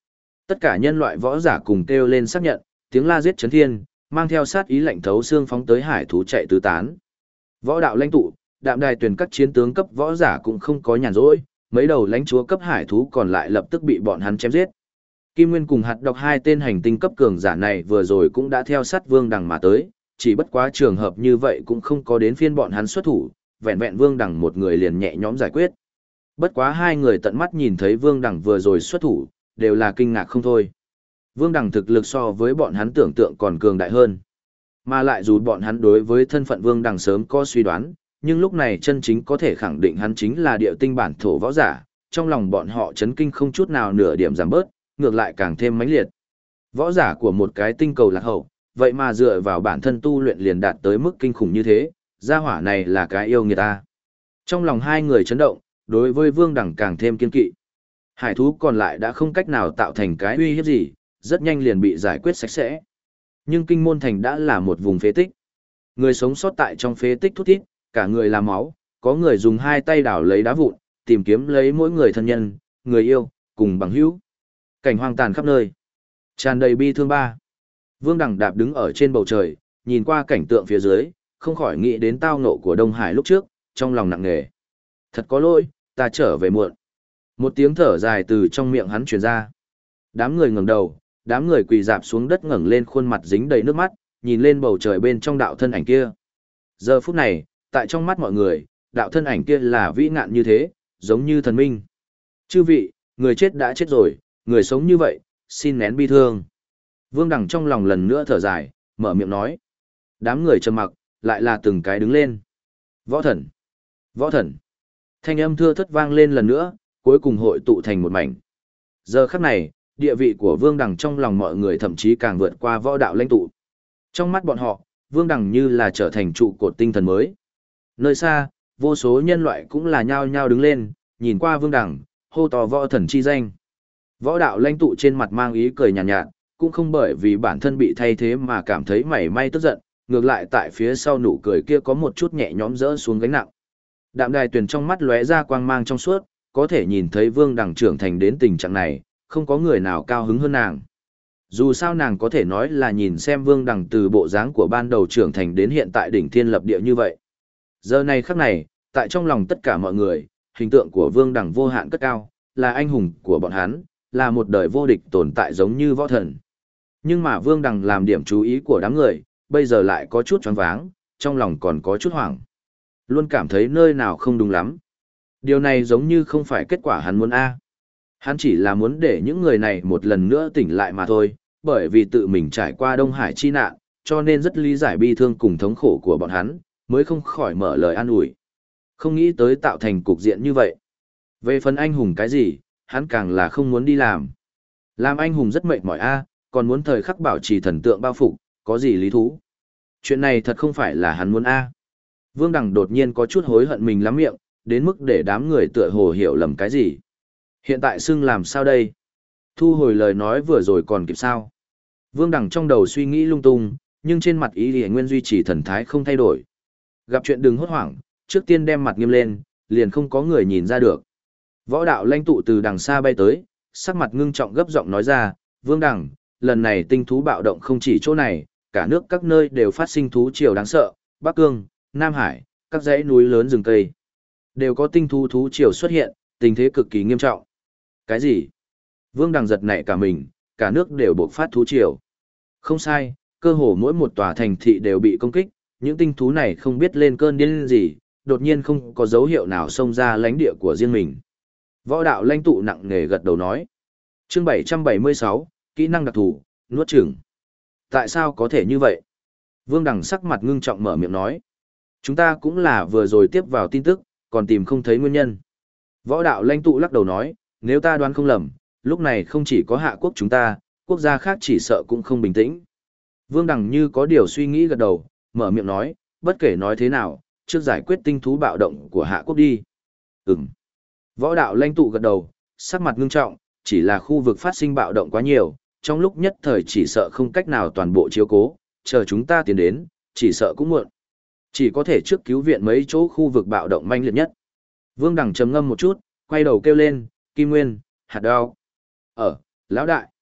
S1: Tất cả nhân loại võ giả cùng kêu lên xác nhận, tiếng la giết chấn thiên, mang theo sát ý lạnh thấu xương phóng tới hải thú chạy tứ tán. Võ đạo lãnh tụ, đạm đài tuyển các chiến tướng cấp võ giả cũng không có nhàn rỗi, mấy đầu lãnh chúa cấp hải thú còn lại lập tức bị bọn hắn chém giết. Kim Nguyên cùng hạt độc hai tên hành tinh cấp cường giả này vừa rồi cũng đã theo sát Vương Đằng mà tới, chỉ bất quá trường hợp như vậy cũng không có đến phiên bọn hắn xuất thủ, vẹn vẹn Vương Đằng một người liền nhẹ nhõm giải quyết. Bất quá hai người tận mắt nhìn thấy Vương Đằng vừa rồi xuất thủ, đều là kinh ngạc không thôi. Vương Đằng thực lực so với bọn hắn tưởng tượng còn cường đại hơn. Mà lại dù bọn hắn đối với thân phận Vương Đằng sớm có suy đoán, nhưng lúc này chân chính có thể khẳng định hắn chính là địa tinh bản thổ võ giả, trong lòng bọn họ chấn kinh không chút nào nửa điểm giảm bớt, ngược lại càng thêm mãnh liệt. Võ giả của một cái tinh cầu lạc hậu, vậy mà dựa vào bản thân tu luyện liền đạt tới mức kinh khủng như thế, gia hỏa này là cái yêu người ta. Trong lòng hai người chấn động, đối với Vương Đằng càng thêm kiên kỵ. Hải thú còn lại đã không cách nào tạo thành cái uy hiếp gì, rất nhanh liền bị giải quyết sạch sẽ. Nhưng Kinh Môn Thành đã là một vùng phế tích. Người sống sót tại trong phế tích thút thít, cả người là máu, có người dùng hai tay đào lấy đá vụn, tìm kiếm lấy mỗi người thân nhân, người yêu, cùng bằng hữu. Cảnh hoang tàn khắp nơi, tràn đầy bi thương ba. Vương Đằng đạp đứng ở trên bầu trời, nhìn qua cảnh tượng phía dưới, không khỏi nghĩ đến tao ngộ của Đông Hải lúc trước, trong lòng nặng nề. Thật có lỗi, ta trở về muộn. Một tiếng thở dài từ trong miệng hắn truyền ra. Đám người ngẩng đầu, đám người quỳ dạp xuống đất ngẩng lên khuôn mặt dính đầy nước mắt, nhìn lên bầu trời bên trong đạo thân ảnh kia. Giờ phút này, tại trong mắt mọi người, đạo thân ảnh kia là vĩ ngạn như thế, giống như thần minh. Chư vị, người chết đã chết rồi, người sống như vậy, xin nén bi thương. Vương Đằng trong lòng lần nữa thở dài, mở miệng nói. Đám người trầm mặc, lại là từng cái đứng lên. Võ thần! Võ thần! Thanh âm thưa thất vang lên lần nữa, cuối cùng hội tụ thành một mảnh. Giờ khắc này, địa vị của Vương Đằng trong lòng mọi người thậm chí càng vượt qua võ đạo lãnh tụ. Trong mắt bọn họ, Vương Đằng như là trở thành trụ cột tinh thần mới. Nơi xa, vô số nhân loại cũng là nhao nhao đứng lên, nhìn qua Vương Đằng, hô to võ thần chi danh. Võ đạo lãnh tụ trên mặt mang ý cười nhàn nhạt, cũng không bởi vì bản thân bị thay thế mà cảm thấy mảy may tức giận, ngược lại tại phía sau nụ cười kia có một chút nhẹ nhõm rỡ xuống gánh nặng. Đạm Đài Tuyền trong mắt lóe ra quang mang trong suốt, có thể nhìn thấy Vương Đằng trưởng thành đến tình trạng này, không có người nào cao hứng hơn nàng. Dù sao nàng có thể nói là nhìn xem Vương Đằng từ bộ dáng của ban đầu trưởng thành đến hiện tại đỉnh thiên lập địa như vậy. Giờ này khắc này, tại trong lòng tất cả mọi người, hình tượng của Vương Đằng vô hạn cất cao, là anh hùng của bọn hắn, là một đời vô địch tồn tại giống như võ thần. Nhưng mà Vương Đằng làm điểm chú ý của đám người, bây giờ lại có chút choáng váng, trong lòng còn có chút hoảng. Luôn cảm thấy nơi nào không đúng lắm. Điều này giống như không phải kết quả hắn muốn A. Hắn chỉ là muốn để những người này một lần nữa tỉnh lại mà thôi, bởi vì tự mình trải qua Đông Hải chi nạn, cho nên rất lý giải bi thương cùng thống khổ của bọn hắn, mới không khỏi mở lời an ủi. Không nghĩ tới tạo thành cục diện như vậy. Về phần anh hùng cái gì, hắn càng là không muốn đi làm. Làm anh hùng rất mệt mỏi A, còn muốn thời khắc bảo trì thần tượng bao phục, có gì lý thú. Chuyện này thật không phải là hắn muốn A. Vương Đằng đột nhiên có chút hối hận mình lắm miệng, đến mức để đám người tựa hồ hiểu lầm cái gì. Hiện tại xưng làm sao đây? Thu hồi lời nói vừa rồi còn kịp sao? Vương Đằng trong đầu suy nghĩ lung tung, nhưng trên mặt ý thì nguyên duy trì thần thái không thay đổi. Gặp chuyện đừng hốt hoảng, trước tiên đem mặt nghiêm lên, liền không có người nhìn ra được. Võ đạo lãnh tụ từ đằng xa bay tới, sắc mặt ngưng trọng gấp giọng nói ra, Vương Đằng, lần này tinh thú bạo động không chỉ chỗ này, cả nước các nơi đều phát sinh thú triều đáng sợ, Bắc Cương, Nam Hải, các dãy núi lớn rừng cây. Đều có tinh thú thú triều xuất hiện, tình thế cực kỳ nghiêm trọng. Cái gì? Vương Đằng giật nảy cả mình, cả nước đều bộc phát thú triều. Không sai, cơ hồ mỗi một tòa thành thị đều bị công kích, những tinh thú này không biết lên cơn điên gì, đột nhiên không có dấu hiệu nào xông ra lãnh địa của riêng mình. Võ đạo lãnh tụ nặng nề gật đầu nói. Chương 776, kỹ năng đặc thù, nuốt chửng. Tại sao có thể như vậy? Vương Đằng sắc mặt ngưng trọng mở miệng nói. Chúng ta cũng là vừa rồi tiếp vào tin tức, còn tìm không thấy nguyên nhân. Võ đạo lãnh tụ lắc đầu nói, nếu ta đoán không lầm, lúc này không chỉ có hạ quốc chúng ta, quốc gia khác chỉ sợ cũng không bình tĩnh. Vương Đằng như có điều suy nghĩ gật đầu, mở miệng nói, bất kể nói thế nào, trước giải quyết tinh thú bạo động của hạ quốc đi. Ừm. Võ đạo lãnh tụ gật đầu, sắc mặt ngưng trọng, chỉ là khu vực phát sinh bạo động quá nhiều, trong lúc nhất thời chỉ sợ không cách nào toàn bộ chiếu cố, chờ chúng ta tiến đến, chỉ sợ cũng muộn. Chỉ có thể trước cứu viện mấy chỗ khu vực bạo động manh liệt nhất. Vương Đằng trầm ngâm một chút, quay đầu kêu lên, Kim Nguyên, hạt đao. Lão đại.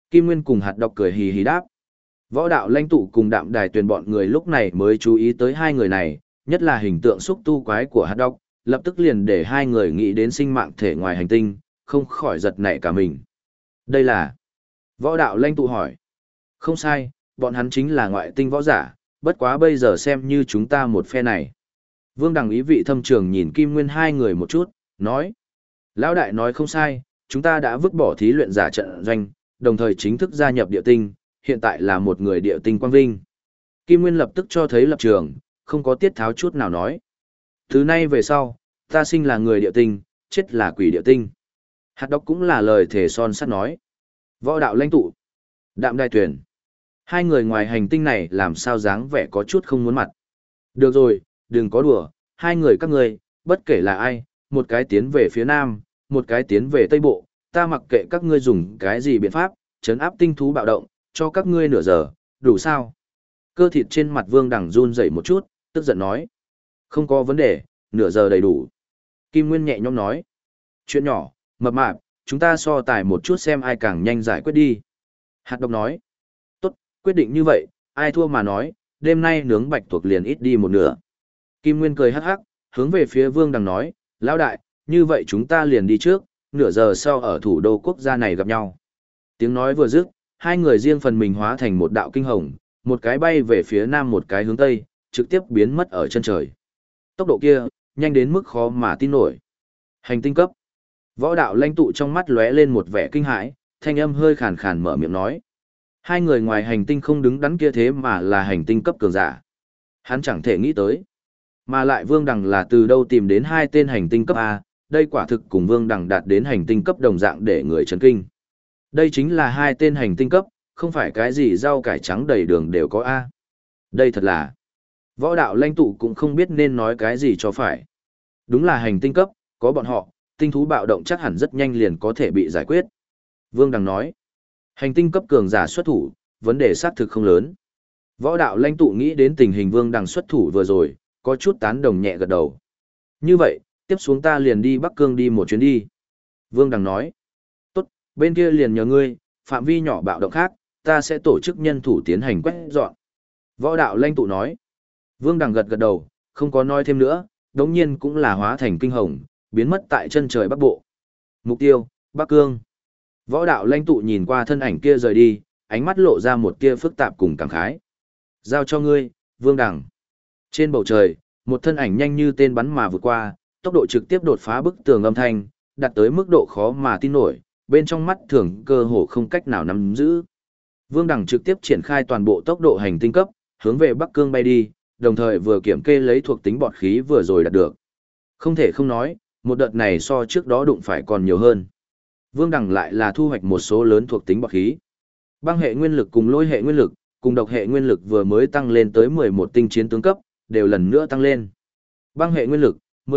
S1: Kim Nguyên cùng hạt đọc cười hì hì đáp. Võ đạo lãnh tụ cùng đạm đài tuyền bọn người lúc này mới chú ý tới hai người này, nhất là hình tượng xúc tu quái của hạt đọc, lập tức liền để hai người nghĩ đến sinh mạng thể ngoài hành tinh, không khỏi giật nảy cả mình. Đây là... Võ đạo lãnh tụ hỏi. Không sai, bọn hắn chính là ngoại tinh võ giả, bất quá bây giờ xem như chúng ta một phe này. Vương Đằng ý vị thâm trường nhìn Kim Nguyên hai người một chút, nói. Lão đại nói không sai, chúng ta đã vứt bỏ thí luyện giả trận doanh, đồng thời chính thức gia nhập địa tinh, hiện tại là một người địa tinh quang vinh. Kim Nguyên lập tức cho thấy lập trường, không có tiết tháo chút nào nói. Từ nay về sau, ta sinh là người địa tinh, chết là quỷ địa tinh. Hạt đốc cũng là lời thề son sắt nói. Võ đạo lãnh tụ, đạm đài tuyển. Hai người ngoài hành tinh này làm sao dáng vẻ có chút không muốn mặt. Được rồi, đừng có đùa, hai người các ngươi, bất kể là ai, một cái tiến về phía nam, một cái tiến về tây bộ, ta mặc kệ các ngươi dùng cái gì biện pháp, trấn áp tinh thú bạo động, cho các ngươi nửa giờ, đủ sao? Cơ thịt trên mặt Vương Đằng run rẩy một chút, tức giận nói. Không có vấn đề, nửa giờ đầy đủ. Kim Nguyên nhẹ nhõm nói. Chuyện nhỏ, mập mạp, chúng ta so tài một chút xem ai càng nhanh giải quyết đi. Hạt độc nói. Tốt, quyết định như vậy, ai thua mà nói, đêm nay nướng bạch tuộc liền ít đi một nửa. Kim Nguyên cười hắc hắc, hướng về phía Vương Đằng nói, lão đại, như vậy chúng ta liền đi trước, nửa giờ sau ở thủ đô quốc gia này gặp nhau. Tiếng nói vừa dứt, hai người riêng phần mình hóa thành một đạo kinh hồng, một cái bay về phía nam một cái hướng tây, trực tiếp biến mất ở chân trời. Tốc độ kia, nhanh đến mức khó mà tin nổi. Hành tinh cấp. Võ đạo lãnh tụ trong mắt lóe lên một vẻ kinh hãi, thanh âm hơi khàn khàn mở miệng nói. Hai người ngoài hành tinh không đứng đắn kia thế mà là hành tinh cấp cường giả. Hắn chẳng thể nghĩ tới. Mà lại Vương Đằng là từ đâu tìm đến hai tên hành tinh cấp A, đây quả thực cùng Vương Đằng đạt đến hành tinh cấp đồng dạng để người chấn kinh. Đây chính là hai tên hành tinh cấp, không phải cái gì rau cải trắng đầy đường đều có A. Đây thật là... Võ đạo lãnh tụ cũng không biết nên nói cái gì cho phải. Đúng là hành tinh cấp, có bọn họ, tinh thú bạo động chắc hẳn rất nhanh liền có thể bị giải quyết. Vương Đằng nói, hành tinh cấp cường giả xuất thủ, vấn đề xác thực không lớn. Võ đạo lãnh tụ nghĩ đến tình hình Vương Đằng xuất thủ vừa rồi, có chút tán đồng nhẹ gật đầu. Như vậy, tiếp xuống ta liền đi Bắc Cương đi một chuyến đi. Vương Đằng nói, tốt, bên kia liền nhờ ngươi, phạm vi nhỏ bạo động khác, ta sẽ tổ chức nhân thủ tiến hành quét dọn. Võ đạo lãnh tụ nói, Vương Đằng gật gật đầu, không có nói thêm nữa, đống nhiên cũng là hóa thành kinh hồng, biến mất tại chân trời Bắc Bộ. Mục tiêu, Bắc Cương. Võ đạo lãnh tụ nhìn qua thân ảnh kia rời đi, ánh mắt lộ ra một tia phức tạp cùng cảm khái. Giao cho ngươi, Vương Đằng. Trên bầu trời, một thân ảnh nhanh như tên bắn mà vượt qua, tốc độ trực tiếp đột phá bức tường âm thanh, đạt tới mức độ khó mà tin nổi, bên trong mắt thường cơ hồ không cách nào nắm giữ. Vương Đằng trực tiếp triển khai toàn bộ tốc độ hành tinh cấp, hướng về Bắc Cương bay đi, đồng thời vừa kiểm kê lấy thuộc tính bọt khí vừa rồi đạt được. Không thể không nói, một đợt này so trước đó đụng phải còn nhiều hơn. Vương Đằng lại là thu hoạch một số lớn thuộc tính bọt khí. Băng hệ nguyên lực cùng lôi hệ nguyên lực, cùng độc hệ nguyên lực vừa mới tăng lên tới 11 tinh chiến tướng cấp, đều lần nữa tăng lên. Băng hệ nguyên lực,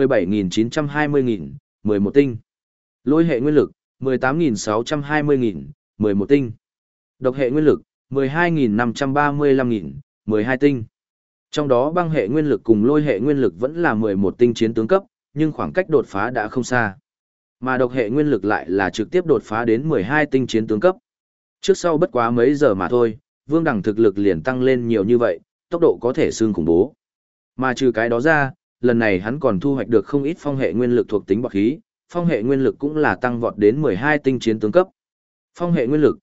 S1: 17.920.000, 11 tinh. Lôi hệ nguyên lực, 18.620.000, 11 tinh. Độc hệ nguyên lực, 12.535.000, 12 tinh. Trong đó băng hệ nguyên lực cùng lôi hệ nguyên lực vẫn là 11 tinh chiến tướng cấp, nhưng khoảng cách đột phá đã không xa. Mà độc hệ nguyên lực lại là trực tiếp đột phá đến 12 tinh chiến tướng cấp. Trước sau bất quá mấy giờ mà thôi, Vương Đằng thực lực liền tăng lên nhiều như vậy, tốc độ có thể xương khủng bố. Mà trừ cái đó ra, lần này hắn còn thu hoạch được không ít phong hệ nguyên lực thuộc tính bọt khí, phong hệ nguyên lực cũng là tăng vọt đến 12 tinh chiến tướng cấp. Phong hệ nguyên lực,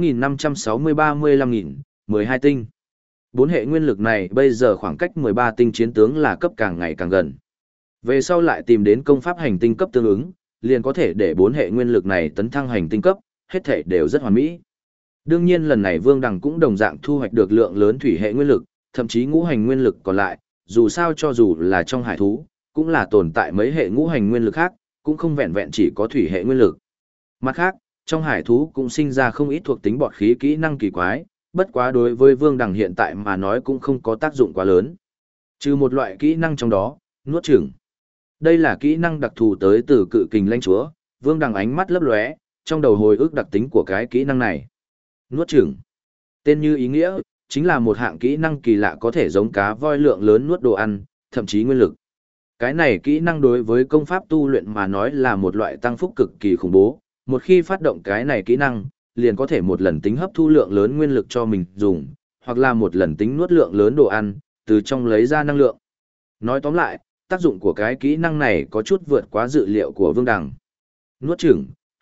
S1: 8.560-35.000, 12 tinh. Bốn hệ nguyên lực này bây giờ khoảng cách 13 tinh chiến tướng là cấp càng ngày càng gần. Về sau lại tìm đến công pháp hành tinh cấp tương ứng, liền có thể để bốn hệ nguyên lực này tấn thăng hành tinh cấp, hết thể đều rất hoàn mỹ. Đương nhiên lần này Vương Đằng cũng đồng dạng thu hoạch được lượng lớn thủy hệ nguyên lực, thậm chí ngũ hành nguyên lực còn lại, dù sao cho dù là trong hải thú, cũng là tồn tại mấy hệ ngũ hành nguyên lực khác, cũng không vẹn vẹn chỉ có thủy hệ nguyên lực. Mặt khác, trong hải thú cũng sinh ra không ít thuộc tính bọt khí kỹ năng kỳ quái, bất quá đối với Vương Đằng hiện tại mà nói cũng không có tác dụng quá lớn. Trừ một loại kỹ năng trong đó, nuốt chửng. Đây là kỹ năng đặc thù tới từ cự kình lãnh chúa, Vương Đằng ánh mắt lấp lóe, trong đầu hồi ức đặc tính của cái kỹ năng này. Nuốt chửng. Tên như ý nghĩa, chính là một hạng kỹ năng kỳ lạ có thể giống cá voi lượng lớn nuốt đồ ăn, thậm chí nguyên lực. Cái này kỹ năng đối với công pháp tu luyện mà nói là một loại tăng phúc cực kỳ khủng bố, một khi phát động cái này kỹ năng, liền có thể một lần tính hấp thu lượng lớn nguyên lực cho mình dùng, hoặc là một lần tính nuốt lượng lớn đồ ăn, từ trong lấy ra năng lượng. Nói tóm lại, tác dụng của cái kỹ năng này có chút vượt quá dự liệu của Vương Đằng. Nuốt chửng,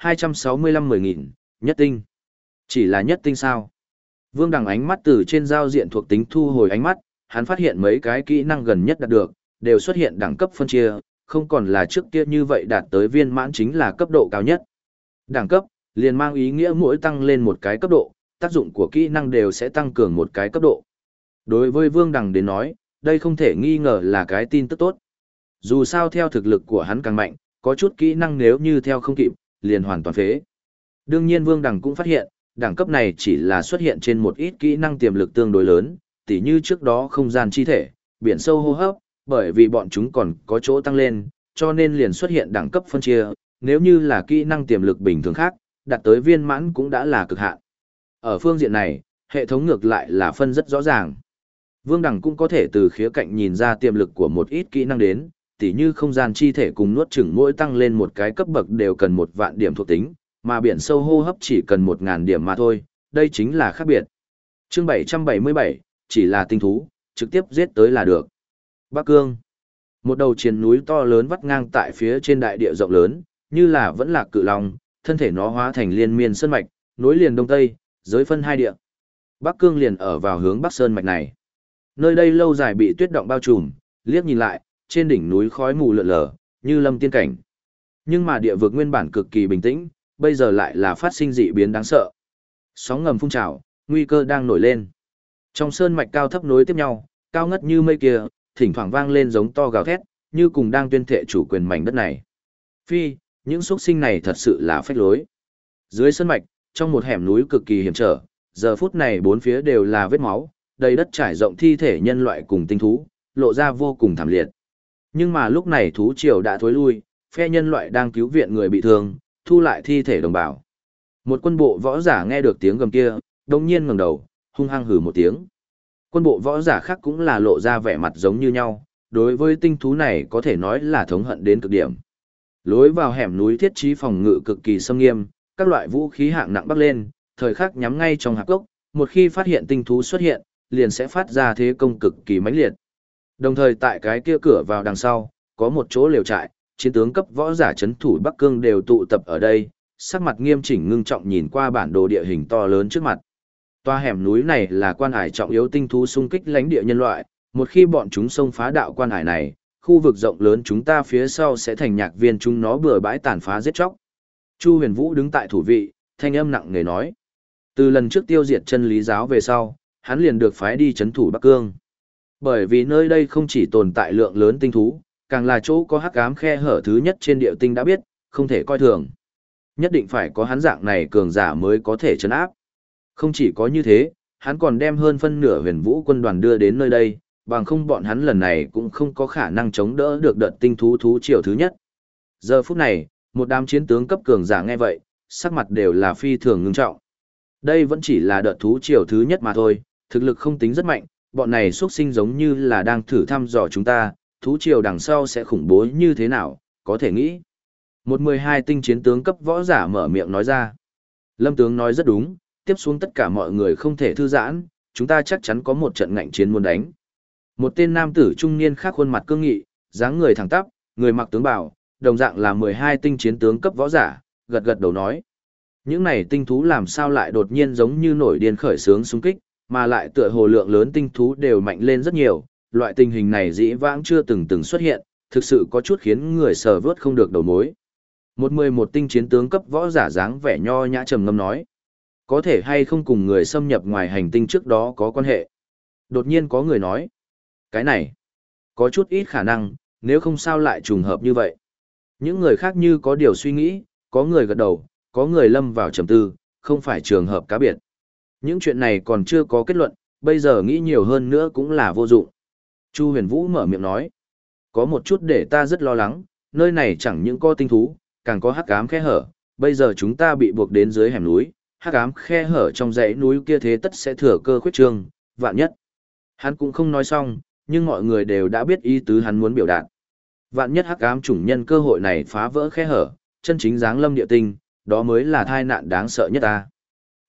S1: 265-10.000, nhất tinh. Chỉ là nhất tinh sao? Vương Đằng ánh mắt từ trên giao diện thuộc tính thu hồi ánh mắt, hắn phát hiện mấy cái kỹ năng gần nhất đạt được, đều xuất hiện đẳng cấp phân chia, không còn là trước kia như vậy đạt tới viên mãn chính là cấp độ cao nhất. Đẳng cấp, liền mang ý nghĩa mỗi tăng lên một cái cấp độ, tác dụng của kỹ năng đều sẽ tăng cường một cái cấp độ. Đối với Vương Đằng đến nói, đây không thể nghi ngờ là cái tin tức tốt. Dù sao theo thực lực của hắn càng mạnh, có chút kỹ năng nếu như theo không kịp, liền hoàn toàn phế. Đương nhiên Vương Đằng cũng phát hiện, đẳng cấp này chỉ là xuất hiện trên một ít kỹ năng tiềm lực tương đối lớn, tỉ như trước đó không gian chi thể, biển sâu hô hấp, bởi vì bọn chúng còn có chỗ tăng lên, cho nên liền xuất hiện đẳng cấp phân chia, nếu như là kỹ năng tiềm lực bình thường khác, đạt tới viên mãn cũng đã là cực hạn. Ở phương diện này, hệ thống ngược lại là phân rất rõ ràng. Vương Đằng cũng có thể từ khía cạnh nhìn ra tiềm lực của một ít kỹ năng đến, tỉ như không gian chi thể cùng nuốt chửng mỗi tăng lên một cái cấp bậc đều cần 1.000 điểm thuộc tính, mà biển sâu hô hấp chỉ cần 1.000 điểm mà thôi, đây chính là khác biệt. Chương 777, chỉ là tinh thú, trực tiếp giết tới là được. Bắc Cương. Một đầu triền núi to lớn vắt ngang tại phía trên đại địa rộng lớn, như là vẫn là cự long, thân thể nó hóa thành liên miên sơn mạch, nối liền đông tây, giới phân hai địa. Bắc Cương liền ở vào hướng Bắc Sơn mạch này. Nơi đây lâu dài bị tuyết động bao trùm, liếc nhìn lại, trên đỉnh núi khói mù lượn lờ, như lâm tiên cảnh. Nhưng mà địa vực nguyên bản cực kỳ bình tĩnh, bây giờ lại là phát sinh dị biến đáng sợ. Sóng ngầm phun trào, nguy cơ đang nổi lên. Trong sơn mạch cao thấp nối tiếp nhau, cao ngất như mây kia, thỉnh thoảng vang lên giống to gào thét, như cùng đang tuyên thệ chủ quyền mảnh đất này. Phi, những xuất sinh này thật sự là phách lối. Dưới sơn mạch, trong một hẻm núi cực kỳ hiểm trở, giờ phút này bốn phía đều là vết máu, đầy đất trải rộng thi thể nhân loại cùng tinh thú, lộ ra vô cùng thảm liệt. Nhưng mà lúc này thú triều đã thối lui, phe nhân loại đang cứu viện người bị thương, thu lại thi thể đồng bào. Một quân bộ võ giả nghe được tiếng gầm kia, đồng nhiên ngẩng đầu, hung hăng hừ một tiếng. Quân bộ võ giả khác cũng là lộ ra vẻ mặt giống như nhau, đối với tinh thú này có thể nói là thống hận đến cực điểm. Lối vào hẻm núi thiết trí phòng ngự cực kỳ xâm nghiêm, các loại vũ khí hạng nặng bắc lên, thời khắc nhắm ngay trong hạp gốc, một khi phát hiện tinh thú xuất hiện, liền sẽ phát ra thế công cực kỳ mãnh liệt. Đồng thời tại cái kia cửa vào đằng sau, có một chỗ lều trại, chiến tướng cấp võ giả trấn thủ Bắc Cương đều tụ tập ở đây, sắc mặt nghiêm chỉnh ngưng trọng nhìn qua bản đồ địa hình to lớn trước mặt. Toa hẻm núi này là quan hải trọng yếu tinh thú xung kích lãnh địa nhân loại, một khi bọn chúng xông phá đạo quan hải này, khu vực rộng lớn chúng ta phía sau sẽ thành nhạc viên chúng nó bừa bãi tàn phá giết chóc. Chu Huyền Vũ đứng tại thủ vị, thanh âm nặng nề nói. Từ lần trước tiêu diệt chân lý giáo về sau, hắn liền được phái đi trấn thủ Bắc Cương. Bởi vì nơi đây không chỉ tồn tại lượng lớn tinh thú, càng là chỗ có hắc ám khe hở thứ nhất trên địa tinh đã biết, không thể coi thường. Nhất định phải có hắn dạng này cường giả mới có thể trấn áp. Không chỉ có như thế, hắn còn đem hơn phân nửa Huyền Vũ quân đoàn đưa đến nơi đây, bằng không bọn hắn lần này cũng không có khả năng chống đỡ được đợt tinh thú thú triều thứ nhất. Giờ phút này, một đám chiến tướng cấp cường giả nghe vậy, sắc mặt đều là phi thường ngưng trọng. Đây vẫn chỉ là đợt thú triều thứ nhất mà thôi, thực lực không tính rất mạnh, bọn này xuất sinh giống như là đang thử thăm dò chúng ta, thú triều đằng sau sẽ khủng bố như thế nào, có thể nghĩ. Một 12 tinh chiến tướng cấp võ giả mở miệng nói ra. Lâm tướng nói rất đúng, tiếp xuống tất cả mọi người không thể thư giãn, chúng ta chắc chắn có một trận ngạnh chiến muốn đánh. Một tên nam tử trung niên khác khuôn mặt cương nghị, dáng người thẳng tắp, người mặc tướng bào, đồng dạng là 12 tinh chiến tướng cấp võ giả, gật gật đầu nói. Những này tinh thú làm sao lại đột nhiên giống như nổi điên khởi sướng xung kích, mà lại tựa hồ lượng lớn tinh thú đều mạnh lên rất nhiều, loại tình hình này dĩ vãng chưa từng xuất hiện, thực sự có chút khiến người sờ vớt không được đầu mối. Một 11 tinh chiến tướng cấp võ giả dáng vẻ nho nhã trầm ngâm nói. Có thể hay không cùng người xâm nhập ngoài hành tinh trước đó có quan hệ. Đột nhiên có người nói. Cái này, có chút ít khả năng, nếu không sao lại trùng hợp như vậy. Những người khác như có điều suy nghĩ, có người gật đầu, có người lâm vào trầm tư, không phải trường hợp cá biệt. Những chuyện này còn chưa có kết luận, bây giờ nghĩ nhiều hơn nữa cũng là vô dụng. Chu Huyền Vũ mở miệng nói. Có một chút để ta rất lo lắng, nơi này chẳng những có tinh thú, càng có hắc ám khe hở, bây giờ chúng ta bị buộc đến dưới hẻm núi, hắc ám khe hở trong dãy núi kia thế tất sẽ thừa cơ khuyết trương, vạn nhất. Hắn cũng không nói xong, nhưng mọi người đều đã biết ý tứ hắn muốn biểu đạt. Vạn nhất hắc ám chủng nhân cơ hội này phá vỡ khe hở, chân chính giáng lâm địa tinh, đó mới là tai nạn đáng sợ nhất ta.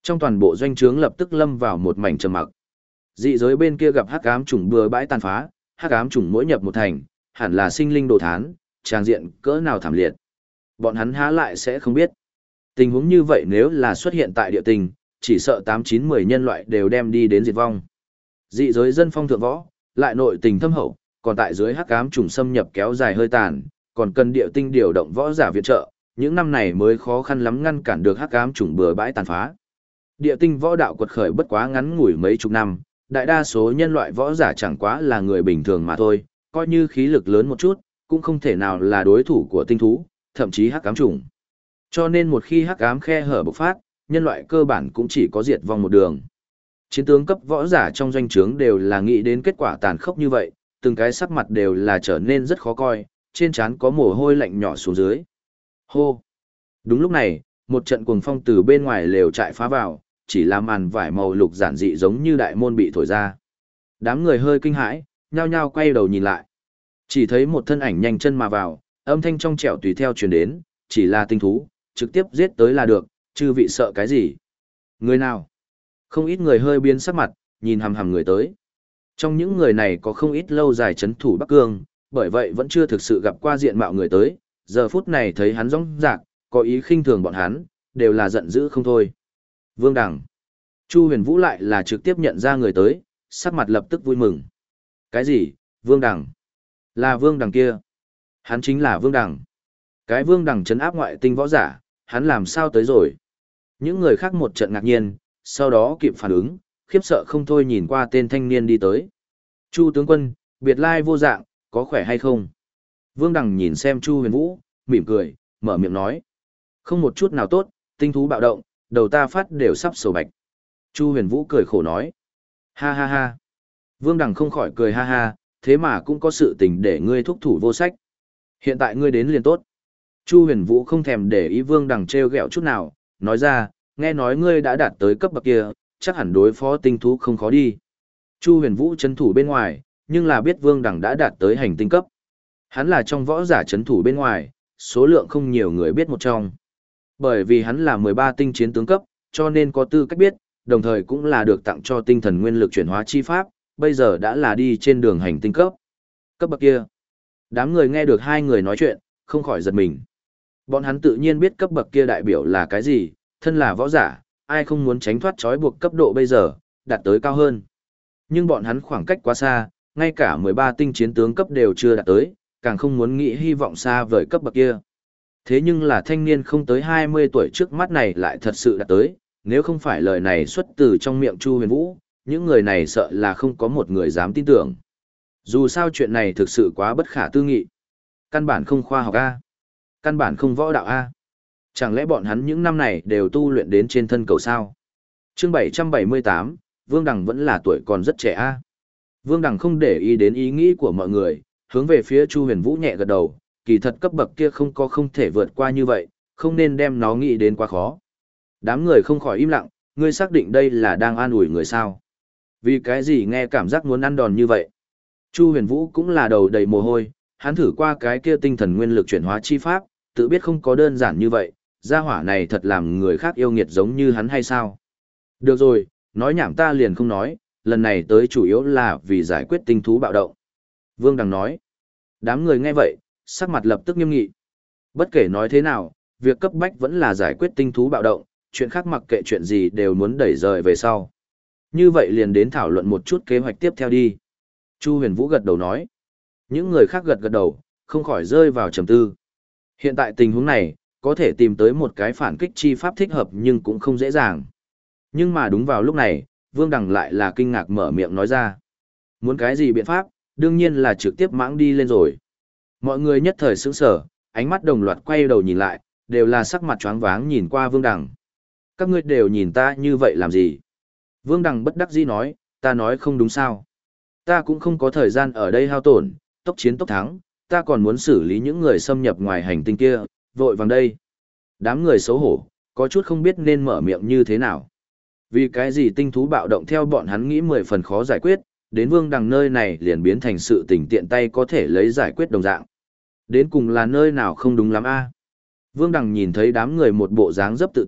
S1: Trong toàn bộ doanh trướng lập tức lâm vào một mảnh trầm mặc. Dị giới bên kia gặp hắc ám chủng bừa bãi tàn phá, hắc ám chủng mỗi nhập một thành, hẳn là sinh linh đồ thán, tràng diện cỡ nào thảm liệt. Bọn hắn há lại sẽ không biết. Tình huống như vậy nếu là xuất hiện tại địa tình, chỉ sợ 8-9-10 nhân loại đều đem đi đến diệt vong. Dị giới dân phong thượng võ, lại nội tình thâm hậu, còn tại dưới hắc ám trùng xâm nhập kéo dài hơi tàn, còn cần địa tinh điều động võ giả viện trợ, những năm này mới khó khăn lắm ngăn cản được hắc ám trùng bừa bãi tàn phá. Địa tinh võ đạo quật khởi bất quá ngắn ngủi mấy chục năm, đại đa số nhân loại võ giả chẳng quá là người bình thường mà thôi, coi như khí lực lớn một chút, cũng không thể nào là đối thủ của tinh thú, thậm chí hắc ám trùng. Cho nên một khi hắc ám khe hở bộc phát, nhân loại cơ bản cũng chỉ có diệt vong một đường. Chiến tướng cấp võ giả trong doanh trướng đều là nghĩ đến kết quả tàn khốc như vậy, từng cái sắc mặt đều là trở nên rất khó coi, trên trán có mồ hôi lạnh nhỏ xuống dưới. Hô! Đúng lúc này, một trận cuồng phong từ bên ngoài lều trại phá vào, chỉ là màn vải màu lục giản dị giống như đại môn bị thổi ra. Đám người hơi kinh hãi, nhao nhao quay đầu nhìn lại. Chỉ thấy một thân ảnh nhanh chân mà vào, âm thanh trong trẻo tùy theo truyền đến, chỉ là tinh thú, trực tiếp giết tới là được, chư vị sợ cái gì? Người nào? Không ít người hơi biến sắc mặt, nhìn hằm hằm người tới. Trong những người này có không ít lâu dài chấn thủ Bắc Cương, bởi vậy vẫn chưa thực sự gặp qua diện mạo người tới, giờ phút này thấy hắn rõng rạc, có ý khinh thường bọn hắn, đều là giận dữ không thôi. Vương Đằng. Chu Huyền Vũ lại là trực tiếp nhận ra người tới, sắc mặt lập tức vui mừng. Cái gì? Vương Đằng? Là Vương Đằng kia. Hắn chính là Vương Đằng. Cái Vương Đằng trấn áp ngoại tinh võ giả, hắn làm sao tới rồi? Những người khác một trận ngạc nhiên, sau đó kịp phản ứng, khiếp sợ không thôi nhìn qua tên thanh niên đi tới. Chu tướng quân, biệt lai vô dạng, có khỏe hay không? Vương Đằng nhìn xem Chu Huyền Vũ, mỉm cười, mở miệng nói. Không một chút nào tốt, tinh thú bạo động, đầu ta phát đều sắp sầu bạch. Chu Huyền Vũ cười khổ nói. Ha ha ha. Vương Đằng không khỏi cười ha ha, thế mà cũng có sự tình để ngươi thúc thủ vô sách. Hiện tại ngươi đến liền tốt. Chu Huyền Vũ không thèm để ý Vương Đằng trêu ghẹo chút nào, nói ra, nghe nói ngươi đã đạt tới cấp bậc kia, chắc hẳn đối phó tinh thú không khó đi. Chu Huyền Vũ trấn thủ bên ngoài, nhưng là biết Vương Đằng đã đạt tới hành tinh cấp. Hắn là trong võ giả trấn thủ bên ngoài, số lượng không nhiều người biết một trong. Bởi vì hắn là 13 tinh chiến tướng cấp, cho nên có tư cách biết, đồng thời cũng là được tặng cho tinh thần nguyên lực chuyển hóa chi pháp, bây giờ đã là đi trên đường hành tinh cấp. Cấp bậc kia. Đám người nghe được hai người nói chuyện, không khỏi giật mình. Bọn hắn tự nhiên biết cấp bậc kia đại biểu là cái gì, thân là võ giả, ai không muốn tránh thoát trói buộc cấp độ bây giờ, đạt tới cao hơn. Nhưng bọn hắn khoảng cách quá xa, ngay cả 13 tinh chiến tướng cấp đều chưa đạt tới, càng không muốn nghĩ hy vọng xa vời cấp bậc kia. Thế nhưng là thanh niên không tới 20 tuổi trước mắt này lại thật sự đạt tới, nếu không phải lời này xuất từ trong miệng Chu Huyền Vũ, những người này sợ là không có một người dám tin tưởng. Dù sao chuyện này thực sự quá bất khả tư nghị. Căn bản không khoa học A. Căn bản không võ đạo A. Chẳng lẽ bọn hắn những năm này đều tu luyện đến trên thân cầu sao? Chương 778, Vương Đằng vẫn là tuổi còn rất trẻ A. Vương Đằng không để ý đến ý nghĩ của mọi người, hướng về phía Chu Huyền Vũ nhẹ gật đầu, kỳ thật cấp bậc kia không thể vượt qua như vậy, không nên đem nó nghĩ đến quá khó. Đám người không khỏi im lặng, ngươi xác định đây là đang an ủi người sao? Vì cái gì nghe cảm giác muốn ăn đòn như vậy? Chu Huyền Vũ cũng là đầu đầy mồ hôi, hắn thử qua cái kia tinh thần nguyên lực chuyển hóa chi pháp, tự biết không có đơn giản như vậy, gia hỏa này thật làm người khác yêu nghiệt giống như hắn hay sao? Được rồi, nói nhảm ta liền không nói, lần này tới chủ yếu là vì giải quyết tinh thú bạo động. Vương Đằng nói, đám người nghe vậy, sắc mặt lập tức nghiêm nghị. Bất kể nói thế nào, việc cấp bách vẫn là giải quyết tinh thú bạo động, chuyện khác mặc kệ chuyện gì đều muốn đẩy rời về sau. Như vậy liền đến thảo luận một chút kế hoạch tiếp theo đi. Chu Huyền Vũ gật đầu nói. Những người khác gật đầu, không khỏi rơi vào trầm tư. Hiện tại tình huống này, có thể tìm tới một cái phản kích chi pháp thích hợp nhưng cũng không dễ dàng. Nhưng mà đúng vào lúc này, Vương Đằng lại là kinh ngạc mở miệng nói ra. Muốn cái gì biện pháp, đương nhiên là trực tiếp mãng đi lên rồi. Mọi người nhất thời sững sờ, ánh mắt đồng loạt quay đầu nhìn lại, đều là sắc mặt choáng váng nhìn qua Vương Đằng. Các ngươi đều nhìn ta như vậy làm gì? Vương Đằng bất đắc dĩ nói, ta nói không đúng sao. Ta cũng không có thời gian ở đây hao tổn, tốc chiến tốc thắng, ta còn muốn xử lý những người xâm nhập ngoài hành tinh kia, vội vàng đây. Đám người xấu hổ, có chút không biết nên mở miệng như thế nào. Vì cái gì tinh thú bạo động theo bọn hắn nghĩ 10 phần khó giải quyết, đến Vương Đằng nơi này liền biến thành sự tình tiện tay có thể lấy giải quyết đồng dạng. Đến cùng là nơi nào không đúng lắm a? Vương Đằng nhìn thấy đám người một bộ dáng dấp tự ti,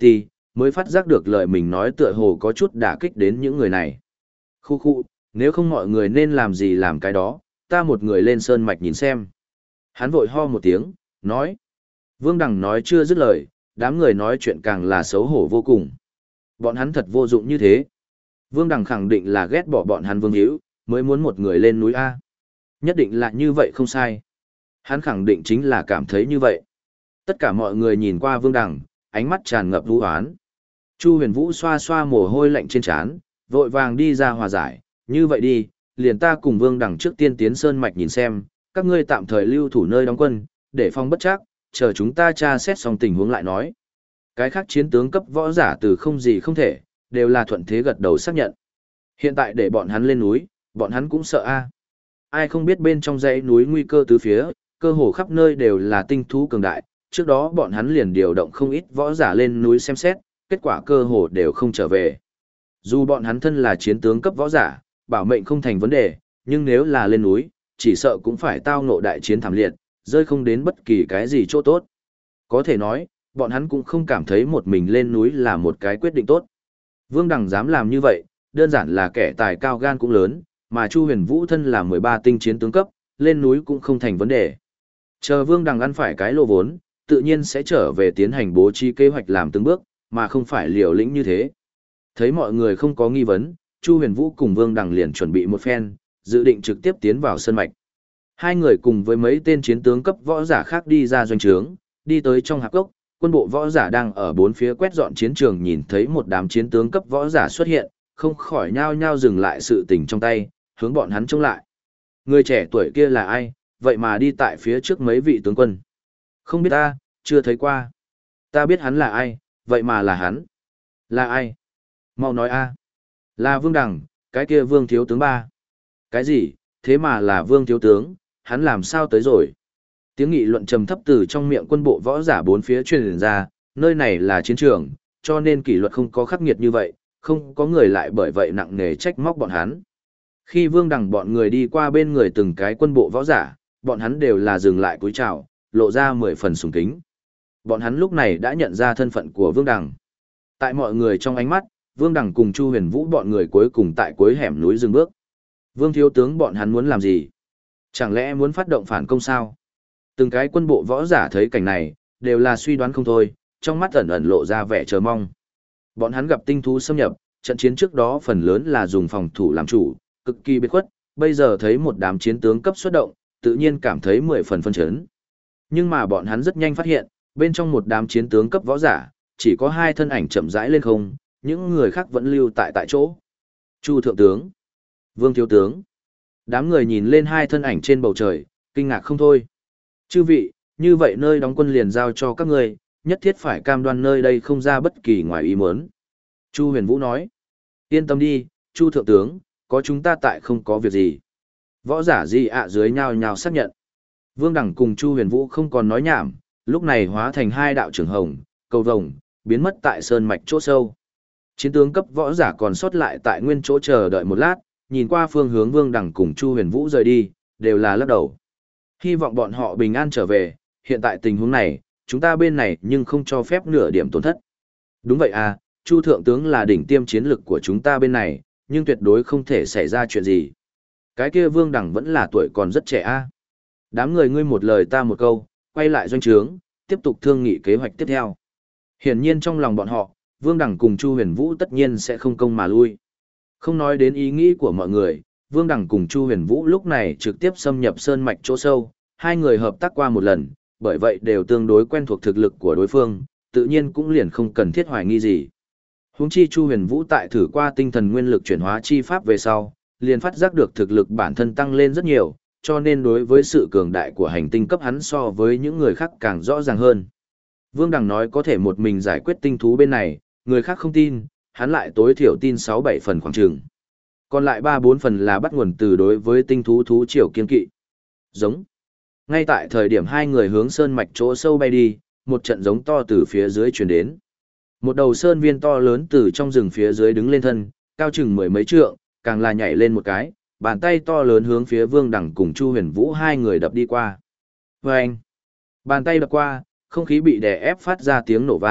S1: mới phát giác được lời mình nói tựa hồ có chút đả kích đến những người này. Khu khu, nếu không mọi người nên làm gì làm cái đó, ta một người lên sơn mạch nhìn xem. Hắn vội ho một tiếng, nói. Vương Đằng nói chưa dứt lời, đám người nói chuyện càng là xấu hổ vô cùng. Bọn hắn thật vô dụng như thế. Vương Đằng khẳng định là ghét bỏ bọn hắn Vương Hữu, mới muốn một người lên núi A. Nhất định là như vậy không sai. Hắn khẳng định chính là cảm thấy như vậy. Tất cả mọi người nhìn qua Vương Đằng, ánh mắt tràn ngập vũ hoán. Chu Huyền Vũ xoa xoa mồ hôi lạnh trên trán, vội vàng đi ra hòa giải, như vậy đi, liền ta cùng Vương Đằng trước tiên tiến sơn mạch nhìn xem, các ngươi tạm thời lưu thủ nơi đóng quân, để phòng bất trắc, chờ chúng ta tra xét xong tình huống lại nói. Cái khác chiến tướng cấp võ giả từ không gì không thể, đều là thuận thế gật đầu xác nhận. Hiện tại để bọn hắn lên núi, bọn hắn cũng sợ a. Ai không biết bên trong dãy núi nguy cơ tứ phía, cơ hồ khắp nơi đều là tinh thú cường đại, trước đó bọn hắn liền điều động không ít võ giả lên núi xem xét, kết quả cơ hồ đều không trở về. Dù bọn hắn thân là chiến tướng cấp võ giả, bảo mệnh không thành vấn đề, nhưng nếu là lên núi, chỉ sợ cũng phải tao ngộ đại chiến thảm liệt, rơi không đến bất kỳ cái gì chỗ tốt. Có thể nói, bọn hắn cũng không cảm thấy một mình lên núi là một cái quyết định tốt. Vương Đằng dám làm như vậy, đơn giản là kẻ tài cao gan cũng lớn, mà Chu Huyền Vũ thân là 13 tinh chiến tướng cấp, lên núi cũng không thành vấn đề. Chờ Vương Đằng ăn phải cái lô vốn, tự nhiên sẽ trở về tiến hành bố trí kế hoạch làm từng bước, mà không phải liều lĩnh như thế. Thấy mọi người không có nghi vấn, Chu Huyền Vũ cùng Vương Đằng liền chuẩn bị một phen, dự định trực tiếp tiến vào sân mạch. Hai người cùng với mấy tên chiến tướng cấp võ giả khác đi ra doanh trướng, đi tới trong hạp cốc, quân bộ võ giả đang ở bốn phía quét dọn chiến trường nhìn thấy một đám chiến tướng cấp võ giả xuất hiện, không khỏi nhao nhao dừng lại sự tình trong tay, hướng bọn hắn chống lại. Người trẻ tuổi kia là ai, vậy mà đi tại phía trước mấy vị tướng quân? Không biết ta, chưa thấy qua. Ta biết hắn là ai, vậy mà là hắn. Là ai? Mau nói a. Là Vương Đằng, cái kia Vương thiếu tướng ba. Cái gì, thế mà là Vương thiếu tướng, hắn làm sao tới rồi? Tiếng nghị luận trầm thấp từ trong miệng quân bộ võ giả bốn phía truyền ra, nơi này là chiến trường, cho nên kỷ luật không có khắc nghiệt như vậy, không có người lại bởi vậy nặng nề trách móc bọn hắn. Khi Vương Đằng bọn người đi qua bên người từng cái quân bộ võ giả, bọn hắn đều là dừng lại cúi chào, lộ ra 10 phần sùng kính. Bọn hắn lúc này đã nhận ra thân phận của Vương Đằng. Tại mọi người trong ánh mắt, Vương Đằng cùng Chu Huyền Vũ bọn người cuối cùng tại cuối hẻm núi dừng bước. Vương thiếu tướng bọn hắn muốn làm gì? Chẳng lẽ muốn phát động phản công sao? Từng cái quân bộ võ giả thấy cảnh này, đều là suy đoán không thôi, trong mắt ẩn ẩn lộ ra vẻ chờ mong. Bọn hắn gặp tinh thú xâm nhập, trận chiến trước đó phần lớn là dùng phòng thủ làm chủ, cực kỳ biệt khuất, bây giờ thấy một đám chiến tướng cấp xuất động, tự nhiên cảm thấy 10 phần phân chấn. Nhưng mà bọn hắn rất nhanh phát hiện, bên trong một đám chiến tướng cấp võ giả, chỉ có 2 thân ảnh chậm rãi lên không, những người khác vẫn lưu tại chỗ. Chu thượng tướng, Vương thiếu tướng. Đám người nhìn lên 2 thân ảnh trên bầu trời, kinh ngạc không thôi. Chư vị, như vậy nơi đóng quân liền giao cho các ngươi, nhất thiết phải cam đoan nơi đây không ra bất kỳ ngoài ý muốn. Chu Huyền Vũ nói, yên tâm đi, Chu thượng tướng, có chúng ta tại không có việc gì. Võ giả gì ạ dưới nhao nhao xác nhận. Vương Đằng cùng Chu Huyền Vũ không còn nói nhảm, lúc này hóa thành 2 đạo trưởng hồng, cầu vồng, biến mất tại sơn mạch chỗ sâu. Chiến tướng cấp võ giả còn sót lại tại nguyên chỗ chờ đợi một lát, nhìn qua phương hướng Vương Đằng cùng Chu Huyền Vũ rời đi, đều là lắc đầu. Hy vọng bọn họ bình an trở về, hiện tại tình huống này, chúng ta bên này nhưng không cho phép nửa điểm tổn thất. Đúng vậy à, Chu thượng tướng là đỉnh tiêm chiến lực của chúng ta bên này, nhưng tuyệt đối không thể xảy ra chuyện gì. Cái kia Vương Đằng vẫn là tuổi còn rất trẻ a. Đám người ngươi một lời ta một câu, quay lại doanh trướng, tiếp tục thương nghị kế hoạch tiếp theo. Hiển nhiên trong lòng bọn họ, Vương Đằng cùng Chu Huyền Vũ tất nhiên sẽ không công mà lui. Không nói đến ý nghĩ của mọi người, Vương Đằng cùng Chu Huyền Vũ lúc này trực tiếp xâm nhập sơn mạch chỗ sâu, 2 người hợp tác qua một lần, bởi vậy đều tương đối quen thuộc thực lực của đối phương, tự nhiên cũng liền không cần thiết hoài nghi gì. Huống chi Chu Huyền Vũ tại thử qua tinh thần nguyên lực chuyển hóa chi pháp về sau, liền phát giác được thực lực bản thân tăng lên rất nhiều, cho nên đối với sự cường đại của hành tinh cấp hắn so với những người khác càng rõ ràng hơn. Vương Đằng nói có thể một mình giải quyết tinh thú bên này, người khác không tin, hắn lại tối thiểu tin 6-7 phần khoảng chừng. Còn lại 3-4 phần là bắt nguồn từ đối với tinh thú thú triều kiên kỵ. Giống. Ngay tại thời điểm 2 người hướng sơn mạch chỗ sâu bay đi, một trận giống to từ phía dưới truyền đến. Một đầu sơn viên to lớn từ trong rừng phía dưới đứng lên thân, cao chừng 10 mấy trượng, càng là nhảy lên một cái, bàn tay to lớn hướng phía Vương Đằng cùng Chu Huyền Vũ 2 người đập đi qua. Vâng! Bàn tay đập qua, không khí bị đè ép phát ra tiếng nổ vang,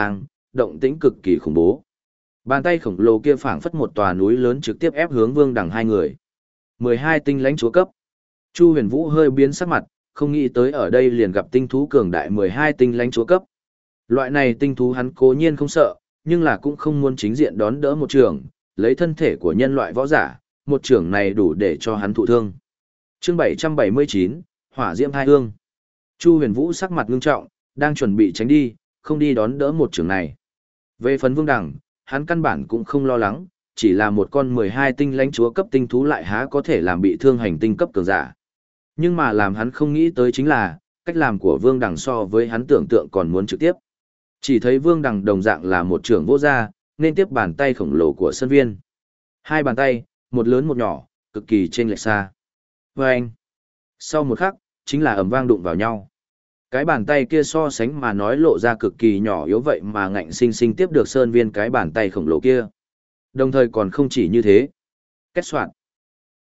S1: động tĩnh cực kỳ khủng bố. Bàn tay khổng lồ kia phảng phất một tòa núi lớn trực tiếp ép hướng Vương Đằng hai người. 12 tinh lãnh chúa cấp. Chu Huyền Vũ hơi biến sắc mặt, không nghĩ tới ở đây liền gặp tinh thú cường đại 12 tinh lãnh chúa cấp. Loại này tinh thú hắn cố nhiên không sợ, nhưng là cũng không muốn chính diện đón đỡ một trường, lấy thân thể của nhân loại võ giả, một trường này đủ để cho hắn thụ thương. Chương 779, Hỏa Diễm Thai Hương. Chu Huyền Vũ sắc mặt ngưng trọng, đang chuẩn bị tránh đi, không đi đón đỡ một trường này. Về phần Vương Đằng, hắn căn bản cũng không lo lắng, chỉ là một con 12 tinh lãnh chúa cấp tinh thú lại há có thể làm bị thương hành tinh cấp cường giả. Nhưng mà làm hắn không nghĩ tới chính là, cách làm của Vương Đằng so với hắn tưởng tượng còn muốn trực tiếp. Chỉ thấy Vương Đằng đồng dạng là một trưởng vô gia, nên tiếp bàn tay khổng lồ của Sơn Viên. Hai bàn tay, một lớn một nhỏ, cực kỳ chênh lệch xa. Vâng! Sau một khắc, chính là ầm vang đụng vào nhau. Cái bàn tay kia so sánh mà nói lộ ra cực kỳ nhỏ yếu vậy mà ngạnh sinh sinh tiếp được Sơn Viên cái bàn tay khổng lồ kia. Đồng thời còn không chỉ như thế. Kết soạn.